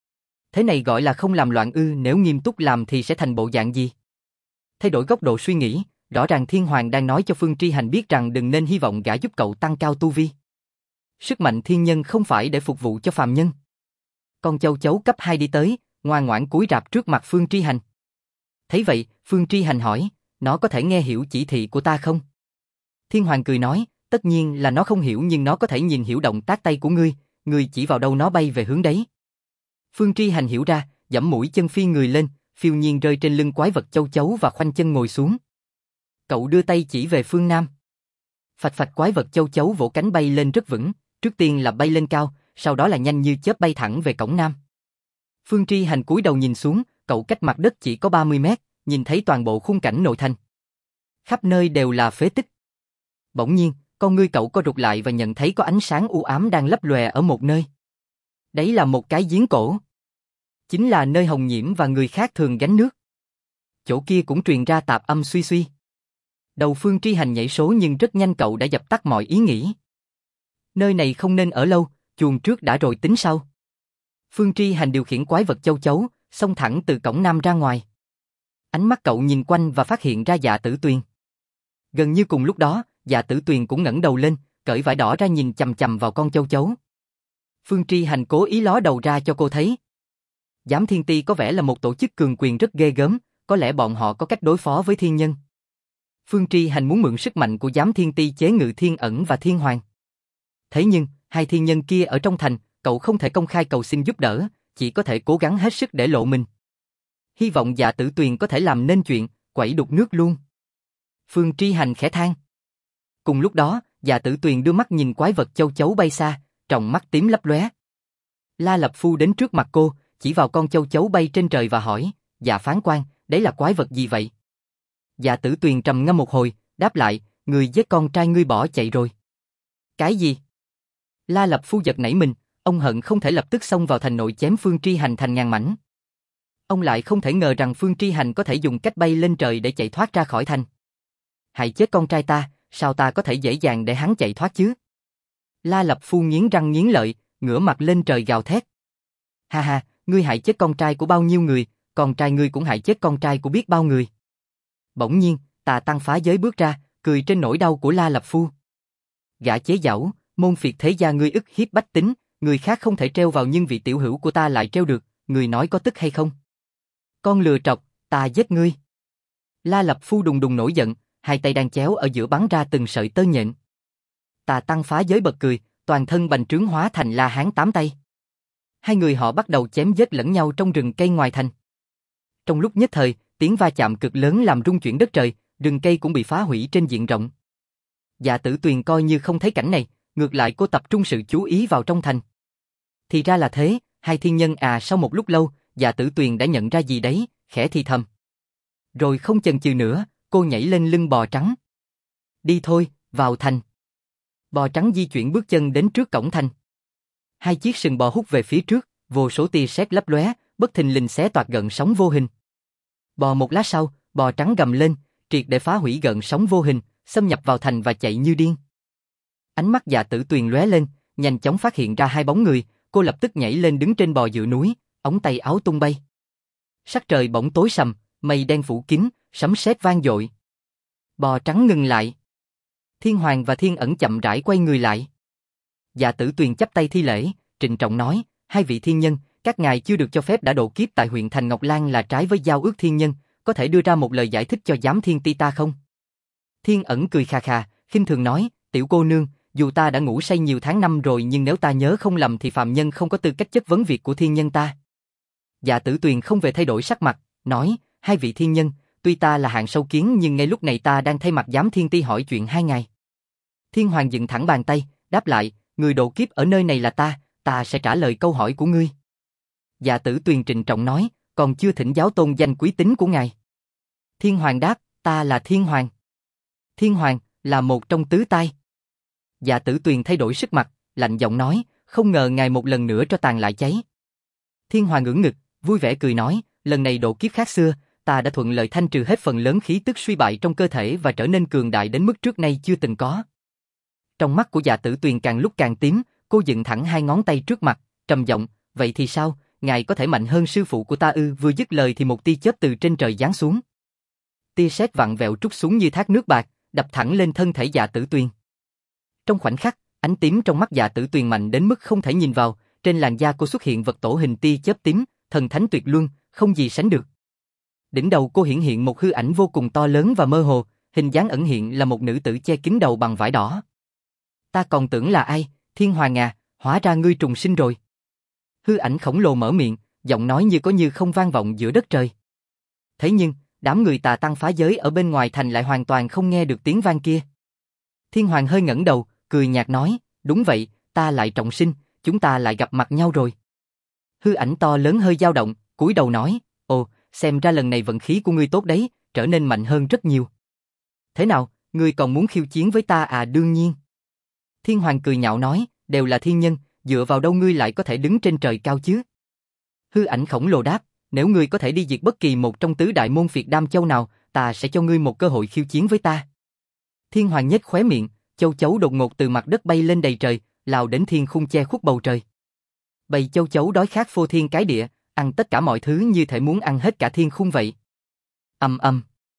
Thế này gọi là không làm loạn ư, nếu nghiêm túc làm thì sẽ thành bộ dạng gì? Thay đổi góc độ suy nghĩ, rõ ràng Thiên Hoàng đang nói cho Phương Tri Hành biết rằng đừng nên hy vọng gã giúp cậu tăng cao tu vi. Sức mạnh thiên nhân không phải để phục vụ cho phàm nhân. Con châu chấu cấp 2 đi tới, ngoan ngoãn cúi rạp trước mặt Phương Tri Hành. Thấy vậy, Phương Tri Hành hỏi, nó có thể nghe hiểu chỉ thị của ta không? Thiên Hoàng cười nói, tất nhiên là nó không hiểu nhưng nó có thể nhìn hiểu động tác tay của ngươi chỉ vào đâu nó bay về hướng đấy. Phương Tri Hành hiểu ra, giẫm mũi chân phi người lên, phiêu nhiên rơi trên lưng quái vật châu chấu và khoanh chân ngồi xuống. Cậu đưa tay chỉ về phương Nam. Phạch phạch quái vật châu chấu vỗ cánh bay lên rất vững, trước tiên là bay lên cao, sau đó là nhanh như chớp bay thẳng về cổng Nam. Phương Tri Hành cúi đầu nhìn xuống, cậu cách mặt đất chỉ có 30 mét, nhìn thấy toàn bộ khung cảnh nội thành. Khắp nơi đều là phế tích. Bỗng nhiên, con ngươi cậu co rụt lại và nhận thấy có ánh sáng u ám đang lấp lòe ở một nơi. Đấy là một cái giếng cổ. Chính là nơi Hồng Nhiễm và người khác thường gánh nước. Chỗ kia cũng truyền ra tạp âm suy suy. Đầu Phương Tri Hành nhảy số nhưng rất nhanh cậu đã dập tắt mọi ý nghĩ. Nơi này không nên ở lâu, chuồn trước đã rồi tính sau. Phương Tri Hành điều khiển quái vật châu chấu, xông thẳng từ cổng Nam ra ngoài. Ánh mắt cậu nhìn quanh và phát hiện ra Dạ Tử Tuyền. Gần như cùng lúc đó, Dạ Tử Tuyền cũng ngẩng đầu lên, cởi vải đỏ ra nhìn chằm chằm vào con châu chấu. Phương Tri Hành cố ý ló đầu ra cho cô thấy. Giám Thiên Ti có vẻ là một tổ chức cường quyền rất ghê gớm, có lẽ bọn họ có cách đối phó với thiên nhân. Phương Tri Hành muốn mượn sức mạnh của Giám Thiên Ti chế ngự Thiên Ẩn và Thiên Hoàng. Thế nhưng, hai thiên nhân kia ở trong thành, cậu không thể công khai cầu xin giúp đỡ, chỉ có thể cố gắng hết sức để lộ mình. Hy vọng Dạ Tử Tuyền có thể làm nên chuyện, quẩy đục nước luôn. Phương Tri Hành khẽ than. Cùng lúc đó, Dạ Tử Tuyền đưa mắt nhìn quái vật châu chấu bay xa, tròng mắt tím lấp lóe. La Lập Phu đến trước mặt cô, chỉ vào con châu chấu bay trên trời và hỏi, Dạ phán quan, đấy là quái vật gì vậy? Dạ Tử Tuyền trầm ngâm một hồi, đáp lại, người giết con trai ngươi bỏ chạy rồi. Cái gì? La Lập Phu giật nảy mình, ông hận không thể lập tức xông vào thành nội chém Phương Tri Hành thành ngàn mảnh. Ông lại không thể ngờ rằng Phương Tri Hành có thể dùng cách bay lên trời để chạy thoát ra khỏi thành. Hại chết con trai ta, sao ta có thể dễ dàng để hắn chạy thoát chứ? La Lập Phu nghiến răng nghiến lợi, ngửa mặt lên trời gào thét. Ha ha, ngươi hại chết con trai của bao nhiêu người, con trai ngươi cũng hại chết con trai của biết bao người. Bỗng nhiên, Tà Tăng phá giới bước ra, cười trên nỗi đau của La Lập Phu. Gã chế giễu, môn phiệt thế gia ngươi ức hiếp bách tính, người khác không thể treo vào nhưng vị tiểu hữu của ta lại treo được, người nói có tức hay không? Con lừa trọc, ta giết ngươi. La Lập Phu đùng đùng nổi giận, hai tay đang chéo ở giữa bắn ra từng sợi tơ nhện. Tà Tăng phá giới bật cười, toàn thân bành trướng hóa thành La Hán 8 tay. Hai người họ bắt đầu chém giết lẫn nhau trong rừng cây ngoài thành. Trong lúc nhất thời, tiếng va chạm cực lớn làm rung chuyển đất trời, rừng cây cũng bị phá hủy trên diện rộng. Dạ Tử Tuyền coi như không thấy cảnh này, ngược lại cô tập trung sự chú ý vào trong thành. Thì ra là thế, hai thiên nhân à. Sau một lúc lâu, Dạ Tử Tuyền đã nhận ra gì đấy, khẽ thì thầm. Rồi không chần chừ nữa, cô nhảy lên lưng bò trắng. Đi thôi, vào thành. Bò trắng di chuyển bước chân đến trước cổng thành. Hai chiếc sừng bò hút về phía trước, vô số tia sét lấp lóe, bất thình lình xé toạc gợn sóng vô hình. Bò một lát sau, bò trắng gầm lên, triệt để phá hủy gợn sóng vô hình, xâm nhập vào thành và chạy như điên. Ánh mắt Dạ Tử Tuyền lóe lên, nhanh chóng phát hiện ra hai bóng người, cô lập tức nhảy lên đứng trên bò dựa núi, ống tay áo tung bay. Sắc trời bỗng tối sầm, mây đen phủ kín, sấm sét vang dội. Bò trắng ngừng lại. Thiên Hoàng và Thiên Ẩn chậm rãi quay người lại. Dạ Tử Tuyền chắp tay thi lễ, trịnh trọng nói, hai vị thiên nhân, các ngài chưa được cho phép đã độ kiếp tại huyện thành Ngọc Lan là trái với giao ước thiên nhân, có thể đưa ra một lời giải thích cho giám thiên ti ta không? Thiên Ẩn cười khà khà, khinh thường nói, tiểu cô nương, dù ta đã ngủ say nhiều tháng năm rồi nhưng nếu ta nhớ không lầm thì phàm nhân không có tư cách chất vấn việc của thiên nhân ta. Dạ Tử Tuyền không về thay đổi sắc mặt, nói, hai vị thiên nhân, tuy ta là hạng sâu kiến nhưng ngay lúc này ta đang thay mặt giám thiên ti hỏi chuyện hai ngài. Thiên Hoàng dựng thẳng bàn tay, đáp lại, người độ kiếp ở nơi này là ta sẽ trả lời câu hỏi của ngươi. Dạ Tử Tuyền trịnh trọng nói, còn chưa thỉnh giáo tôn danh quý tính của ngài. Thiên Hoàng đáp, ta là Thiên Hoàng. Thiên Hoàng là một trong tứ tai. Dạ Tử Tuyền thay đổi sắc mặt, lạnh giọng nói, không ngờ ngài một lần nữa cho tàn lại cháy. Thiên Hoàng ngưỡng ngực, vui vẻ cười nói, lần này độ kiếp khác xưa, ta đã thuận lợi thanh trừ hết phần lớn khí tức suy bại trong cơ thể và trở nên cường đại đến mức trước nay chưa từng có. Trong mắt của Dạ Tử Tuyền càng lúc càng tím, cô dựng thẳng hai ngón tay trước mặt, trầm giọng, vậy thì sao, ngài có thể mạnh hơn sư phụ của ta ư? Vừa dứt lời thì một tia chớp từ trên trời giáng xuống. Tia sét vặn vẹo trút xuống như thác nước bạc, đập thẳng lên thân thể Dạ Tử Tuyền. Trong khoảnh khắc, ánh tím trong mắt Dạ Tử Tuyền mạnh đến mức không thể nhìn vào, trên làn da cô xuất hiện vật tổ hình tia chớp tím, thần thánh tuyệt luân, không gì sánh được. Đỉnh đầu cô hiện một hư ảnh vô cùng to lớn và mơ hồ, hình dáng ẩn hiện là một nữ tử che kín đầu bằng vải đỏ. Ta còn tưởng là ai, Thiên Hoàng à, hóa ra ngươi trùng sinh rồi. Hư ảnh khổng lồ mở miệng, giọng nói như có như không vang vọng giữa đất trời. Thế nhưng, đám người tà tăng phá giới ở bên ngoài thành lại hoàn toàn không nghe được tiếng vang kia. Thiên Hoàng hơi ngẩng đầu, cười nhạt nói, đúng vậy, ta lại trọng sinh, chúng ta lại gặp mặt nhau rồi. Hư ảnh to lớn hơi dao động, cúi đầu nói, ồ, xem ra lần này vận khí của ngươi tốt đấy, trở nên mạnh hơn rất nhiều. Thế nào, ngươi còn muốn khiêu chiến với ta à? Đương nhiên. Thiên Hoàng cười nhạo nói, đều là thiên nhân, dựa vào đâu ngươi lại có thể đứng trên trời cao chứ? Hư ảnh khổng lồ đáp, nếu ngươi có thể đi diệt bất kỳ một trong tứ đại môn phiệt Đam Châu nào, ta sẽ cho ngươi một cơ hội khiêu chiến với ta. Thiên Hoàng nhếch khóe miệng, châu chấu đột ngột từ mặt đất bay lên đầy trời, lao đến thiên khung che khuất bầu trời. Bầy châu chấu đói khát phô thiên cái địa, ăn tất cả mọi thứ như thể muốn ăn hết cả thiên khung vậy. Ầm ầm.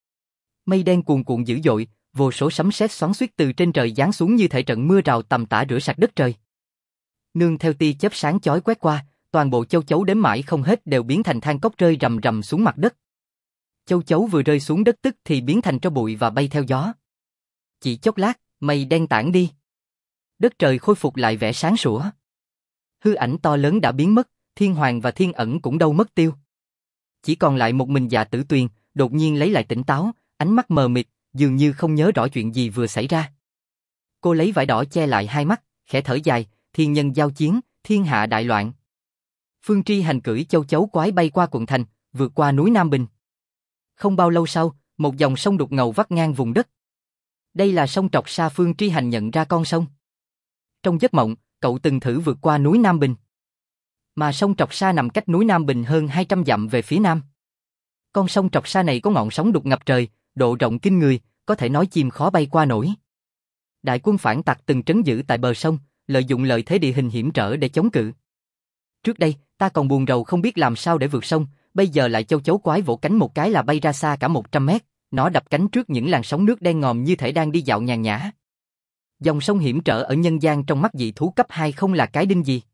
Mây đen cuồn cuộn dữ dội, vô số sấm sét xoắn xuýt từ trên trời giáng xuống như thể trận mưa rào tầm tã rửa sạch đất trời. Nương theo tia chớp sáng chói quét qua, toàn bộ châu chấu đếm mãi không hết đều biến thành than cốc rơi rầm rầm xuống mặt đất. Châu chấu vừa rơi xuống đất tức thì biến thành tro bụi và bay theo gió. Chỉ chốc lát, mây đen tản đi. Đất trời khôi phục lại vẻ sáng sủa. Hư ảnh to lớn đã biến mất, Thiên Hoàng và Thiên Ẩn cũng đâu mất tiêu. Chỉ còn lại một mình Dạ Tử Tuyền, đột nhiên lấy lại tỉnh táo, ánh mắt mờ mịt, dường như không nhớ rõ chuyện gì vừa xảy ra. Cô lấy vải đỏ che lại hai mắt, khẽ thở dài, thiên nhân giao chiến, thiên hạ đại loạn. Phương Tri Hành cưỡi châu chấu quái bay qua quận thành, vượt qua núi Nam Bình. Không bao lâu sau, một dòng sông đục ngầu vắt ngang vùng đất. Đây là sông Trọc Sa. Phương Tri Hành nhận ra con sông. Trong giấc mộng, cậu từng thử vượt qua núi Nam Bình. Mà sông Trọc Sa nằm cách núi Nam Bình hơn 200 dặm về phía nam. Con sông Trọc Sa này có ngọn sóng đục ngập trời, độ rộng kinh người, có thể nói chim khó bay qua nổi. Đại quân phản tặc từng trấn giữ tại bờ sông, lợi dụng lợi thế địa hình hiểm trở để chống cự. Trước đây, ta còn buồn rầu không biết làm sao để vượt sông, bây giờ lại châu chấu quái vỗ cánh một cái là bay ra xa cả 100 mét, nó đập cánh trước những làn sóng nước đen ngòm như thể đang đi dạo nhàn nhã. Dòng sông hiểm trở ở nhân gian trong mắt dị thú cấp 2 không là cái đinh gì.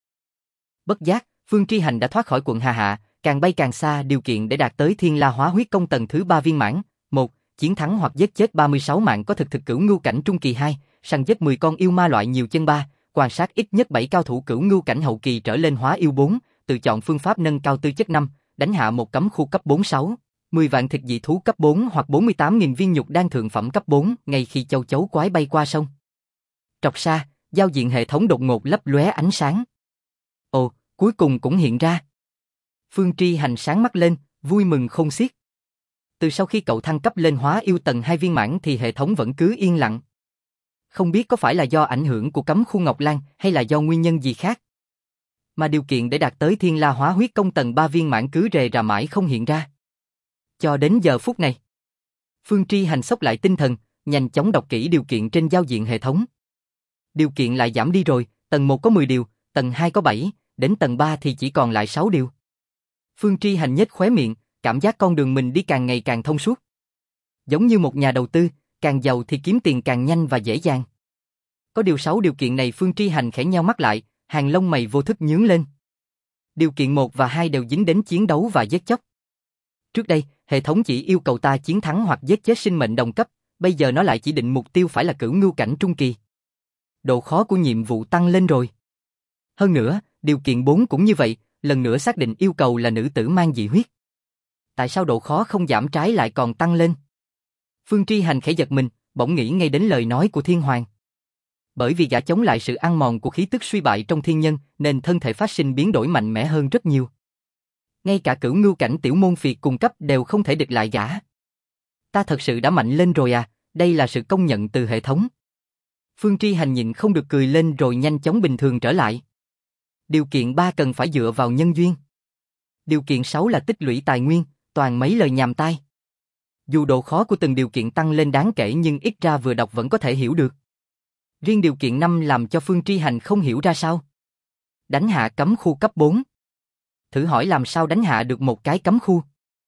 Bất giác, Phương Tri Hành đã thoát khỏi quận Hà Hạ, càng bay càng xa. Điều kiện để đạt tới Thiên La Hóa Huyết Công tầng thứ 3 viên mãn: 1. Chiến thắng hoặc giết chết 36 mạng có thực cửu ngưu cảnh trung kỳ. 2. Săn giết 10 con yêu ma loại nhiều chân. 3. Quan sát ít nhất 7 cao thủ cửu ngưu cảnh hậu kỳ trở lên hóa yêu. 4. Tự chọn phương pháp nâng cao tư chất. 5. đánh hạ một cấm khu cấp 46, 10 vạn thịt dị thú cấp 4 hoặc 48.000 viên nhục đan thượng phẩm cấp 4 ngay khi châu chấu quái bay qua sông. Trọc xa, giao diện hệ thống đột ngột lấp lóe ánh sáng. Ồ, cuối cùng cũng hiện ra. Phương Tri Hành sáng mắt lên, vui mừng khôn xiết. Từ sau khi cậu thăng cấp lên hóa yêu tầng 2 viên mãn thì hệ thống vẫn cứ yên lặng. Không biết có phải là do ảnh hưởng của cấm khu Ngọc Lan hay là do nguyên nhân gì khác. Mà điều kiện để đạt tới Thiên La Hóa Huyết Công tầng 3 viên mãn cứ rề rà mãi không hiện ra. Cho đến giờ phút này, Phương Tri Hành xốc lại tinh thần, nhanh chóng đọc kỹ điều kiện trên giao diện hệ thống. Điều kiện lại giảm đi rồi, tầng 1 có 10 điều, tầng 2 có 7, đến tầng 3 thì chỉ còn lại 6 điều. Phương Tri Hành nhếch khóe miệng, cảm giác con đường mình đi càng ngày càng thông suốt. Giống như một nhà đầu tư, càng giàu thì kiếm tiền càng nhanh và dễ dàng. Có điều 6 điều kiện này Phương Tri Hành khẽ nheo mắt lại, hàng lông mày vô thức nhướng lên. Điều kiện 1 và 2 đều dính đến chiến đấu và giết chóc. Trước đây, hệ thống chỉ yêu cầu ta chiến thắng hoặc giết chết sinh mệnh đồng cấp, bây giờ nó lại chỉ định mục tiêu phải là cửu ngưu cảnh trung kỳ. Độ khó của nhiệm vụ tăng lên rồi. Hơn nữa, điều kiện 4 cũng như vậy, lần nữa xác định yêu cầu là nữ tử mang dị huyết. Tại sao độ khó không giảm trái lại còn tăng lên? Phương Tri Hành khẽ giật mình, bỗng nghĩ ngay đến lời nói của Thiên Hoàng. Bởi vì gã chống lại sự ăn mòn của khí tức suy bại trong thiên nhân, nên thân thể phát sinh biến đổi mạnh mẽ hơn rất nhiều. Ngay cả cửu ngưu cảnh tiểu môn phiệt cùng cấp đều không thể địch lại gã. Ta thật sự đã mạnh lên rồi à, đây là sự công nhận từ hệ thống. Phương Tri Hành nhịn không được cười lên rồi nhanh chóng bình thường trở lại. Điều kiện 3 cần phải dựa vào nhân duyên. Điều kiện 6 là tích lũy tài nguyên, toàn mấy lời nhàm tai. Dù độ khó của từng điều kiện tăng lên đáng kể nhưng ít ra vừa đọc vẫn có thể hiểu được. Riêng điều kiện 5 làm cho Phương Tri Hành không hiểu ra sao. Đánh hạ cấm khu cấp 4. Thử hỏi làm sao đánh hạ được một cái cấm khu.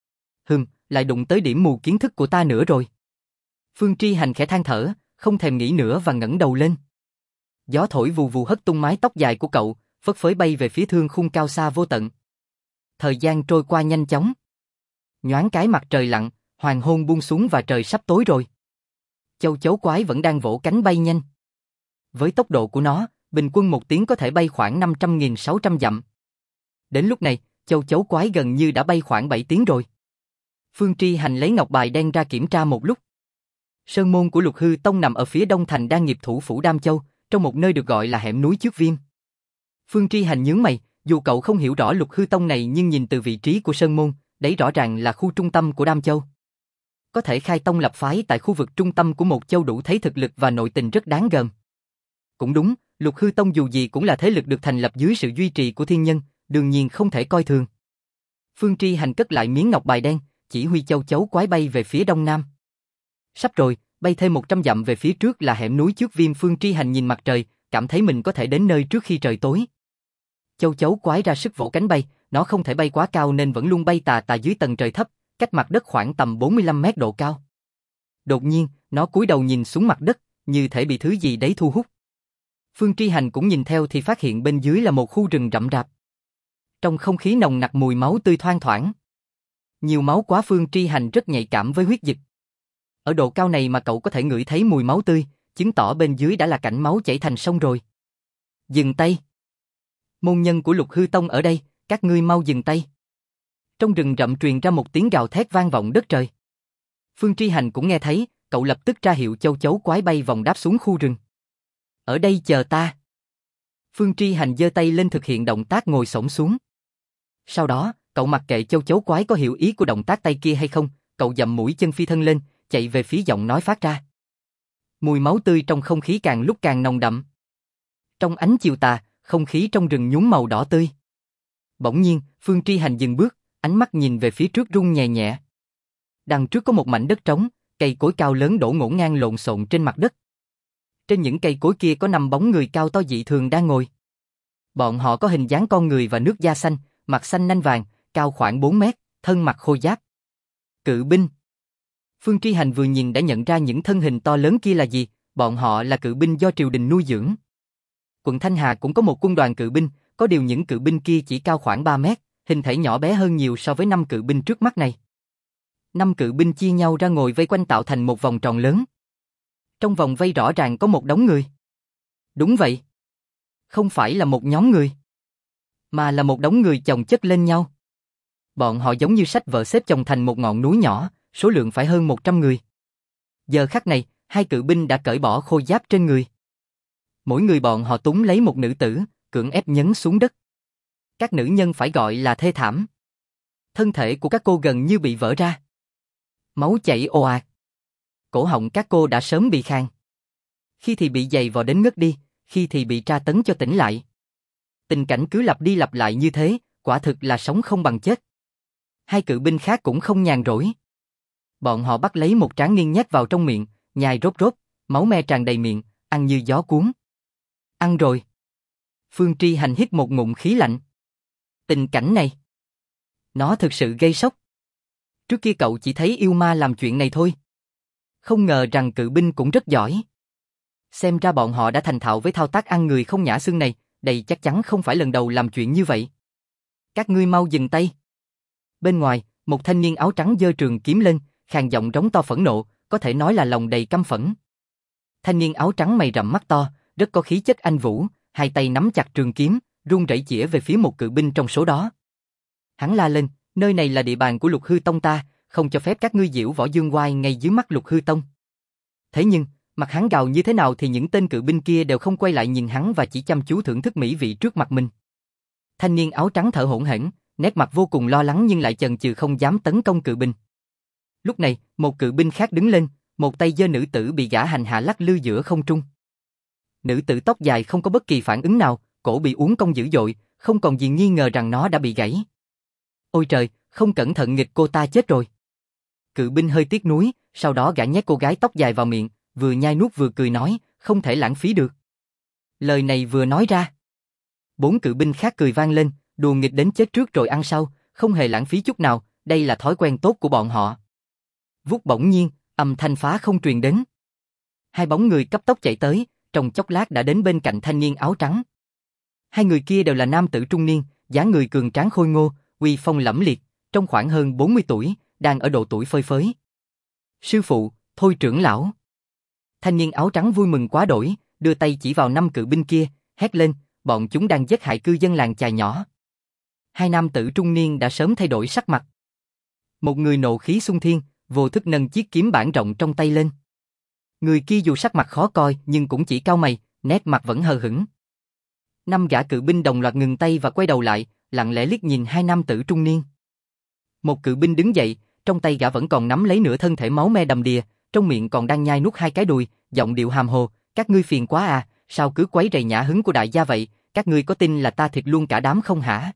Lại đụng tới điểm mù kiến thức của ta nữa rồi. Phương Tri Hành khẽ than thở, không thèm nghĩ nữa và ngẩng đầu lên. Gió thổi vù vù hất tung mái tóc dài của cậu, phất phới bay về phía thương khung cao xa vô tận. Thời gian trôi qua nhanh chóng. Nhoáng cái mặt trời lặn, hoàng hôn buông xuống và trời sắp tối rồi. Châu chấu quái vẫn đang vỗ cánh bay nhanh. Với tốc độ của nó, bình quân một tiếng có thể bay khoảng 500.600 dặm. Đến lúc này, châu chấu quái gần như đã bay khoảng 7 tiếng rồi. Phương Tri Hành lấy ngọc bài đen ra kiểm tra một lúc. Sơn môn của Lục Hư Tông nằm ở phía đông thành Đan Nghiệp thủ phủ Đam Châu, trong một nơi được gọi là hẻm núi Chước Viêm. Phương Tri Hành nhướng mày, dù cậu không hiểu rõ Lục Hư Tông này nhưng nhìn từ vị trí của Sơn môn, đấy rõ ràng là khu trung tâm của Đam Châu. Có thể khai tông lập phái tại khu vực trung tâm của một châu đủ thấy thực lực và nội tình rất đáng gờm. Cũng đúng, Lục Hư Tông dù gì cũng là thế lực được thành lập dưới sự duy trì của thiên nhân, đương nhiên không thể coi thường. Phương Tri Hành cất lại miếng ngọc bài đen, chỉ huy châu chấu quái bay về phía đông nam. Sắp rồi, bay thêm 100 dặm về phía trước là hẻm núi Chước Viêm. Phương Tri Hành nhìn mặt trời, cảm thấy mình có thể đến nơi trước khi trời tối. Châu chấu quái ra sức vỗ cánh bay, nó không thể bay quá cao nên vẫn luôn bay tà tà dưới tầng trời thấp, cách mặt đất khoảng tầm 45 mét độ cao. Đột nhiên, nó cúi đầu nhìn xuống mặt đất, như thể bị thứ gì đấy thu hút. Phương Tri Hành cũng nhìn theo thì phát hiện bên dưới là một khu rừng rậm rạp. Trong không khí nồng nặc mùi máu tươi thoang thoảng. Nhiều máu quá, Phương Tri Hành rất nhạy cảm với huyết dịch. Ở độ cao này mà cậu có thể ngửi thấy mùi máu tươi, chứng tỏ bên dưới đã là cảnh máu chảy thành sông rồi. Dừng tay. Môn nhân của Lục Hư Tông ở đây, các ngươi mau dừng tay. Trong rừng rậm truyền ra một tiếng gào thét vang vọng đất trời. Phương Tri Hành cũng nghe thấy, cậu lập tức ra hiệu châu chấu quái bay vòng đáp xuống khu rừng. Ở đây chờ ta. Phương Tri Hành giơ tay lên thực hiện động tác ngồi xổm xuống. Sau đó, cậu mặc kệ châu chấu quái có hiểu ý của động tác tay kia hay không, cậu dậm mũi chân phi thân lên, chạy về phía giọng nói phát ra. Mùi máu tươi trong không khí càng lúc càng nồng đậm. Trong ánh chiều tà, không khí trong rừng nhuốm màu đỏ tươi. Bỗng nhiên, Phương Tri Hành dừng bước, ánh mắt nhìn về phía trước rung nhẹ nhẹ. Đằng trước có một mảnh đất trống, cây cối cao lớn đổ ngổn ngang lộn xộn trên mặt đất. Trên những cây cối kia có 5 bóng người cao to dị thường đang ngồi. Bọn họ có hình dáng con người và nước da xanh, mặt xanh nanh vàng, cao khoảng 4 mét, thân mặc khôi giáp. Cự binh. Phương Tri Hành vừa nhìn đã nhận ra những thân hình to lớn kia là gì, bọn họ là cự binh do triều đình nuôi dưỡng. Quận Thanh Hà cũng có một quân đoàn cự binh, có điều những cự binh kia chỉ cao khoảng 3 mét, hình thể nhỏ bé hơn nhiều so với 5 cự binh trước mắt này. 5 cự binh chia nhau ra ngồi vây quanh tạo thành một vòng tròn lớn. Trong vòng vây rõ ràng có một đống người. Đúng vậy. Không phải là một nhóm người, mà là một đống người chồng chất lên nhau. Bọn họ giống như sách vở xếp chồng thành một ngọn núi nhỏ, số lượng phải hơn 100 người. Giờ khắc này, hai cự binh đã cởi bỏ khôi giáp trên người. Mỗi người bọn họ túm lấy một nữ tử, cưỡng ép nhấn xuống đất. Các nữ nhân phải gọi là thê thảm. Thân thể của các cô gần như bị vỡ ra. Máu chảy ồ ạt. Cổ họng các cô đã sớm bị khàn. Khi thì bị giày vò đến ngất đi, khi thì bị tra tấn cho tỉnh lại. Tình cảnh cứ lặp đi lặp lại như thế, quả thực là sống không bằng chết. Hai cự binh khác cũng không nhàn rỗi. Bọn họ bắt lấy một tráng niên nhét vào trong miệng, nhai rốt rốt, máu me tràn đầy miệng, ăn như gió cuốn. Ăn rồi. Phương Tri Hành hít một ngụm khí lạnh. Tình cảnh này, nó thực sự gây sốc. Trước kia cậu chỉ thấy yêu ma làm chuyện này thôi. Không ngờ rằng cự binh cũng rất giỏi. Xem ra bọn họ đã thành thạo với thao tác ăn người không nhả xương này, đây chắc chắn không phải lần đầu làm chuyện như vậy. Các ngươi mau dừng tay. Bên ngoài, một thanh niên áo trắng giơ trường kiếm lên, khàn giọng rống to phẫn nộ, có thể nói là lòng đầy căm phẫn. Thanh niên áo trắng mày rậm mắt to, rất có khí chất anh vũ, hai tay nắm chặt trường kiếm, run rẩy chĩa về phía một cự binh trong số đó. Hắn la lên, nơi này là địa bàn của Lục Hư Tông ta, không cho phép các ngươi giễu võ dương oai ngay dưới mắt Lục Hư Tông. Thế nhưng, mặt hắn gào như thế nào thì những tên cự binh kia đều không quay lại nhìn hắn và chỉ chăm chú thưởng thức mỹ vị trước mặt mình. Thanh niên áo trắng thở hổn hển, nét mặt vô cùng lo lắng nhưng lại chần chừ không dám tấn công cự binh. Lúc này, một cự binh khác đứng lên, một tay giơ nữ tử bị gã hành hạ lắc lư giữa không trung. Nữ tử tóc dài không có bất kỳ phản ứng nào, cổ bị uốn cong dữ dội, không còn gì nghi ngờ rằng nó đã bị gãy. Ôi trời, không cẩn thận nghịch cô ta chết rồi. Cự binh hơi tiếc nuối, sau đó gã nhét cô gái tóc dài vào miệng, vừa nhai nuốt vừa cười nói, không thể lãng phí được. Lời này vừa nói ra, bốn cự binh khác cười vang lên, đùa nghịch đến chết trước rồi ăn sau, không hề lãng phí chút nào, đây là thói quen tốt của bọn họ. Vút bỗng nhiên, âm thanh phá không truyền đến. Hai bóng người cấp tốc chạy tới, trong chốc lát đã đến bên cạnh thanh niên áo trắng. Hai người kia đều là nam tử trung niên, dáng người cường tráng khôi ngô, uy phong lẫm liệt, trong khoảng hơn 40 tuổi, đang ở độ tuổi phơi phới. Sư phụ, Thôi trưởng lão. Thanh niên áo trắng vui mừng quá đỗi, đưa tay chỉ vào năm cự binh kia, hét lên, bọn chúng đang giết hại cư dân làng chài nhỏ. Hai nam tử trung niên đã sớm thay đổi sắc mặt. Một người nộ khí xung thiên, vô thức nâng chiếc kiếm bản rộng trong tay lên. Người kia dù sắc mặt khó coi nhưng cũng chỉ cau mày, nét mặt vẫn hờ hững. Năm gã cự binh đồng loạt ngừng tay và quay đầu lại, lặng lẽ liếc nhìn hai nam tử trung niên. Một cự binh đứng dậy, trong tay gã vẫn còn nắm lấy nửa thân thể máu me đầm đìa, trong miệng còn đang nhai nuốt hai cái đùi, giọng điệu hàm hồ, các ngươi phiền quá à, sao cứ quấy rầy nhã hứng của đại gia vậy, các ngươi có tin là ta thịt luôn cả đám không hả?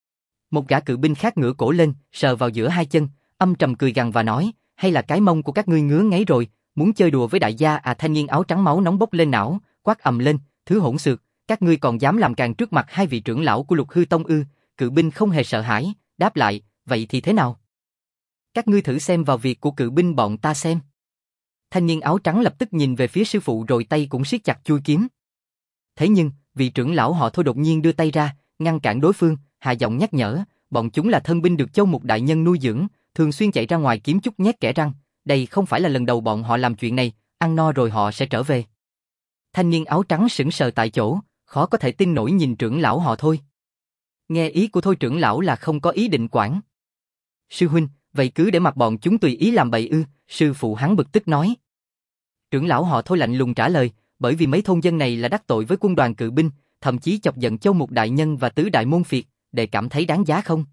Một gã cự binh khác ngửa cổ lên, sờ vào giữa hai chân, âm trầm cười gằn và nói, hay là cái mông của các ngươi ngứa ngáy rồi, muốn chơi đùa với đại gia à? Thanh niên áo trắng máu nóng bốc lên não, quát ầm lên, thứ hỗn xược, các ngươi còn dám làm càn trước mặt hai vị trưởng lão của Lục Hư Tông ư? Cự binh không hề sợ hãi, đáp lại, vậy thì thế nào? Các ngươi thử xem vào việc của cự binh bọn ta xem. Thanh niên áo trắng lập tức nhìn về phía sư phụ rồi tay cũng siết chặt chuôi kiếm. Thế nhưng, vị trưởng lão họ Thôi đột nhiên đưa tay ra, ngăn cản đối phương, hạ giọng nhắc nhở, bọn chúng là thân binh được Châu Mục đại nhân nuôi dưỡng, thường xuyên chạy ra ngoài kiếm chút nhét kẽ răng, đây không phải là lần đầu bọn họ làm chuyện này, ăn no rồi họ sẽ trở về. Thanh niên áo trắng sững sờ tại chỗ, khó có thể tin nổi nhìn trưởng lão họ Thôi. Nghe ý của Thôi trưởng lão là không có ý định quản. Sư huynh, vậy cứ để mặc bọn chúng tùy ý làm bậy ư? Sư phụ hắn bực tức nói. Trưởng lão họ Thôi lạnh lùng trả lời, bởi vì mấy thôn dân này là đắc tội với quân đoàn cự binh, thậm chí chọc giận Châu Mục đại nhân và tứ đại môn phiệt, để cảm thấy đáng giá không?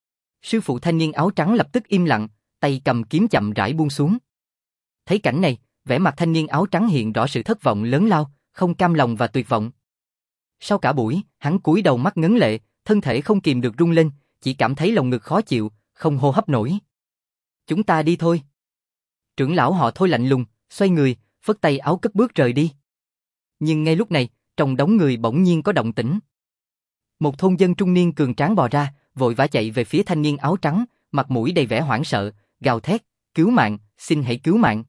Sư phụ thanh niên áo trắng lập tức im lặng, tay cầm kiếm chậm rãi buông xuống. Thấy cảnh này, vẻ mặt thanh niên áo trắng hiện rõ sự thất vọng lớn lao, không cam lòng và tuyệt vọng. Sau cả buổi, hắn cúi đầu mắt ngấn lệ, thân thể không kìm được rung lên, chỉ cảm thấy lồng ngực khó chịu, không hô hấp nổi. Chúng ta đi thôi. Trưởng lão họ Thôi lạnh lùng, xoay người, phất tay áo cất bước rời đi. Nhưng ngay lúc này, trong đống người bỗng nhiên có động tĩnh. Một thôn dân trung niên cường tráng bò ra, vội vã chạy về phía thanh niên áo trắng, mặt mũi đầy vẻ hoảng sợ, gào thét, cứu mạng, xin hãy cứu mạng.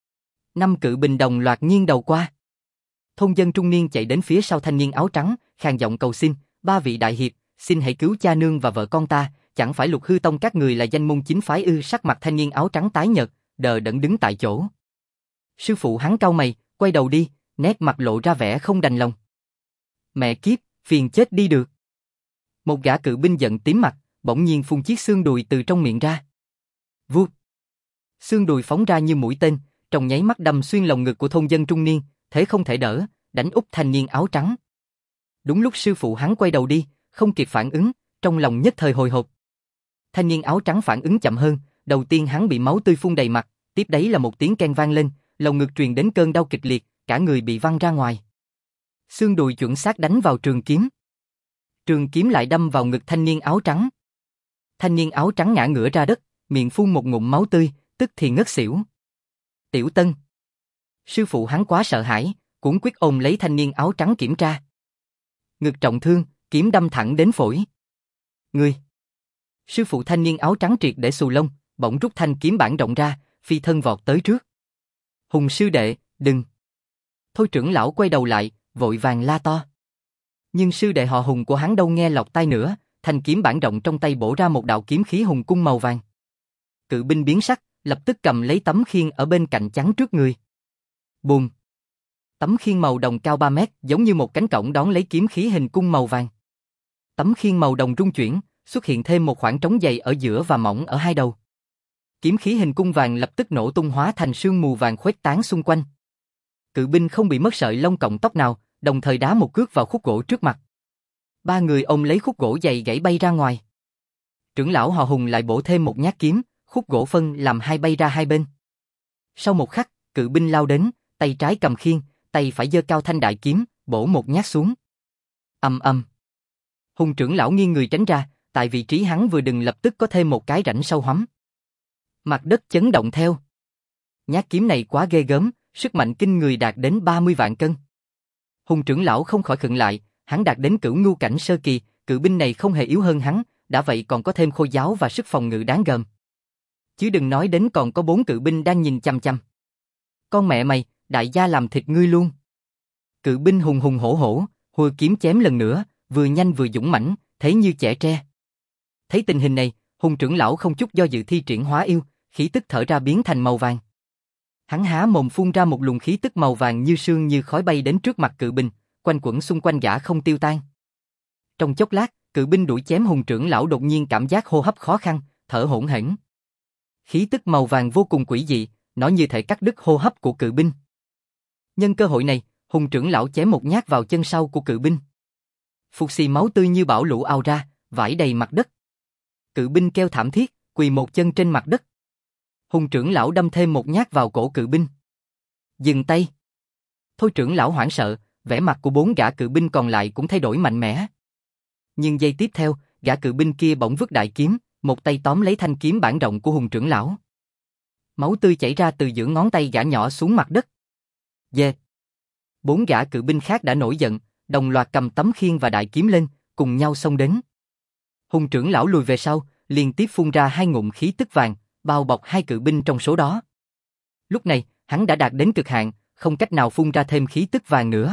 Năm cự binh đồng loạt nghiêng đầu qua. Thôn dân trung niên chạy đến phía sau thanh niên áo trắng, khàn giọng cầu xin, ba vị đại hiệp, xin hãy cứu cha nương và vợ con ta, chẳng phải Lục Hư Tông các người là danh môn chính phái ư? Sắc mặt thanh niên áo trắng tái nhợt, đờ đẫn đứng tại chỗ. Sư phụ hắn cau mày, quay đầu đi, nét mặt lộ ra vẻ không đành lòng. Mẹ kiếp, phiền chết đi được. Một gã cự binh giận tím mặt, bỗng nhiên phun chiếc xương đùi từ trong miệng ra. Vút. Xương đùi phóng ra như mũi tên, trong nháy mắt đâm xuyên lồng ngực của thôn dân trung niên, thế không thể đỡ, đánh úp thanh niên áo trắng. Đúng lúc sư phụ hắn quay đầu đi, không kịp phản ứng, trong lòng nhất thời hồi hộp. Thanh niên áo trắng phản ứng chậm hơn, đầu tiên hắn bị máu tươi phun đầy mặt, tiếp đấy là một tiếng keng vang lên, lồng ngực truyền đến cơn đau kịch liệt, cả người bị văng ra ngoài. Xương đùi chuẩn xác đánh vào trường kiếm. Trường kiếm lại đâm vào ngực thanh niên áo trắng. Thanh niên áo trắng ngã ngửa ra đất, miệng phun một ngụm máu tươi, tức thì ngất xỉu. Tiểu Tân. Sư phụ hắn quá sợ hãi, cuống quyết ôm lấy thanh niên áo trắng kiểm tra. Ngực trọng thương, kiếm đâm thẳng đến phổi. Ngươi. Sư phụ thanh niên áo trắng triệt để xù lông, bỗng rút thanh kiếm bản rộng ra, phi thân vọt tới trước. Hùng sư đệ, đừng. Thôi trưởng lão quay đầu lại, vội vàng la to. Nhưng sư đệ họ Hùng của hắn đâu nghe lọt tai nữa, thanh kiếm bản rộng trong tay bổ ra một đạo kiếm khí hùng cung màu vàng. Cự binh biến sắc, lập tức cầm lấy tấm khiên ở bên cạnh chắn trước người. Bùm. Tấm khiên màu đồng cao 3 mét, giống như một cánh cổng đón lấy kiếm khí hình cung màu vàng. Tấm khiên màu đồng rung chuyển, xuất hiện thêm một khoảng trống dày ở giữa và mỏng ở hai đầu. Kiếm khí hình cung vàng lập tức nổ tung hóa thành sương mù vàng khuếch tán xung quanh. Cự binh không bị mất sợi lông cọng tóc nào, đồng thời đá một cước vào khúc gỗ trước mặt. Ba người ôm lấy khúc gỗ dày gãy bay ra ngoài. Trưởng lão họ Hùng lại bổ thêm một nhát kiếm, khúc gỗ phân làm hai bay ra hai bên. Sau một khắc, cự binh lao đến, tay trái cầm khiên, tay phải giơ cao thanh đại kiếm, bổ một nhát xuống. Ầm ầm. Hùng trưởng lão nghiêng người tránh ra, tại vị trí hắn vừa đừng lập tức có thêm một cái rãnh sâu hoắm. Mặt đất chấn động theo. Nhát kiếm này quá ghê gớm, sức mạnh kinh người đạt đến 30 vạn cân. Hùng trưởng lão không khỏi khựng lại, hắn đạt đến cửu ngưu cảnh sơ kỳ, cự binh này không hề yếu hơn hắn, đã vậy còn có thêm khôi giáo và sức phòng ngự đáng gờm. Chứ đừng nói đến còn có 4 cự binh đang nhìn chằm chằm. Con mẹ mày, đại gia làm thịt ngươi luôn. Cự binh hùng hùng hổ hổ, hùa kiếm chém lần nữa, vừa nhanh vừa dũng mãnh, thế như chẻ tre. Thấy tình hình này, Hùng trưởng lão không chút do dự thi triển hóa yêu, khí tức thở ra biến thành màu vàng. Hắn há mồm phun ra một luồng khí tức màu vàng như sương như khói bay đến trước mặt cự binh, quanh quẩn xung quanh gã không tiêu tan. Trong chốc lát, cự binh đuổi chém Hùng trưởng lão đột nhiên cảm giác hô hấp khó khăn, thở hổn hển. Khí tức màu vàng vô cùng quỷ dị, nó như thể cắt đứt hô hấp của cự binh. Nhân cơ hội này, Hùng trưởng lão chém một nhát vào chân sau của cự binh. Phụt xì máu tươi như bão lũ ào ra, vãi đầy mặt đất. Cự binh kêu thảm thiết, quỳ một chân trên mặt đất. Hùng trưởng lão đâm thêm một nhát vào cổ cự binh. Dừng tay. Thôi trưởng lão hoảng sợ, vẻ mặt của 4 gã cự binh còn lại cũng thay đổi mạnh mẽ. Nhưng giây tiếp theo, gã cự binh kia bỗng vứt đại kiếm, một tay tóm lấy thanh kiếm bản rộng của Hùng trưởng lão. Máu tươi chảy ra từ giữa ngón tay gã nhỏ xuống mặt đất. Dê. 4 gã cự binh khác đã nổi giận, đồng loạt cầm tấm khiên và đại kiếm lên, cùng nhau xông đến. Hùng trưởng lão lùi về sau, liên tiếp phun ra 2 ngụm khí tức vàng, bao bọc 2 cự binh trong số đó. Lúc này, hắn đã đạt đến cực hạn, không cách nào phun ra thêm khí tức vàng nữa.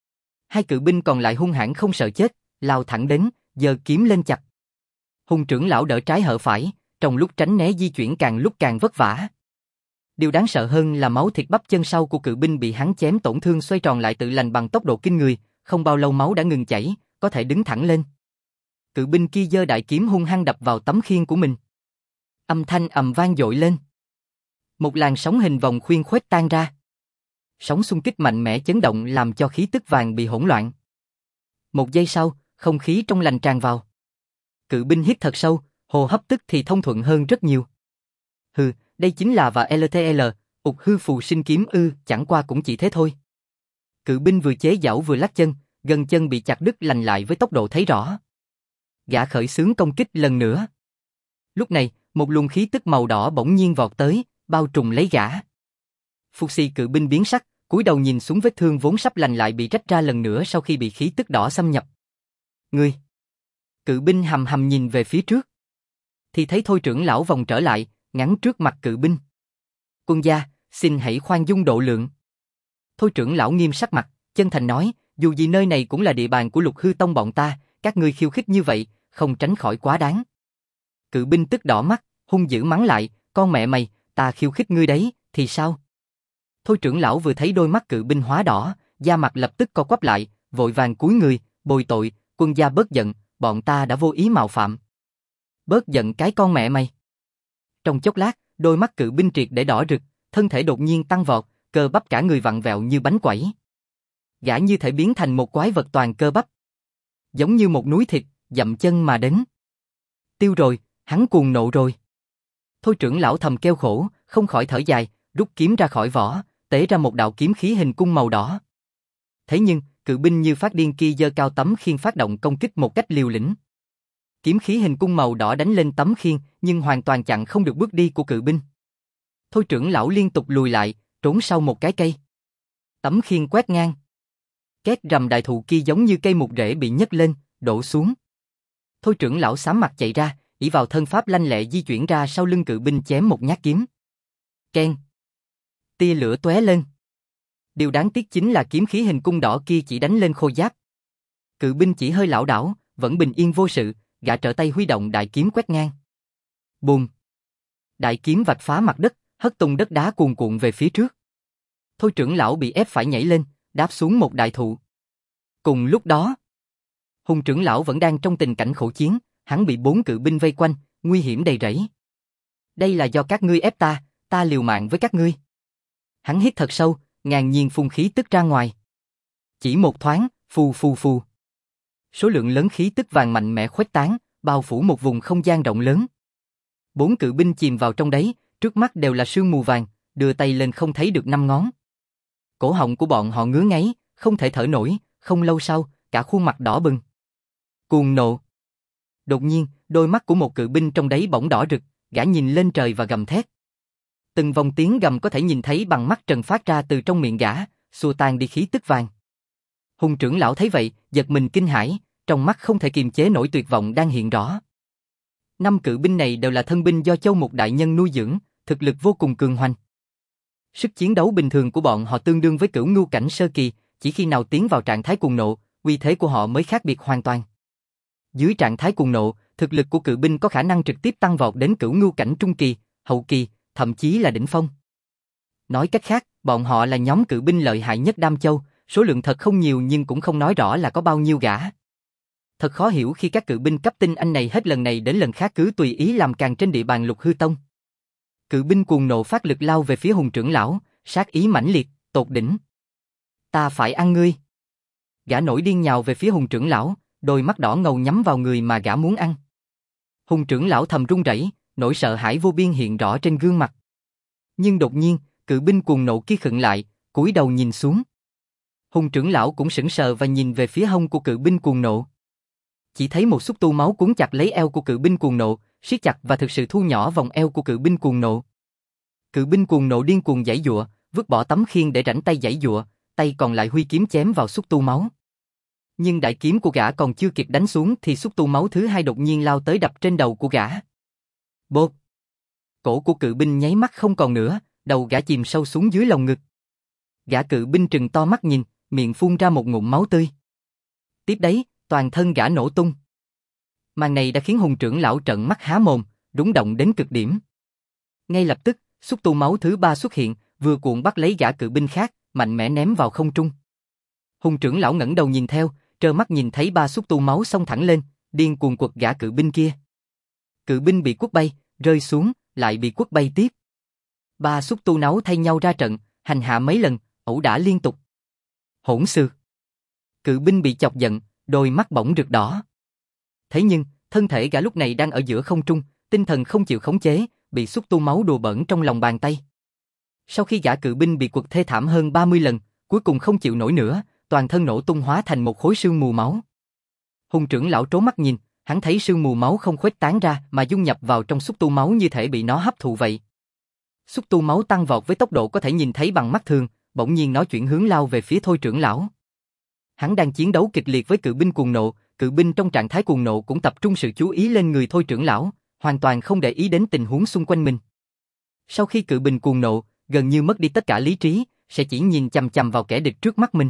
2 cự binh còn lại hung hãn không sợ chết, lao thẳng đến, giơ kiếm lên chặt. Hùng trưởng lão đỡ trái hở phải, trong lúc tránh né di chuyển càng lúc càng vất vả. Điều đáng sợ hơn là máu thịt bắp chân sau của cự binh bị hắn chém tổn thương xoay tròn lại tự lành bằng tốc độ kinh người, không bao lâu máu đã ngừng chảy, có thể đứng thẳng lên. Cự binh kia giơ đại kiếm hung hăng đập vào tấm khiên của mình. Âm thanh ầm vang dội lên. Một làn sóng hình vòng khuyên khuếch tan ra. Sóng xung kích mạnh mẽ chấn động làm cho khí tức vàng bị hỗn loạn. Một giây sau, không khí trong lành tràn vào. Cự binh hít thật sâu, hô hấp tức thì thông thuận hơn rất nhiều. Hừ, đây chính là và LTL, ụt hư phù sinh kiếm ư, chẳng qua cũng chỉ thế thôi. Cự binh vừa chế giảo vừa lắc chân, gần chân bị chặt đứt lành lại với tốc độ thấy rõ. Gã khởi xướng công kích lần nữa. Lúc này, một luồng khí tức màu đỏ bỗng nhiên vọt tới, bao trùm lấy gã. Phục xì cự binh biến sắc, cúi đầu nhìn xuống vết thương vốn sắp lành lại bị rách ra lần nữa sau khi bị khí tức đỏ xâm nhập. Ngươi! Cự binh hầm hầm nhìn về phía trước. Thì thấy Thôi trưởng lão vòng trở lại, ngắn trước mặt cự binh. Quân gia, xin hãy khoan dung độ lượng. Thôi trưởng lão nghiêm sắc mặt, chân thành nói, dù gì nơi này cũng là địa bàn của Lục Hư Tông bọn ta, các ngươi khiêu khích như vậy, không tránh khỏi quá đáng. Cự binh tức đỏ mắt, hung dữ mắng lại, con mẹ mày, ta khiêu khích ngươi đấy, thì sao? Thôi trưởng lão vừa thấy đôi mắt cự binh hóa đỏ, da mặt lập tức co quắp lại, vội vàng cúi người, bồi tội, quân gia bớt giận, bọn ta đã vô ý mạo phạm. Bớt giận cái con mẹ mày. Trong chốc lát, đôi mắt cự binh triệt để đỏ rực, thân thể đột nhiên tăng vọt, cơ bắp cả người vặn vẹo như bánh quẩy. Gã như thể biến thành một quái vật toàn cơ bắp. Giống như một núi thịt, dậm chân mà đến. Tiêu rồi, hắn cuồng nộ rồi. Thôi trưởng lão thầm kêu khổ, không khỏi thở dài, rút kiếm ra khỏi vỏ, tế ra một đạo kiếm khí hình cung màu đỏ. Thế nhưng, cự binh như phát điên kia giơ cao tấm khiên phát động công kích một cách liều lĩnh. Kiếm khí hình cung màu đỏ đánh lên tấm khiên, nhưng hoàn toàn chặn không được bước đi của cự binh. Thôi trưởng lão liên tục lùi lại, trốn sau một cái cây. Tấm khiên quét ngang. Két rầm, đại thụ kia giống như cây mục rễ bị nhấc lên, đổ xuống. Thôi trưởng lão xám mặt chạy ra, ỷ vào thân pháp lanh lẹ di chuyển ra sau lưng cự binh chém một nhát kiếm. Keng. Tia lửa tóe lên. Điều đáng tiếc chính là kiếm khí hình cung đỏ kia chỉ đánh lên khôi giáp. Cự binh chỉ hơi lảo đảo, vẫn bình yên vô sự, gã trở tay huy động đại kiếm quét ngang. Bùm. Đại kiếm vạch phá mặt đất, hất tung đất đá cuồn cuộn về phía trước. Thôi trưởng lão bị ép phải nhảy lên, đáp xuống một đại thụ. Cùng lúc đó, Hùng trưởng lão vẫn đang trong tình cảnh khổ chiến, hắn bị 4 cự binh vây quanh, nguy hiểm đầy rẫy. Đây là do các ngươi ép ta, ta liều mạng với các ngươi. Hắn hít thật sâu, ngàn nhiên phun khí tức ra ngoài. Chỉ một thoáng, phù phù phù. Số lượng lớn khí tức vàng mạnh mẽ khuếch tán, bao phủ một vùng không gian rộng lớn. 4 cự binh chìm vào trong đấy, trước mắt đều là sương mù vàng, đưa tay lên không thấy được 5 ngón. Cổ họng của bọn họ ngứa ngáy, không thể thở nổi, không lâu sau, cả khuôn mặt đỏ bừng. Cuồng nộ. Đột nhiên, đôi mắt của một cự binh trong đấy bỗng đỏ rực, gã nhìn lên trời và gầm thét. Từng vòng tiếng gầm có thể nhìn thấy bằng mắt trần phát ra từ trong miệng gã, xua tan đi khí tức vàng. Hùng trưởng lão thấy vậy, giật mình kinh hãi, trong mắt không thể kiềm chế nổi tuyệt vọng đang hiện rõ. 5 cự binh này đều là thân binh do Châu Mục đại nhân nuôi dưỡng, thực lực vô cùng cường hoành. Sức chiến đấu bình thường của bọn họ tương đương với cửu ngưu cảnh sơ kỳ, chỉ khi nào tiến vào trạng thái cuồng nộ, uy thế của họ mới khác biệt hoàn toàn. Dưới trạng thái cuồng nộ, thực lực của cự binh có khả năng trực tiếp tăng vọt đến cửu ngưu cảnh trung kỳ, hậu kỳ, thậm chí là đỉnh phong. Nói cách khác, bọn họ là nhóm cự binh lợi hại nhất Đam Châu, số lượng thật không nhiều nhưng cũng không nói rõ là có bao nhiêu gã. Thật khó hiểu khi các cự binh cấp tinh anh này hết lần này đến lần khác cứ tùy ý làm càng trên địa bàn Lục Hư Tông. Cự binh cuồng nộ phát lực lao về phía Hùng trưởng lão, sát ý mãnh liệt, tột đỉnh. Ta phải ăn ngươi. Gã nổi điên nhào về phía Hùng trưởng lão, đôi mắt đỏ ngầu nhắm vào người mà gã muốn ăn. Hùng trưởng lão thầm run rẩy, nỗi sợ hãi vô biên hiện rõ trên gương mặt. Nhưng đột nhiên, cự binh cuồng nộ kia khựng lại, cúi đầu nhìn xuống. Hùng trưởng lão cũng sững sờ và nhìn về phía hông của cự binh cuồng nộ. Chỉ thấy một xúc tu máu cuốn chặt lấy eo của cự binh cuồng nộ, siết chặt và thực sự thu nhỏ vòng eo của cự binh cuồng nộ. Cự binh cuồng nộ điên cuồng giãy giụa, vứt bỏ tấm khiên để rảnh tay giãy giụa, tay còn lại huy kiếm chém vào xúc tu máu. Nhưng đại kiếm của gã còn chưa kịp đánh xuống thì xúc tu máu thứ 2 đột nhiên lao tới đập trên đầu của gã. Bột! Cổ của cự binh nháy mắt không còn nữa, đầu gã chìm sâu xuống dưới lồng ngực. Gã cự binh trừng to mắt nhìn, miệng phun ra một ngụm máu tươi. Tiếp đấy, toàn thân gã nổ tung. Màn này đã khiến Hùng trưởng lão trợn mắt há mồm, rúng động đến cực điểm. Ngay lập tức, xúc tu máu thứ 3 xuất hiện, vừa cuộn bắt lấy gã cự binh khác, mạnh mẽ ném vào không trung. Hùng trưởng lão ngẩng đầu nhìn theo, trơ mắt nhìn thấy 3 xúc tu máu xông thẳng lên, điên cuồng quật gã cự binh kia. Cự binh bị quất bay, rơi xuống, lại bị quất bay tiếp. 3 xúc tu náu thay nhau ra trận, hành hạ mấy lần, ẩu đả liên tục. Hỗn xược. Cự binh bị chọc giận, đôi mắt bỗng rực đỏ. Thế nhưng, thân thể gã lúc này đang ở giữa không trung, tinh thần không chịu khống chế, bị xúc tu máu đùa bỡn trong lòng bàn tay. Sau khi gã cự binh bị quật thê thảm hơn 30 lần, cuối cùng không chịu nổi nữa, toàn thân nổ tung hóa thành một khối sương mù máu. Hùng trưởng lão trố mắt nhìn, hắn thấy sương mù máu không khuếch tán ra mà dung nhập vào trong xúc tu máu như thể bị nó hấp thụ vậy. Xúc tu máu tăng vọt với tốc độ có thể nhìn thấy bằng mắt thường, bỗng nhiên nó chuyển hướng lao về phía Thôi trưởng lão. Hắn đang chiến đấu kịch liệt với cự binh cuồng nộ, cự binh trong trạng thái cuồng nộ cũng tập trung sự chú ý lên người Thôi trưởng lão, hoàn toàn không để ý đến tình huống xung quanh mình. Sau khi cự binh cuồng nộ, gần như mất đi tất cả lý trí, sẽ chỉ nhìn chằm chằm vào kẻ địch trước mắt mình.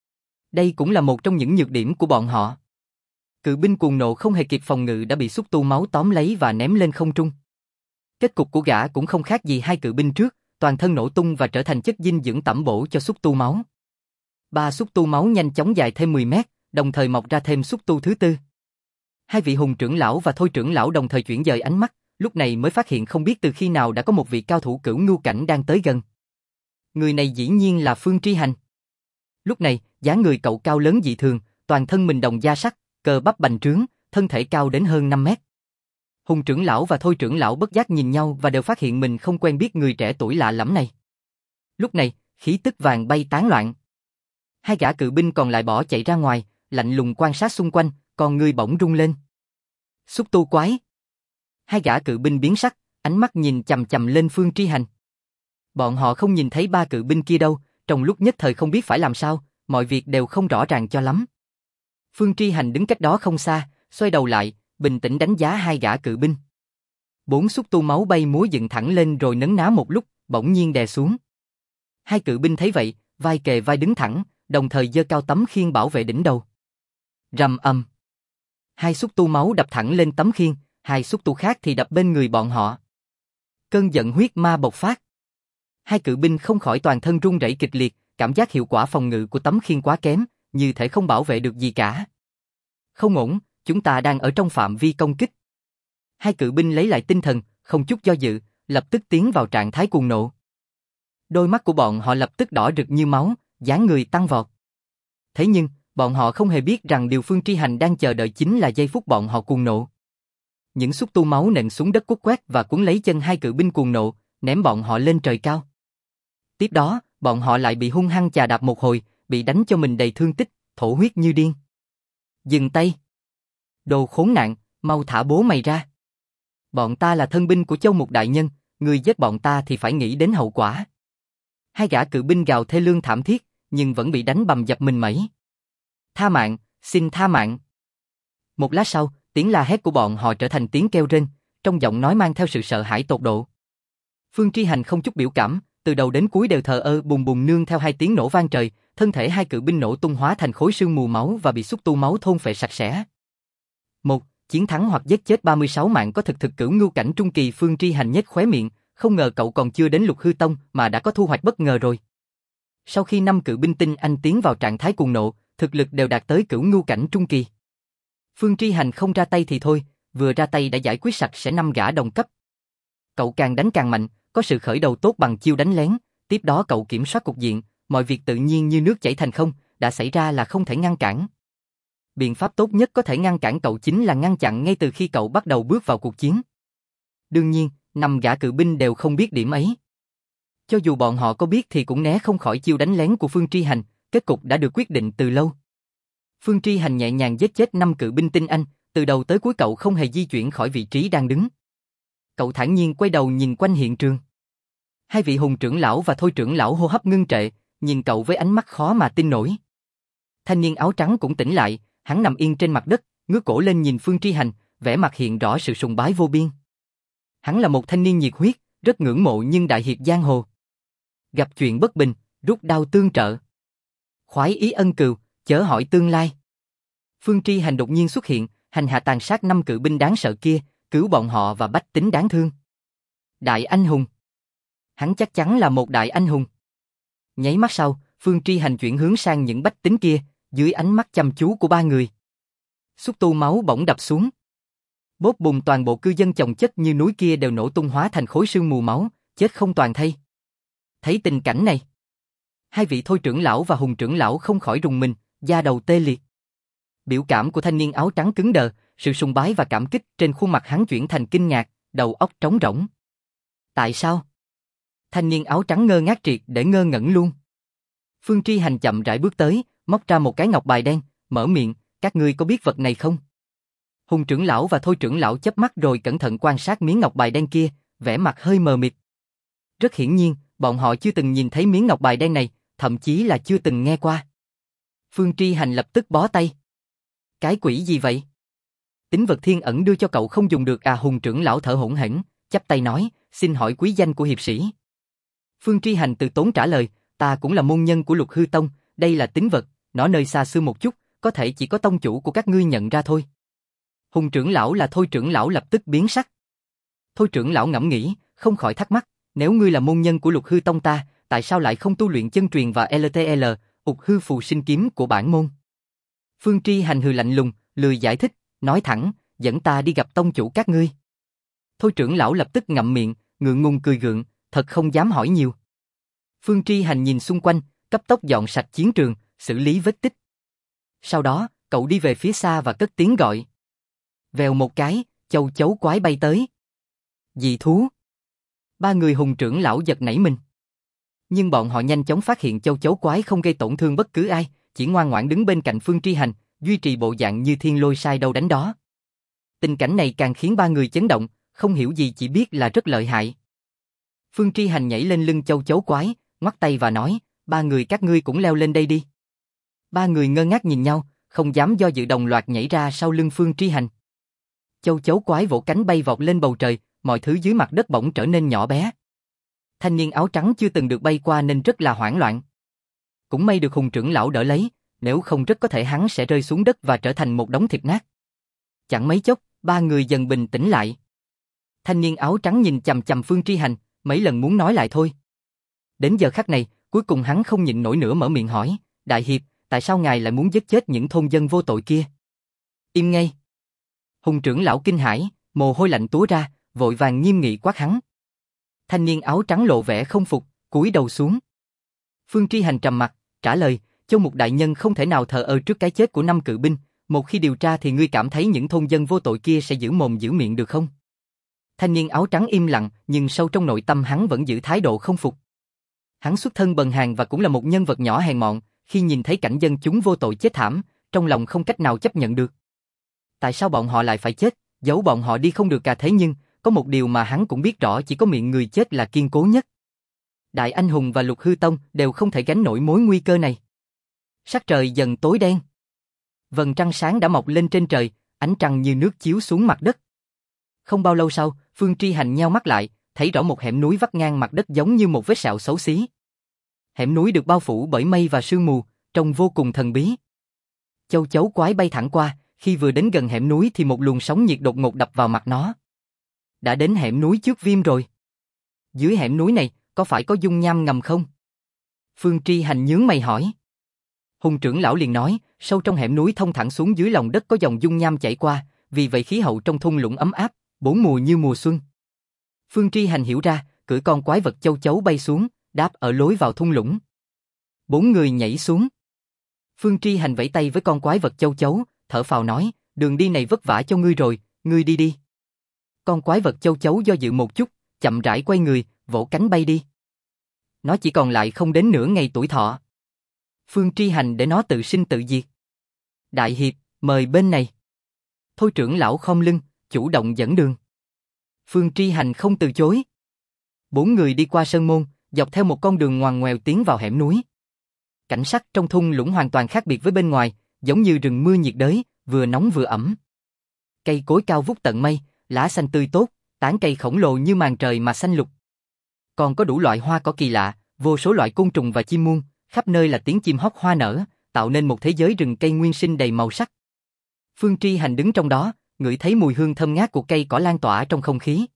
Đây cũng là một trong những nhược điểm của bọn họ. Cự binh cuồng nộ không hề kịp phòng ngự đã bị xúc tu máu tóm lấy và ném lên không trung. Kết cục của gã cũng không khác gì 2 cự binh trước, toàn thân nổ tung và trở thành chất dinh dưỡng tẩm bổ cho xúc tu máu. 3 xúc tu máu nhanh chóng dài thêm 10 mét, đồng thời mọc ra thêm xúc tu thứ 4. Hai vị Hùng trưởng lão và Thôi trưởng lão đồng thời chuyển dời ánh mắt, lúc này mới phát hiện không biết từ khi nào đã có một vị cao thủ cửu ngưu cảnh đang tới gần. Người này dĩ nhiên là Phương Tri Hành. Lúc này, dáng người cậu cao lớn dị thường, toàn thân mình đồng da sắt, cơ bắp bành trướng, thân thể cao đến hơn 5 mét. Hùng trưởng lão và Thôi trưởng lão bất giác nhìn nhau và đều phát hiện mình không quen biết người trẻ tuổi lạ lẫm này. Lúc này, khí tức vàng bay tán loạn. Hai gã cự binh còn lại bỏ chạy ra ngoài, lạnh lùng quan sát xung quanh, còn người bỗng rung lên. Xúc tu quái. Hai gã cự binh biến sắc, ánh mắt nhìn chằm chằm lên Phương Tri Hành. Bọn họ không nhìn thấy ba cự binh kia đâu, trong lúc nhất thời không biết phải làm sao, mọi việc đều không rõ ràng cho lắm. Phương Tri Hành đứng cách đó không xa, xoay đầu lại, bình tĩnh đánh giá hai gã cự binh. Bốn xúc tu máu bay múa dựng thẳng lên rồi nấn ná một lúc, bỗng nhiên đè xuống. Hai cự binh thấy vậy, vai kề vai đứng thẳng, đồng thời giơ cao tấm khiên bảo vệ đỉnh đầu. Rầm ầm. Hai xúc tu máu đập thẳng lên tấm khiên, hai xúc tu khác thì đập bên người bọn họ. Cơn giận huyết ma bộc phát. Hai cự binh không khỏi toàn thân run rẩy kịch liệt, cảm giác hiệu quả phòng ngự của tấm khiên quá kém, như thể không bảo vệ được gì cả. Không ổn, chúng ta đang ở trong phạm vi công kích. Hai cự binh lấy lại tinh thần, không chút do dự, lập tức tiến vào trạng thái cuồng nộ. Đôi mắt của bọn họ lập tức đỏ rực như máu, dáng người tăng vọt. Thế nhưng, bọn họ không hề biết rằng điều Phương Tri Hành đang chờ đợi chính là giây phút bọn họ cuồng nộ. Những xúc tu máu nện xuống đất quất quét và cuốn lấy chân hai cự binh cuồng nộ, ném bọn họ lên trời cao. Tiếp đó, bọn họ lại bị hung hăng chà đạp một hồi, bị đánh cho mình đầy thương tích, thổ huyết như điên. Dừng tay. Đồ khốn nạn, mau thả bố mày ra. Bọn ta là thân binh của Châu Mục đại nhân, người giết bọn ta thì phải nghĩ đến hậu quả. Hai gã cự binh gào thê lương thảm thiết, nhưng vẫn bị đánh bầm dập mình mẩy. Tha mạng, xin tha mạng. Một lát sau, tiếng la hét của bọn họ trở thành tiếng kêu rên, trong giọng nói mang theo sự sợ hãi tột độ. Phương Tri Hành không chút biểu cảm, từ đầu đến cuối đều thờ ơ bùng bùng nương theo hai tiếng nổ vang trời, thân thể hai cự binh nổ tung hóa thành khối sương mù máu và bị xúc tu máu thôn phệ sạch sẽ. Một, chiến thắng hoặc giết chết 36 mạng có thực cửu ngưu cảnh trung kỳ. Phương Tri Hành nhếch khóe miệng, không ngờ cậu còn chưa đến Lục Hư Tông mà đã có thu hoạch bất ngờ rồi. Sau khi 5 cự binh tinh anh tiến vào trạng thái cuồng nộ, thực lực đều đạt tới cửu ngưu cảnh trung kỳ. Phương Tri Hành không ra tay thì thôi, vừa ra tay đã giải quyết sạch sẽ 5 gã đồng cấp. Cậu càng đánh càng mạnh, có sự khởi đầu tốt bằng chiêu đánh lén, tiếp đó cậu kiểm soát cục diện, mọi việc tự nhiên như nước chảy thành không, đã xảy ra là không thể ngăn cản. Biện pháp tốt nhất có thể ngăn cản cậu chính là ngăn chặn ngay từ khi cậu bắt đầu bước vào cuộc chiến. Đương nhiên, 5 gã cự binh đều không biết điểm ấy. Cho dù bọn họ có biết thì cũng né không khỏi chiêu đánh lén của Phương Tri Hành, kết cục đã được quyết định từ lâu. Phương Tri Hành nhẹ nhàng giết chết 5 cự binh tinh anh, từ đầu tới cuối cậu không hề di chuyển khỏi vị trí đang đứng. Cậu thản nhiên quay đầu nhìn quanh hiện trường. Hai vị Hùng trưởng lão và Thôi trưởng lão hô hấp ngưng trệ, nhìn cậu với ánh mắt khó mà tin nổi. Thanh niên áo trắng cũng tỉnh lại, hắn nằm yên trên mặt đất, ngước cổ lên nhìn Phương Tri Hành, vẻ mặt hiện rõ sự sùng bái vô biên. Hắn là một thanh niên nhiệt huyết, rất ngưỡng mộ nhưng đại hiệp giang hồ. Gặp chuyện bất bình, rút đao tương trợ. Khoái ý ân cừu, chớ hỏi tương lai. Phương Tri Hành đột nhiên xuất hiện, hành hạ tàn sát 5 cự binh đáng sợ kia, cứu bọn họ và bách tính đáng thương. Đại anh hùng. Hắn chắc chắn là một đại anh hùng. Nháy mắt sau, Phương Tri Hành chuyển hướng sang những bách tính kia, dưới ánh mắt chăm chú của ba người. Xúc tu máu bỗng đập xuống. Bốp bùng, toàn bộ cư dân chồng chất như núi kia đều nổ tung hóa thành khối sương mù máu, chết không toàn thây. Thấy tình cảnh này, hai vị Thôi trưởng lão và Hùng trưởng lão không khỏi rùng mình, da đầu tê liệt. Biểu cảm của thanh niên áo trắng cứng đờ, sự sùng bái và cảm kích trên khuôn mặt hắn chuyển thành kinh ngạc, đầu óc trống rỗng. Tại sao? Thanh niên áo trắng ngơ ngác triệt để ngơ ngẩn luôn. Phương Tri Hành chậm rãi bước tới, móc ra một cái ngọc bài đen, mở miệng, các ngươi có biết vật này không? Hùng trưởng lão và Thôi trưởng lão chớp mắt rồi cẩn thận quan sát miếng ngọc bài đen kia, vẻ mặt hơi mờ mịt. Rất hiển nhiên, bọn họ chưa từng nhìn thấy miếng ngọc bài đen này, thậm chí là chưa từng nghe qua. Phương Tri Hành lập tức bó tay. Cái quỷ gì vậy? Tín vật thiên ẩn đưa cho cậu không dùng được à? Hùng trưởng lão thở hổn hển, chắp tay nói, xin hỏi quý danh của hiệp sĩ. Phương Tri Hành từ tốn trả lời, ta cũng là môn nhân của Lục Hư Tông, đây là tín vật, nó nơi xa xưa một chút, có thể chỉ có tông chủ của các ngươi nhận ra thôi. Hùng trưởng lão là Thôi trưởng lão lập tức biến sắc. Thôi trưởng lão ngẫm nghĩ, không khỏi thắc mắc, nếu ngươi là môn nhân của Lục Hư Tông ta, tại sao lại không tu luyện chân truyền và LTL, Ục Hư Phù Sinh kiếm của bản môn? Phương Tri Hành hừ lạnh lùng, lười giải thích, nói thẳng, dẫn ta đi gặp tông chủ các ngươi. Thôi trưởng lão lập tức ngậm miệng, ngượng ngùng cười gượng, thật không dám hỏi nhiều. Phương Tri Hành nhìn xung quanh, cấp tốc dọn sạch chiến trường, xử lý vết tích. Sau đó, cậu đi về phía xa và cất tiếng gọi. Vèo một cái, châu chấu quái bay tới. Dị thú. Ba người hùng trưởng lão giật nảy mình. Nhưng bọn họ nhanh chóng phát hiện châu chấu quái không gây tổn thương bất cứ ai, chỉ ngoan ngoãn đứng bên cạnh Phương Tri Hành, duy trì bộ dạng như thiên lôi sai đâu đánh đó. Tình cảnh này càng khiến ba người chấn động, không hiểu gì chỉ biết là rất lợi hại. Phương Tri Hành nhảy lên lưng châu chấu quái, ngoắc tay và nói, ba người các ngươi cũng leo lên đây đi. Ba người ngơ ngác nhìn nhau, không dám do dự đồng loạt nhảy ra sau lưng Phương Tri Hành. Châu chấu quái vỗ cánh bay vọt lên bầu trời, mọi thứ dưới mặt đất bỗng trở nên nhỏ bé. Thanh niên áo trắng chưa từng được bay qua nên rất là hoảng loạn. Cũng may được Hùng trưởng lão đỡ lấy, nếu không rất có thể hắn sẽ rơi xuống đất và trở thành một đống thịt nát. Chẳng mấy chốc, ba người dần bình tĩnh lại. Thanh niên áo trắng nhìn chằm chằm Phương Tri Hành, mấy lần muốn nói lại thôi. Đến giờ khắc này, cuối cùng hắn không nhịn nổi nữa mở miệng hỏi, Đại Hiệp, tại sao ngài lại muốn giết chết những thôn dân vô tội kia? Im ngay. Hùng trưởng lão kinh hãi, mồ hôi lạnh túa ra, vội vàng nghiêm nghị quát hắn. Thanh niên áo trắng lộ vẻ không phục, cúi đầu xuống. Phương Tri Hành trầm mặt, trả lời, Châu Mục đại nhân không thể nào thờ ơ trước cái chết của 5 cự binh, một khi điều tra thì ngươi cảm thấy những thôn dân vô tội kia sẽ giữ mồm giữ miệng được không? Thanh niên áo trắng im lặng, nhưng sâu trong nội tâm hắn vẫn giữ thái độ không phục. Hắn xuất thân bần hàn và cũng là một nhân vật nhỏ hèn mọn, khi nhìn thấy cảnh dân chúng vô tội chết thảm, trong lòng không cách nào chấp nhận được. Tại sao bọn họ lại phải chết, giấu bọn họ đi không được cả thế nhưng, có một điều mà hắn cũng biết rõ chỉ có miệng người chết là kiên cố nhất. Đại Anh Hùng và Lục Hư Tông đều không thể gánh nổi mối nguy cơ này. Sắc trời dần tối đen. Vầng trăng sáng đã mọc lên trên trời, ánh trăng như nước chiếu xuống mặt đất. Không bao lâu sau, Phương Tri Hành nheo mắt lại, thấy rõ một hẻm núi vắt ngang mặt đất giống như một vết sẹo xấu xí. Hẻm núi được bao phủ bởi mây và sương mù, trông vô cùng thần bí. Châu chấu quái bay thẳng qua, khi vừa đến gần hẻm núi thì một luồng sóng nhiệt đột ngột đập vào mặt nó. Đã đến hẻm núi trước Viêm rồi. Dưới hẻm núi này, có phải có dung nham ngầm không? Phương Tri Hành nhướng mày hỏi. Hùng trưởng lão liền nói, sâu trong hẻm núi thông thẳng xuống dưới lòng đất có dòng dung nham chảy qua, vì vậy khí hậu trong thung lũng ấm áp, bốn mùa như mùa xuân. Phương Tri Hành hiểu ra, cưỡi con quái vật châu chấu bay xuống, đáp ở lối vào thung lũng. 4 người nhảy xuống. Phương Tri Hành vẫy tay với con quái vật châu chấu, thở phào nói, đường đi này vất vả cho ngươi rồi, ngươi đi đi. Con quái vật châu chấu do dự một chút, chậm rãi quay người, vỗ cánh bay đi. Nó chỉ còn lại không đến nửa ngày tuổi thọ. Phương Tri Hành để nó tự sinh tự diệt. Đại Hiệp, mời bên này. Thôi trưởng lão khom lưng, chủ động dẫn đường. Phương Tri Hành không từ chối. 4 người đi qua sơn môn, dọc theo một con đường ngoằn ngoèo tiến vào hẻm núi. Cảnh sắc trong thung lũng hoàn toàn khác biệt với bên ngoài, giống như rừng mưa nhiệt đới, vừa nóng vừa ẩm. Cây cối cao vút tận mây, lá xanh tươi tốt, tán cây khổng lồ như màn trời mà xanh lục. Còn có đủ loại hoa cỏ kỳ lạ, vô số loại côn trùng và chim muông, khắp nơi là tiếng chim hót hoa nở, tạo nên một thế giới rừng cây nguyên sinh đầy màu sắc. Phương Tri Hành đứng trong đó, ngửi thấy mùi hương thơm ngát của cây cỏ lan tỏa trong không khí.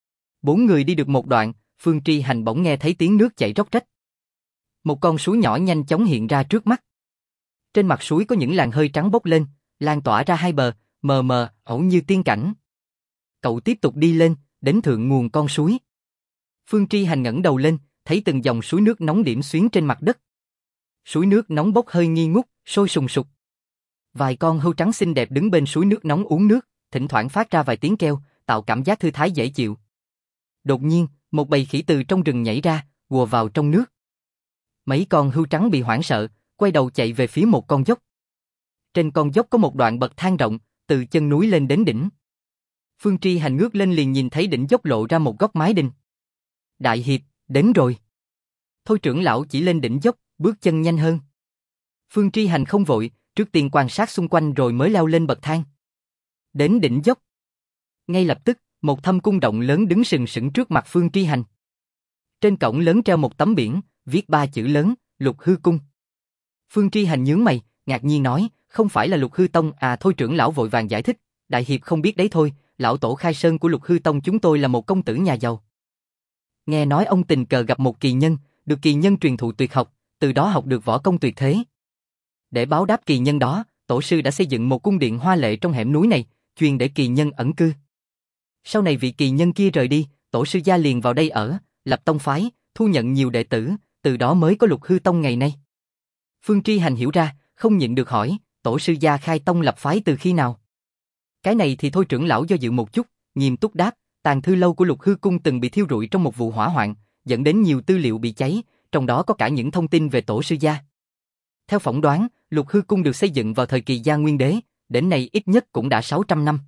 4 người đi được một đoạn, Phương Tri Hành bỗng nghe thấy tiếng nước chảy róc rách. Một con suối nhỏ nhanh chóng hiện ra trước mắt. Trên mặt suối có những làn hơi trắng bốc lên, lan tỏa ra hai bờ, mờ mờ, ảo như tiên cảnh. Cậu tiếp tục đi lên, đến thượng nguồn con suối. Phương Tri Hành ngẩng đầu lên, thấy từng dòng suối nước nóng điểm xuyến trên mặt đất. Suối nước nóng bốc hơi nghi ngút, sôi sùng sục. Vài con hươu trắng xinh đẹp đứng bên suối nước nóng uống nước, thỉnh thoảng phát ra vài tiếng kêu, tạo cảm giác thư thái dễ chịu. Đột nhiên, một bầy khỉ từ trong rừng nhảy ra, ùa vào trong nước. Mấy con hươu trắng bị hoảng sợ, quay đầu chạy về phía một con dốc. Trên con dốc có một đoạn bậc thang rộng, từ chân núi lên đến đỉnh. Phương Tri Hành ngước lên liền nhìn thấy đỉnh dốc lộ ra một góc mái đình. Đại Hiệp, đến rồi. Thôi trưởng lão chỉ lên đỉnh dốc, bước chân nhanh hơn. Phương Tri Hành không vội, trước tiên quan sát xung quanh rồi mới leo lên bậc thang. Đến đỉnh dốc. Ngay lập tức, một thâm cung động lớn đứng sừng sững trước mặt Phương Tri Hành. Trên cổng lớn treo một tấm biển, viết 3 chữ lớn, Lục Hư Cung. Phương Tri Hành nhướng mày, ngạc nhiên nói, không phải là Lục Hư Tông à? Thôi trưởng lão vội vàng giải thích, Đại Hiệp không biết đấy thôi, lão tổ khai sơn của Lục Hư Tông chúng tôi là một công tử nhà giàu. Nghe nói ông tình cờ gặp một kỳ nhân, được kỳ nhân truyền thụ tuyệt học, từ đó học được võ công tuyệt thế. Để báo đáp kỳ nhân đó, tổ sư đã xây dựng một cung điện hoa lệ trong hẻm núi này, chuyên để kỳ nhân ẩn cư. Sau này vị kỳ nhân kia rời đi, tổ sư gia liền vào đây ở, lập tông phái, thu nhận nhiều đệ tử, từ đó mới có Lục Hư Tông ngày nay. Phương Tri Hành hiểu ra, không nhịn được hỏi, tổ sư gia khai tông lập phái từ khi nào? Cái này thì thôi trưởng lão do dự một chút, nghiêm túc đáp, tàng thư lâu của Lục Hư Cung từng bị thiêu rụi trong một vụ hỏa hoạn, dẫn đến nhiều tư liệu bị cháy, trong đó có cả những thông tin về tổ sư gia. Theo phỏng đoán, Lục Hư Cung được xây dựng vào thời kỳ Gia Nguyên Đế, đến nay ít nhất cũng đã 600 năm.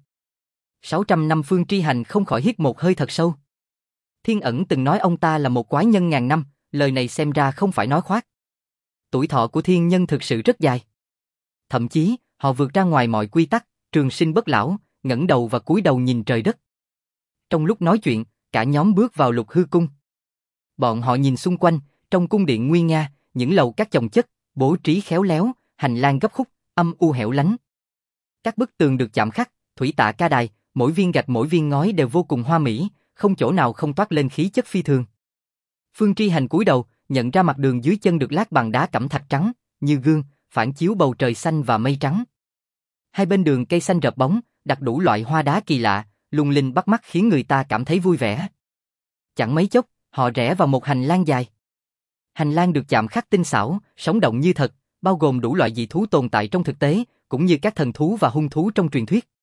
600 năm. Phương Tri Hành không khỏi hít một hơi thật sâu. Thiên Ẩn từng nói ông ta là một quái nhân ngàn năm, lời này xem ra không phải nói khoác. Tuổi thọ của thiên nhân thực sự rất dài. Thậm chí, họ vượt ra ngoài mọi quy tắc, trường sinh bất lão, ngẩng đầu và cúi đầu nhìn trời đất. Trong lúc nói chuyện, cả nhóm bước vào Lục Hư Cung. Bọn họ nhìn xung quanh, trong cung điện nguy nga, những lầu các chồng chất, bố trí khéo léo, hành lang gấp khúc, âm u hẻo lánh. Các bức tường được chạm khắc, thủy tạ ca đài, mỗi viên gạch mỗi viên ngói đều vô cùng hoa mỹ, không chỗ nào không toát lên khí chất phi thường. Phương Tri Hành cúi đầu, nhận ra mặt đường dưới chân được lát bằng đá cẩm thạch trắng, như gương, phản chiếu bầu trời xanh và mây trắng. Hai bên đường cây xanh rợp bóng, đặt đủ loại hoa đá kỳ lạ, lung linh bắt mắt khiến người ta cảm thấy vui vẻ. Chẳng mấy chốc, họ rẽ vào một hành lang dài. Hành lang được chạm khắc tinh xảo, sống động như thật, bao gồm đủ loại dị thú tồn tại trong thực tế, cũng như các thần thú và hung thú trong truyền thuyết.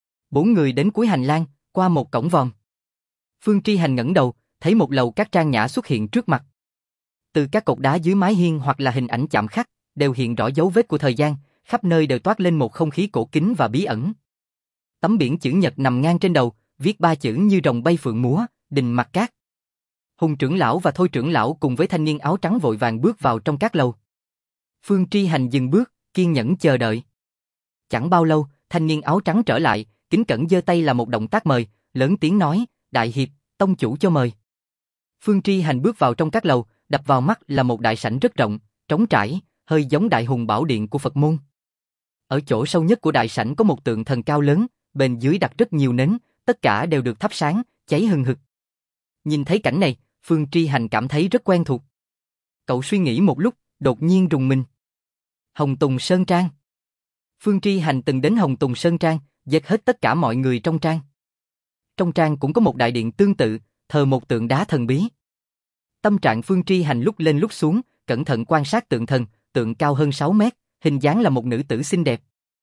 4 người đến cuối hành lang, qua một cổng vòm. Phương Tri Hành ngẩng đầu, thấy một lầu các trang nhã xuất hiện trước mặt. Từ các cột đá dưới mái hiên hoặc là hình ảnh chạm khắc, đều hiện rõ dấu vết của thời gian, khắp nơi đều toát lên một không khí cổ kính và bí ẩn. Tấm biển chữ nhật nằm ngang trên đầu, viết 3 chữ như rồng bay phượng múa, Đình Mặc Cát. Hùng trưởng lão và Thôi trưởng lão cùng với thanh niên áo trắng vội vàng bước vào trong các lầu. Phương Tri Hành dừng bước, kiên nhẫn chờ đợi. Chẳng bao lâu, thanh niên áo trắng trở lại, kính cẩn giơ tay là một động tác mời, lớn tiếng nói, đại hiệp, tông chủ cho mời. Phương Tri Hành bước vào trong các lầu, đập vào mắt là một đại sảnh rất rộng, trống trải, hơi giống Đại Hùng Bảo Điện của Phật môn. Ở chỗ sâu nhất của đại sảnh có một tượng thần cao lớn, bên dưới đặt rất nhiều nến, tất cả đều được thắp sáng, cháy hừng hực. Nhìn thấy cảnh này, Phương Tri Hành cảm thấy rất quen thuộc. Cậu suy nghĩ một lúc, đột nhiên rùng mình. Hồng Tùng Sơn Trang. Phương Tri Hành từng đến Hồng Tùng Sơn Trang, giết hết tất cả mọi người trong trang. Trong trang cũng có một đại điện tương tự, thờ một tượng đá thần bí. Tâm trạng Phương Tri Hành lúc lên lúc xuống, cẩn thận quan sát tượng thần, tượng cao hơn 6 mét, hình dáng là một nữ tử xinh đẹp.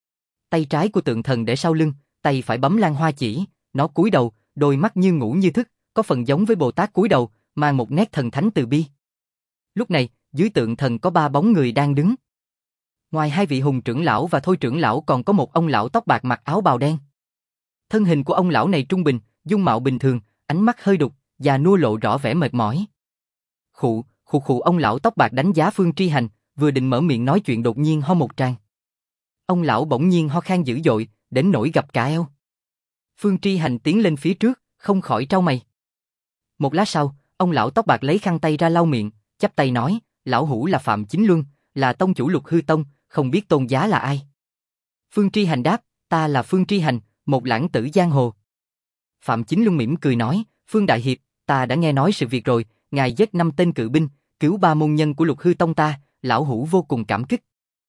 Tay trái của tượng thần để sau lưng, tay phải bấm lan hoa chỉ, nó cúi đầu, đôi mắt như ngủ như thức, có phần giống với Bồ Tát cúi đầu, mang một nét thần thánh từ bi. Lúc này, dưới tượng thần có 3 bóng người đang đứng. Ngoài 2 vị Hùng trưởng lão và Thôi trưởng lão còn có một ông lão tóc bạc mặc áo bào đen. Thân hình của ông lão này trung bình, dung mạo bình thường, ánh mắt hơi đục, già nua lộ rõ vẻ mệt mỏi. Khụ, ông lão tóc bạc đánh giá Phương Tri Hành, vừa định mở miệng nói chuyện đột nhiên ho một tràng. Ông lão bỗng nhiên ho khan dữ dội, đến nỗi gập cả eo. Phương Tri Hành tiến lên phía trước, không khỏi trao mày. Một lát sau, ông lão tóc bạc lấy khăn tay ra lau miệng, chắp tay nói, lão hủ là Phạm Chính Luân, là tông chủ Lục Hư Tông, không biết tôn giá là ai. Phương Tri Hành đáp, ta là Phương Tri Hành, một lãng tử giang hồ. Phạm Chính Luân mỉm cười nói, Phương Đại Hiệp, ta đã nghe nói sự việc rồi, ngài giết 5 tên cự binh, cứu 3 môn nhân của Lục Hư Tông ta, lão hủ vô cùng cảm kích.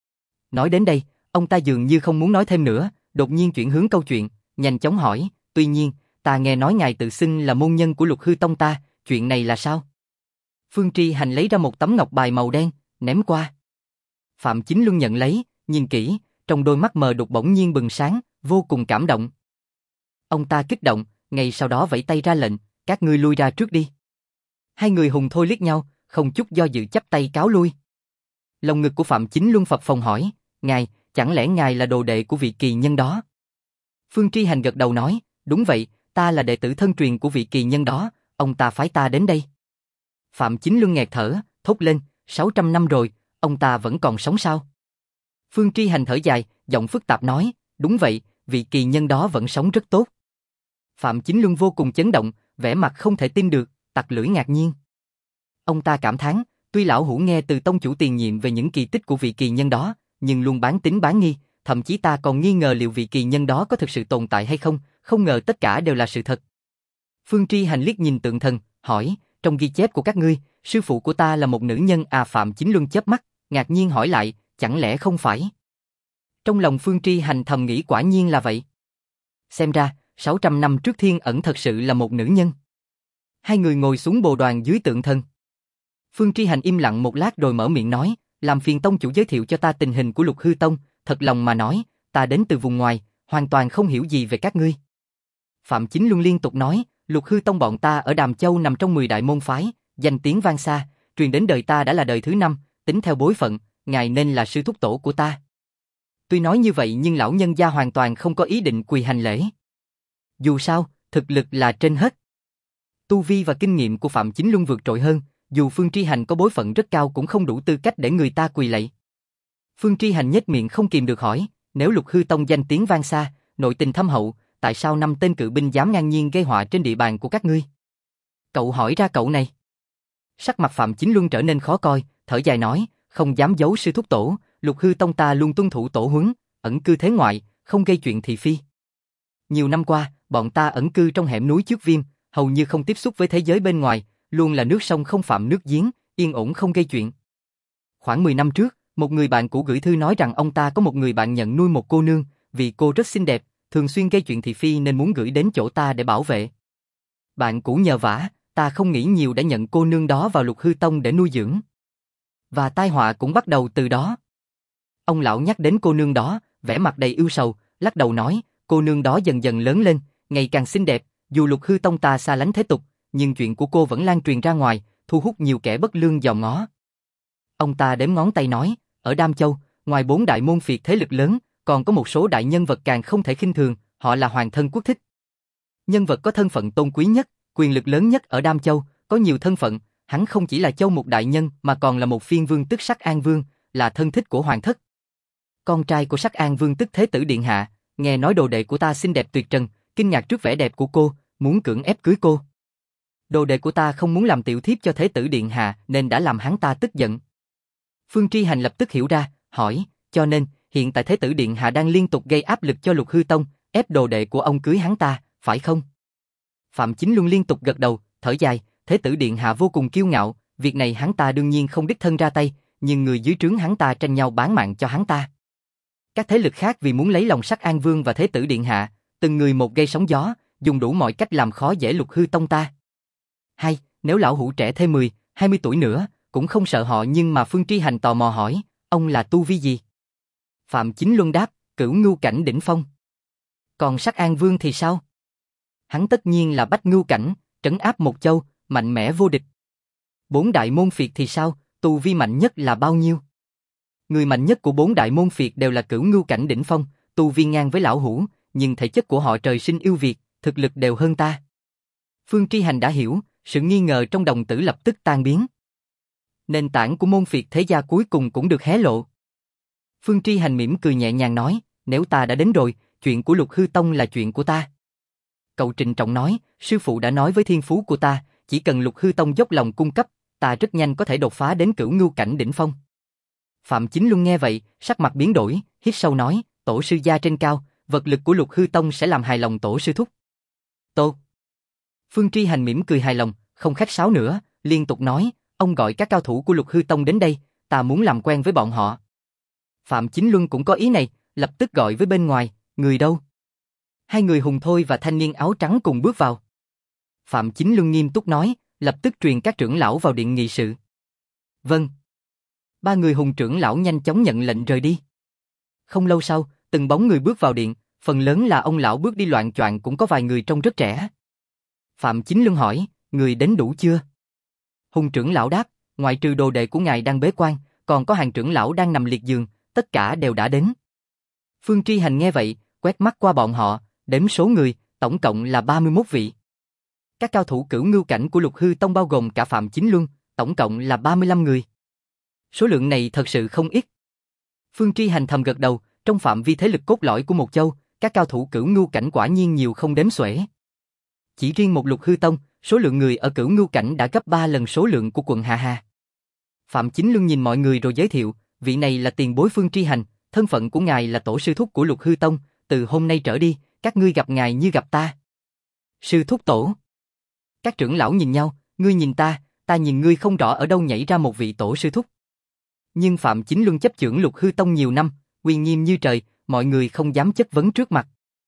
Nói đến đây, ông ta dường như không muốn nói thêm nữa, đột nhiên chuyển hướng câu chuyện, nhanh chóng hỏi, tuy nhiên, ta nghe nói ngài tự xưng là môn nhân của Lục Hư Tông ta, chuyện này là sao? Phương Tri Hành lấy ra một tấm ngọc bài màu đen, ném qua. Phạm Chính Luân nhận lấy, nhìn kỹ, trong đôi mắt mờ đục bỗng nhiên bừng sáng, vô cùng cảm động. Ông ta kích động, ngay sau đó vẫy tay ra lệnh, các ngươi lui ra trước đi. 2 người Hùng Thôi liếc nhau, không chút do dự chắp tay cáo lui. Lòng ngực của Phạm Chính Luân phập phồng hỏi, ngài, chẳng lẽ ngài là đồ đệ của vị kỳ nhân đó? Phương Tri Hành gật đầu nói, đúng vậy, ta là đệ tử thân truyền của vị kỳ nhân đó, ông ta phái ta đến đây. Phạm Chính Luân nghẹt thở, thốt lên, 600 năm rồi, ông ta vẫn còn sống sao? Phương Tri Hành thở dài, giọng phức tạp nói, đúng vậy, vị kỳ nhân đó vẫn sống rất tốt. Phạm Chính Luân vô cùng chấn động, vẻ mặt không thể tin được, tặc lưỡi ngạc nhiên. Ông ta cảm thán, tuy lão hủ nghe từ tông chủ tiền nhiệm về những kỳ tích của vị kỳ nhân đó, nhưng luôn bán tín bán nghi, thậm chí ta còn nghi ngờ liệu vị kỳ nhân đó có thực sự tồn tại hay không, không ngờ tất cả đều là sự thật. Phương Tri Hành liếc nhìn tượng thần, hỏi, trong ghi chép của các ngươi, sư phụ của ta là một nữ nhân à? Phạm Chính Luân chớp mắt, ngạc nhiên hỏi lại, chẳng lẽ không phải? Trong lòng Phương Tri Hành thầm nghĩ quả nhiên là vậy. Xem ra, 600 năm trước Thiên Ẩn thật sự là một nữ nhân. Hai người ngồi xuống bồ đoàn dưới tượng thần. Phương Tri Hành im lặng một lát rồi mở miệng nói, làm phiền tông chủ giới thiệu cho ta tình hình của Lục Hư Tông, thật lòng mà nói, ta đến từ vùng ngoài, hoàn toàn không hiểu gì về các ngươi. Phạm Chính Luân liên tục nói, Lục Hư Tông bọn ta ở Đàm Châu nằm trong 10 đại môn phái, danh tiếng vang xa, truyền đến đời ta đã là đời thứ 5, tính theo bối phận, ngài nên là sư thúc tổ của ta. Tuy nói như vậy nhưng lão nhân gia hoàn toàn không có ý định quỳ hành lễ. Dù sao, thực lực là trên hết. Tu vi và kinh nghiệm của Phạm Chính Luân vượt trội hơn, dù Phương Tri Hành có bối phận rất cao cũng không đủ tư cách để người ta quỳ lạy. Phương Tri Hành nhếch miệng không kìm được hỏi, nếu Lục Hư Tông danh tiếng vang xa, nội tình thâm hậu, tại sao 5 tên cự binh dám ngang nhiên gây họa trên địa bàn của các ngươi? Cậu hỏi ra cậu này. Sắc mặt Phạm Chính Luân trở nên khó coi, thở dài nói, không dám giấu sư thúc tổ, Lục Hư Tông ta luôn tuân thủ tổ huấn, ẩn cư thế ngoại, không gây chuyện thị phi. Nhiều năm qua, bọn ta ẩn cư trong hẻm núi Chước Viêm, hầu như không tiếp xúc với thế giới bên ngoài, luôn là nước sông không phạm nước giếng, yên ổn không gây chuyện. Khoảng 10 năm trước, một người bạn cũ gửi thư nói rằng ông ta có một người bạn nhận nuôi một cô nương, vì cô rất xinh đẹp, thường xuyên gây chuyện thị phi nên muốn gửi đến chỗ ta để bảo vệ. Bạn cũ nhờ vả, ta không nghĩ nhiều đã nhận cô nương đó vào Lục Hư Tông để nuôi dưỡng. Và tai họa cũng bắt đầu từ đó. Ông lão nhắc đến cô nương đó, vẻ mặt đầy ưu sầu, lắc đầu nói, cô nương đó dần dần lớn lên, ngày càng xinh đẹp, dù Lục Hư Tông ta xa lánh thế tục, nhưng chuyện của cô vẫn lan truyền ra ngoài, thu hút nhiều kẻ bất lương dòm ngó. Ông ta đếm ngón tay nói, ở Đam Châu, ngoài 4 đại môn phiệt thế lực lớn, còn có một số đại nhân vật càng không thể khinh thường, họ là hoàng thân quốc thích. Nhân vật có thân phận tôn quý nhất, quyền lực lớn nhất ở Đam Châu, có nhiều thân phận, hắn không chỉ là Châu Mục đại nhân mà còn là một phiên vương tức Sắc An Vương, là thân thích của hoàng thất. Con trai của Sắc An Vương tức Thế tử điện hạ, nghe nói đồ đệ của ta xinh đẹp tuyệt trần, kinh ngạc trước vẻ đẹp của cô, muốn cưỡng ép cưới cô. Đồ đệ của ta không muốn làm tiểu thiếp cho Thế tử điện hạ nên đã làm hắn ta tức giận. Phương Tri Hành lập tức hiểu ra, hỏi, cho nên hiện tại Thế tử điện hạ đang liên tục gây áp lực cho Lục Hư Tông, ép đồ đệ của ông cưới hắn ta, phải không? Phạm Chính Luân liên tục gật đầu, thở dài, Thế tử điện hạ vô cùng kiêu ngạo, việc này hắn ta đương nhiên không đích thân ra tay, nhưng người dưới trướng hắn ta tranh nhau bán mạng cho hắn ta. Các thế lực khác vì muốn lấy lòng Sắc An Vương và Thế tử điện hạ, từng người một gây sóng gió, dùng đủ mọi cách làm khó dễ Lục Hư Tông ta. Hay, nếu lão hủ trẻ thêm 10, 20 tuổi nữa, cũng không sợ họ, nhưng mà Phương Tri Hành tò mò hỏi, ông là tu vi gì? Phạm Chính Luân đáp, Cửu Ngưu cảnh đỉnh phong. Còn Sắc An Vương thì sao? Hắn tất nhiên là Bách Ngưu cảnh, trấn áp một châu, mạnh mẽ vô địch. 4 đại môn phiệt thì sao, tu vi mạnh nhất là bao nhiêu? Người mạnh nhất của 4 đại môn phiệt đều là Cửu Ngưu cảnh đỉnh phong, tu vi ngang với lão hủ, nhưng thể chất của họ trời sinh ưu việt, thực lực đều hơn ta. Phương Tri Hành đã hiểu, sự nghi ngờ trong đồng tử lập tức tan biến. Nền tảng của môn phiệt thế gia cuối cùng cũng được hé lộ. Phương Tri Hành mỉm cười nhẹ nhàng nói, nếu ta đã đến rồi, chuyện của Lục Hư Tông là chuyện của ta. Cậu trịnh trọng nói, sư phụ đã nói với thiên phú của ta, chỉ cần Lục Hư Tông dốc lòng cung cấp, ta rất nhanh có thể đột phá đến Cửu Ngưu cảnh đỉnh phong. Phạm Chính Luân nghe vậy, sắc mặt biến đổi, hít sâu nói, tổ sư gia trên cao, vật lực của Lục Hư Tông sẽ làm hài lòng tổ sư thúc. Tốt. Phương Tri Hành mỉm cười hài lòng, không khách sáo nữa, liên tục nói, ông gọi các cao thủ của Lục Hư Tông đến đây, ta muốn làm quen với bọn họ. Phạm Chính Luân cũng có ý này, lập tức gọi với bên ngoài, người đâu? Hai người Hùng Thôi và thanh niên áo trắng cùng bước vào. Phạm Chính Luân nghiêm túc nói, lập tức truyền các trưởng lão vào điện nghị sự. Vâng. 3 người Hùng trưởng lão nhanh chóng nhận lệnh rời đi. Không lâu sau, từng bóng người bước vào điện, phần lớn là ông lão bước đi loạng choạng, cũng có vài người trông rất trẻ. Phạm Chính Luân hỏi, người đến đủ chưa? Hùng trưởng lão đáp, ngoại trừ đồ đệ của ngài đang bế quan, còn có hàng trưởng lão đang nằm liệt giường, tất cả đều đã đến. Phương Tri Hành nghe vậy, quét mắt qua bọn họ, đếm số người, tổng cộng là 31 vị. Các cao thủ Cửu Ngưu cảnh của Lục Hư Tông bao gồm cả Phạm Chính Luân, tổng cộng là 35 người. Số lượng này thật sự không ít. Phương Tri Hành thầm gật đầu, trong phạm vi thế lực cốt lõi của một châu, các cao thủ Cửu Ngưu cảnh quả nhiên nhiều không đếm xuể. Chỉ riêng một Lục Hư Tông, số lượng người ở Cửu Ngưu cảnh đã gấp 3 lần số lượng của quận Hà Hà. Phạm Chính Luân nhìn mọi người rồi giới thiệu, vị này là tiền bối Phương Tri Hành, thân phận của ngài là tổ sư thúc của Lục Hư Tông, từ hôm nay trở đi, các ngươi gặp ngài như gặp ta. Sư thúc tổ. Các trưởng lão nhìn nhau, ngươi nhìn ta nhìn ngươi, không rõ ở đâu nhảy ra một vị tổ sư thúc. Nhưng Phạm Chính Luân chấp chưởng Lục Hư Tông nhiều năm, uy nghiêm như trời, mọi người không dám chất vấn trước mặt.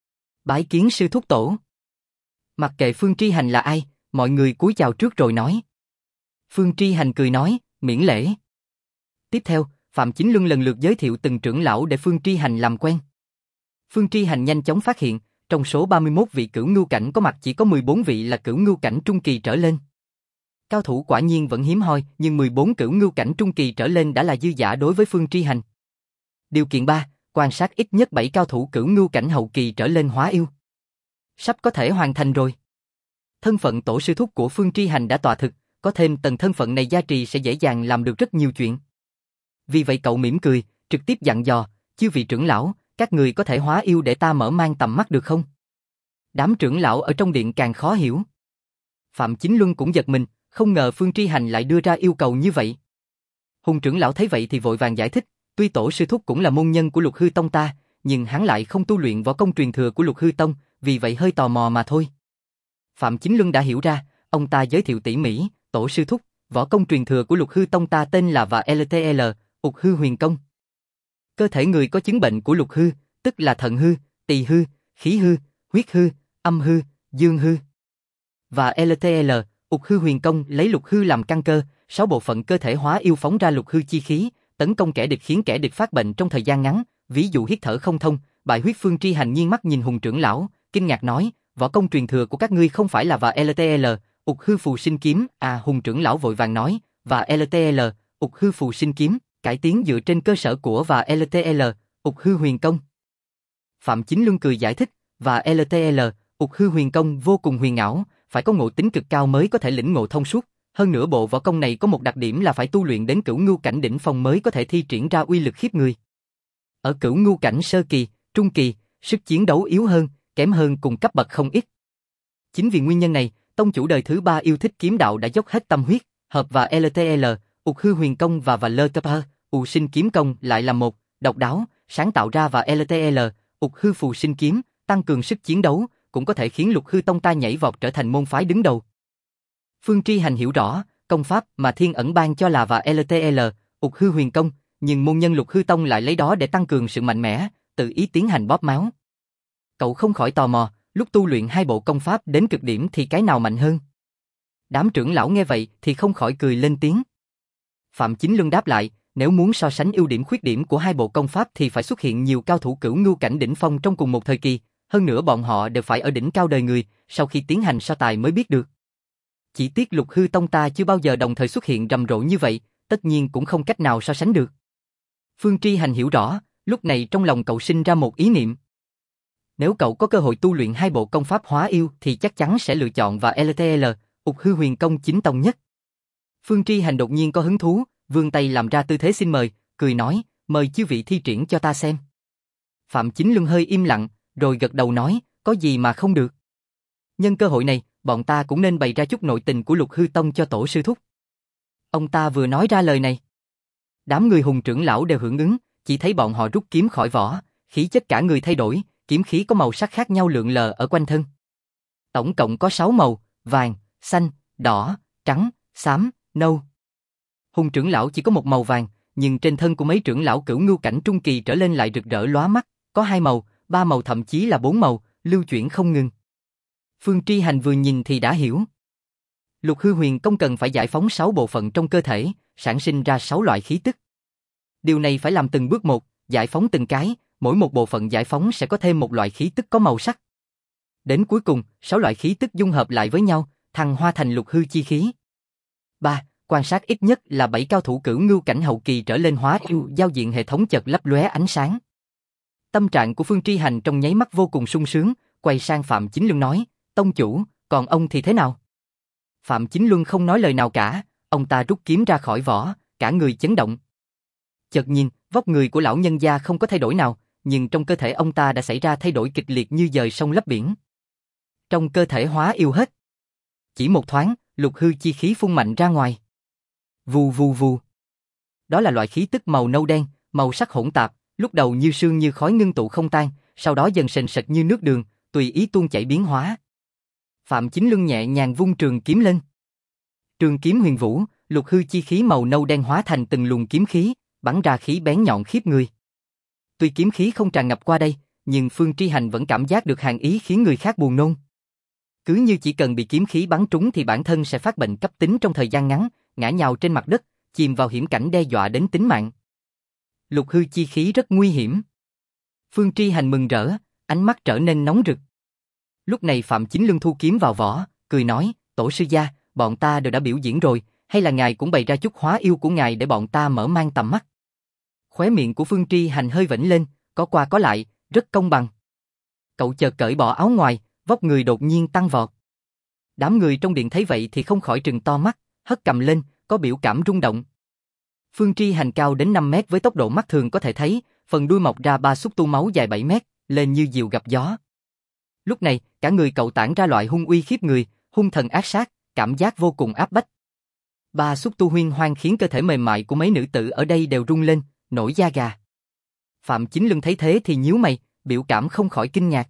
Bái kiến sư thúc tổ. Mặc kệ Phương Tri Hành là ai, mọi người cúi chào trước rồi nói. Phương Tri Hành cười nói, miễn lễ. Tiếp theo, Phạm Chính Luân lần lượt giới thiệu từng trưởng lão để Phương Tri Hành làm quen. Phương Tri Hành nhanh chóng phát hiện, trong số 31 vị cửu ngưu cảnh có mặt chỉ có 14 vị là cửu ngưu cảnh trung kỳ trở lên. Cao thủ quả nhiên vẫn hiếm hoi, nhưng 14 cửu ngưu cảnh trung kỳ trở lên đã là dư dả đối với Phương Tri Hành. Điều kiện 3, quan sát ít nhất 7 cao thủ cửu ngưu cảnh hậu kỳ trở lên hóa yêu. Sắp có thể hoàn thành rồi. Thân phận tổ sư thúc của Phương Tri Hành đã tọa thực, có thêm tầng thân phận này gia trì sẽ dễ dàng làm được rất nhiều chuyện. Vì vậy cậu mỉm cười, trực tiếp dặn dò, chư vị trưởng lão, các người có thể hóa yêu để ta mở mang tầm mắt được không? Đám trưởng lão ở trong điện càng khó hiểu. Phạm Chính Luân cũng giật mình, không ngờ Phương Tri Hành lại đưa ra yêu cầu như vậy. Hùng trưởng lão thấy vậy thì vội vàng giải thích, tuy tổ sư thúc cũng là môn nhân của Lục Hư Tông ta, nhưng hắn lại không tu luyện võ công truyền thừa của Lục Hư Tông, vì vậy hơi tò mò mà thôi. Phạm Chính Luân đã hiểu ra, ông ta giới thiệu tỉ mỉ, tổ sư thúc, võ công truyền thừa của Lục Hư Tông ta tên là và LTL, Ục Hư Huyền Công. Cơ thể người có chứng bệnh của Lục Hư, tức là thận hư, tỳ hư, khí hư, huyết hư, âm hư, dương hư. Và LTL, Ục Hư Huyền Công lấy Lục Hư làm căn cơ, 6 bộ phận cơ thể hóa yêu phóng ra Lục Hư chi khí, tấn công kẻ địch khiến kẻ địch phát bệnh trong thời gian ngắn, ví dụ hít thở không thông. Bại huyết Phương Tri Hành nghiêng mắt nhìn Hùng trưởng lão, kinh ngạc nói, võ công truyền thừa của các ngươi không phải là và LTL, Ục Hư Phù Sinh Kiếm. À, Hùng trưởng lão vội vàng nói, và LTL, Ục Hư Phù Sinh Kiếm, cải tiến dựa trên cơ sở của và LTL, Ục Hư Huyền Công. Phạm Chính Luân cười giải thích, và LTL, Ục Hư Huyền Công vô cùng huyền ảo, phải có ngộ tính cực cao mới có thể lĩnh ngộ thông suốt. Hơn nữa bộ võ công này có một đặc điểm là phải tu luyện đến cửu ngưu cảnh đỉnh phong mới có thể thi triển ra uy lực khiếp người. Ở cửu ngưu cảnh sơ kỳ, trung kỳ, sức chiến đấu yếu hơn, kém hơn cùng cấp bậc không ít. Chính vì nguyên nhân này, tông chủ đời thứ 3 yêu thích kiếm đạo đã dốc hết tâm huyết, hợp và LTL, Ục Hư Huyền Công và LTP, U Sinh Kiếm Công lại là một, độc đáo, sáng tạo ra và LTL, Ục Hư Phù Sinh Kiếm, tăng cường sức chiến đấu, cũng có thể khiến Lục Hư Tông ta nhảy vọt trở thành môn phái đứng đầu. Phương Tri Hành hiểu rõ, công pháp mà Thiên Ẩn ban cho là và LTL, Ục Hư Huyền Công, nhưng môn nhân Lục Hư Tông lại lấy đó để tăng cường sự mạnh mẽ, tự ý tiến hành bóp máu. Cậu không khỏi tò mò, lúc tu luyện hai bộ công pháp đến cực điểm thì cái nào mạnh hơn? Đám trưởng lão nghe vậy thì không khỏi cười lên tiếng. Phạm Chính Luân đáp lại, nếu muốn so sánh ưu điểm khuyết điểm của hai bộ công pháp thì phải xuất hiện nhiều cao thủ cửu ngưu cảnh đỉnh phong trong cùng một thời kỳ, hơn nữa bọn họ đều phải ở đỉnh cao đời người, sau khi tiến hành so tài mới biết được. Chỉ tiếc Lục Hư Tông ta chưa bao giờ đồng thời xuất hiện rầm rộ như vậy, tất nhiên cũng không cách nào so sánh được. Phương Tri Hành hiểu rõ, lúc này trong lòng cậu sinh ra một ý niệm. Nếu cậu có cơ hội tu luyện hai bộ công pháp hóa yêu thì chắc chắn sẽ lựa chọn và LTL, Ục Hư Huyền Công chính tông nhất. Phương Tri Hành đột nhiên có hứng thú, vươn tay làm ra tư thế xin mời, cười nói, mời chư vị thi triển cho ta xem. Phạm Chính Luân hơi im lặng, rồi gật đầu nói, có gì mà không được. Nhân cơ hội này, bọn ta cũng nên bày ra chút nội tình của Lục Hư Tông cho tổ sư thúc. Ông ta vừa nói ra lời này. Đám người Hùng trưởng lão đều hưởng ứng, chỉ thấy bọn họ rút kiếm khỏi vỏ, khí chất cả người thay đổi, kiếm khí có màu sắc khác nhau lượn lờ ở quanh thân. Tổng cộng có 6 màu, vàng, xanh, đỏ, trắng, xám, nâu. Hùng trưởng lão chỉ có một màu vàng, nhưng trên thân của mấy trưởng lão cửu ngưu cảnh trung kỳ trở lên lại rực rỡ lóa mắt, có 2 màu, 3 màu thậm chí là 4 màu, lưu chuyển không ngừng. Phương Tri Hành vừa nhìn thì đã hiểu. Lục Hư Huyền Công cần phải giải phóng 6 bộ phận trong cơ thể, sản sinh ra 6 loại khí tức. Điều này phải làm từng bước một, giải phóng từng cái, mỗi một bộ phận giải phóng sẽ có thêm một loại khí tức có màu sắc. Đến cuối cùng, 6 loại khí tức dung hợp lại với nhau, thăng hoa thành Lục Hư chi khí. 3. Quan sát ít nhất là 7 cao thủ cửu ngưu cảnh hậu kỳ trở lên hóa yêu, giao diện hệ thống chợt lấp lóe ánh sáng. Tâm trạng của Phương Tri Hành trong nháy mắt vô cùng sung sướng, quay sang Phạm Chính Luân nói, tông chủ, còn ông thì thế nào? Phạm Chính Luân không nói lời nào cả, ông ta rút kiếm ra khỏi vỏ, cả người chấn động. Chợt nhìn, vóc người của lão nhân gia không có thay đổi nào, nhưng trong cơ thể ông ta đã xảy ra thay đổi kịch liệt như dời sông lấp biển. Trong cơ thể hóa yêu hết. Chỉ một thoáng, Lục Hư chi khí phun mạnh ra ngoài. Vù vù vù. Đó là loại khí tức màu nâu đen, màu sắc hỗn tạp, lúc đầu như sương như khói ngưng tụ không tan, sau đó dần sền sệt như nước đường, tùy ý tuôn chảy biến hóa. Phạm Chính Luân nhẹ nhàng vung trường kiếm lên. Trường kiếm huyền vũ, Lục Hư chi khí màu nâu đen hóa thành từng luồng kiếm khí, bắn ra khí bén nhọn khiếp người. Tuy kiếm khí không tràn ngập qua đây, nhưng Phương Tri Hành vẫn cảm giác được hàn ý khiến người khác buồn nôn. Cứ như chỉ cần bị kiếm khí bắn trúng thì bản thân sẽ phát bệnh cấp tính trong thời gian ngắn, ngã nhào trên mặt đất, chìm vào hiểm cảnh đe dọa đến tính mạng. Lục hư chi khí rất nguy hiểm. Phương Tri Hành mừng rỡ, ánh mắt trở nên nóng rực. Lúc này Phạm Chính Lương thu kiếm vào vỏ, cười nói, tổ sư gia, bọn ta đều đã biểu diễn rồi, hay là ngài cũng bày ra chút hóa yêu của ngài để bọn ta mở mang tầm mắt. Khóe miệng của Phương Tri Hành hơi vểnh lên, có qua có lại, rất công bằng. Cậu chợt cởi bỏ áo ngoài, vóc người đột nhiên tăng vọt. Đám người trong điện thấy vậy thì không khỏi trừng to mắt, hất cầm lên, có biểu cảm rung động. Phương Tri Hành cao đến 5 mét với tốc độ mắt thường có thể thấy, phần đuôi mọc ra 3 xúc tu máu dài 7 mét, lên như diều gặp gió. Lúc này, cả người cậu tản ra loại hung uy khiếp người, hung thần ác sát, cảm giác vô cùng áp bách. 3 xúc tu huyên hoang khiến cơ thể mềm mại của mấy nữ tử ở đây đều rung lên, nổi da gà. Phạm Chính Lương thấy thế thì nhíu mày, biểu cảm không khỏi kinh ngạc.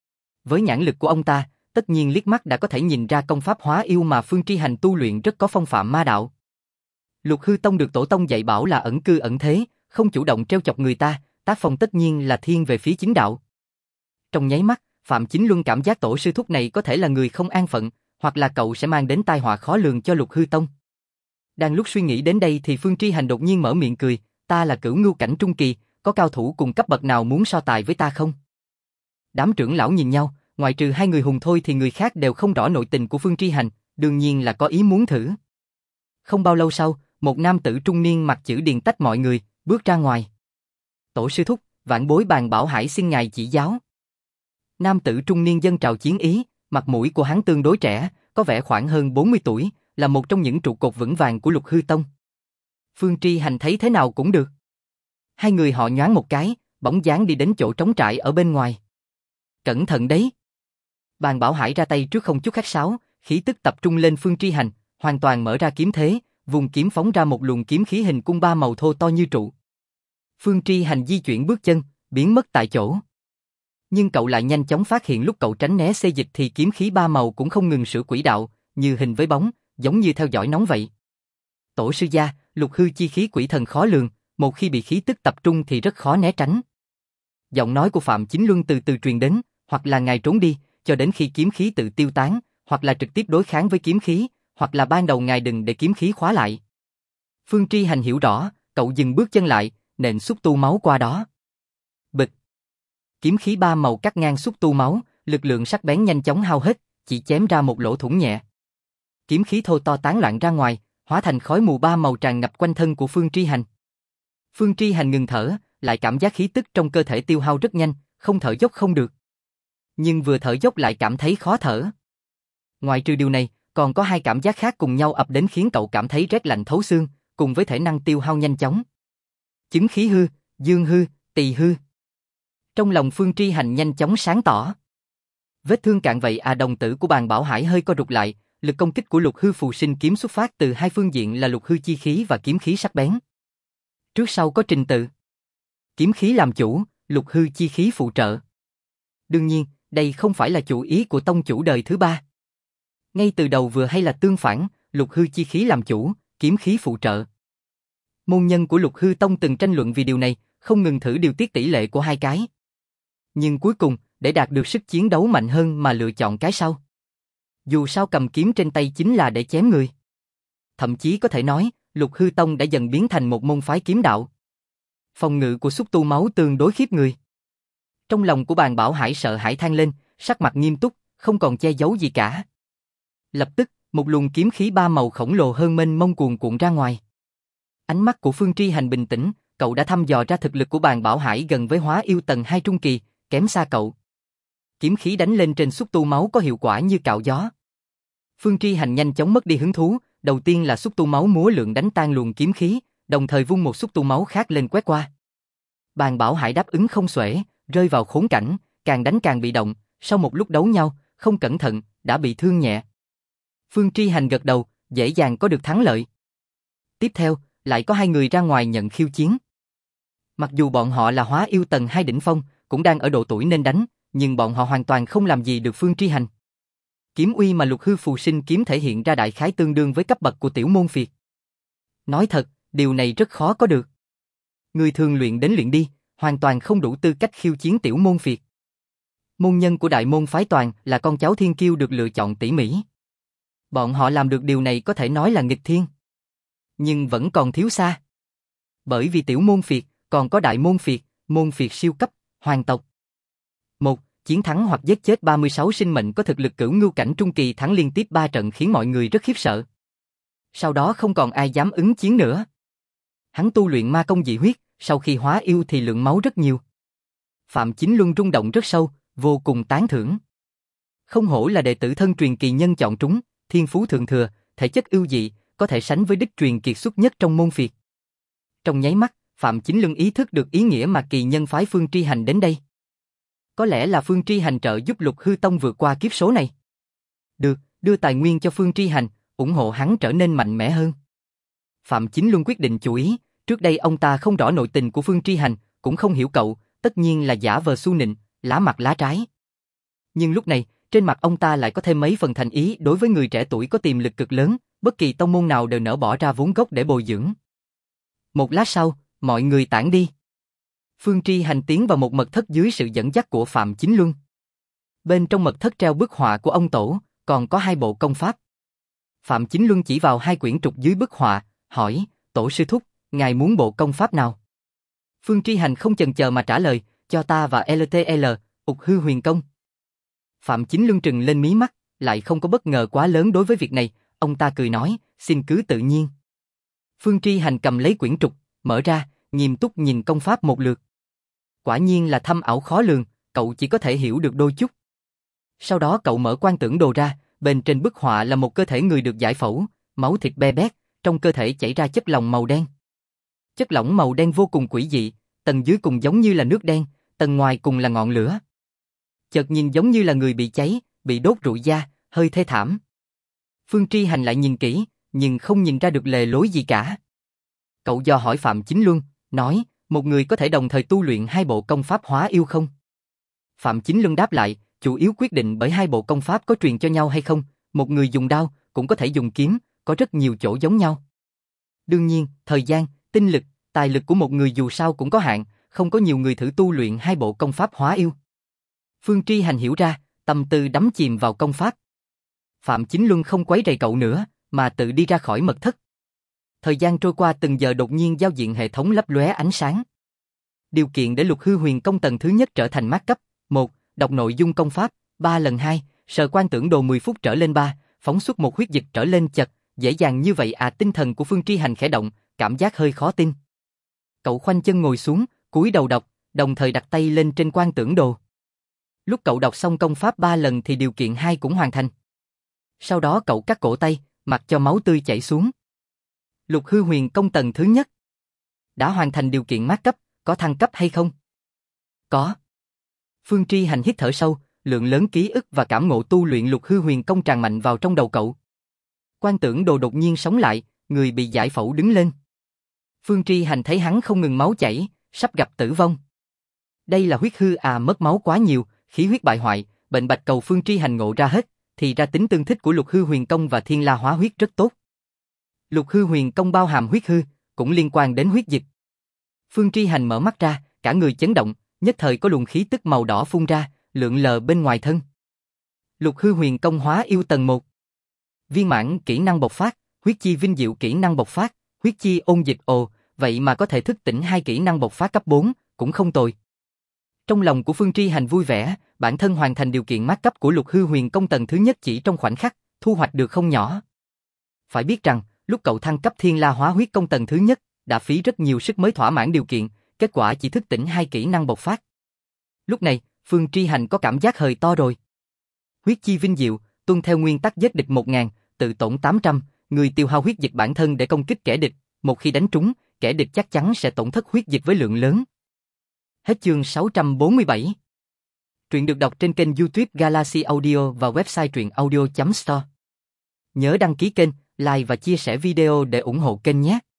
Với nhãn lực của ông ta, tất nhiên liếc mắt đã có thể nhìn ra công pháp hóa yêu mà Phương Tri Hành tu luyện rất có phong phạm ma đạo. Lục Hư Tông được tổ tông dạy bảo là ẩn cư ẩn thế, không chủ động trêu chọc người ta, tác phong tất nhiên là thiên về phía chính đạo. Trong nháy mắt, Phạm Chính Luân cảm giác tổ sư thúc này có thể là người không an phận, hoặc là cậu sẽ mang đến tai họa khó lường cho Lục Hư Tông. Đang lúc suy nghĩ đến đây thì Phương Tri Hành đột nhiên mở miệng cười, ta là Cửu Ngưu cảnh trung kỳ, có cao thủ cùng cấp bậc nào muốn so tài với ta không? Đám trưởng lão nhìn nhau, ngoại trừ 2 người hùng thôi thì người khác đều không rõ nội tình của Phương Tri Hành, đương nhiên là có ý muốn thử. Không bao lâu sau, một nam tử trung niên mặc chữ điền tách mọi người, bước ra ngoài. Tổ sư thúc, vãn bối Bàn Bảo Hải xin ngài chỉ giáo. Nam tử trung niên dâng trào chiến ý, mặt mũi của hắn tương đối trẻ, có vẻ khoảng hơn 40 tuổi, là một trong những trụ cột vững vàng của Lục Hư Tông. Phương Tri Hành thấy thế nào cũng được. 2 người họ nhoáng một cái, bóng dáng đi đến chỗ trống trại ở bên ngoài. Cẩn thận đấy. Bàn Bảo Hải ra tay trước không chút khách sáo, khí tức tập trung lên Phương Tri Hành, hoàn toàn mở ra kiếm thế, vùng kiếm phóng ra một luồng kiếm khí hình cung 3 màu thô to như trụ. Phương Tri Hành di chuyển bước chân, biến mất tại chỗ. Nhưng cậu lại nhanh chóng phát hiện lúc cậu tránh né xê dịch thì kiếm khí 3 màu cũng không ngừng sửa quỹ đạo, như hình với bóng, giống như theo dõi nóng vậy. Tổ sư gia, Lục hư chi khí quỷ thần khó lường, một khi bị khí tức tập trung thì rất khó né tránh. Giọng nói của Phạm Chính Luân từ từ truyền đến, hoặc là ngài trốn đi, cho đến khi kiếm khí tự tiêu tán, hoặc là trực tiếp đối kháng với kiếm khí, hoặc là ban đầu ngài đừng để kiếm khí khóa lại. Phương Tri Hành hiểu rõ, cậu dừng bước chân lại, nện xúc tu máu qua đó. Bịch. Kiếm khí 3 màu cắt ngang xúc tu máu, lực lượng sắc bén nhanh chóng hao hết, chỉ chém ra một lỗ thủng nhẹ. Kiếm khí thô to tán loạn ra ngoài, hóa thành khói mù 3 màu tràn ngập quanh thân của Phương Tri Hành. Phương Tri Hành ngừng thở, lại cảm giác khí tức trong cơ thể tiêu hao rất nhanh, không thở dốc không được. Nhưng vừa thở dốc lại cảm thấy khó thở. Ngoài trừ điều này, còn có 2 cảm giác khác cùng nhau ập đến khiến cậu cảm thấy rét lạnh thấu xương, cùng với thể năng tiêu hao nhanh chóng. Chứng khí hư, dương hư, tỳ hư. Trong lòng Phương Tri Hành nhanh chóng sáng tỏ. Vết thương cạn vậy à, đồng tử của Bàn Bảo Hải hơi co rụt lại, lực công kích của Lục hư phù sinh kiếm xuất phát từ 2 phương diện là lục hư chi khí và kiếm khí sắc bén. Trước sau có trình tự. Kiếm khí làm chủ, lục hư chi khí phụ trợ. Đương nhiên, đây không phải là chủ ý của tông chủ đời thứ 3. Ngay từ đầu vừa hay là tương phản, lục hư chi khí làm chủ, kiếm khí phụ trợ. Môn nhân của Lục Hư Tông từng tranh luận vì điều này, không ngừng thử điều tiết tỷ lệ của 2 cái. Nhưng cuối cùng, để đạt được sức chiến đấu mạnh hơn mà lựa chọn cái sau. Dù sao cầm kiếm trên tay chính là để chém người. Thậm chí có thể nói, Lục Hư Tông đã dần biến thành một môn phái kiếm đạo. Phòng ngự của xúc tu máu tương đối khiếp người. Trong lòng của Bàn Bảo Hải sợ hãi than lên, sắc mặt nghiêm túc, không còn che giấu gì cả. Lập tức, một luồng kiếm khí 3 màu khổng lồ hơn mênh mông cuồn cuộn ra ngoài. Ánh mắt của Phương Tri Hành bình tĩnh, cậu đã thăm dò ra thực lực của Bàn Bảo Hải gần với hóa yêu tầng 2 trung kỳ, kém xa cậu. Kiếm khí đánh lên trên xúc tu máu có hiệu quả như cạo gió. Phương Tri Hành nhanh chóng mất đi hứng thú, đầu tiên là xúc tu máu múa lượn đánh tan luồng kiếm khí, đồng thời vung một xúc tu máu khác lên quét qua. Bàn Bảo Hải đáp ứng không xuể, rơi vào khốn cảnh, càng đánh càng bị động, sau một lúc đấu nhau, không cẩn thận, đã bị thương nhẹ. Phương Tri Hành gật đầu, dễ dàng có được thắng lợi. Tiếp theo, lại có 2 người ra ngoài nhận khiêu chiến. Mặc dù bọn họ là hóa yêu tầng 2 đỉnh phong, cũng đang ở độ tuổi nên đánh, nhưng bọn họ hoàn toàn không làm gì được Phương Tri Hành. Kiếm uy mà Lục hư phù sinh kiếm thể hiện ra đại khái tương đương với cấp bậc của tiểu môn phiệt. Nói thật, điều này rất khó có được. Người thường luyện đến luyện đi, hoàn toàn không đủ tư cách khiêu chiến tiểu môn phiệt. Môn nhân của đại môn phái Toàn là con cháu thiên kiêu được lựa chọn tỉ mỉ. Bọn họ làm được điều này có thể nói là nghịch thiên. Nhưng vẫn còn thiếu xa. Bởi vì tiểu môn phiệt, còn có đại môn phiệt siêu cấp, hoàng tộc. 1. Chiến thắng hoặc giết chết 36 sinh mệnh có thực lực cửu ngưu cảnh trung kỳ, thắng liên tiếp 3 trận khiến mọi người rất khiếp sợ. Sau đó không còn ai dám ứng chiến nữa. Hắn tu luyện ma công dị huyết, sau khi hóa yêu thì lượng máu rất nhiều. Phạm Chính Luân rung động rất sâu, vô cùng tán thưởng. Không hổ là đệ tử thân truyền kỳ nhân chọn trúng, thiên phú thượng thừa, thể chất ưu dị, có thể sánh với đích truyền kiệt xuất nhất trong môn phiệt. Trong nháy mắt, Phạm Chính Luân ý thức được ý nghĩa mà kỳ nhân phái Phương Tri Hành đến đây. Có lẽ là Phương Tri Hành trợ giúp Lục Hư Tông vượt qua kiếp số này. Được, đưa tài nguyên cho Phương Tri Hành, ủng hộ hắn trở nên mạnh mẽ hơn. Phạm Chính Luân quyết định chú ý, trước đây ông ta không rõ nội tình của Phương Tri Hành, cũng không hiểu cậu, tất nhiên là giả vờ su nịnh, lá mặt lá trái. Nhưng lúc này, trên mặt ông ta lại có thêm mấy phần thành ý đối với người trẻ tuổi có tiềm lực cực lớn, bất kỳ tông môn nào đều nỡ bỏ ra vốn gốc để bồi dưỡng. Một lát sau, mọi người tản đi. Phương Tri Hành tiến vào một mật thất dưới sự dẫn dắt của Phạm Chính Luân. Bên trong mật thất treo bức họa của ông tổ, còn có 2 bộ công pháp. Phạm Chính Luân chỉ vào 2 quyển trục dưới bức họa, hỏi, tổ sư thúc, ngài muốn bộ công pháp nào? Phương Tri Hành không chần chờ mà trả lời, cho ta và LTL, Ục Hư Huyền Công. Phạm Chính Luân trừng lên mí mắt, lại không có bất ngờ quá lớn đối với việc này, ông ta cười nói, xin cứ tự nhiên. Phương Tri Hành cầm lấy quyển trục, mở ra, nghiêm túc nhìn công pháp một lượt. Quả nhiên là thâm ảo khó lường, cậu chỉ có thể hiểu được đôi chút. Sau đó cậu mở quan tưởng đồ ra, bên trên bức họa là một cơ thể người được giải phẫu, máu thịt be bét, trong cơ thể chảy ra chất lỏng màu đen. Chất lỏng màu đen vô cùng quỷ dị, tầng dưới cùng giống như là nước đen, tầng ngoài cùng là ngọn lửa. Chợt nhìn giống như là người bị cháy, bị đốt rụi da, hơi thê thảm. Phương Tri Hành lại nhìn kỹ, nhưng không nhìn ra được lề lối gì cả. Cậu dò hỏi Phạm Chính Luân, nói, một người có thể đồng thời tu luyện 2 bộ công pháp hóa yêu không? Phạm Chính Luân đáp lại, chủ yếu quyết định bởi 2 bộ công pháp có truyền cho nhau hay không, một người dùng đao, cũng có thể dùng kiếm, có rất nhiều chỗ giống nhau. Đương nhiên, thời gian, tinh lực, tài lực của một người dù sao cũng có hạn, không có nhiều người thử tu luyện 2 bộ công pháp hóa yêu. Phương Tri Hành hiểu ra, tâm tư đắm chìm vào công pháp. Phạm Chính Luân không quấy rầy cậu nữa, mà tự đi ra khỏi mật thất. Thời gian trôi qua từng giờ, đột nhiên giao diện hệ thống lấp lóe ánh sáng. Điều kiện để Lục Hư Huyền Công tầng thứ nhất trở thành mát cấp: 1. Đọc nội dung công pháp 3 lần 2, sờ quan tưởng đồ 10 phút trở lên 3, phóng xuất một huyết dịch trở lên chật, dễ dàng như vậy à? Tinh thần của Phương Tri Hành khẽ động, cảm giác hơi khó tin. Cậu khoanh chân ngồi xuống, cúi đầu đọc, đồng thời đặt tay lên trên quan tưởng đồ. Lúc cậu đọc xong công pháp 3 lần thì điều kiện 2 cũng hoàn thành. Sau đó cậu cắt cổ tay, mặc cho máu tươi chảy xuống. Lục Hư Huyền Công tầng thứ nhất đã hoàn thành điều kiện mát cấp, có thăng cấp hay không? Có. Phương Tri Hành hít thở sâu, lượng lớn ký ức và cảm ngộ tu luyện Lục Hư Huyền Công tràn mạnh vào trong đầu cậu. Quan tưởng đồ đột nhiên sống lại, người bị giải phẫu đứng lên. Phương Tri Hành thấy hắn không ngừng máu chảy, sắp gặp tử vong. Đây là huyết hư à? Mất máu quá nhiều, khí huyết bại hoại, bệnh bạch cầu. Phương Tri Hành ngộ ra hết, thì ra tính tương thích của Lục Hư Huyền Công và Thiên La Hóa Huyết rất tốt. Lục Hư Huyền Công bao hàm huyết hư, cũng liên quan đến huyết dịch. Phương Tri Hành mở mắt ra, cả người chấn động, nhất thời có luồng khí tức màu đỏ phun ra, lượn lờ bên ngoài thân. Lục Hư Huyền Công hóa yêu tầng 1. Viên mãn kỹ năng bộc phát, huyết chi vinh diệu kỹ năng bộc phát, huyết chi ôn dịch. Ồ, vậy mà có thể thức tỉnh 2 kỹ năng bộc phát cấp 4, cũng không tồi. Trong lòng của Phương Tri Hành vui vẻ, bản thân hoàn thành điều kiện mát cấp của Lục Hư Huyền Công tầng thứ nhất chỉ trong khoảnh khắc, thu hoạch được không nhỏ. Phải biết rằng, lúc cậu thăng cấp Thiên La Hóa Huyết Công tầng thứ nhất, đã phí rất nhiều sức mới thỏa mãn điều kiện, kết quả chỉ thức tỉnh 2 kỹ năng bộc phát. Lúc này, Phương Tri Hành có cảm giác hơi to rồi. Huyết chi vinh diệu, tuân theo nguyên tắc giết địch 1000, tự tổn 800, người tiêu hao huyết dịch bản thân để công kích kẻ địch, một khi đánh trúng, kẻ địch chắc chắn sẽ tổn thất huyết dịch với lượng lớn. Hết chương 647. Truyện được đọc trên kênh YouTube Galaxy Audio và website truyệnaudio.store. Nhớ đăng ký kênh, like và chia sẻ video để ủng hộ kênh nhé.